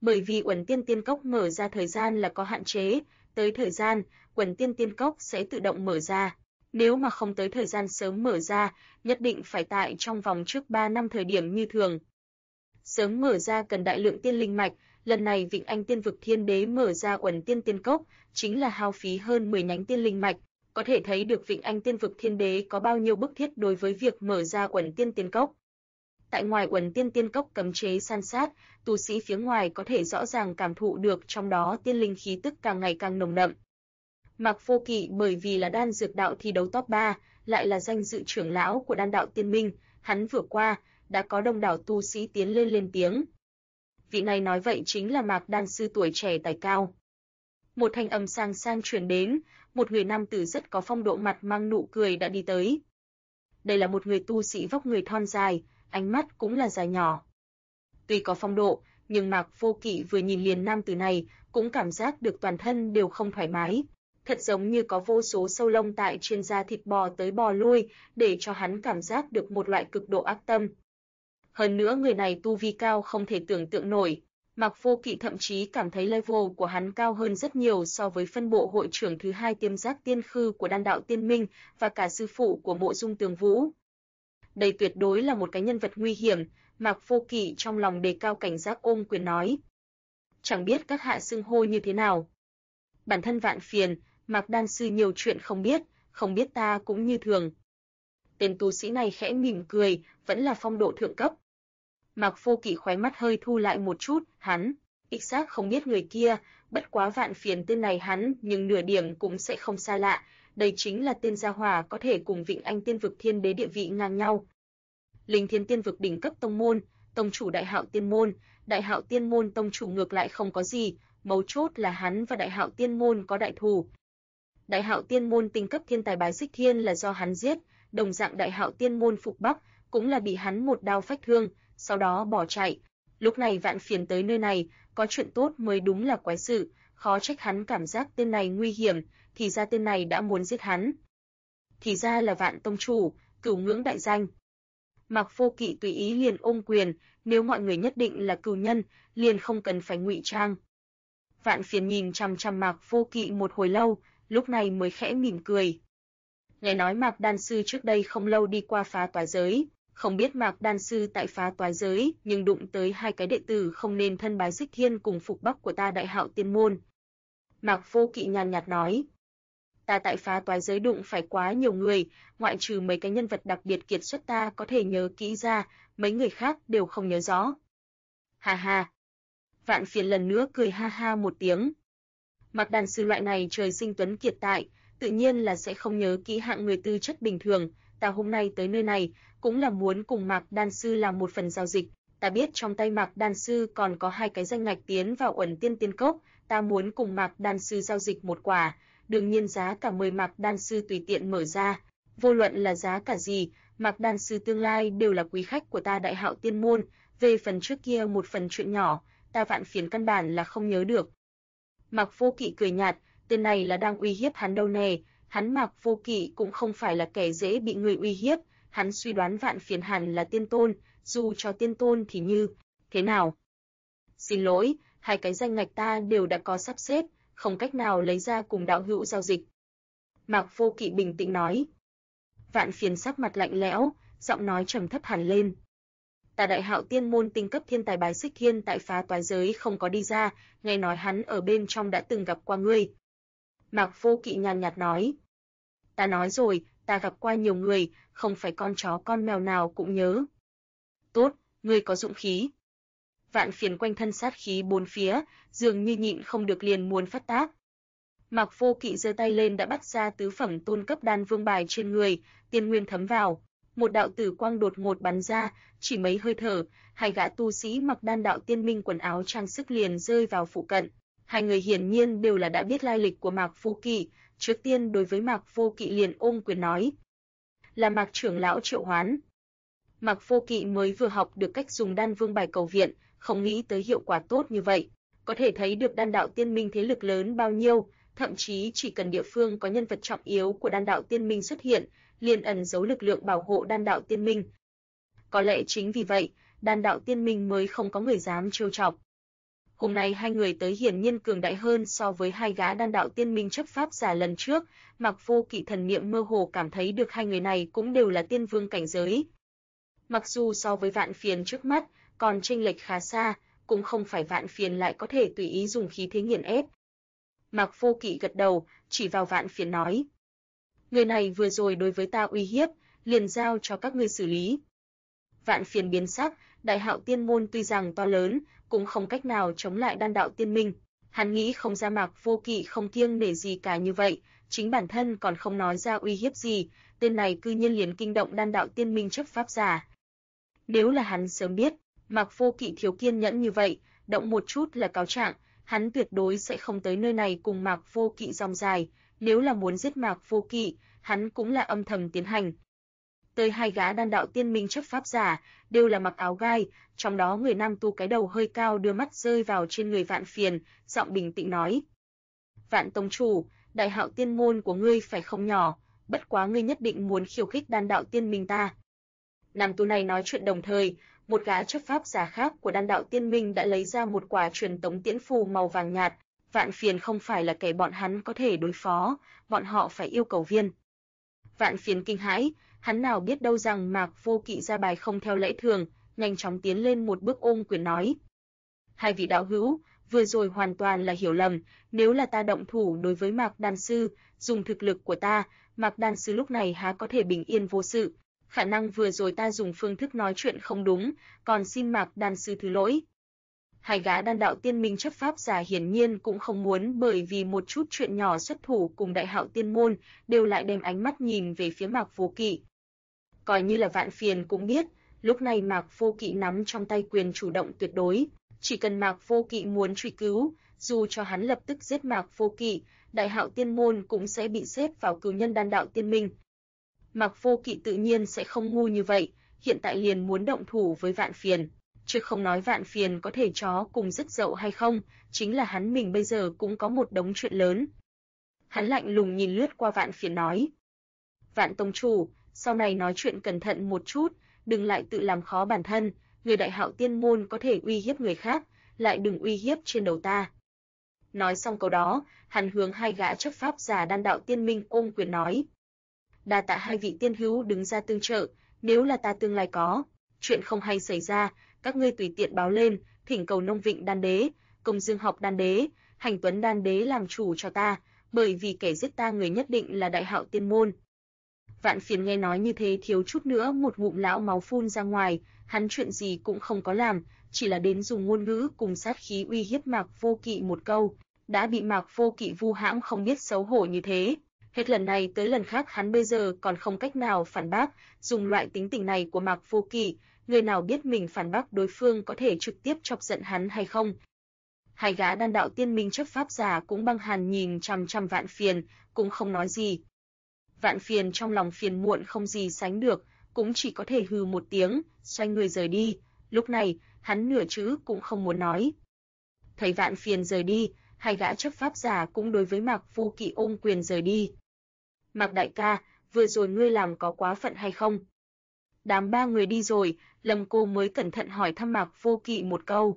Bởi vì Uẩn Tiên Tiên Cốc mở ra thời gian là có hạn chế, tới thời gian, Uẩn Tiên Tiên Cốc sẽ tự động mở ra. Nếu mà không tới thời gian sớm mở ra, nhất định phải tại trong vòng trước 3 năm thời điểm như thường. Sớm mở ra cần đại lượng tiên linh mạch, lần này Vịnh Anh Tiên Vực Thiên Đế mở ra Uẩn Tiên Tiên Cốc, chính là hao phí hơn 10 nhánh tiên linh mạch, có thể thấy được Vịnh Anh Tiên Vực Thiên Đế có bao nhiêu bức thiết đối với việc mở ra Uẩn Tiên Tiên Cốc. Tại ngoài Uẩn Tiên Tiên Cốc cấm chế san sát, tu sĩ phía ngoài có thể rõ ràng cảm thụ được trong đó tiên linh khí tức càng ngày càng nồng đậm. Mạc Vô Kỵ bởi vì là đan dược đạo thi đấu top 3, lại là danh dự trưởng lão của Đan đạo Tiên Minh, hắn vừa qua đã có đông đảo tu sĩ tiến lên tiếng. Vị này nói vậy chính là Mạc đan sư tuổi trẻ tài cao. Một thanh âm sang truyền đến, một người nam tử rất có phong độ mặt mang nụ cười đã đi tới. Đây là một người tu sĩ vóc người thon dài, ánh mắt cũng là dài nhỏ. Tuy có phong độ, nhưng Mạc Vô Kỵ vừa nhìn liền nam tử này, cũng cảm giác được toàn thân đều không thoải mái. Thật giống như có vô số sâu lông tại trên da thịt bò tới bò lui, để cho hắn cảm giác được một loại cực độ ác tâm. Hơn nữa người này tu vi cao không thể tưởng tượng nổi. Mạc Vô Kỵ thậm chí cảm thấy level của hắn cao hơn rất nhiều so với phân bộ hội trưởng thứ 2 Tiêm Giác Tiên Khư của Đan đạo Tiên Minh và cả sư phụ của Mộ Dung Tường Vũ. Đây tuyệt đối là một cái nhân vật nguy hiểm, Mạc Vô Kỵ trong lòng đề cao cảnh giác ôm quyền nói. Chẳng biết các hạ xưng hô như thế nào. Bản thân Vạn Phiền, Mạc đan sư nhiều chuyện không biết ta cũng như thường. Tên tu sĩ này khẽ mỉm cười, vẫn là phong độ thượng cấp. Mạc Vô Kỵ khóe mắt hơi thu lại một chút, hắn, ích xác không biết người kia, bất quá Vạn Phiền tên này hắn nhưng nửa điểm cũng sẽ không xa lạ, đây chính là tên gia hỏa có thể cùng Vịnh Anh Tiên Vực Thiên Đế địa vị ngang nhau. Linh Thiên Tiên Vực đỉnh cấp tông môn, tông chủ Đại Hạo Tiên môn tông chủ ngược lại không có gì, mấu chốt là hắn và Đại Hạo Tiên môn có đại thù. Đại Hạo Tiên môn tinh cấp thiên tài Bái Xích Thiên là do hắn giết, đồng dạng Đại Hạo Tiên môn Phục Bắc cũng là bị hắn một đao phách thương, sau đó bỏ chạy. Lúc này Vạn Phiền tới nơi này, có chuyện tốt mới đúng là quái sự, khó trách hắn cảm giác tên này nguy hiểm, thì ra tên này đã muốn giết hắn. Thì ra là Vạn tông chủ, cửu ngưỡng đại danh. Mạc Vô Kỵ tùy ý liền ôm quyền, nếu mọi người nhất định là cừu nhân, liền không cần phải ngụy trang. Vạn Phiền nhìn chằm chằm Mạc Vô Kỵ một hồi lâu, lúc này mới khẽ mỉm cười. Nghe nói Mạc đan sư trước đây không lâu đi qua Phá Toái Giới, không biết Mạc đan sư tại Phá Toái Giới, nhưng đụng tới hai cái đệ tử không nên thân Bái Xích Thiên cùng Phục Bắc của ta Đại Hạo Tiên môn. Mạc Vô Kỵ nhàn nhạt nói, ta tại Phá Toái Giới đụng phải quá nhiều người, ngoại trừ mấy cái nhân vật đặc biệt kiệt xuất ta có thể nhớ kỹ ra, mấy người khác đều không nhớ rõ. Ha ha. Vạn Phiền lần nữa cười ha ha một tiếng. Mạc đan sư loại này trời sinh tuấn kiệt tại, tự nhiên là sẽ không nhớ kỹ hạng người tư chất bình thường, ta hôm nay tới nơi này cũng là muốn cùng Mạc đan sư làm một phần giao dịch, ta biết trong tay Mạc đan sư còn có 2 cái danh ngạch tiến vào Uẩn Tiên Tiên Cốc, ta muốn cùng Mạc đan sư giao dịch một quả, đương nhiên giá cả mời Mạc đan sư tùy tiện mở ra, vô luận là giá cả gì, Mạc đan sư tương lai đều là quý khách của ta Đại Hạo Tiên môn, về phần trước kia một phần chuyện nhỏ, ta Vạn Phiền căn bản là không nhớ được. Mạc Vô Kỵ cười nhạt, tên này là đang uy hiếp hắn đâu nè, hắn Mạc Vô Kỵ cũng không phải là kẻ dễ bị người uy hiếp, hắn suy đoán Vạn Phiền hẳn là tiên tôn, dù cho tiên tôn thì như thế nào? Xin lỗi, 2 cái danh ngạch ta đều đã có sắp xếp, không cách nào lấy ra cùng đạo hữu giao dịch. Mạc Vô Kỵ bình tĩnh nói. Vạn Phiền sắc mặt lạnh lẽo, giọng nói trầm thấp hẳn lên. Ta Đại Hạo Tiên môn tinh cấp thiên tài Bái Xích Thiên tại Phá Toái Giới không có đi ra, nghe nói hắn ở bên trong đã từng gặp qua ngươi. Mạc Vô Kỵ nhàn nhạt nói. Ta nói rồi, ta gặp qua nhiều người, không phải con chó con mèo nào cũng nhớ. Tốt, ngươi có dũng khí. Vạn Phiền quanh thân sát khí bốn phía, dường như nhịn không được liền muốn phát tác. Mạc Vô Kỵ giơ tay lên đã bắt ra tứ phẩm tôn cấp đan vương bài trên người, tiên nguyên thấm vào. Một đạo tử quang đột ngột bắn ra, chỉ mấy hơi thở, 2 gã tu sĩ mặc đan đạo tiên minh quần áo trang sức liền rơi vào phụ cận. 2 người hiển nhiên đều là đã biết lai lịch của Mạc Vô Kỵ, trước tiên đối với Mạc Vô Kỵ liền ôm quyền nói. Là Mạc trưởng lão triệu hoán. Mạc Vô Kỵ mới vừa học được cách dùng đan vương bài cầu viện, không nghĩ tới hiệu quả tốt như vậy. Có thể thấy được đan đạo tiên minh thế lực lớn bao nhiêu, thậm chí chỉ cần địa phương có nhân vật trọng yếu của đan đạo tiên minh xuất hiện, liền ẩn giấu lực lượng bảo hộ đan đạo tiên minh. Có lẽ chính vì vậy, đan đạo tiên minh mới không có người dám trêu chọc. Hôm nay hai người tới hiển nhiên cường đại hơn so với hai gã đan đạo tiên minh chấp pháp giả lần trước, Mạc Vô Kỵ thần niệm mơ hồ cảm thấy được hai người này cũng đều là tiên vương cảnh giới. Mặc dù so với Vạn Phiền trước mắt còn chênh lệch khá xa, cũng không phải Vạn Phiền lại có thể tùy ý dùng khí thế nghiền ép. Mạc Vô Kỵ gật đầu, chỉ vào Vạn Phiền nói: "Người này vừa rồi đối với ta uy hiếp, liền giao cho các ngươi xử lý." Vạn Phiền biến sắc, Đại Hạo Tiên môn tuy rằng to lớn, cũng không cách nào chống lại đan đạo tiên minh. Hắn nghĩ không ra Mạc Vô Kỵ không kiêng nể gì cả như vậy, chính bản thân còn không nói ra uy hiếp gì, tên này cư nhiên liền kinh động đan đạo tiên minh chấp pháp giả. Nếu là hắn sớm biết, Mạc Vô Kỵ thiếu kiên nhẫn như vậy, động một chút là cáo trạng, hắn tuyệt đối sẽ không tới nơi này cùng Mạc Vô Kỵ ròng dài, nếu là muốn giết Mạc Vô Kỵ, hắn cũng là âm thầm tiến hành. Tới hai gã đan đạo tiên minh chấp pháp giả, đều là mặc áo gai, trong đó người nam tu cái đầu hơi cao đưa mắt rơi vào trên người Vạn Phiền, giọng bình tĩnh nói: "Vạn tông chủ, Đại Hạo Tiên môn của ngươi phải không nhỏ, bất quá ngươi nhất định muốn khiêu khích đan đạo tiên minh ta." Nam tu này nói chuyện đồng thời, một gã chấp pháp giả khác của đan đạo tiên minh đã lấy ra một quả truyền tống tiễn phù màu vàng nhạt. Vạn Phiền không phải là kẻ bọn hắn có thể đối phó, bọn họ phải yêu cầu viên. Vạn Phiền kinh hãi, hắn nào biết đâu rằng Mạc Vô Kỵ ra bài không theo lẽ thường, nhanh chóng tiến lên một bước ôm quyền nói: "Hai vị đạo hữu, vừa rồi hoàn toàn là hiểu lầm, nếu là ta động thủ đối với Mạc đan sư, dùng thực lực của ta, Mạc đan sư lúc này há có thể bình yên vô sự, khả năng vừa rồi ta dùng phương thức nói chuyện không đúng, còn xin Mạc đan sư thứ lỗi." Hai gã đan đạo tiên minh chấp pháp giả hiển nhiên cũng không muốn bởi vì một chút chuyện nhỏ xuất thủ cùng Đại Hạo Tiên môn, đều lại đem ánh mắt nhìn về phía Mạc Vô Kỵ. Coi như là Vạn Phiền cũng biết, lúc này Mạc Vô Kỵ nắm trong tay quyền chủ động tuyệt đối, chỉ cần Mạc Vô Kỵ muốn truy cứu, dù cho hắn lập tức giết Mạc Vô Kỵ, Đại Hạo Tiên môn cũng sẽ bị xếp vào cừu nhân đan đạo tiên minh. Mạc Vô Kỵ tự nhiên sẽ không ngu như vậy, hiện tại liền muốn động thủ với Vạn Phiền, chứ không nói Vạn Phiền có thể chó cùng rứt dậu hay không, chính là hắn mình bây giờ cũng có một đống chuyện lớn. Hắn lạnh lùng nhìn lướt qua Vạn Phiền nói: "Vạn tông chủ, sau này nói chuyện cẩn thận một chút, đừng lại tự làm khó bản thân, người Đại Hạo Tiên môn có thể uy hiếp người khác, lại đừng uy hiếp trên đầu ta." Nói xong câu đó, hắn hướng hai gã chấp pháp giả đan đạo tiên minh ôm quyền nói: "Đa tạ hai vị tiên hữu đứng ra tương trợ, nếu là ta tương lai có chuyện không hay xảy ra, các ngươi tùy tiện báo lên, thỉnh cầu Nông Vịnh Đan Đế, Công Dương Học Đan Đế, Hành Tuấn Đan Đế làm chủ cho ta, bởi vì kẻ giết ta người nhất định là Đại Hạo Tiên môn." Vạn Phiền nghe nói như thế thiếu chút nữa một ngụm lão máu phun ra ngoài, hắn chuyện gì cũng không có làm, chỉ là đến dùng ngôn ngữ cùng sát khí uy hiếp Mạc Vô Kỵ một câu, đã bị Mạc Vô Kỵ vu hãm không biết xấu hổ như thế. Hết lần này tới lần khác hắn bây giờ còn không cách nào phản bác, dùng loại tính tình này của Mạc Vô Kỵ, người nào biết mình phản bác đối phương có thể trực tiếp chọc giận hắn hay không. Hai gã đan đạo tiên minh chấp pháp giả cũng băng hàn nhìn chằm chằm Vạn Phiền, cũng không nói gì. Vạn Phiền trong lòng phiền muộn không gì sánh được, cũng chỉ có thể hừ một tiếng, xoay người rời đi, lúc này, hắn nửa chữ cũng không muốn nói. Thấy Vạn Phiền rời đi, hai gã chấp pháp giả cũng đối với Mạc Vô Kỵ ôm quyền rời đi. "Mạc đại ca, vừa rồi ngươi làm có quá phận hay không?" Đám ba người đi rồi, Lâm Cô mới cẩn thận hỏi thăm Mạc Vô Kỵ một câu.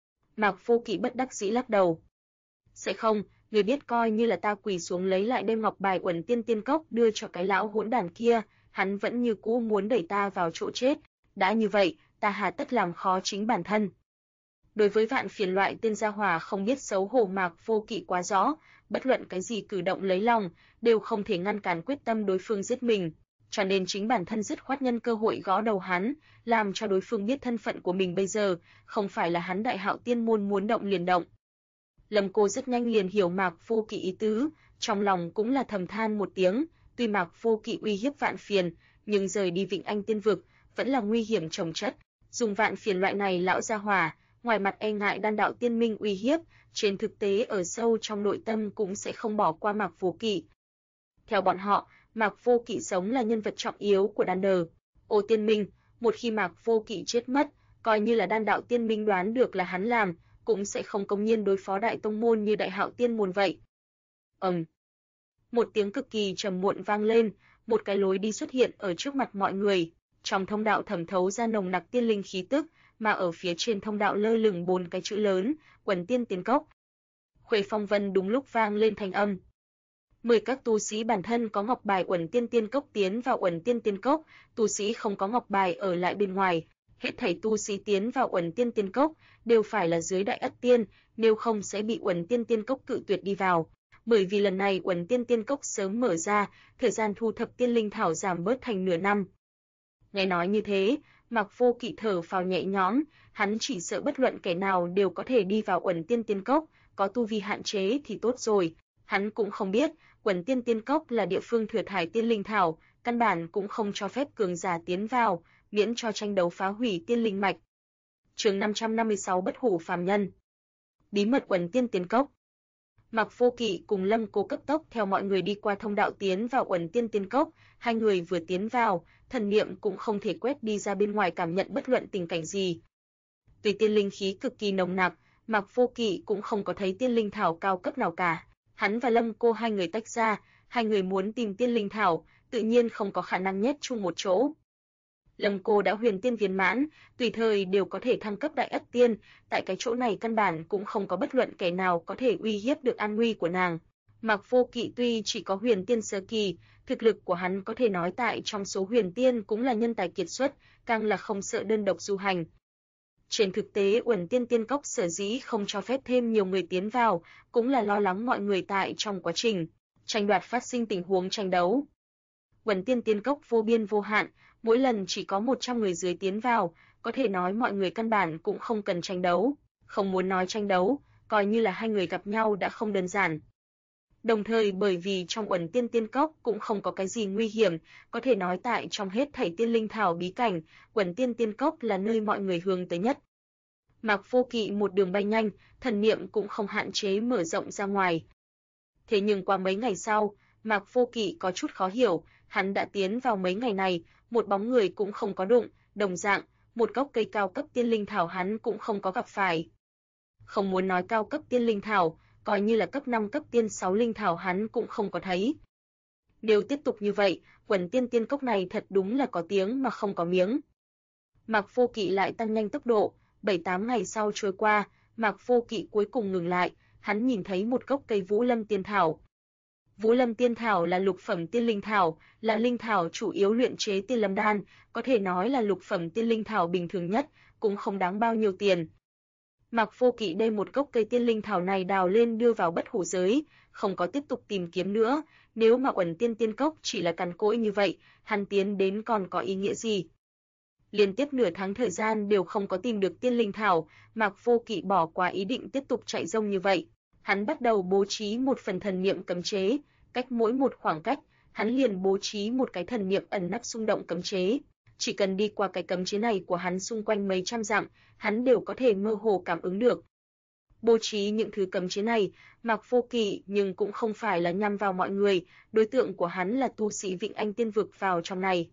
Mạc Vô Kỵ bất đắc dĩ lắc đầu. "Sẽ không, người biết coi như là ta quỳ xuống lấy lại đem ngọc bài Uẩn Tiên Tiên Cốc đưa cho cái lão hỗn đản kia, hắn vẫn như cũ muốn đẩy ta vào chỗ chết, đã như vậy, ta hà tất làm khó chính bản thân." Đối với Vạn Phiền loại tên gia hỏa không biết xấu hổ Mạc Vô Kỵ quá rõ, bất luận cái gì cử động lấy lòng, đều không thể ngăn cản quyết tâm đối phương giết mình, cho nên chính bản thân dứt khoát nhân cơ hội gõ đầu hắn, làm cho đối phương biết thân phận của mình bây giờ, không phải là hắn Đại Hạo Tiên môn muốn động liền động. Lâm Cô rất nhanh liền hiểu Mạc Vô Kỵ ý tứ, trong lòng cũng là thầm than một tiếng, tuy Mạc Vô Kỵ uy hiếp Vạn Phiền, nhưng rời đi Vịnh Anh Tiên vực vẫn là nguy hiểm chồng chất, dùng Vạn Phiền loại này lão gia hỏa, ngoài mặt e ngại đan đạo tiên minh uy hiếp, trên thực tế ở sâu trong nội tâm cũng sẽ không bỏ qua Mạc Vô Kỵ. Theo bọn họ, Mạc Vô Kỵ sống là nhân vật trọng yếu của đan đờ. Ô Tiên Minh, một khi Mạc Vô Kỵ chết mất, coi như là đan đạo tiên minh đoán được là hắn làm, cũng sẽ không công nhiên đối phó đại tông môn như Đại Hạo Tiên môn vậy. Một tiếng cực kỳ trầm muộn vang lên, một cái lối đi xuất hiện ở trước mặt mọi người, trong thông đạo thẩm thấu ra nồng nặc tiên linh khí tức, mà ở phía trên thông đạo lơ lửng 4 cái chữ lớn, Uẩn Tiên Tiên Cốc. Khuê Phong Vân đúng lúc vang lên thanh âm. 10 các tu sĩ bản thân có ngọc bài Uẩn Tiên Tiên Cốc tiến vào Uẩn Tiên Tiên Cốc, tu sĩ không có ngọc bài ở lại bên ngoài. Hết thảy tu sĩ tiến vào Uẩn Tiên Tiên Cốc đều phải là dưới Đại Ất Tiên, nếu không sẽ bị Uẩn Tiên Tiên Cốc cự tuyệt đi vào. Bởi vì lần này Uẩn Tiên Tiên Cốc sớm mở ra, thời gian thu thập tiên linh thảo giảm bớt thành nửa năm. Nghe nói như thế, Mạc Vô Kỵ thở phào nhẹ nhõm, hắn chỉ sợ bất luận kẻ nào đều có thể đi vào Uẩn Tiên Tiên Cốc, có tu vi hạn chế thì tốt rồi. Hắn cũng không biết, Uẩn Tiên Tiên Cốc là địa phương thừa thải tiên linh thảo, căn bản cũng không cho phép cường giả tiến vào, miễn cho tranh đấu phá hủy tiên linh mạch. Chương 556 Bất hủ phàm nhân. Bí mật Uẩn Tiên Tiên Cốc. Mạc Vô Kỵ cùng Lâm Cô cấp tốc theo mọi người đi qua thông đạo tiến vào Uẩn Tiên Tiên Cốc, hai người vừa tiến vào, thần niệm cũng không thể quét đi ra bên ngoài cảm nhận bất luận tình cảnh gì. Tuy tiên linh khí cực kỳ nồng nặc, Mạc Vô Kỵ cũng không có thấy tiên linh thảo cao cấp nào cả. Hắn và Lâm Cô hai người tách ra, hai người muốn tìm tiên linh thảo, tự nhiên không có khả năng nhét chung một chỗ. Lâm Cô đã huyền tiên viên mãn, tùy thời đều có thể thăng cấp Đại Ất Tiên, tại cái chỗ này căn bản cũng không có bất luận kẻ nào có thể uy hiếp được an nguy của nàng. Mạc Vô Kỵ tuy chỉ có huyền tiên sơ kỳ, thực lực của hắn có thể nói tại trong số huyền tiên cũng là nhân tài kiệt xuất, càng là không sợ đơn độc du hành. Trên thực tế Uẩn Tiên Tiên Cốc sở dĩ không cho phép thêm nhiều người tiến vào, cũng là lo lắng mọi người tại trong quá trình tranh đoạt phát sinh tình huống tranh đấu. Uẩn Tiên Tiên Cốc vô biên vô hạn, mỗi lần chỉ có 100 người dưới tiến vào, có thể nói mọi người căn bản cũng không cần tranh đấu, không muốn nói tranh đấu, coi như là hai người gặp nhau đã không đơn giản. Đồng thời bởi vì trong Uẩn Tiên Tiên Cốc cũng không có cái gì nguy hiểm, có thể nói tại trong hết thảy tiên linh thảo bí cảnh, Uẩn Tiên Tiên Cốc là nơi mọi người hướng tới nhất. Mạc Vô Kỵ một đường bay nhanh, thần niệm cũng không hạn chế mở rộng ra ngoài. Thế nhưng qua mấy ngày sau, Mạc Vô Kỵ có chút khó hiểu, hắn đã tiến vào mấy ngày này, một bóng người cũng không có đụng, đồng dạng, một gốc cây cao cấp tiên linh thảo hắn cũng không có gặp phải. Không muốn nói cao cấp tiên linh thảo, coi như là cấp 5 cấp tiên 6 linh thảo hắn cũng không có thấy. Nếu tiếp tục như vậy, Uẩn Tiên Tiên Cốc này thật đúng là có tiếng mà không có miếng. Mạc Vô Kỵ lại tăng nhanh tốc độ, 7-8 ngày sau trôi qua, Mạc Vô Kỵ cuối cùng ngừng lại, hắn nhìn thấy một gốc cây Vũ Lâm Tiên Thảo. Vũ Lâm Tiên Thảo là lục phẩm tiên linh thảo, là linh thảo chủ yếu luyện chế tiên lâm đan, có thể nói là lục phẩm tiên linh thảo bình thường nhất, cũng không đáng bao nhiêu tiền. Mạc Vô Kỵ đem một gốc cây tiên linh thảo này đào lên đưa vào bất hủ giới, không có tiếp tục tìm kiếm nữa, nếu mà Uẩn Tiên Tiên Cốc chỉ là cằn cỗi như vậy, hắn tiến đến còn có ý nghĩa gì? Liên tiếp nửa tháng thời gian đều không có tìm được tiên linh thảo, Mạc Vô Kỵ bỏ qua ý định tiếp tục chạy rông như vậy. Hắn bắt đầu bố trí một phần thần niệm cấm chế, cách mỗi một khoảng cách, hắn liền bố trí một cái thần niệm ẩn nấp xung động cấm chế. Chỉ cần đi qua cái cấm chế này của hắn xung quanh mấy trăm dặm, hắn đều có thể mơ hồ cảm ứng được. Bố trí những thứ cấm chế này, Mạc Vô Kỵ nhưng cũng không phải là nhằm vào mọi người, đối tượng của hắn là tu sĩ Vịnh Anh Tiên Vực vào trong này.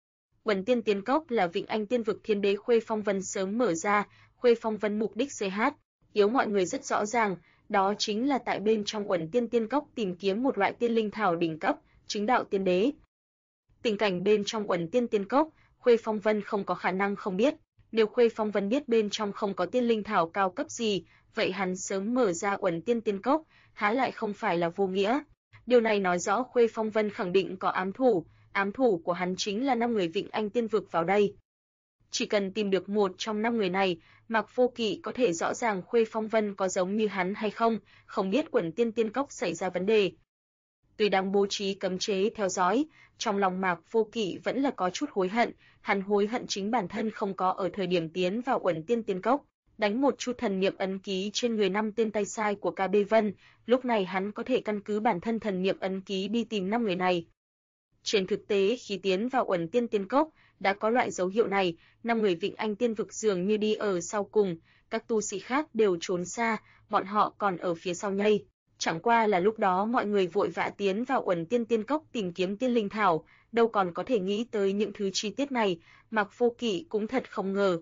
Uẩn Tiên Tiên Cốc là Vịnh Anh Tiên Vực Thiên Đế Khuê Phong Vân sớm mở ra, Khuê Phong Vân mục đích CH, yếu mọi người rất rõ ràng, đó chính là tại bên trong Uẩn Tiên Tiên Cốc tìm kiếm một loại tiên linh thảo đỉnh cấp, chứng đạo tiên đế. Tình cảnh bên trong Uẩn Tiên Tiên Cốc, Khuê Phong Vân không có khả năng không biết, nếu Khuê Phong Vân biết bên trong không có tiên linh thảo cao cấp gì, vậy hắn sớm mở ra Uẩn Tiên Tiên Cốc, há lại không phải là vô nghĩa. Điều này nói rõ Khuê Phong Vân khẳng định có ám thủ của hắn chính là 5 người Vịnh Anh Tiên Vực vào đây. Chỉ cần tìm được một trong 5 người này, Mạc Vô Kỵ có thể rõ ràng Khuê Phong Vân có giống như hắn hay không, không biết Uẩn Tiên Tiên Cốc xảy ra vấn đề. Tuy đang bố trí cấm chế theo dõi, trong lòng Mạc Vô Kỵ vẫn là có chút hối hận, hắn hối hận chính bản thân không có ở thời điểm tiến vào Uẩn Tiên Tiên Cốc, đánh một chút thần niệm ấn ký trên người 5 tên tay sai của KB Vân, lúc này hắn có thể căn cứ bản thân thần niệm ấn ký đi tìm 5 người này. Trên thực tế khi tiến vào Uẩn Tiên Tiên Cốc, đã có loại dấu hiệu này, 5 người Vịnh Anh Tiên Vực dường như đi ở sau cùng, các tu sĩ khác đều trốn xa, bọn họ còn ở phía sau nhây. Chẳng qua là lúc đó mọi người vội vã tiến vào Uẩn Tiên Tiên Cốc tìm kiếm tiên linh thảo, đâu còn có thể nghĩ tới những thứ chi tiết này, Mạc Vô Kỵ cũng thật không ngờ.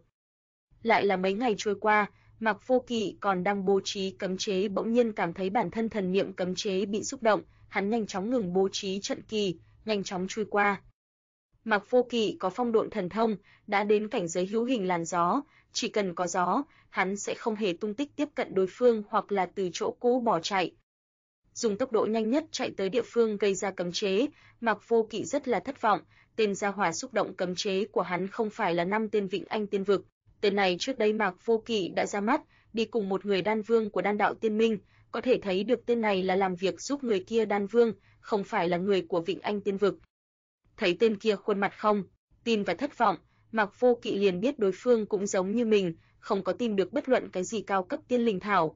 Lại là mấy ngày trôi qua, Mạc Vô Kỵ còn đang bố trí cấm chế bỗng nhiên cảm thấy bản thân thần niệm cấm chế bị xúc động, hắn nhanh chóng ngừng bố trí trận kỳ, nhanh chóng chui qua. Mạc Vô Kỵ có phong độn thần thông, đã đến cảnh giới hữu hình làn gió, chỉ cần có gió, hắn sẽ không hề tung tích tiếp cận đối phương hoặc là từ chỗ cũ bỏ chạy. Dùng tốc độ nhanh nhất chạy tới địa phương gây ra cấm chế, Mạc Vô Kỵ rất là thất vọng, tên gia hỏa xúc động cấm chế của hắn không phải là 5 tên Vĩnh Anh Tiên Vực. Tên này trước đây Mạc Vô Kỵ đã ra mắt, đi cùng một người đan vương của đan đạo Tiên Minh, có thể thấy được tên này là làm việc giúp người kia đan vương, không phải là người của Vĩnh Anh Tiên Vực. Thấy tên kia khuôn mặt không tin và thất vọng, Mạc Vô Kỵ liền biết đối phương cũng giống như mình, không có tìm được bất luận cái gì cao cấp tiên linh thảo.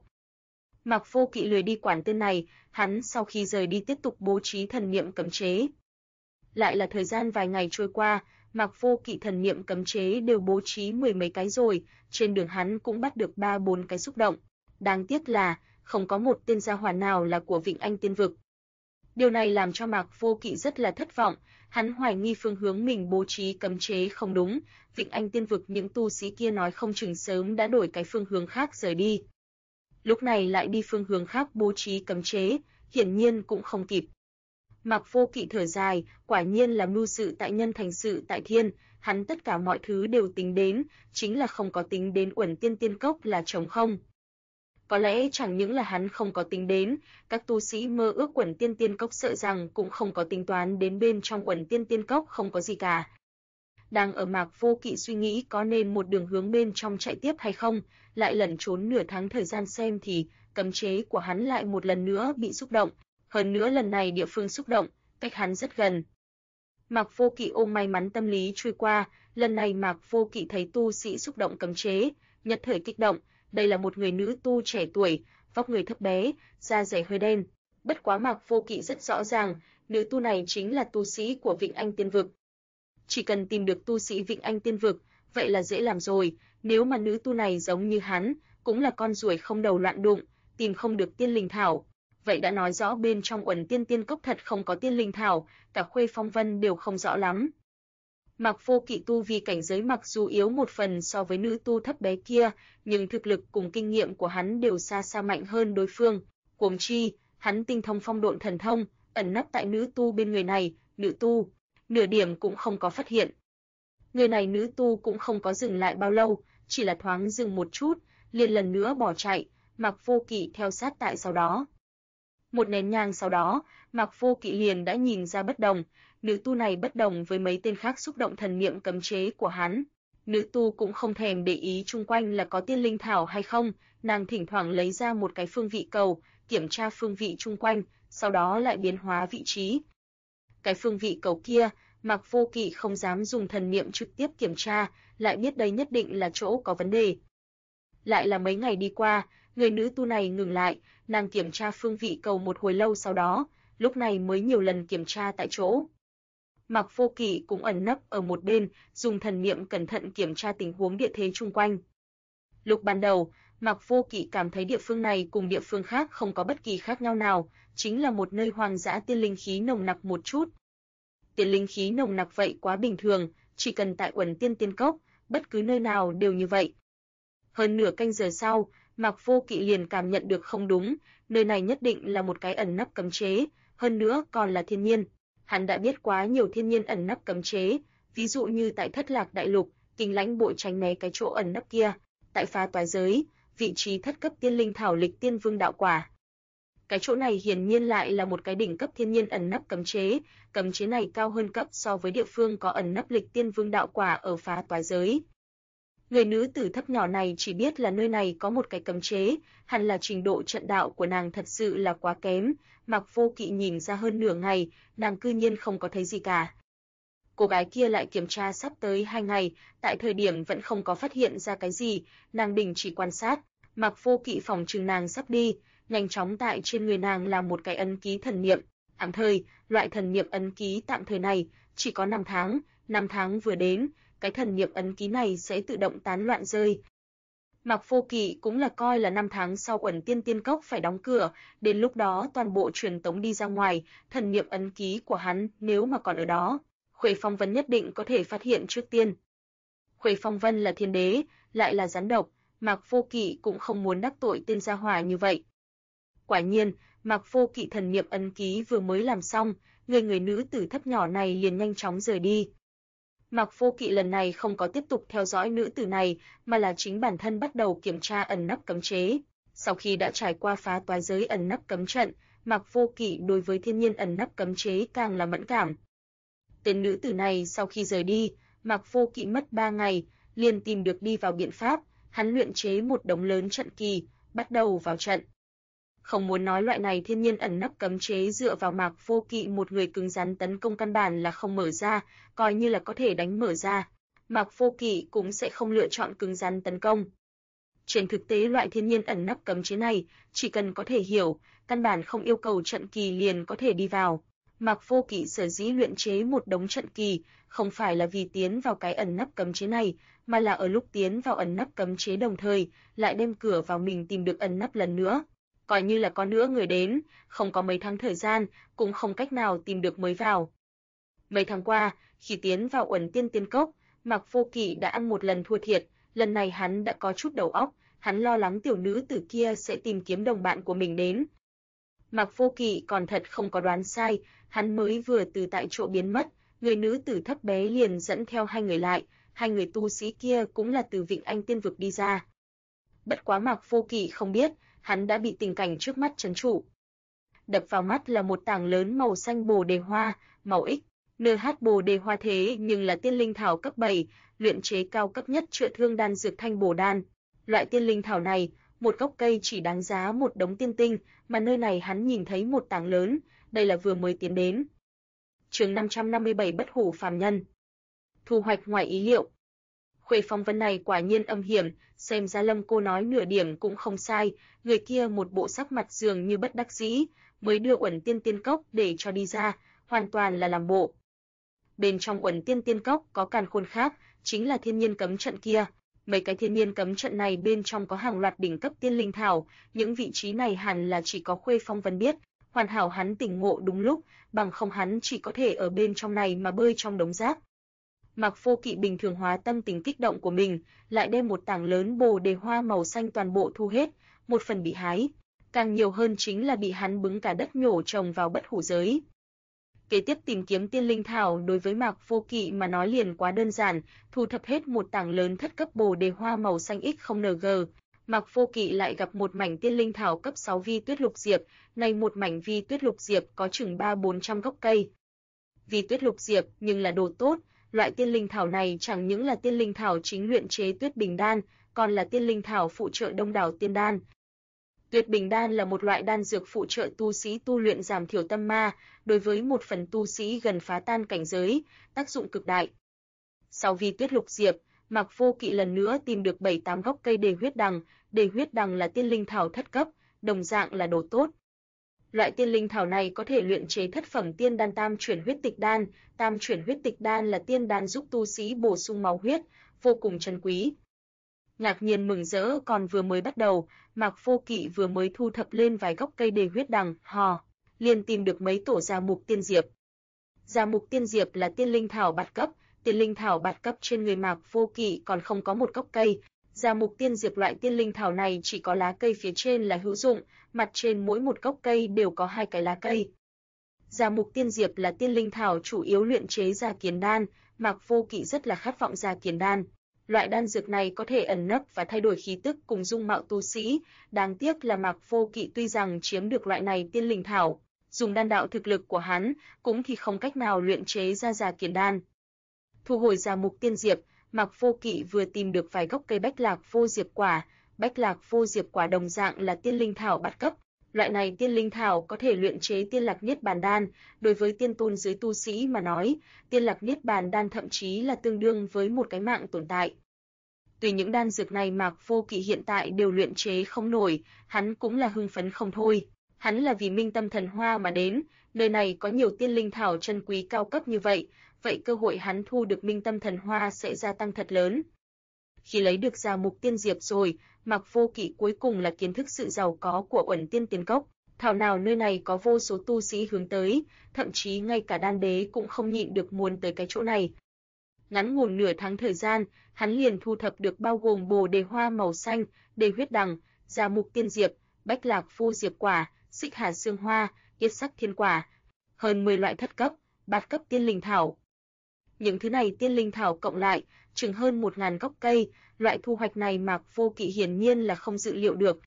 Mạc Vô Kỵ lười đi quản tên này, hắn sau khi rời đi tiếp tục bố trí thần niệm cấm chế. Lại là thời gian vài ngày trôi qua, Mạc Vô Kỵ thần niệm cấm chế đều bố trí 10 mấy cái rồi, trên đường hắn cũng bắt được 3-4 cái xúc động. Đáng tiếc là không có một tên gia hỏa nào là của Vĩnh Anh Tiên Vực. Điều này làm cho Mạc Vô Kỵ rất là thất vọng, hắn hoài nghi phương hướng mình bố trí cấm chế không đúng, Vĩnh Anh Tiên Vực những tu sĩ kia nói không chừng sớm đã đổi cái phương hướng khác rời đi. Lúc này lại đi phương hướng khác bố trí cấm chế, hiển nhiên cũng không kịp. Mạc Vô Kỵ thở dài, quả nhiên là mưu sự tại nhân thành sự tại thiên, hắn tất cả mọi thứ đều tính đến, chính là không có tính đến Uẩn Tiên Tiên Cốc là trống không. Có lẽ chẳng những là hắn không có tính đến, các tu sĩ mơ ước Uẩn Tiên Tiên Cốc sợ rằng cũng không có tính toán đến bên trong Uẩn Tiên Tiên Cốc không có gì cả. Đang ở Mạc Vô Kỵ suy nghĩ có nên một đường hướng bên trong chạy tiếp hay không, lại lẩn trốn nửa tháng thời gian xem thì cấm chế của hắn lại một lần nữa bị xúc động, hơn nữa lần này địa phương xúc động, cách hắn rất gần. Mạc Vô Kỵ ôm may mắn tâm lý trôi qua, lần này Mạc Vô Kỵ thấy tu sĩ xúc động cấm chế, nhất thời kích động, đây là một người nữ tu trẻ tuổi, vóc người thấp bé, da dẻ hơi đen. Bất quá Mạc Vô Kỵ rất rõ ràng, nữ tu này chính là tu sĩ của Vĩnh Anh Tiên Vực. Chỉ cần tìm được tu sĩ Vĩnh Anh Tiên Vực, vậy là dễ làm rồi, nếu mà nữ tu này giống như hắn, cũng là con ruồi không đầu loạn đụng, tìm không được tiên linh thảo, vậy đã nói rõ bên trong Uẩn Tiên Tiên Cốc thật không có tiên linh thảo, cả Khuê Phong Vân đều không rõ lắm. Mạc Vô Kỵ tu vi cảnh giới mặc dù yếu một phần so với nữ tu thấp bé kia, nhưng thực lực cùng kinh nghiệm của hắn đều xa xa mạnh hơn đối phương. Huống chi, hắn tinh thông phong độn thần thông, ẩn nấp tại nữ tu bên người này, nữ tu nửa điểm cũng không có phát hiện. Người này nữ tu cũng không có dừng lại bao lâu, chỉ là thoáng dừng một chút, liền lần nữa bỏ chạy, Mạc Vô Kỵ theo sát tại sau đó. Một nén nhang sau đó, Mạc Vô Kỵ liền đã nhìn ra bất đồng, nữ tu này bất đồng với mấy tên khác xúc động thần niệm cấm chế của hắn. Nữ tu cũng không thèm để ý chung quanh là có tiên linh thảo hay không, nàng thỉnh thoảng lấy ra một cái phương vị cầu, kiểm tra phương vị chung quanh, sau đó lại biến hóa vị trí. Cái phương vị cầu kia, Mạc Vô Kỵ không dám dùng thần niệm trực tiếp kiểm tra, lại biết đây nhất định là chỗ có vấn đề. Lại là mấy ngày đi qua, người nữ tu này ngừng lại, nàng kiểm tra phương vị cầu một hồi lâu sau đó, lúc này mới nhiều lần kiểm tra tại chỗ. Mạc Vô Kỵ cũng ẩn nấp ở một bên, dùng thần niệm cẩn thận kiểm tra tình huống địa thế chung quanh. Lúc ban đầu, Mạc Vô Kỵ cảm thấy địa phương này cùng địa phương khác không có bất kỳ khác nhau nào, chính là một nơi hoang dã tiên linh khí nồng nặc một chút. Tiên linh khí nồng nặc vậy quá bình thường, chỉ cần tại Uẩn Tiên Tiên Cốc, bất cứ nơi nào đều như vậy. Hơn nửa canh giờ sau, Mạc Vô Kỵ liền cảm nhận được không đúng, nơi này nhất định là một cái ẩn nấp cấm chế, hơn nữa còn là thiên nhiên. Hắn đã biết quá nhiều thiên nhiên ẩn nấp cấm chế, ví dụ như tại Thất Lạc Đại Lục, Kinh Lãnh Bội tránh né cái chỗ ẩn nấp kia, tại Phá Toái Giới, vị trí thất cấp tiên linh thảo Lịch Tiên Vương đạo quả. Cái chỗ này hiển nhiên lại là một cái đỉnh cấp thiên nhiên ẩn nấp cấm chế này cao hơn cấp so với địa phương có ẩn nấp Lịch Tiên Vương đạo quả ở Phá Toái Giới. Người nữ tử thấp nhỏ này chỉ biết là nơi này có một cái cấm chế, hẳn là trình độ trận đạo của nàng thật sự là quá kém, Mạc Vô Kỵ nhìn ra hơn nửa ngày, nàng cư nhiên không có thấy gì cả. Cô gái kia lại kiểm tra sắp tới 2 ngày, tại thời điểm vẫn không có phát hiện ra cái gì, nàng đình chỉ quan sát, Mạc Vô Kỵ phỏng chừng nàng sắp đi, nhanh chóng tại trên người nàng làm một cái ấn ký thần niệm, tạm thời, loại thần niệm ấn ký tạm thời này chỉ có 5 tháng vừa đến, cái thần niệm ấn ký này sẽ tự động tán loạn rơi. Mạc Vô Kỵ cũng là coi là 5 tháng sau Uẩn Tiên Tiên Cốc phải đóng cửa, đến lúc đó toàn bộ truyền tống đi ra ngoài, thần niệm ấn ký của hắn nếu mà còn ở đó, Khuê Phong Vân nhất định có thể phát hiện trước tiên. Khuê Phong Vân là thiên đế, lại là rắn độc, Mạc Vô Kỵ cũng không muốn đắc tội tên gia hỏa như vậy. Quả nhiên, Mạc Vô Kỵ thần niệm ấn ký vừa mới làm xong, người nữ tử thấp nhỏ này liền nhanh chóng rời đi. Mạc Vô Kỵ lần này không có tiếp tục theo dõi nữ tử này, mà là chính bản thân bắt đầu kiểm tra ẩn nấp cấm chế. Sau khi đã trải qua phá toái giới ẩn nấp cấm trận, Mạc Vô Kỵ đối với thiên nhiên ẩn nấp cấm chế càng là mẫn cảm. Tên nữ tử này sau khi rời đi, Mạc Vô Kỵ mất 3 ngày, liền tìm được đi vào biện pháp, hắn luyện chế một đống lớn trận kỳ, bắt đầu vào trận. Không muốn nói loại này thiên nhiên ẩn nấp cấm chế dựa vào Mạc Vô Kỵ một người cứng rắn tấn công căn bản là không mở ra, coi như là có thể đánh mở ra, Mạc Vô Kỵ cũng sẽ không lựa chọn cứng rắn tấn công. Trên thực tế loại thiên nhiên ẩn nấp cấm chế này, chỉ cần có thể hiểu, căn bản không yêu cầu trận kỳ liền có thể đi vào. Mạc Vô Kỵ sở dĩ luyện chế một đống trận kỳ, không phải là vì tiến vào cái ẩn nấp cấm chế này, mà là ở lúc tiến vào ẩn nấp cấm chế đồng thời, lại đem cửa vào mình tìm được ẩn nấp lần nữa. Coi như là có nữa người đến, không có mấy tháng thời gian, cũng không cách nào tìm được mới vào. Mấy tháng qua, khi tiến vào Uẩn Tiên Tiên Cốc, Mạc Vô Kỵ đã ăn một lần thua thiệt, lần này hắn đã có chút đầu óc, hắn lo lắng tiểu nữ tử kia sẽ tìm kiếm đồng bạn của mình đến. Mạc Vô Kỵ còn thật không có đoán sai, hắn mới vừa từ tại chỗ biến mất, người nữ tử thấp bé liền dẫn theo hai người lại, hai người tu sĩ kia cũng là từ Vịnh Anh Tiên vực đi ra. Bất quá Mạc Vô Kỵ không biết, hắn đã bị tình cảnh trước mắt trấn trụ. Đập vào mắt là một tảng lớn màu xanh bồ đề hoa, màu X, NH bồ đề hoa thế nhưng là tiên linh thảo cấp 7, luyện chế cao cấp nhất chữa thương đan dược thanh bồ đan. Loại tiên linh thảo này, một gốc cây chỉ đáng giá một đống tiên tinh, mà nơi này hắn nhìn thấy một tảng lớn, đây là vừa mới tiến đến. Chương 557 Bất hủ phàm nhân. Thu hoạch ngoài ý liệu. Khuê Phong Vân này quả nhiên âm hiểm, xem ra Lâm cô nói nửa điểm cũng không sai, người kia một bộ sắc mặt dường như bất đắc dĩ, mới đưa Uẩn Tiên Tiên Cốc để cho đi ra, hoàn toàn là làm bộ. Bên trong Uẩn Tiên Tiên Cốc có càn khôn khác, chính là thiên nhiên cấm trận kia. Mấy cái thiên nhiên cấm trận này bên trong có hàng loạt đỉnh cấp tiên linh thảo, những vị trí này hẳn là chỉ có Khuê Phong Vân biết, hoàn hảo hắn tỉnh ngộ đúng lúc, bằng không hắn chỉ có thể ở bên trong này mà bơi trong đống rác. Mạc Vô Kỵ bình thường hóa tâm tình kích động của mình, lại đem một tảng lớn bồ đề hoa màu xanh toàn bộ thu hết, một phần bị hái, càng nhiều hơn chính là bị hắn bứng cả đất nhổ trồng vào bất hủ giới. Kế tiếp tìm kiếm tiên linh thảo đối với Mạc Vô Kỵ mà nói liền quá đơn giản, thu thập hết một tảng lớn thất cấp bồ đề hoa màu xanh X0NG, Mạc Vô Kỵ lại gặp một mảnh tiên linh thảo cấp 6 vi tuyết lục diệp, này một mảnh vi tuyết lục diệp có chừng 300-400 gốc cây. Vi tuyết lục diệp nhưng là đồ tốt, loại tiên linh thảo này chẳng những là tiên linh thảo chính luyện chế Tuyết Bình đan, còn là tiên linh thảo phụ trợ đông đảo tiên đan. Tuyết Bình đan là một loại đan dược phụ trợ tu sĩ tu luyện giảm thiểu tâm ma, đối với một phần tu sĩ gần phá tan cảnh giới, tác dụng cực đại. Sau vi tuyết lục diệp, Mạc Vô Kỵ lần nữa tìm được 7-8 gốc cây đề huyết đằng là tiên linh thảo thất cấp, đồng dạng là đồ tốt. Loại tiên linh thảo này có thể luyện chế thất phẩm tiên đan tam chuyển huyết tịch đan là tiên đan giúp tu sĩ bổ sung máu huyết, vô cùng chân quý. Ngạc nhiên mừng rỡ còn vừa mới bắt đầu, Mạc Vô Kỵ vừa mới thu thập lên vài gốc cây đề huyết đằng, liền tìm được mấy tổ gia mục tiên diệp. Gia mục tiên diệp là tiên linh thảo bát cấp, tiên linh thảo bát cấp trên người Mạc Vô Kỵ còn không có một gốc cây. Gia mục tiên diệp loại tiên linh thảo này chỉ có lá cây phía trên là hữu dụng, mặt trên mỗi một gốc cây đều có 2 cái lá cây. Gia mục tiên diệp là tiên linh thảo chủ yếu luyện chế gia kiến đan, Mạc Vô Kỵ rất là khát vọng gia kiến đan. Loại đan dược này có thể ẩn nấp và thay đổi khí tức cùng dung mạo tu sĩ, đáng tiếc là Mạc Vô Kỵ tuy rằng chiếm được loại này tiên linh thảo, dùng đan đạo thực lực của hắn cũng thì không cách nào luyện chế ra gia kiến đan. Thu hồi gia mục tiên diệp, Mạc Vô Kỵ vừa tìm được vài gốc cây bách lạc vô diệp quả đồng dạng là tiên linh thảo bát cấp. Loại này tiên linh thảo có thể luyện chế tiên lạc niết bàn đan, đối với tiên tôn dưới tu sĩ mà nói, tiên lạc niết bàn đan thậm chí là tương đương với một cái mạng tồn tại. Tuy những đan dược này Mạc Vô Kỵ hiện tại đều luyện chế không nổi, hắn cũng là hưng phấn không thôi. Hắn là vì Minh Tâm Thần Hoa mà đến, nơi này có nhiều tiên linh thảo chân quý cao cấp như vậy, vậy cơ hội hắn thu được Minh Tâm Thần Hoa sẽ gia tăng thật lớn. Khi lấy được gia mục tiên diệp rồi, Mạc Vô Kỵ cuối cùng là kiến thức sự giàu có của Uẩn Tiên Tiên Cốc. Thảo nào nơi này có vô số tu sĩ hướng tới, thậm chí ngay cả đan đế cũng không nhịn được muốn tới cái chỗ này. Ngắn ngủn nửa tháng thời gian, hắn liền thu thập được bao gồm bồ đề hoa màu xanh, đề huyết đằng, gia mục tiên diệp, bách lạc vô diệp quả, xích hà xương hoa, yết sắc thiên quả, hơn 10 loại thất cấp, bát cấp tiên linh thảo. Những thứ này tiên linh thảo cộng lại, chừng hơn 1.000 gốc cây, loại thu hoạch này Mạc Vô Kỵ hiển nhiên là không dự liệu được.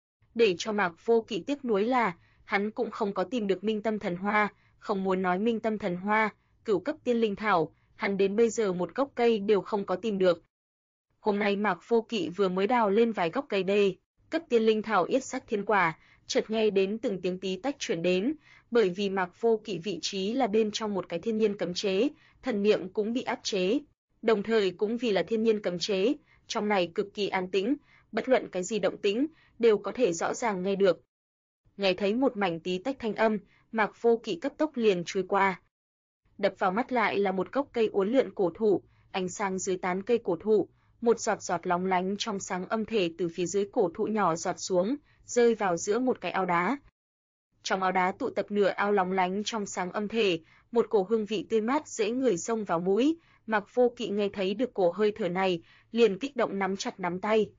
Để cho Mạc Vô Kỵ tiếc nuối là, hắn cũng không có tìm được Minh Tâm Thần Hoa, không muốn nói Minh Tâm Thần Hoa, cửu cấp tiên linh thảo, hắn đến bây giờ một gốc cây đều không có tìm được. Hôm nay Mạc Vô Kỵ vừa mới đào lên vài gốc cây đê, cấp tiên linh thảo yết sắc thiên quả, chợt nghe đến từng tiếng tí tách chuyển đến, bởi vì Mạc Vô Kỵ vị trí là bên trong một cái thiên nhiên cấm chế, thần niệm cũng bị áp chế, đồng thời cũng vì là thiên nhiên cấm chế, trong này cực kỳ an tĩnh, bất luận cái gì động tĩnh đều có thể rõ ràng nghe được. Nghe thấy một mảnh tí tách thanh âm, Mạc Vô Kỵ cấp tốc liền chui qua. Đập vào mắt lại là một gốc cây uốn lượn cổ thụ, ánh sáng dưới tán cây cổ thụ, một giọt giọt lóng lánh trong sáng âm thể từ phía dưới cổ thụ nhỏ giọt xuống, rơi vào giữa một cái ao đá. Trong ao đá tụ tập nửa ao lóng lánh trong sáng âm thể, một cổ hương vị tươi mát dễ ngửi xông vào mũi, Mạc Vô Kỵ nghe thấy được cổ hơi thở này, liền kích động nắm chặt nắm tay.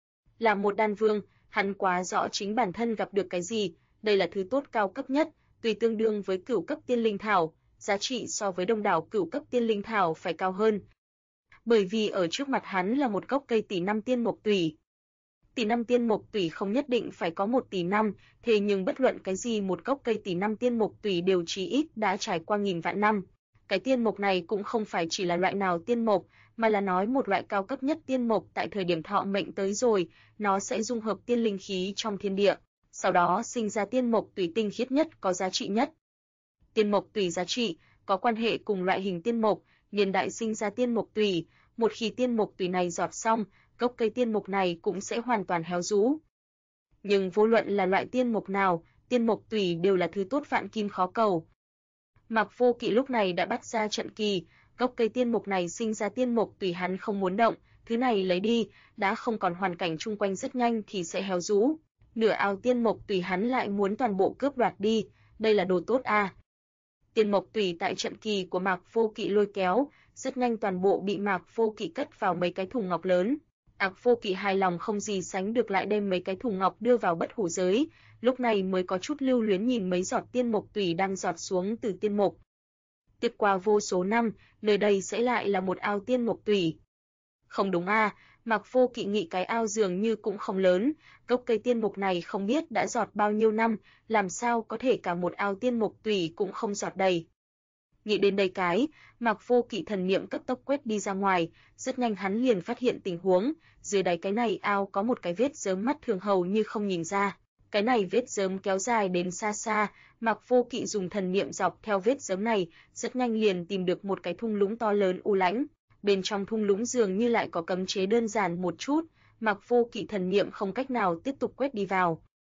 Là một đan vương, hắn quá rõ chính bản thân gặp được cái gì, đây là thứ tốt cao cấp nhất, tùy tương đương với cửu cấp tiên linh thảo, giá trị so với đông đảo cửu cấp tiên linh thảo phải cao hơn. Bởi vì ở trước mặt hắn là một gốc cây tỷ năm tiên mộc tùy. Tỷ năm tiên mộc tùy không nhất định phải có 1 tỷ năm, thế nhưng bất luận cái gì một gốc cây tỷ năm tiên mộc tùy đều chí ít đã trải qua nghìn vạn năm. Cái tiên mộc này cũng không phải chỉ là loại nào tiên mộc, mà là nói một loại cao cấp nhất tiên mộc tại thời điểm thọ mệnh tới rồi, nó sẽ dung hợp tiên linh khí trong thiên địa, sau đó sinh ra tiên mộc tùy tinh khiết nhất có giá trị nhất. Tiên mộc tùy giá trị có quan hệ cùng loại hình tiên mộc, niên đại sinh ra tiên mộc tùy, một khi tiên mộc tùy này giọt xong, gốc cây tiên mộc này cũng sẽ hoàn toàn héo rũ. Nhưng vô luận là loại tiên mộc nào, tiên mộc tùy đều là thứ tốt vạn kim khó cầu. Mạc Vô Kỵ lúc này đã bắt ra trận kỳ, gốc cây tiên mộc này sinh ra tiên mộc tùy hắn không muốn động, thứ này lấy đi, đã không còn hoàn cảnh chung quanh rất nhanh thì sẽ héo rũ. Nửa ao tiên mộc tùy hắn lại muốn toàn bộ cướp đoạt đi, đây là đồ tốt à. Tiên mộc tùy tại trận kỳ của Mạc Vô Kỵ lôi kéo, rất nhanh toàn bộ bị Mạc Vô Kỵ cất vào mấy cái thùng ngọc lớn. Mạc Vô Kỵ hài lòng không gì sánh được lại đem mấy cái thùng ngọc đưa vào bất hủ giới, lúc này mới có chút lưu luyến nhìn mấy giọt tiên mộc tùy đang giọt xuống từ tiên mộc. Tiếp qua vô số năm, nơi đây sẽ lại là một ao tiên mộc tùy. Không đúng à, Mạc Vô Kỵ nghĩ cái ao dường như cũng không lớn, gốc cây tiên mộc này không biết đã giọt bao nhiêu năm, làm sao có thể cả một ao tiên mộc tùy cũng không giọt đầy. Nghĩ đến đây cái, Mạc Vô Kỵ thần niệm cấp tốc quét đi ra ngoài, rất nhanh hắn liền phát hiện tình huống, dưới đáy cái này ao có một cái vết rớm mắt thường hầu như không nhìn ra. Cái này vết rớm kéo dài đến xa xa, Mạc Vô Kỵ dùng thần niệm dọc theo vết rớm này, rất nhanh liền tìm được một cái thung lũng to lớn u lãnh. Bên trong thung lũng dường như lại có cấm chế đơn giản một chút, Mạc Vô Kỵ thần niệm không cách nào tiếp tục quét đi vào.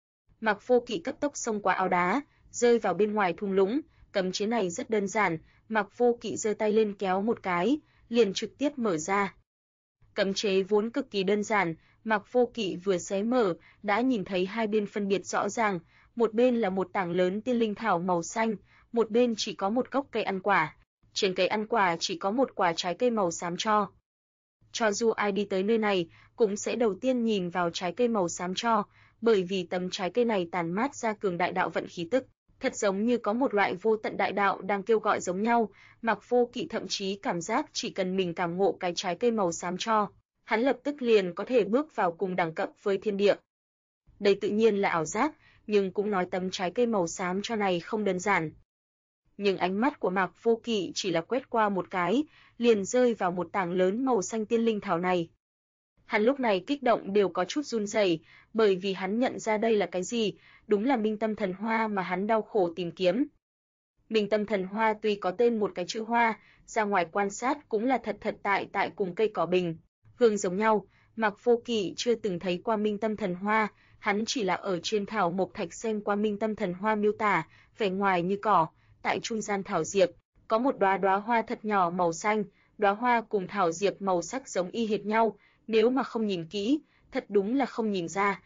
Mạc Vô Kỵ cấp tốc xông qua ao đá, rơi vào bên ngoài thung lũng, cấm chế này rất đơn giản, Mạc Vô Kỵ giơ tay lên kéo một cái, liền trực tiếp mở ra. Cấm chế vốn cực kỳ đơn giản, Mạc Vô Kỵ vừa xé mở, đã nhìn thấy hai bên phân biệt rõ ràng, một bên là một tảng lớn tiên linh thảo màu xanh, một bên chỉ có một gốc cây ăn quả. Trên cây ăn quả chỉ có một quả trái cây màu xám tro. Cho dù ai đi tới nơi này, cũng sẽ đầu tiên nhìn vào trái cây màu xám tro, bởi vì tấm trái cây này tản mát ra cường đại đạo vận khí tức, thật giống như có một loại vô tận đại đạo đang kêu gọi giống nhau. Mạc Vô Kỵ thậm chí cảm giác chỉ cần mình cảm ngộ cái trái cây màu xám tro, hắn lập tức liền có thể bước vào cùng đẳng cấp với thiên địa. Đây tự nhiên là ảo giác, nhưng cũng nói tấm trái cây màu xám tro này không đơn giản. Nhưng ánh mắt của Mạc Vô Kỵ chỉ là quét qua một cái, liền rơi vào một tảng lớn màu xanh tiên linh thảo này. Hắn lúc này kích động đều có chút run rẩy, bởi vì hắn nhận ra đây là cái gì, đúng là Minh Tâm Thần Hoa mà hắn đau khổ tìm kiếm. Minh Tâm Thần Hoa tuy có tên một cái chữ hoa, ra ngoài quan sát cũng là thật tại cùng cây cỏ bình, hương giống nhau. Mạc Vô Kỵ chưa từng thấy qua Minh Tâm Thần Hoa, hắn chỉ là ở trên thảo mộc thạch xem qua Minh Tâm Thần Hoa miêu tả, vẻ ngoài như cỏ, tại trung gian thảo diệp, có một đóa hoa thật nhỏ màu xanh, đóa hoa cùng thảo diệp màu sắc giống y hệt nhau, nếu mà không nhìn kỹ, thật đúng là không nhìn ra.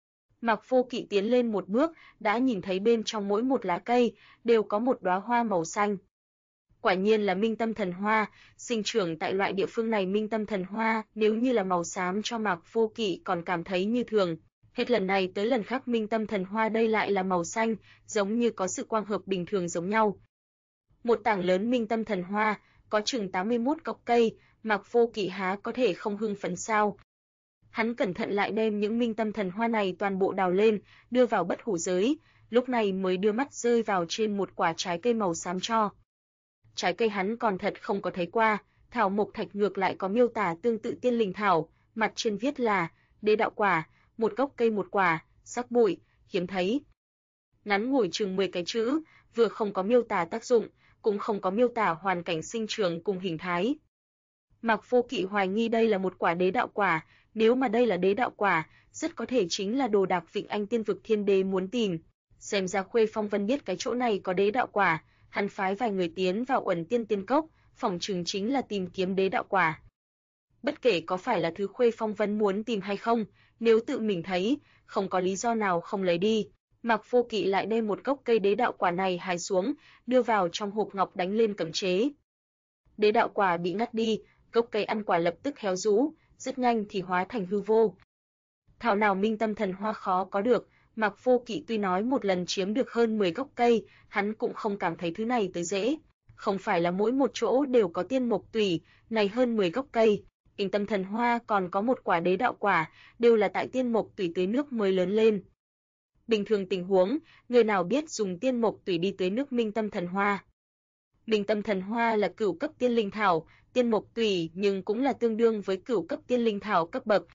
Mạc Vô Kỵ tiến lên một bước, đã nhìn thấy bên trong mỗi một lá cây đều có một đóa hoa màu xanh. Quả nhiên là Minh Tâm Thần Hoa, sinh trưởng tại loại địa phương này. Minh Tâm Thần Hoa nếu như là màu xám cho Mạc Vô Kỵ còn cảm thấy như thường, hết lần này tới lần khác Minh Tâm Thần Hoa đây lại là màu xanh, giống như có sự quang hợp bình thường giống nhau. Một tảng lớn Minh Tâm Thần Hoa, có chừng 81 gốc cây, Mạc Vô Kỵ há có thể không hưng phấn sao? Hắn cẩn thận lại đem những minh tâm thần hoa này toàn bộ đào lên, đưa vào bất hủ giới, lúc này mới đưa mắt rơi vào trên một quả trái cây màu xám tro. Trái cây hắn còn thật không có thấy qua, thảo mộc thạch ngược lại có miêu tả tương tự tiên linh thảo, mặt trên viết là đế đạo quả, một gốc cây một quả, sắc bụi, hiếm thấy. Ngắn ngủi chừng 10 cái chữ, vừa không có miêu tả tác dụng, cũng không có miêu tả hoàn cảnh sinh trưởng cùng hình thái. Mạc Vô Kỵ hoài nghi đây là một quả đế đạo quả, nếu mà đây là đế đạo quả, rất có thể chính là đồ đạc Vịnh Anh Tiên vực Thiên Đế muốn tìm. Xem ra Khuê Phong Vân biết cái chỗ này có đế đạo quả, hắn phái vài người tiến vào Uẩn Tiên Tiên Cốc, phỏng chừng chính là tìm kiếm đế đạo quả. Bất kể có phải là thứ Khuê Phong Vân muốn tìm hay không, nếu tự mình thấy, không có lý do nào không lấy đi. Mạc Vô Kỵ lại đem một gốc cây đế đạo quả này hái xuống, đưa vào trong hộp ngọc đánh lên cấm chế. Đế đạo quả bị ngắt đi, gốc cây ăn quả lập tức héo rũ, rất nhanh thì hóa thành hư vô. Thảo nào minh tâm thần hoa khó có được, Mạc Vô Kỵ tuy nói một lần chiếm được hơn 10 gốc cây, hắn cũng không cảm thấy thứ này tới dễ. Không phải là mỗi một chỗ đều có tiên mộc tùy, này hơn 10 gốc cây, minh tâm thần hoa còn có một quả đế đạo quả, đều là tại tiên mộc tùy tưới nước mới lớn lên. Bình thường tình huống, người nào biết dùng tiên mộc tùy đi tưới nước minh tâm thần hoa. Minh tâm thần hoa là cửu cấp tiên linh thảo, tiên mộc tùy nhưng cũng là tương đương với cửu cấp tiên linh thảo cấp bậc.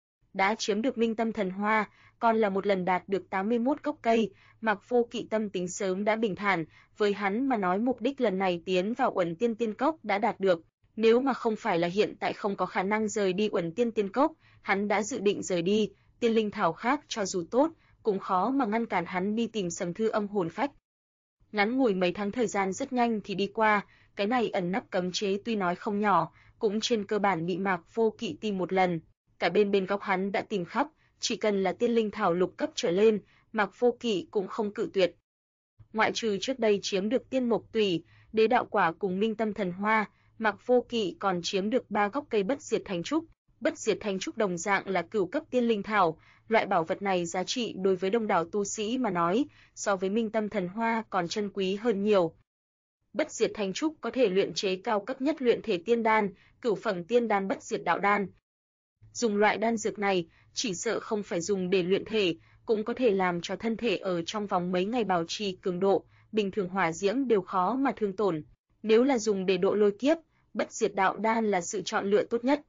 Đã chiếm được minh tâm thần hoa, còn là một lần đạt được 81 gốc cây, Mạc Vô Kỵ tâm tính sớm đã bình thản, với hắn mà nói mục đích lần này tiến vào Uẩn Tiên Tiên Cốc đã đạt được, nếu mà không phải là hiện tại không có khả năng rời đi Uẩn Tiên Tiên Cốc, hắn đã dự định rời đi, tiên linh thảo khác cho dù tốt, cũng khó mà ngăn cản hắn đi tìm Sầm Thư Âm hồn phách. Ngắn ngủi mấy tháng thời gian rất nhanh thì đi qua, cái này ẩn nấp cấm chế tuy nói không nhỏ, cũng trên cơ bản bị Mạc Vô Kỵ tìm một lần, cả bên góc hắn đã tìm khắp, chỉ cần là tiên linh thảo lục cấp trở lên, Mạc Vô Kỵ cũng không cự tuyệt. Ngoại trừ trước đây chiếm được tiên mộc tùy, đế đạo quả cùng minh tâm thần hoa, Mạc Vô Kỵ còn chiếm được 3 gốc cây bất diệt thành trúc. Bất diệt thành trúc đồng dạng là cửu cấp tiên linh thảo, loại bảo vật này giá trị đối với đông đảo tu sĩ mà nói, so với minh tâm thần hoa còn chân quý hơn nhiều. Bất diệt thành trúc có thể luyện chế cao cấp nhất luyện thể tiên đan, cửu phẩm tiên đan bất diệt đạo đan. Dùng loại đan dược này, chỉ sợ không phải dùng để luyện thể, cũng có thể làm cho thân thể ở trong vòng mấy ngày bảo trì cường độ, bình thường hỏa diễm đều khó mà thương tổn. Nếu là dùng để độ lôi kiếp, bất diệt đạo đan là sự chọn lựa tốt nhất.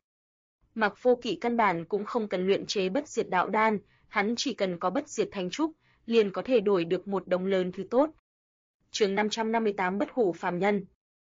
Mạc Vô Kỵ căn bản cũng không cần luyện chế bất diệt đạo đan, hắn chỉ cần có bất diệt thành trúc, liền có thể đổi được một đống lớn thứ tốt. Chương 558 Bất hủ phàm nhân.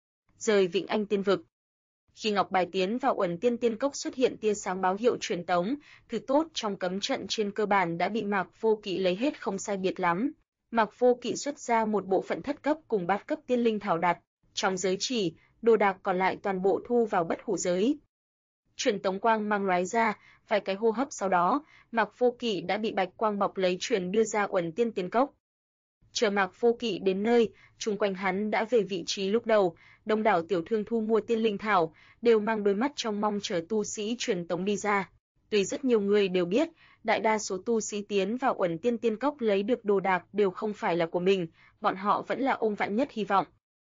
Rời Vịnh Anh Tiên vực. Khi ngọc bài tiến vào Uẩn Tiên Tiên Cốc xuất hiện tia sáng báo hiệu truyền tống, thứ tốt trong cấm trận trên cơ bản đã bị Mạc Vô Kỵ lấy hết không sai biệt lắm. Mạc Vô Kỵ xuất ra một bộ phận thất cấp cùng bát cấp tiên linh thảo đặt, trong giới chỉ, đồ đạc còn lại toàn bộ thu vào bất hủ giới. Truyền tống quang mang lóe ra, vài cái hô hấp sau đó, Mạc Vô Kỵ đã bị bạch quang bọc lấy truyền đưa ra Uẩn Tiên Tiên Cốc. Chờ Mạc Vô Kỵ đến nơi, chung quanh hắn đã về vị trí lúc đầu, đông đảo tiểu thương thu mua tiên linh thảo, đều mang đôi mắt trông mong chờ tu sĩ truyền tống đi ra. Tuy rất nhiều người đều biết, đại đa số tu sĩ tiến vào Uẩn Tiên Tiên Cốc lấy được đồ đạc đều không phải là của mình, bọn họ vẫn là ôm vạn nhất hy vọng.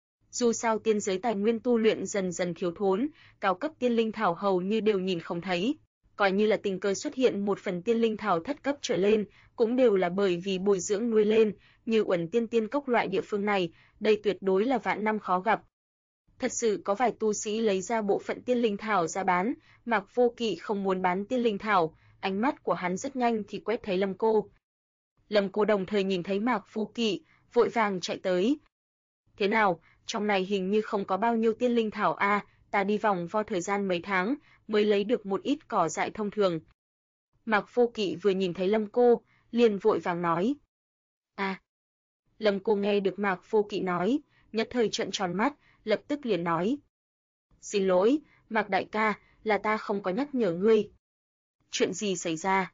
Dù sao tiên giới tài nguyên tu luyện dần dần thiếu thốn, cao cấp tiên linh thảo hầu như đều nhìn không thấy. Coi như là tình cờ xuất hiện một phần tiên linh thảo thất cấp trở lên, cũng đều là bởi vì bồi dưỡng nuôi lên, như Uẩn Tiên Tiên Cốc loại địa phương này, đây tuyệt đối là vạn năm khó gặp. Thật sự có vài tu sĩ lấy ra bộ phận tiên linh thảo ra bán, Mạc Vô Kỵ không muốn bán tiên linh thảo, ánh mắt của hắn rất nhanh thì quét thấy Lâm Cô. Lâm Cô đồng thời nhìn thấy Mạc Vô Kỵ, vội vàng chạy tới. Thế nào, trong này hình như không có bao nhiêu tiên linh thảo a, ta đi vòng vo thời gian mấy tháng, mới lấy được một ít cỏ dại thông thường. Mạc Vô Kỵ vừa nhìn thấy Lâm Cô, liền vội vàng nói. À. Lâm Cô nghe được Mạc Vô Kỵ nói, nhất thời trợn tròn mắt, lập tức liền nói. Xin lỗi, Mạc đại ca, là ta không có nhắc nhở ngươi. Chuyện gì xảy ra?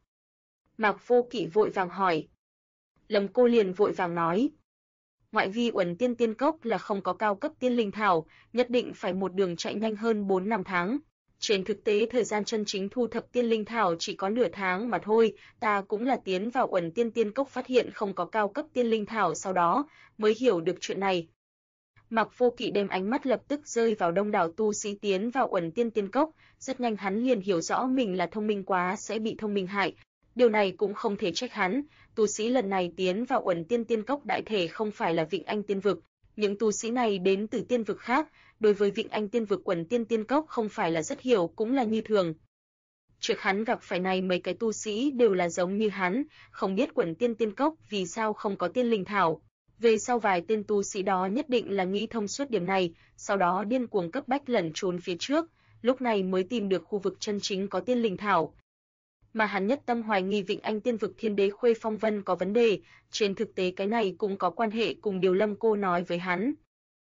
Mạc Vô Kỵ vội vàng hỏi. Lâm Cô liền vội vàng nói. Ngoại vi Uẩn Tiên Tiên Cốc là không có cao cấp tiên linh thảo, nhất định phải một đường chạy nhanh hơn 4 năm tháng. Trên thực tế thời gian chân chính thu thập tiên linh thảo chỉ có nửa tháng mà thôi, ta cũng là tiến vào Uẩn Tiên Tiên Cốc phát hiện không có cao cấp tiên linh thảo sau đó, mới hiểu được chuyện này. Mạc Vô Kỵ đem ánh mắt lập tức rơi vào đông đảo tu sĩ tiến vào Uẩn Tiên Tiên Cốc, rất nhanh hắn liền hiểu rõ mình là thông minh quá sẽ bị thông minh hại. Điều này cũng không thể trách hắn, tu sĩ lần này tiến vào Uẩn Tiên Tiên Cốc đại thể không phải là Vịnh Anh Tiên vực, những tu sĩ này đến từ tiên vực khác, đối với Vịnh Anh Tiên vực Uẩn Tiên Tiên Cốc không phải là rất hiểu cũng là như thường. Trước hắn gặp phải này mấy cái tu sĩ đều là giống như hắn, không biết Uẩn Tiên Tiên Cốc vì sao không có tiên linh thảo. Về sau vài tên tu sĩ đó nhất định là nghĩ thông suốt điểm này, sau đó điên cuồng cấp bách lẩn trốn phía trước, lúc này mới tìm được khu vực chân chính có tiên linh thảo. Mà hắn nhất tâm hoài nghi Vịnh Anh Tiên vực Thiên Đế Khuê Phong Vân có vấn đề, trên thực tế cái này cũng có quan hệ cùng điều Lâm cô nói với hắn.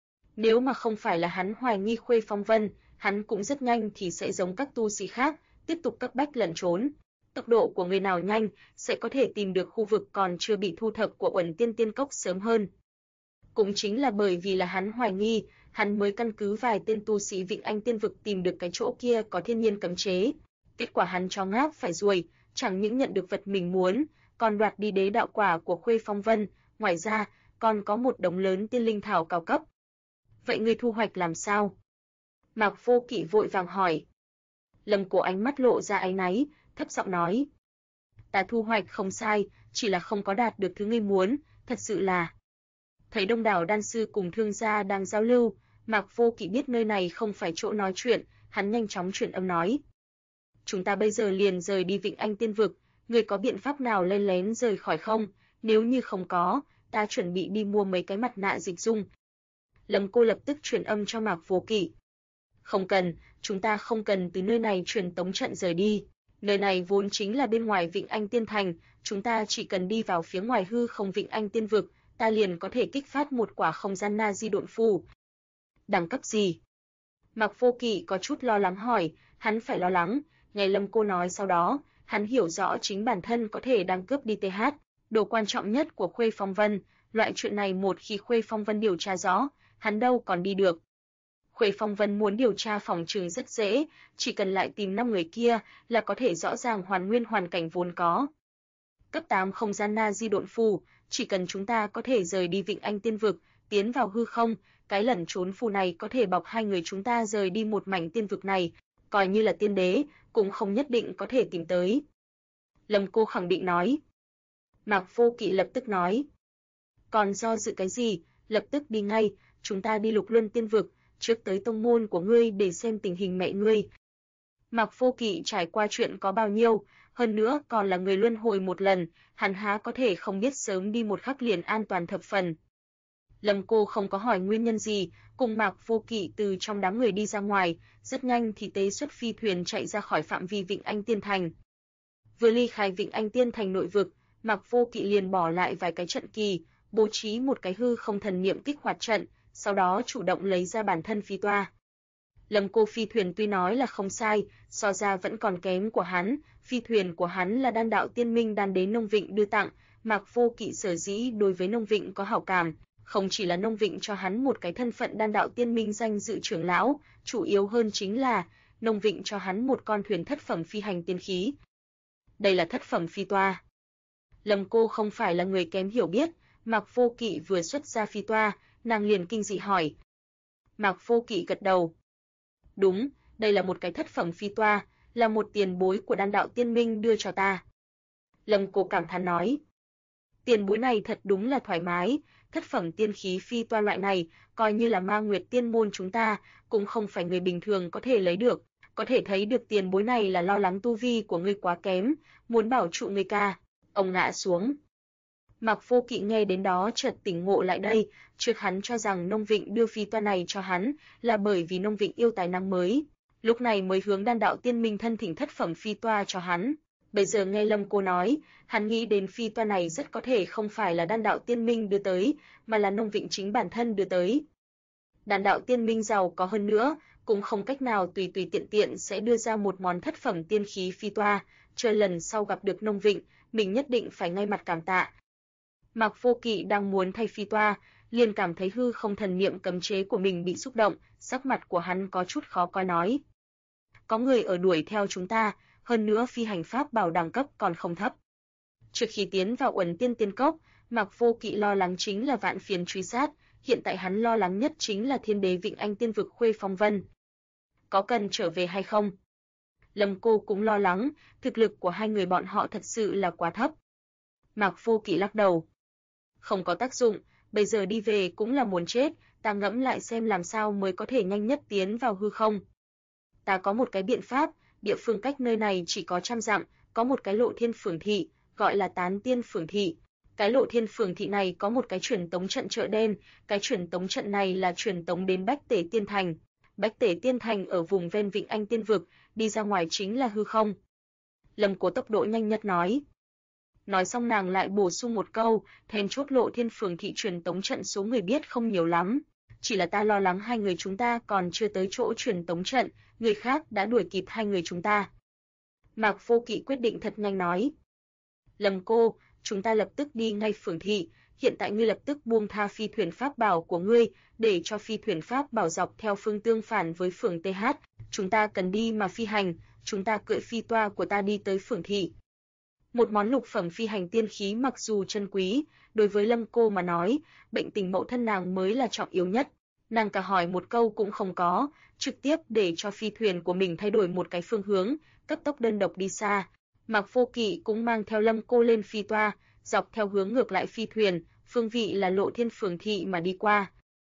Nếu mà không phải là hắn hoài nghi Khuê Phong Vân, hắn cũng rất nhanh thì sẽ giống các tu sĩ khác, tiếp tục cấp bách lẩn trốn. Tốc độ của người nào nhanh sẽ có thể tìm được khu vực còn chưa bị thu thập của Uẩn Tiên Tiên Cốc sớm hơn. Cũng chính là bởi vì là hắn hoài nghi, hắn mới căn cứ vài tên tu sĩ Vịnh Anh Tiên vực tìm được cái chỗ kia có thiên nhiên cấm chế. Kết quả hắn chó ngáp phải ruồi, chẳng những nhận được vật mình muốn, còn đoạt đi đế đạo quả của Khuê Phong Vân, ngoài ra còn có một đống lớn tiên linh thảo cao cấp. Vậy ngươi thu hoạch làm sao? Mạc Vô Kỵ vội vàng hỏi. Lâm Cổ ánh mắt lộ ra áy náy, thấp giọng nói: "Ta thu hoạch không sai, chỉ là không có đạt được thứ ngươi muốn, thật sự là." Thấy đông đảo đan sư cùng thương gia đang giao lưu, Mạc Vô Kỵ biết nơi này không phải chỗ nói chuyện, hắn nhanh chóng chuyển âm nói: "Chúng ta bây giờ liền rời đi Vịnh Anh Tiên vực, ngươi có biện pháp nào len lén rời khỏi không? Nếu như không có, ta chuẩn bị đi mua mấy cái mặt nạ dịch dung." Lâm Cô lập tức chuyển âm cho Mạc Vô Kỵ: "Không cần, chúng ta không cần từ nơi này truyền tống trận rời đi. Nơi này vốn chính là bên ngoài Vịnh Anh Tiên Thành, chúng ta chỉ cần đi vào phía ngoài hư không Vịnh Anh Tiên vực, ta liền có thể kích phát một quả không gian na di độn phù." "Đẳng cấp gì?" Mạc Vô Kỵ có chút lo lắng hỏi, hắn phải lo lắng, nghe Lâm Cô nói sau đó, hắn hiểu rõ chính bản thân có thể đang cướp đi TH, đồ quan trọng nhất của Khuê Phong Vân, loại chuyện này một khi Khuê Phong Vân điều tra rõ, hắn đâu còn đi được. Khuê Phong Vân muốn điều tra phòng trường rất dễ, chỉ cần lại tìm 5 người kia là có thể rõ ràng hoàn nguyên hoàn cảnh vốn có. Cấp 8 không gian na di độn phù, chỉ cần chúng ta có thể rời đi Vịnh Anh Tiên vực, tiến vào hư không, cái lẩn trốn phù này có thể bọc hai người chúng ta rời đi một mảnh tiên vực này, coi như là tiên đế, cũng không nhất định có thể tìm tới. Lâm Cô khẳng định nói. Mạc Vô Kỵ lập tức nói: "Còn do dự cái gì, lập tức đi ngay, chúng ta đi Lục Luân Tiên vực, trước tới tông môn của ngươi để xem tình hình mẹ ngươi." Mạc Vô Kỵ trải qua chuyện có bao nhiêu, hơn nữa còn là người luân hồi một lần, hắn há có thể không biết sớm đi một khắc liền an toàn thập phần. Lâm Cô không có hỏi nguyên nhân gì, cùng Mạc Vô Kỵ từ trong đám người đi ra ngoài, rất nhanh thì tế xuất phi thuyền chạy ra khỏi phạm vi Vịnh Anh Tiên Thành. Vừa ly khai Vịnh Anh Tiên Thành nội vực, Mạc Vô Kỵ liền bỏ lại vài cái trận kỳ, bố trí một cái hư không thần niệm kích hoạt trận, sau đó chủ động lấy ra bản thân phi toa. Lâm Cô phi thuyền tuy nói là không sai, so ra vẫn còn kém của hắn, phi thuyền của hắn là đan đạo tiên minh đan đế Nông Vịnh đưa tặng, Mạc Vô Kỵ sở dĩ đối với Nông Vịnh có hảo cảm, không chỉ là Nông Vịnh cho hắn một cái thân phận đan đạo tiên minh danh dự trưởng lão, chủ yếu hơn chính là Nông Vịnh cho hắn một con thuyền thất phẩm phi hành tiên khí. Đây là thất phẩm phi toa. Lâm Cô không phải là người kém hiểu biết, Mạc Vô Kỵ vừa xuất ra phi toa, nàng liền kinh dị hỏi. Mạc Vô Kỵ gật đầu. Đúng, đây là một cái thất phẩm phi toa, là một tiền bối của đan đạo tiên minh đưa cho ta. Lâm Cô cảm thán nói. Tiền bối này thật đúng là thoải mái, thất phẩm tiên khí phi toa loại này, coi như là Ma Nguyệt tiên môn chúng ta, cũng không phải người bình thường có thể lấy được, có thể thấy được tiền bối này là lo lắng tu vi của ngươi quá kém, muốn bảo trụ ngươi ca. Ông ngã xuống. Mạc Vô Kỵ nghe đến đó chợt tỉnh ngộ lại đây, trước hắn cho rằng Nông Vịnh đưa phi toa này cho hắn là bởi vì Nông Vịnh yêu tài năng mới, lúc này mới hướng đan đạo tiên minh thân thỉnh thất phẩm phi toa cho hắn. Bây giờ nghe Lâm Cô nói, hắn nghĩ đến phi toa này rất có thể không phải là đan đạo tiên minh đưa tới, mà là Nông Vịnh chính bản thân đưa tới. Đan đạo tiên minh giàu có hơn nữa, cũng không cách nào tùy tùy tiện tiện sẽ đưa ra một món thất phẩm tiên khí phi toa, chờ lần sau gặp được Nông Vịnh, mình nhất định phải ngay mặt cảm tạ. Mạc Vô Kỵ đang muốn thay phi toa, liền cảm thấy hư không thần niệm cấm chế của mình bị xúc động, sắc mặt của hắn có chút khó coi nói. Có người ở đuổi theo chúng ta, hơn nữa phi hành pháp bảo đẳng cấp còn không thấp. Trước khi tiến vào Uẩn Tiên Tiên Cốc, Mạc Vô Kỵ lo lắng chính là vạn phiền truy sát, hiện tại hắn lo lắng nhất chính là thiên đế Vịnh Anh Tiên Vực Khuê Phong Vân. Có cần trở về hay không? Lâm Cô cũng lo lắng, thực lực của hai người bọn họ thật sự là quá thấp. Mạc Vô Kỵ lắc đầu. Không có tác dụng, bây giờ đi về cũng là muốn chết, ta ngẫm lại xem làm sao mới có thể nhanh nhất tiến vào hư không. Ta có một cái biện pháp, địa phương cách nơi này chỉ có 100 dặm, có một cái lộ thiên phường thị, gọi là Tán Tiên Phường Thị. Cái lộ thiên phường thị này có một cái truyền tống trận chợ đen, cái truyền tống trận này là truyền tống đến Bách Tể Tiên Thành. Bách Tể Tiên Thành ở vùng ven Vịnh Anh Tiên Vực, đi ra ngoài chính là hư không. Lâm Cố tốc độ nhanh nhất nói. Nói xong nàng lại bổ sung một câu, then chốt lộ thiên phường thị truyền tống trận số người biết không nhiều lắm. Chỉ là ta lo lắng hai người chúng ta còn chưa tới chỗ truyền tống trận, người khác đã đuổi kịp hai người chúng ta. Mạc Vô Kỵ quyết định thật nhanh nói. Lâm Cô, chúng ta lập tức đi ngay phường thị, hiện tại ngươi lập tức buông tha phi thuyền pháp bảo của ngươi, để cho phi thuyền pháp bảo dọc theo phương tương phản với phường TH, chúng ta cần đi mà phi hành, chúng ta cưỡi phi toa của ta đi tới phường thị. Một món lục phẩm phi hành tiên khí mặc dù chân quý, đối với Lâm Cô mà nói, bệnh tình mẫu thân nàng mới là trọng yếu nhất. Nàng cả hỏi một câu cũng không có, trực tiếp để cho phi thuyền của mình thay đổi một cái phương hướng, cấp tốc đơn độc đi xa. Mạc Vô Kỵ cũng mang theo Lâm Cô lên phi toa, dọc theo hướng ngược lại phi thuyền, phương vị là lộ thiên phường thị mà đi qua.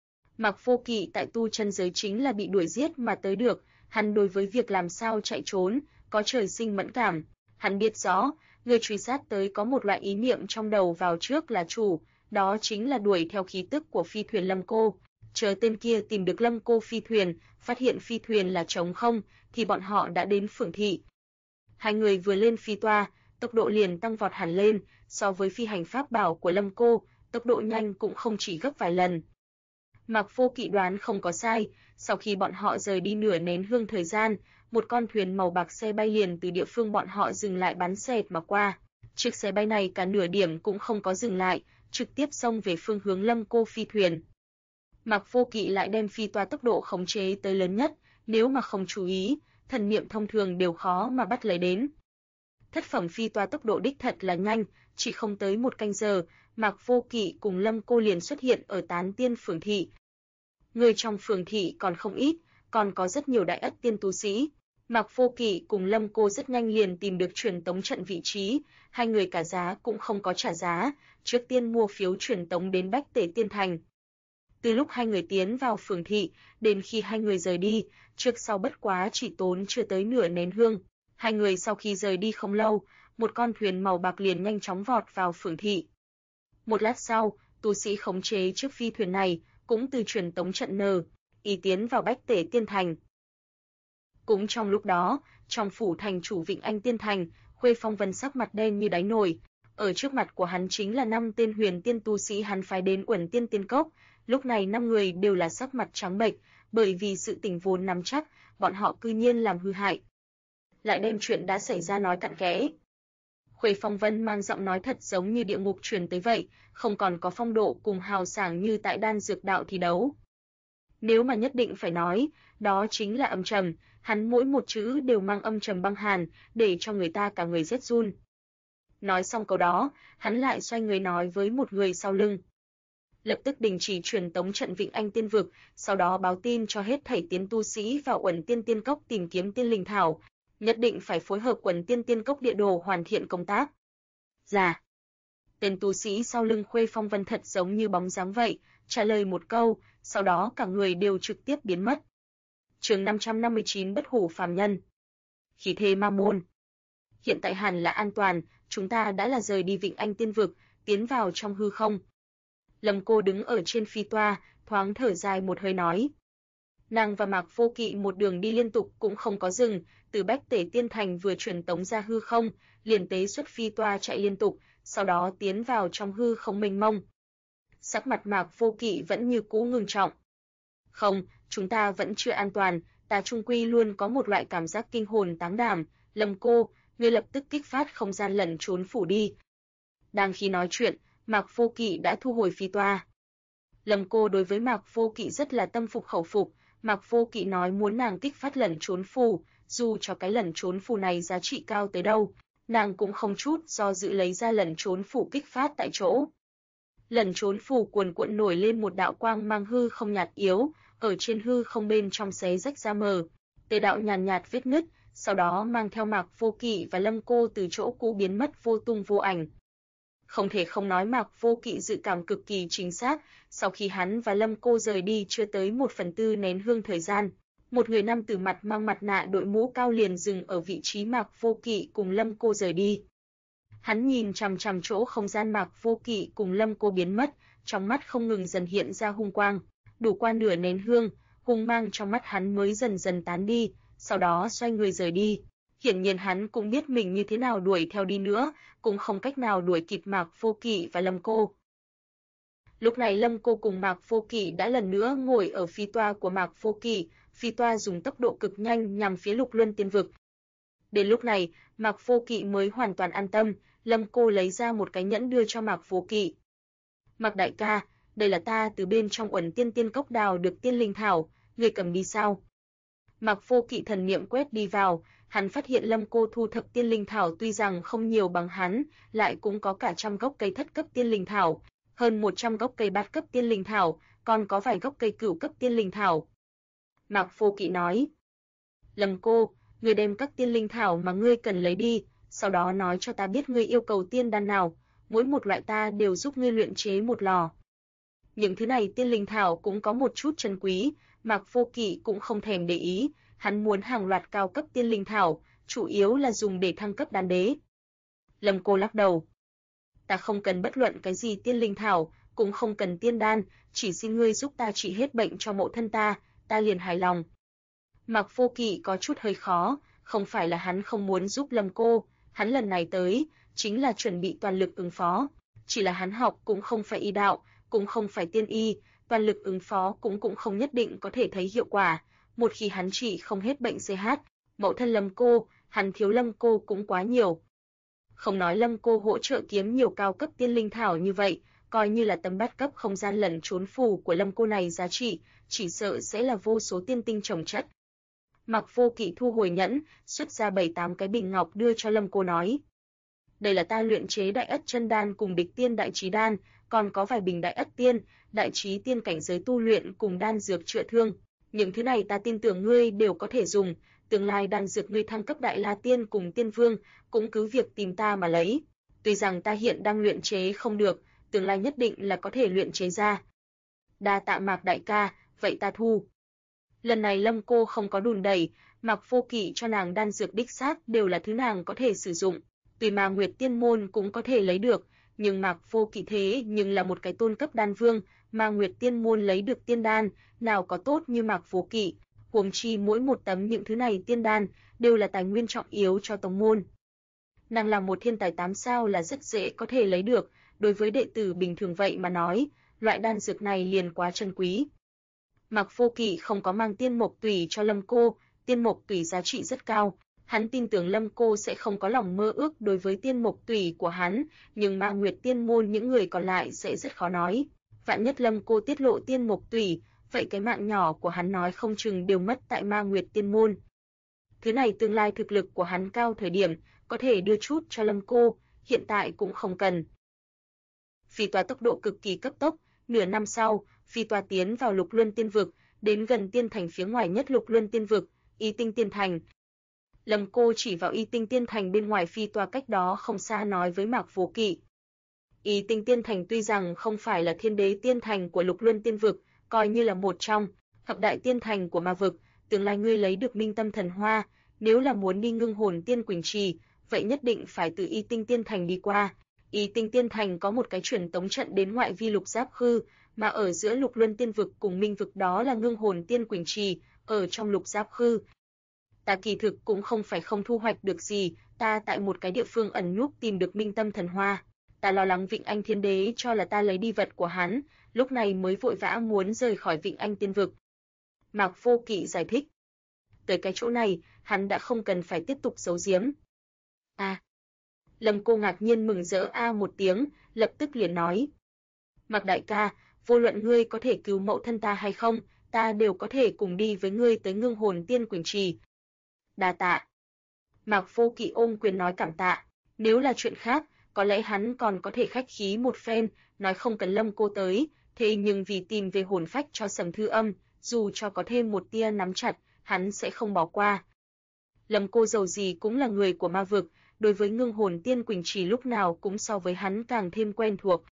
Mạc Vô Kỵ tại tu chân giới chính là bị đuổi giết mà tới được, hắn đối với việc làm sao chạy trốn, có trời sinh mẫn cảm. Hắn biết rõ, người truy sát tới có một loại ý niệm trong đầu vào trước là chủ, đó chính là đuổi theo khí tức của phi thuyền Lâm Cô. Chờ tên kia tìm được Lâm Cô phi thuyền, phát hiện phi thuyền là trống không, thì bọn họ đã đến phường thị. Hai người vừa lên phi toa, tốc độ liền tăng vọt hẳn lên, so với phi hành pháp bảo của Lâm Cô, tốc độ nhanh cũng không chỉ gấp vài lần. Mạc Vô Kỵ đoán không có sai, sau khi bọn họ rời đi nửa nén hương thời gian, một con thuyền màu bạc xe bay liền từ địa phương bọn họ dừng lại bắn xẹt mà qua. Chiếc xe bay này cả nửa điểm cũng không có dừng lại, trực tiếp xông về phương hướng Lâm Cô phi thuyền. Mạc Vô Kỵ lại đem phi toa tốc độ khống chế tới lớn nhất, nếu mà không chú ý, thần niệm thông thường đều khó mà bắt lấy đến. Thất phẩm phi toa tốc độ đích thật là nhanh, chỉ không tới một canh giờ, Mạc Vô Kỵ cùng Lâm Cô liền xuất hiện ở Tán Tiên Phường Thị. Người trong phường thị còn không ít, còn có rất nhiều đại ất tiên tu sĩ. Mạc Vô Kỵ cùng Lâm Cô rất nhanh liền tìm được truyền tống trận vị trí, hai người cả giá cũng không có trả giá, trước tiên mua phiếu truyền tống đến Bách Tể Tiên Thành. Từ lúc hai người tiến vào phường thị, đến khi hai người rời đi, trước sau bất quá chỉ tốn chưa tới nửa nén hương. Hai người sau khi rời đi không lâu, một con thuyền màu bạc liền nhanh chóng vọt vào phường thị. Một lát sau, tu sĩ khống chế chiếc phi thuyền này cũng từ truyền tống trận ý tiến vào Bách Tể Tiên Thành. Cũng trong lúc đó, trong phủ thành chủ Vịnh Anh Tiên Thành, Khuê Phong Vân sắc mặt đen như đáy nồi. Ở trước mặt của hắn chính là 5 tên huyền tiên tu sĩ hắn phái đến Uẩn Tiên Tiên Cốc. Lúc này 5 người đều là sắc mặt trắng bệch, bởi vì sự tình vốn nắm chắc, bọn họ cư nhiên làm hư hại. Lại đem chuyện đã xảy ra nói cặn kẽ. Khuê Phong Vân mang giọng nói thật giống như địa ngục truyền tới vậy, không còn có phong độ cùng hào sảng như tại đan dược đạo thi đấu. Nếu mà nhất định phải nói, đó chính là âm trầm, hắn mỗi một chữ đều mang âm trầm băng hàn, để cho người ta cả người rét run. Nói xong câu đó, hắn lại xoay người nói với một người sau lưng. Lập tức đình chỉ truyền tống trận Vịnh Anh Tiên Vực, sau đó báo tin cho hết thảy tiến tu sĩ vào Uẩn Tiên Tiên Cốc tìm kiếm tiên linh thảo, nhất định phải phối hợp Uẩn Tiên Tiên Cốc địa đồ hoàn thiện công tác. Dạ. Tên tu sĩ sau lưng Khuê Phong Vân thật giống như bóng dáng vậy, trả lời một câu, sau đó cả người đều trực tiếp biến mất. Chương 559 Bất hủ phàm nhân. Khí thế ma môn. Hiện tại hẳn là an toàn, chúng ta đã là rời đi Vịnh Anh Tiên Vực, tiến vào trong hư không. Lâm Cô đứng ở trên phi toa, thoáng thở dài một hơi nói. Nàng và Mạc Vô Kỵ một đường đi liên tục cũng không có dừng, từ Bách Tể Tiên Thành vừa truyền tống ra hư không, liền tế xuất phi toa chạy liên tục, sau đó tiến vào trong hư không mênh mông. Sắc mặt Mạc Vô Kỵ vẫn như cũ ngưng trọng. Không, chúng ta vẫn chưa an toàn, ta trung quy luôn có một loại cảm giác kinh hồn táng đảm. Lâm Cô, ngươi lập tức kích phát không gian lẩn trốn phủ đi. Đang khi nói chuyện, Mạc Vô Kỵ đã thu hồi phi toa. Lâm Cô đối với Mạc Vô Kỵ rất là tâm phục khẩu phục, Mạc Vô Kỵ nói muốn nàng kích phát lẩn trốn phù, dù cho cái lẩn trốn phù này giá trị cao tới đâu, nàng cũng không chút do dự lấy ra lẩn trốn phù kích phát tại chỗ. Lẩn trốn phù cuồn cuộn nổi lên một đạo quang mang hư không nhạt yếu, ở trên hư không bên trong xé rách ra mờ. Tề đạo nhàn nhạt vết nứt, sau đó mang theo Mạc Vô Kỵ và Lâm Cô từ chỗ cũ biến mất vô tung vô ảnh. Không thể không nói Mạc Vô Kỵ dự cảm cực kỳ chính xác, sau khi hắn và Lâm Cô rời đi chưa tới 1/4 nén hương thời gian, một người nam tử mặt mang mặt nạ đội mũ cao liền dừng ở vị trí Mạc Vô Kỵ cùng Lâm Cô rời đi. Hắn nhìn chằm chằm chỗ không gian Mạc Vô Kỵ cùng Lâm Cô biến mất, trong mắt không ngừng dần hiện ra hung quang, đủ qua nửa nén hương, hung mang trong mắt hắn mới dần dần tán đi, sau đó xoay người rời đi. Hiển nhiên hắn cũng biết mình như thế nào đuổi theo đi nữa, cũng không cách nào đuổi kịp Mạc Vô Kỵ và Lâm Cô. Lúc này Lâm Cô cùng Mạc Vô Kỵ đã lần nữa ngồi ở phi toa của Mạc Vô Kỵ, phi toa dùng tốc độ cực nhanh nhằm phía Lục Luân Tiên Vực. Đến lúc này, Mạc Vô Kỵ mới hoàn toàn an tâm, Lâm Cô lấy ra một cái nhẫn đưa cho Mạc Vô Kỵ. Mạc đại ca, đây là ta từ bên trong Uẩn Tiên Tiên Cốc đào được tiên linh thảo, ngươi cầm đi sao? Mạc Vô Kỵ thần niệm quét đi vào, hắn phát hiện Lâm Cô thu thập tiên linh thảo tuy rằng không nhiều bằng hắn, lại cũng có cả trăm gốc cây thất cấp tiên linh thảo, hơn 100 gốc cây bát cấp tiên linh thảo, còn có vài gốc cây cửu cấp tiên linh thảo. Mạc Vô Kỵ nói: Lâm Cô, ngươi đem các tiên linh thảo mà ngươi cần lấy đi, sau đó nói cho ta biết ngươi yêu cầu tiên đan nào, mỗi một loại ta đều giúp ngươi luyện chế một lò. Những thứ này tiên linh thảo cũng có một chút chân quý, Mạc Vô Kỵ cũng không thèm để ý, hắn muốn hàng loạt cao cấp tiên linh thảo, chủ yếu là dùng để thăng cấp đan đế. Lâm Cô lắc đầu: Ta không cần bất luận cái gì tiên linh thảo, cũng không cần tiên đan, chỉ xin ngươi giúp ta trị hết bệnh cho mẫu thân ta liền hài lòng. Mạc Vô Kỵ có chút hơi khó, không phải là hắn không muốn giúp Lâm Cô, hắn lần này tới chính là chuẩn bị toàn lực ứng phó, chỉ là hắn học cũng không phải y đạo, cũng không phải tiên y, toàn lực ứng phó cũng không nhất định có thể thấy hiệu quả, một khi hắn trị không hết bệnh CH, mẫu thân Lâm Cô, hắn thiếu Lâm Cô cũng quá nhiều. Không nói Lâm Cô hỗ trợ kiếm nhiều cao cấp tiên linh thảo như vậy, coi như là tấm bát cấp không gian lẩn trốn phù của Lâm Cô này giá trị, chỉ sợ sẽ là vô số tiên tinh chồng chất. Mạc Vô Kỵ thu hồi nhẫn, xuất ra 7-8 cái bình ngọc đưa cho Lâm Cô nói: Đây là ta luyện chế Đại Ất Chân Đan cùng Địch Tiên Đại Trí Đan, còn có vài bình Đại Ất Tiên, Đại Trí Tiên cảnh giới tu luyện cùng đan dược chữa thương, những thứ này ta tin tưởng ngươi đều có thể dùng, tương lai đan dược ngươi thăng cấp Đại La Tiên cùng Tiên Vương, cũng cứ việc tìm ta mà lấy. Tuy rằng ta hiện đang luyện chế không được, tương lai nhất định là có thể luyện chế ra. Đa tạ Mạc đại ca, vậy ta thu. Lần này Lâm Cô không có đùn đẩy, Mạc Vô Kỵ cho nàng đan dược đích xác đều là thứ nàng có thể sử dụng, tùy mà Nguyệt Tiên môn cũng có thể lấy được, nhưng Mạc Vô Kỵ thế nhưng là một cái tôn cấp đan vương, mà Nguyệt Tiên môn lấy được tiên đan, nào có tốt như Mạc Vô Kỵ, huống chi mỗi một tấm những thứ này tiên đan đều là tài nguyên trọng yếu cho tông môn. Nàng là một thiên tài 8 sao là rất dễ có thể lấy được, đối với đệ tử bình thường vậy mà nói, loại đan dược này liền quá chân quý. Mạc Vô Kỵ không có mang tiên mộc tùy cho Lâm Cô, tiên mộc tùy giá trị rất cao, hắn tin tưởng Lâm Cô sẽ không có lòng mơ ước đối với tiên mộc tùy của hắn, nhưng Ma Nguyệt Tiên môn những người còn lại sẽ rất khó nói. Vạn nhất Lâm Cô tiết lộ tiên mộc tùy, vậy cái mạng nhỏ của hắn nói không chừng đều mất tại Ma Nguyệt Tiên môn. Thứ này tương lai thực lực của hắn cao thời điểm, có thể đưa chút cho Lâm Cô, hiện tại cũng không cần. Phi toa tốc độ cực kỳ cấp tốc, nửa năm sau, phi toa tiến vào Lục Luân Tiên Vực, đến gần tiên thành phía ngoài nhất Lục Luân Tiên Vực, Y Tinh Tiên Thành. Lâm Cô chỉ vào Y Tinh Tiên Thành bên ngoài phi toa cách đó không xa nói với Mạc Vô Kỵ. Y Tinh Tiên Thành tuy rằng không phải là thiên đế tiên thành của Lục Luân Tiên Vực, coi như là một trong thập đại tiên thành của ma vực, tương lai ngươi lấy được Minh Tâm Thần Hoa, nếu là muốn đi Ngưng Hồn Tiên Quỳnh Trì, vậy nhất định phải từ Y Tinh Tiên Thành đi qua. Y Tinh Tiên Thành có một cái truyền tống trận đến ngoại vi Lục Giáp Khư, mà ở giữa Lục Luân Tiên Vực cùng Minh Vực đó là Ngưng Hồn Tiên Quỳnh Trì, ở trong Lục Giáp Khư. Ta kỳ thực cũng không phải không thu hoạch được gì, ta tại một cái địa phương ẩn núp tìm được Minh Tâm Thần Hoa. Ta lo lắng Vịnh Anh Thiên Đế cho là ta lấy đi vật của hắn, lúc này mới vội vã muốn rời khỏi Vịnh Anh Tiên Vực. Mạc Vô Kỵ giải thích. Tới cái chỗ này, hắn đã không cần phải tiếp tục giấu giếm. Lâm Cô ngạc nhiên mừng rỡ một tiếng, lập tức liền nói. Mạc đại ca, vô luận ngươi có thể cứu mẫu thân ta hay không, ta đều có thể cùng đi với ngươi tới Ngưng Hồn Tiên Quỳnh Trì. Đa tạ. Mạc Vô Kỵ ôm quyền nói cảm tạ, nếu là chuyện khác, có lẽ hắn còn có thể khách khí một phen, nói không cần Lâm Cô tới, thế nhưng vì tìm về hồn phách cho Sầm Thư Âm, dù cho có thêm một tia nắm chặt, hắn sẽ không bỏ qua. Lâm Cô dầu gì cũng là người của ma vực, đối với Ngưng Hồn Tiên Quỳnh Trì lúc nào cũng so với hắn càng thêm quen thuộc.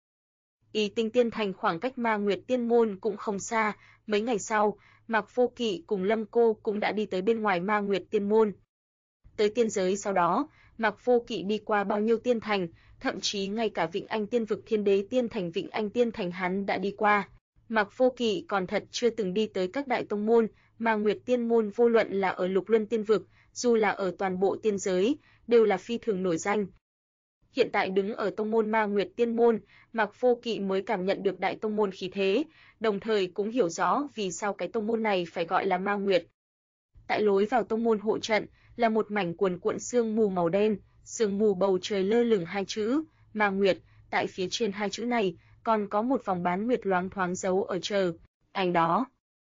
Y Tinh Tiên Thành khoảng cách Ma Nguyệt Tiên Môn cũng không xa, mấy ngày sau, Mạc Vô Kỵ cùng Lâm Cô cũng đã đi tới bên ngoài Ma Nguyệt Tiên Môn. Tới tiên giới sau đó, Mạc Vô Kỵ đi qua bao nhiêu tiên thành, thậm chí ngay cả Vịnh Anh Tiên vực Thiên Đế Tiên Thành Vịnh Anh Tiên Thành hắn đã đi qua. Mạc Vô Kỵ còn thật chưa từng đi tới các đại tông môn, Ma Nguyệt Tiên Môn vô luận là ở Lục Luân Tiên vực, dù là ở toàn bộ tiên giới, đều là phi thường nổi danh. Hiện tại đứng ở tông môn Ma Nguyệt Tiên Môn, Mạc Vô Kỵ mới cảm nhận được đại tông môn khí thế, đồng thời cũng hiểu rõ vì sao cái tông môn này phải gọi là Ma Nguyệt. Tại lối vào tông môn hộ trận là một mảnh cuồn cuộn sương mù màu đen, sương mù bầu trời lơ lửng hai chữ Ma Nguyệt, tại phía trên hai chữ này còn có một vòng bán nguyệt loáng thoáng giấu ở chờ ảnh đó.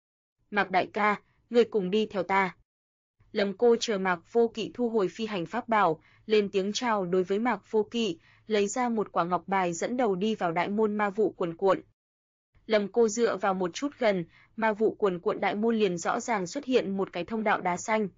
Mạc đại ca, người cùng đi theo ta. Lâm Cô chờ Mạc Vô Kỵ thu hồi phi hành pháp bảo, lên tiếng chào đối với Mạc Vô Kỵ, lấy ra một quả ngọc bài dẫn đầu đi vào đại môn ma vụ cuồn cuộn. Lâm Cô dựa vào một chút gần, ma vụ cuồn cuộn đại môn liền rõ ràng xuất hiện một cái thông đạo đá xanh.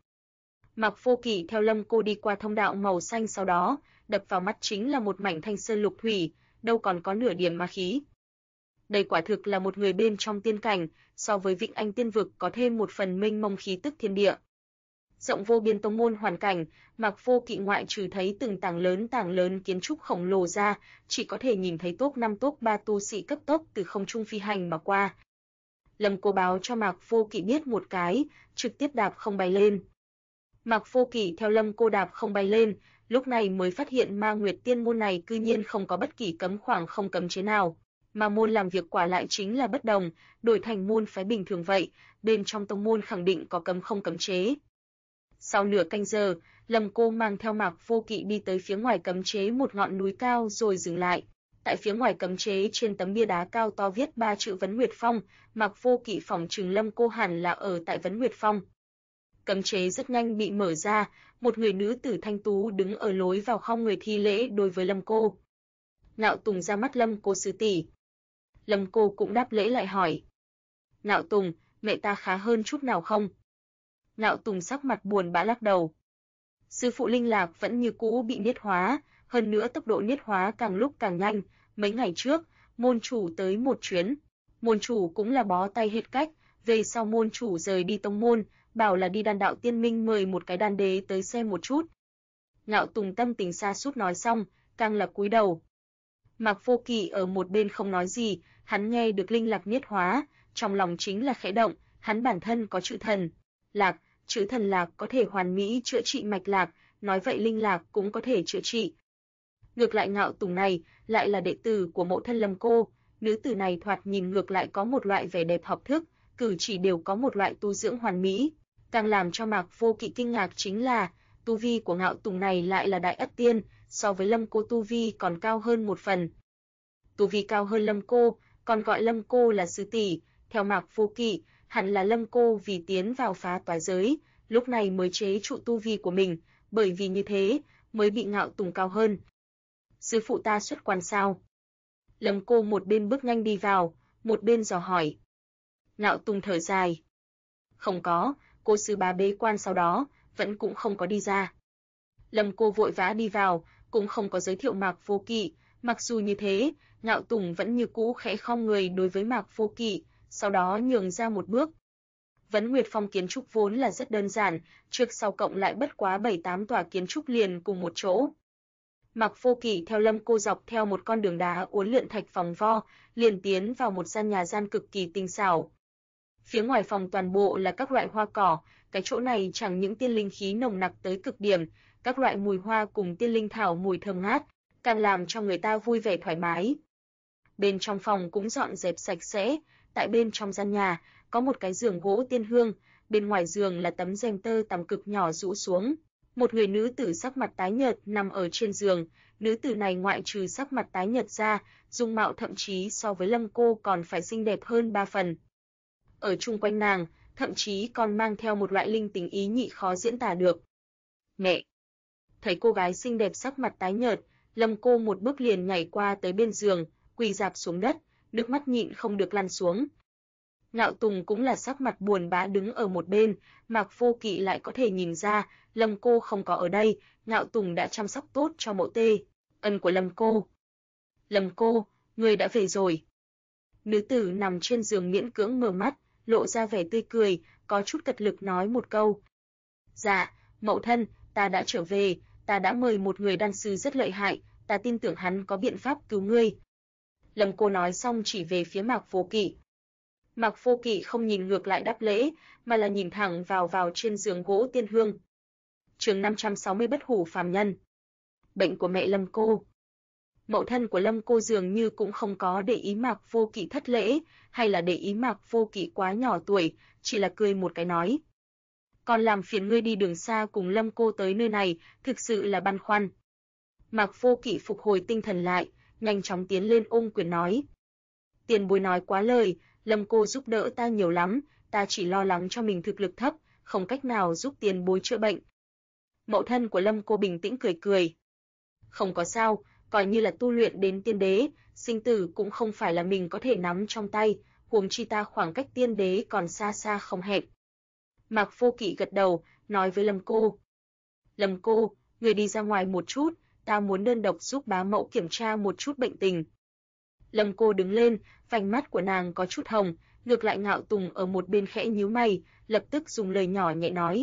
Mạc Vô Kỵ theo Lâm Cô đi qua thông đạo màu xanh, sau đó, đập vào mắt chính là một mảnh thanh sơn lục thủy, đâu còn có nửa điểm ma khí. Đây quả thực là một người bên trong tiên cảnh, so với Vịnh Anh Tiên vực có thêm một phần mênh mông khí tức thiên địa. Rộng vô biên tông môn hoàn cảnh, Mạc Vô Kỵ ngoại trừ thấy từng tảng lớn kiến trúc khổng lồ ra, chỉ có thể nhìn thấy top 5 top 3 tu sĩ cấp tốc từ không trung phi hành mà qua. Lâm Cô báo cho Mạc Vô Kỵ biết một cái, trực tiếp đạp không bay lên. Mạc Vô Kỵ theo Lâm Cô đạp không bay lên, lúc này mới phát hiện Ma Nguyệt Tiên môn này cư nhiên không có bất kỳ cấm khoảng không cấm chế nào. Mà môn làm việc quả lại chính là bất đồng, đổi thành môn phái bình thường vậy, bên trong tông môn khẳng định có cấm không cấm chế. Sau nửa canh giờ, Lâm Cô mang theo Mạc Vô Kỵ đi tới phía ngoài cấm chế một ngọn núi cao rồi dừng lại. Tại phía ngoài cấm chế trên tấm bia đá cao to viết 3 chữ Vấn Nguyệt Phong, Mạc Vô Kỵ phỏng chừng Lâm Cô hẳn là ở tại Vấn Nguyệt Phong. Cấm chế rất nhanh bị mở ra, một người nữ tử thanh tú đứng ở lối vào khom người thi lễ đối với Lâm Cô. Ngạo Tùng ra mắt Lâm Cô sư tỷ. Lâm Cô cũng đáp lễ lại hỏi. Ngạo Tùng, mẹ ta khá hơn chút nào không? Ngạo Tùng sắc mặt buồn bã lắc đầu. Sư phụ Linh Lạc vẫn như cũ bị niết hóa, hơn nữa tốc độ niết hóa càng lúc càng nhanh. Mấy ngày trước, môn chủ tới một chuyến. Môn chủ cũng là bó tay hết cách, về sau môn chủ rời đi tông môn, bảo là đi Đan Đạo Tiên Minh mời một cái đan đế tới xem một chút. Ngạo Tùng tâm tình sa sút nói xong, càng là cúi đầu. Mạc Vô Kỵ ở một bên không nói gì, hắn nghe được Linh Lạc niết hóa, trong lòng chính là khẽ động, hắn bản thân có chữ thần lạc, chữ thần lạc có thể hoàn mỹ chữa trị mạch lạc, nói vậy Linh Lạc cũng có thể chữa trị. Ngược lại Ngạo Tùng này lại là đệ tử của mẫu thân Lâm Cô, nữ tử này thoạt nhìn ngược lại có một loại vẻ đẹp học thức, cử chỉ đều có một loại tu dưỡng hoàn mỹ. Càng làm cho Mạc Vô Kỵ kinh ngạc chính là, tu vi của Ngạo Tùng này lại là đại ất tiên, so với Lâm Cô tu vi còn cao hơn một phần. Tu vi cao hơn Lâm Cô, còn gọi Lâm Cô là sư tỷ, theo Mạc Vô Kỵ, hẳn là Lâm Cô vì tiến vào phá toái giới, lúc này mới chế trụ tu vi của mình, bởi vì như thế mới bị Ngạo Tùng cao hơn. Sư phụ ta xuất quan sao? Lâm Cô một bên bước nhanh đi vào, một bên dò hỏi. Ngạo Tùng thở dài. Không có, cô sư bá bế quan sau đó, vẫn cũng không có đi ra. Lâm Cô vội vã đi vào, cũng không có giới thiệu Mạc Vô Kỵ, mặc dù như thế, Ngạo Tùng vẫn như cũ khẽ khom người đối với Mạc Vô Kỵ, sau đó nhường ra một bước. Vấn Nguyệt Phong kiến trúc vốn là rất đơn giản, trước sau cộng lại bất quá 7-8 tòa kiến trúc liền cùng một chỗ. Mạc Vô Kỵ theo Lâm Cô dọc theo một con đường đá uốn lượn thạch vòng vo, liền tiến vào một gian nhà gian cực kỳ tinh xảo. Phía ngoài phòng toàn bộ là các loại hoa cỏ, cái chỗ này chẳng những tiên linh khí nồng nặc tới cực điểm, các loại mùi hoa cùng tiên linh thảo mùi thơm ngát, càng làm cho người ta vui vẻ thoải mái. Bên trong phòng cũng dọn dẹp sạch sẽ, tại bên trong gian nhà có một cái giường gỗ tiên hương, bên ngoài giường là tấm rèm tơ tằm cực nhỏ rũ xuống. Một người nữ tử sắc mặt tái nhợt nằm ở trên giường, nữ tử này ngoại trừ sắc mặt tái nhợt ra, dung mạo thậm chí so với Lâm Cô còn phải xinh đẹp hơn 3 phần. Ở chung quanh nàng, thậm chí còn mang theo một loại linh tình ý nhị khó diễn tả được. Mẹ! Thấy cô gái xinh đẹp sắc mặt tái nhợt, Lâm Cô một bước liền nhảy qua tới bên giường, quỳ rạp xuống đất, nước mắt nhịn không được lăn xuống. Ngạo Tùng cũng là sắc mặt buồn bã đứng ở một bên, Mạc Vô Kỵ lại có thể nhìn ra, Lâm cô không có ở đây, Ngạo Tùng đã chăm sóc tốt cho Mộ Tê, ân của Lâm cô. Lâm cô, ngươi đã về rồi. Nữ tử nằm trên giường miễn cưỡng mở mắt, lộ ra vẻ tươi cười, có chút cật lực nói một câu. Dạ, mẫu thân, ta đã trở về, ta đã mời một người đan sư rất lợi hại, ta tin tưởng hắn có biện pháp cứu ngươi. Lâm cô nói xong chỉ về phía Mạc Vô Kỵ. Mạc Vô Kỵ không nhìn ngược lại đáp lễ, mà là nhìn thẳng vào trên giường gỗ tiên hương. Chương 560 bất hủ phàm nhân. Bệnh của mẹ Lâm cô. Mẫu thân của Lâm cô dường như cũng không có để ý Mạc Vô Kỵ thất lễ, hay là để ý Mạc Vô Kỵ quá nhỏ tuổi, chỉ là cười một cái nói. Còn làm phiền ngươi đi đường xa cùng Lâm cô tới nơi này, thực sự là băn khoăn. Mạc Vô Kỵ phục hồi tinh thần lại, nhanh chóng tiến lên ôm quyền nói. Tiền bối nói quá lời, Lâm cô giúp đỡ ta nhiều lắm, ta chỉ lo lắng cho mình thực lực thấp, không cách nào giúp tiền bối chữa bệnh. Mẫu thân của Lâm cô bình tĩnh cười cười. Không có sao, coi như là tu luyện đến tiên đế, sinh tử cũng không phải là mình có thể nắm trong tay, huống chi ta khoảng cách tiên đế còn xa xa không hẹp. Mạc Vô Kỵ gật đầu, nói với Lâm cô. Lâm cô, người đi ra ngoài một chút, ta muốn đơn độc giúp bá mẫu kiểm tra một chút bệnh tình. Lâm cô đứng lên, vành mắt của nàng có chút hồng, ngược lại Ngạo Tùng ở một bên khẽ nhíu mày, lập tức dùng lời nhỏ nhẹ nói.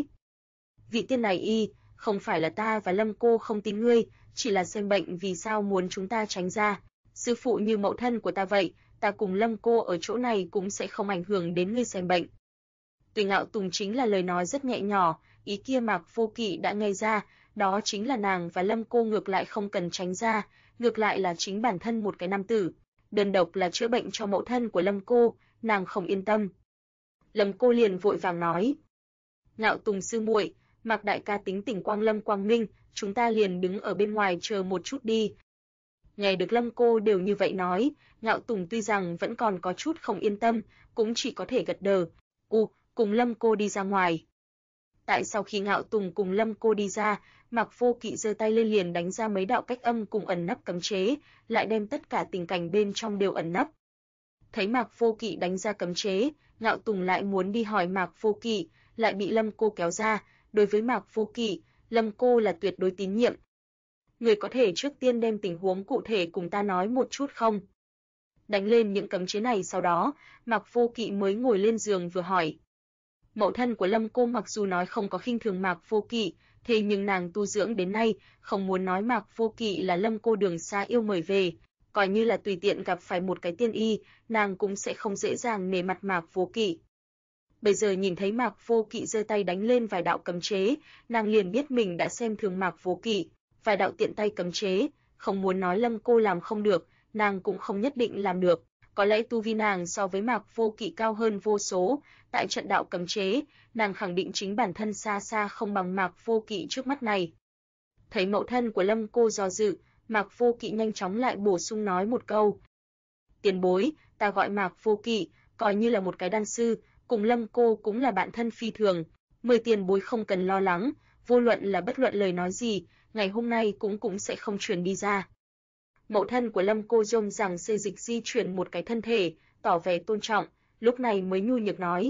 Vị tiên này y, không phải là ta và Lâm cô không tin ngươi, chỉ là xem bệnh vì sao muốn chúng ta tránh ra. Sư phụ như mẫu thân của ta vậy, ta cùng Lâm cô ở chỗ này cũng sẽ không ảnh hưởng đến ngươi xem bệnh. Tuy Ngạo Tùng chính là lời nói rất nhẹ nhỏ, ý kia Mạc Vô Kỵ đã nghe ra, đó chính là nàng và Lâm cô ngược lại không cần tránh ra, ngược lại là chính bản thân một cái nam tử, đơn độc là chữa bệnh cho mẫu thân của Lâm cô, nàng không yên tâm. Lâm cô liền vội vàng nói. Ngạo Tùng sư muội, Mạc đại ca tính tình quang lâm quang minh, chúng ta liền đứng ở bên ngoài chờ một chút đi. Nghe được Lâm cô đều như vậy nói, Ngạo Tùng tuy rằng vẫn còn có chút không yên tâm, cũng chỉ có thể gật đầu, cùng Lâm cô đi ra ngoài. Tại sau khi Ngạo Tùng cùng Lâm cô đi ra, Mạc Vô Kỵ giơ tay lên liền đánh ra mấy đạo cách âm cùng ẩn nấp cấm chế, lại đem tất cả tình cảnh bên trong đều ẩn nấp. Thấy Mạc Vô Kỵ đánh ra cấm chế, Ngạo Tùng lại muốn đi hỏi Mạc Vô Kỵ, lại bị Lâm cô kéo ra, đối với Mạc Vô Kỵ, Lâm cô là tuyệt đối tín nhiệm. Người có thể trước tiên đem tình huống cụ thể cùng ta nói một chút không? Đánh lên những cấm chế này sau đó, Mạc Vô Kỵ mới ngồi lên giường vừa hỏi. Mẫu thân của Lâm cô mặc dù nói không có khinh thường Mạc Vô Kỵ, thế nhưng nàng tu dưỡng đến nay, không muốn nói Mạc Vô Kỵ là Lâm cô đường xa yêu mời về, coi như là tùy tiện gặp phải một cái tiên y, nàng cũng sẽ không dễ dàng nể mặt Mạc Vô Kỵ. Bây giờ nhìn thấy Mạc Vô Kỵ giơ tay đánh lên vài đạo cấm chế, nàng liền biết mình đã xem thường Mạc Vô Kỵ, vài đạo tiện tay cấm chế, không muốn nói Lâm cô làm không được, nàng cũng không nhất định làm được. Có lẽ tu vi nàng so với Mạc Vô Kỵ cao hơn vô số, tại trận đạo cấm chế, nàng khẳng định chính bản thân xa xa không bằng Mạc Vô Kỵ trước mắt này. Thấy mẫu thân của Lâm cô do dự, Mạc Vô Kỵ nhanh chóng lại bổ sung nói một câu. Tiền bối, ta gọi Mạc Vô Kỵ, coi như là một cái đan sư, cùng Lâm cô cũng là bạn thân phi thường, mời tiền bối không cần lo lắng, vô luận là bất luận lời nói gì, ngày hôm nay cũng sẽ không truyền đi ra. Mẫu thân của Lâm cô dôm rằng xê dịch di chuyển một cái thân thể, tỏ vẻ tôn trọng, lúc này mới nhu nhược nói.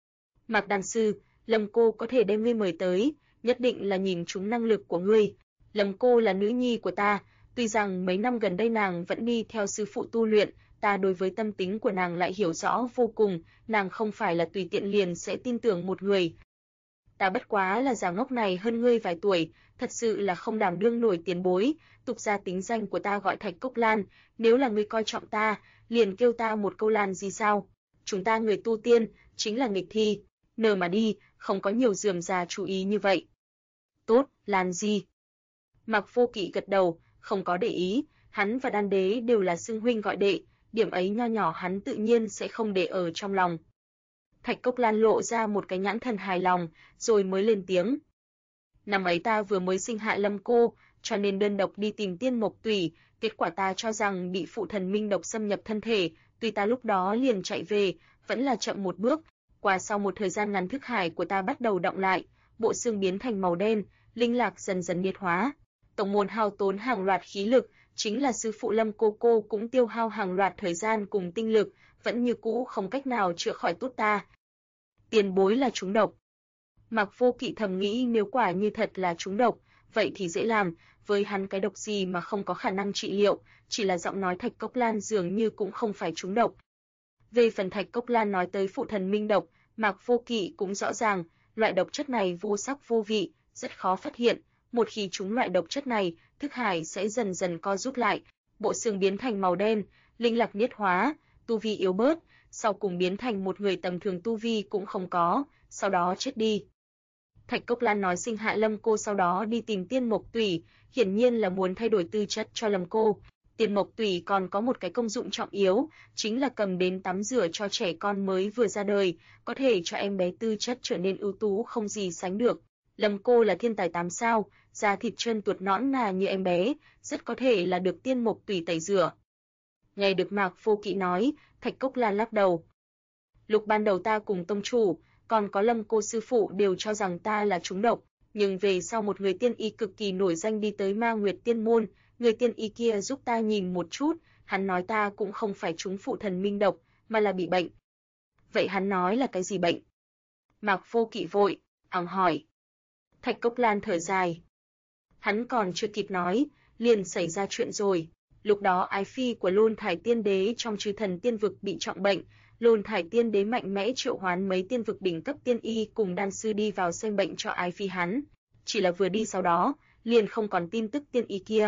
Mạc đan sư, Lâm cô có thể đem ngươi mời tới, nhất định là nhìn trúng năng lực của ngươi. Lâm cô là nữ nhi của ta, tuy rằng mấy năm gần đây nàng vẫn đi theo sư phụ tu luyện, ta đối với tâm tính của nàng lại hiểu rõ vô cùng, nàng không phải là tùy tiện liền sẽ tin tưởng một người. Ta bất quá là già ngốc này hơn ngươi vài tuổi, thật sự là không đảm đương nổi tiền bối, tục ra tính danh của ta gọi Thạch Cốc Lan, nếu là ngươi coi trọng ta, liền kêu ta một câu Lan gì sao? Chúng ta người tu tiên, chính là nghịch thi, nờ mà đi, không có nhiều rườm rà chú ý như vậy. Tốt, Lan gì? Mạc Vô Kỵ gật đầu, không có để ý, hắn và đan đế đều là xưng huynh gọi đệ, điểm ấy nho nhỏ hắn tự nhiên sẽ không để ở trong lòng. Thạch Cốc Lan lộ ra một cái nhãn thần hài lòng, rồi mới lên tiếng. Năm ấy ta vừa mới sinh hạ Lâm cô, cho nên đơn độc đi tìm Tiên Mộc Tùy, kết quả ta cho rằng bị phụ thần minh độc xâm nhập thân thể, tuy ta lúc đó liền chạy về, vẫn là chậm một bước, qua sau một thời gian ngắn thức hải của ta bắt đầu động lại, bộ xương biến thành màu đen, linh lạc dần dần nhiệt hóa. Tổng môn hao tốn hàng loạt khí lực, chính là sư phụ Lâm cô cũng tiêu hao hàng loạt thời gian cùng tinh lực, vẫn như cũ không cách nào chữa khỏi tốt ta. Tiền bối là trúng độc. Mạc Vô Kỵ thầm nghĩ nếu quả như thật là trúng độc, vậy thì dễ làm, với hắn cái độc gì mà không có khả năng trị liệu, chỉ là giọng nói Thạch Cốc Lan dường như cũng không phải trúng độc. Về phần Thạch Cốc Lan nói tới phụ thần minh độc, Mạc Vô Kỵ cũng rõ ràng, loại độc chất này vô sắc vô vị, rất khó phát hiện, một khi trúng loại độc chất này, thức hải sẽ dần dần co rút lại, bộ xương biến thành màu đen, linh lạc niết hóa, tu vi yếu bớt, sau cùng biến thành một người tầm thường tu vi cũng không có, sau đó chết đi. Thạch Cốc Lan nói sinh hạ Lâm cô sau đó đi tìm Tiên Mộc Tủy, hiển nhiên là muốn thay đổi tư chất cho Lâm cô. Tiên Mộc Tủy còn có một cái công dụng trọng yếu, chính là cầm đến tắm rửa cho trẻ con mới vừa ra đời, có thể cho em bé tư chất trở nên ưu tú không gì sánh được. Lâm cô là thiên tài 8 sao, da thịt trơn tuột nõn nà như em bé, rất có thể là được Tiên Mộc Tủy tẩy rửa. Nghe được Mạc Vô Kỵ nói, Thạch Cốc Lan lắc đầu. Lúc ban đầu ta cùng tông chủ, còn có Lâm cô sư phụ đều cho rằng ta là trúng độc, nhưng về sau một người tiên y cực kỳ nổi danh đi tới Ma Nguyệt Tiên môn, người tiên y kia giúp ta nhìn một chút, hắn nói ta cũng không phải trúng phụ thần minh độc, mà là bị bệnh. Vậy hắn nói là cái gì bệnh? Mạc Vô Kỵ vội, hỏi. Thạch Cốc Lan thở dài. Hắn còn chưa kịp nói, liền xảy ra chuyện rồi. Lúc đó ái phi của Lôn Thải Tiên Đế trong Chư Thần Tiên Vực bị trọng bệnh, Lôn Thải Tiên Đế mạnh mẽ triệu hoán mấy tiên vực đỉnh cấp tiên y cùng đan sư đi vào xem bệnh cho ái phi hắn. Chỉ là vừa đi sau đó, liền không còn tin tức tiên y kia.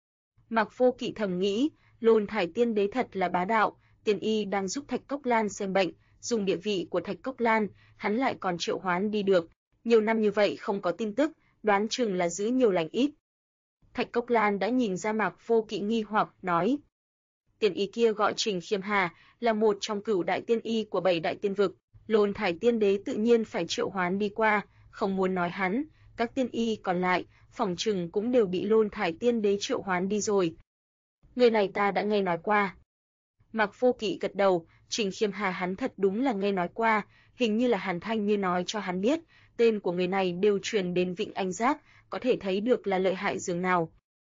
Mạc Vô Kỵ thầm nghĩ, Lôn Thải Tiên Đế thật là bá đạo, tiên y đang giúp Thạch Cốc Lan xem bệnh, dùng địa vị của Thạch Cốc Lan, hắn lại còn triệu hoán đi được. Nhiều năm như vậy không có tin tức, đoán chừng là giữ nhiều lành ít. Thạch Cốc Lan đã nhìn ra Mạc Vô Kỵ nghi hoặc, nói. Tiên y kia gọi Trình Khiêm Hà, là một trong cửu đại tiên y của 7 đại tiên vực, Lôn Thải Tiên Đế tự nhiên phải triệu hoán đi qua, không muốn nói hắn, các tiên y còn lại, phỏng chừng cũng đều bị Lôn Thải Tiên Đế triệu hoán đi rồi. Người này ta đã nghe nói qua. Mạc Vô Kỵ gật đầu, Trình Khiêm Hà hắn thật đúng là nghe nói qua, hình như là Hàn Thanh Như nói cho hắn biết, tên của người này đều truyền đến Vịnh Anh Giác, có thể thấy được là lợi hại dường nào.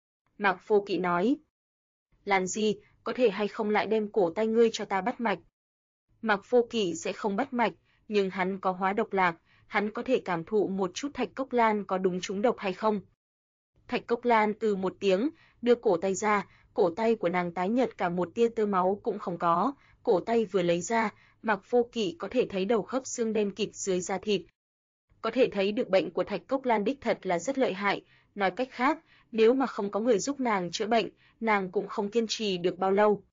Mạc Vô Kỵ nói, Lan Di, có thể hay không lại đem cổ tay ngươi cho ta bắt mạch. Mạc Vô Kỵ sẽ không bắt mạch, nhưng hắn có hóa độc lạc, hắn có thể cảm thụ một chút Thạch Cốc Lan có đúng trúng độc hay không. Thạch Cốc Lan từ một tiếng, đưa cổ tay ra, cổ tay của nàng tái nhợt cả một tia tơ máu cũng không có, cổ tay vừa lấy ra, Mạc Vô Kỵ có thể thấy đầu khớp xương đen kịt dưới da thịt. Có thể thấy được bệnh của Thạch Cốc Lan đích thật là rất lợi hại, nói cách khác, nếu mà không có người giúp nàng chữa bệnh, nàng cũng không kiên trì được bao lâu.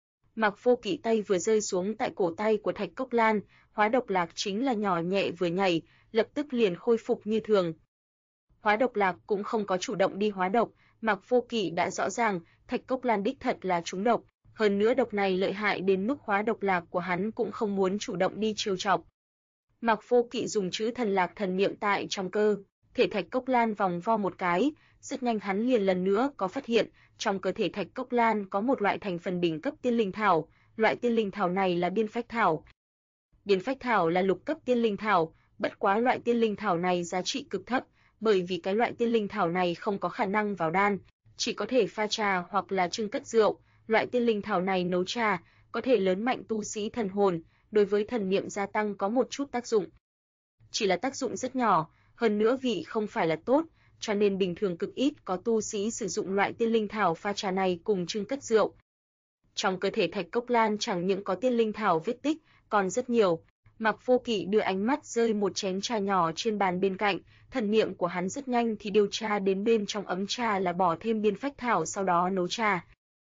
Mạc Vô Kỵ tay vừa rơi xuống tại cổ tay của Thạch Cốc Lan, hóa độc lạc chính là nhỏ nhẹ vừa nhảy, lập tức liền khôi phục như thường. Hóa độc lạc cũng không có chủ động đi hóa độc, Mạc Vô Kỵ đã rõ ràng, Thạch Cốc Lan đích thật là trúng độc, hơn nữa độc này lợi hại đến mức hóa độc lạc của hắn cũng không muốn chủ động đi trêu chọc. Mạc Vô Kỵ dùng chữ thần lạc thần niệm tại trong cơ thể Thạch Cốc Lan vòng vo một cái, rất nhanh hắn liền lần nữa có phát hiện, trong cơ thể Thạch Cốc Lan có một loại thành phần đỉnh cấp tiên linh thảo, loại tiên linh thảo này là biên phách thảo. Biên phách thảo là lục cấp tiên linh thảo, bất quá loại tiên linh thảo này giá trị cực thấp, bởi vì cái loại tiên linh thảo này không có khả năng vào đan, chỉ có thể pha trà hoặc là trưng cất rượu, loại tiên linh thảo này nấu trà, có thể lớn mạnh tu sĩ thần hồn, đối với thần niệm gia tăng có một chút tác dụng. Chỉ là tác dụng rất nhỏ, hơn nữa vị không phải là tốt, cho nên bình thường cực ít có tu sĩ sử dụng loại tiên linh thảo pha trà này cùng trưng cất rượu. Trong cơ thể Thạch Cốc Lan chẳng những có tiên linh thảo vết tích, còn rất nhiều. Mạc Vô Kỵ đưa ánh mắt rơi một chén trà nhỏ trên bàn bên cạnh, thần niệm của hắn rất nhanh thì điều tra đến bên trong ấm trà là bỏ thêm biên phách thảo sau đó nấu trà.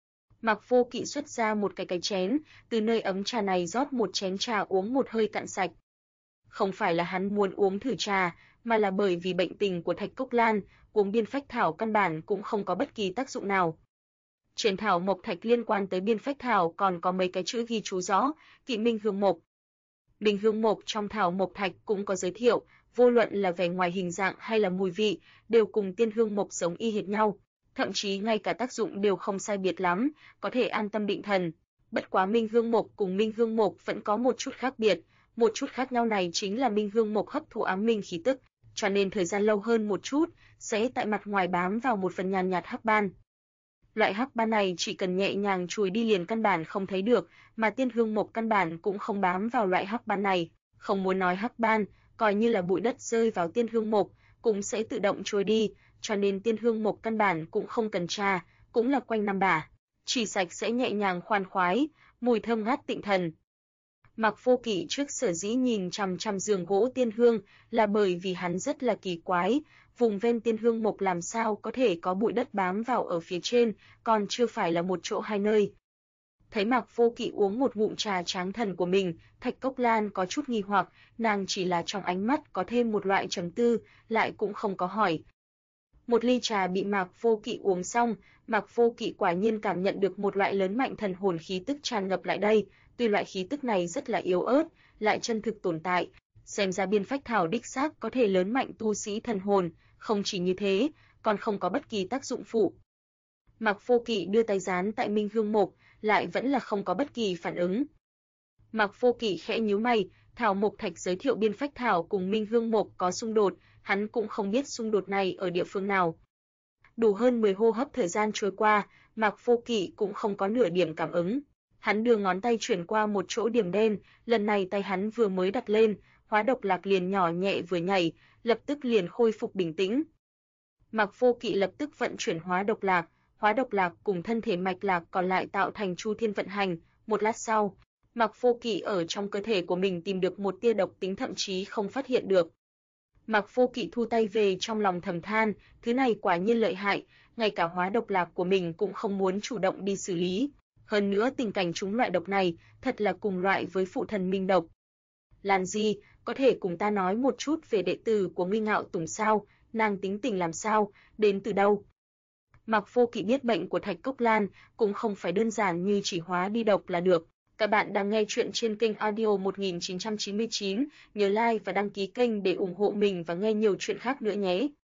Mạc Vô Kỵ xuất ra một cái chén, từ nơi ấm trà này rót một chén trà uống một hơi cạn sạch. Không phải là hắn muốn uống thử trà, mà là bởi vì bệnh tình của Thạch Cốc Lan, uống biên phách thảo căn bản cũng không có bất kỳ tác dụng nào. Trên thảo mộc thạch liên quan tới biên phách thảo còn có mấy cái chữ ghi chú rõ, Kỵ Minh Hương Mộc. Minh Hương Mộc trong thảo mộc thạch cũng có giới thiệu, vô luận là vẻ ngoài hình dạng hay là mùi vị, đều cùng tiên hương mộc giống y hệt nhau, thậm chí ngay cả tác dụng đều không sai biệt lắm, có thể an tâm định thần. Bất quá Minh Hương Mộc cùng Minh Hương Mộc vẫn có một chút khác biệt, một chút khác nhau này chính là Minh Hương Mộc hấp thụ ám minh khí tức, cho nên thời gian lâu hơn một chút, sẽ tại mặt ngoài bám vào một phần nhàn nhạt hắc ban. Loại hắc ban này chỉ cần nhẹ nhàng chùi đi liền căn bản không thấy được, mà tiên hương mộc căn bản cũng không bám vào loại hắc ban này. Không muốn nói hắc ban, coi như là bụi đất rơi vào tiên hương mộc cũng sẽ tự động trôi đi, cho nên tiên hương mộc căn bản cũng không cần tra, cũng là quanh năm bả, chỉ sạch sẽ nhẹ nhàng khoan khoái, mùi thơm ngát tịnh thần. Mạc Vô Kỵ trước sở dĩ nhìn chằm chằm giường gỗ tiên hương là bởi vì hắn rất là kỳ quái, vùng ven tiên hương mộc làm sao có thể có bụi đất bám vào ở phía trên, còn chưa phải là một chỗ hai nơi. Thấy Mạc Vô Kỵ uống một ngụm trà tráng thần của mình, Thạch Cốc Lan có chút nghi hoặc, nàng chỉ là trong ánh mắt có thêm một loại trầm tư, lại cũng không có hỏi. Một ly trà bị Mạc Vô Kỵ uống xong, Mạc Vô Kỵ quả nhiên cảm nhận được một loại lớn mạnh thần hồn khí tức tràn ngập lại đây, tuy loại khí tức này rất là yếu ớt, lại chân thực tồn tại, xem ra biên phách thảo đích xác có thể lớn mạnh tu sĩ thần hồn, không chỉ như thế, còn không có bất kỳ tác dụng phụ. Mạc Vô Kỵ đưa tay dán tại Minh Hương Mộc, lại vẫn là không có bất kỳ phản ứng. Mạc Vô Kỵ khẽ nhíu mày, Thảo Mộc Thạch giới thiệu biên phách thảo cùng Minh Hương Mộc có xung đột, hắn cũng không biết xung đột này ở địa phương nào. Đủ hơn 10 hô hấp thời gian trôi qua, Mạc Vô Kỵ cũng không có nửa điểm cảm ứng. Hắn đưa ngón tay chuyển qua một chỗ điểm đen, lần này tay hắn vừa mới đặt lên, hóa độc lạc liền nhỏ nhẹ vừa nhảy, lập tức liền khôi phục bình tĩnh. Mạc Vô Kỵ lập tức vận chuyển hóa độc lạc cùng thân thể mạch lạc còn lại tạo thành chu thiên vận hành, một lát sau, Mạc Vô Kỵ ở trong cơ thể của mình tìm được một tia độc tính thậm chí không phát hiện được. Mạc Vô Kỵ thu tay về trong lòng thầm than, thứ này quả nhiên lợi hại, ngay cả hóa độc lạc của mình cũng không muốn chủ động đi xử lý. Hơn nữa tình cảnh chúng loại độc này thật là cùng loại với phụ thần minh độc. Lan Di, có thể cùng ta nói một chút về đệ tử của Nguy Ngạo Tùng sao, nàng tính tình làm sao, đến từ đâu? Mạc Vô Kỵ biết bệnh của Thạch Cốc Lan cũng không phải đơn giản như chỉ hóa đi độc là được. Các bạn đang nghe chuyện trên kênh audio 1999, nhớ like và đăng ký kênh để ủng hộ mình và nghe nhiều chuyện khác nữa nhé.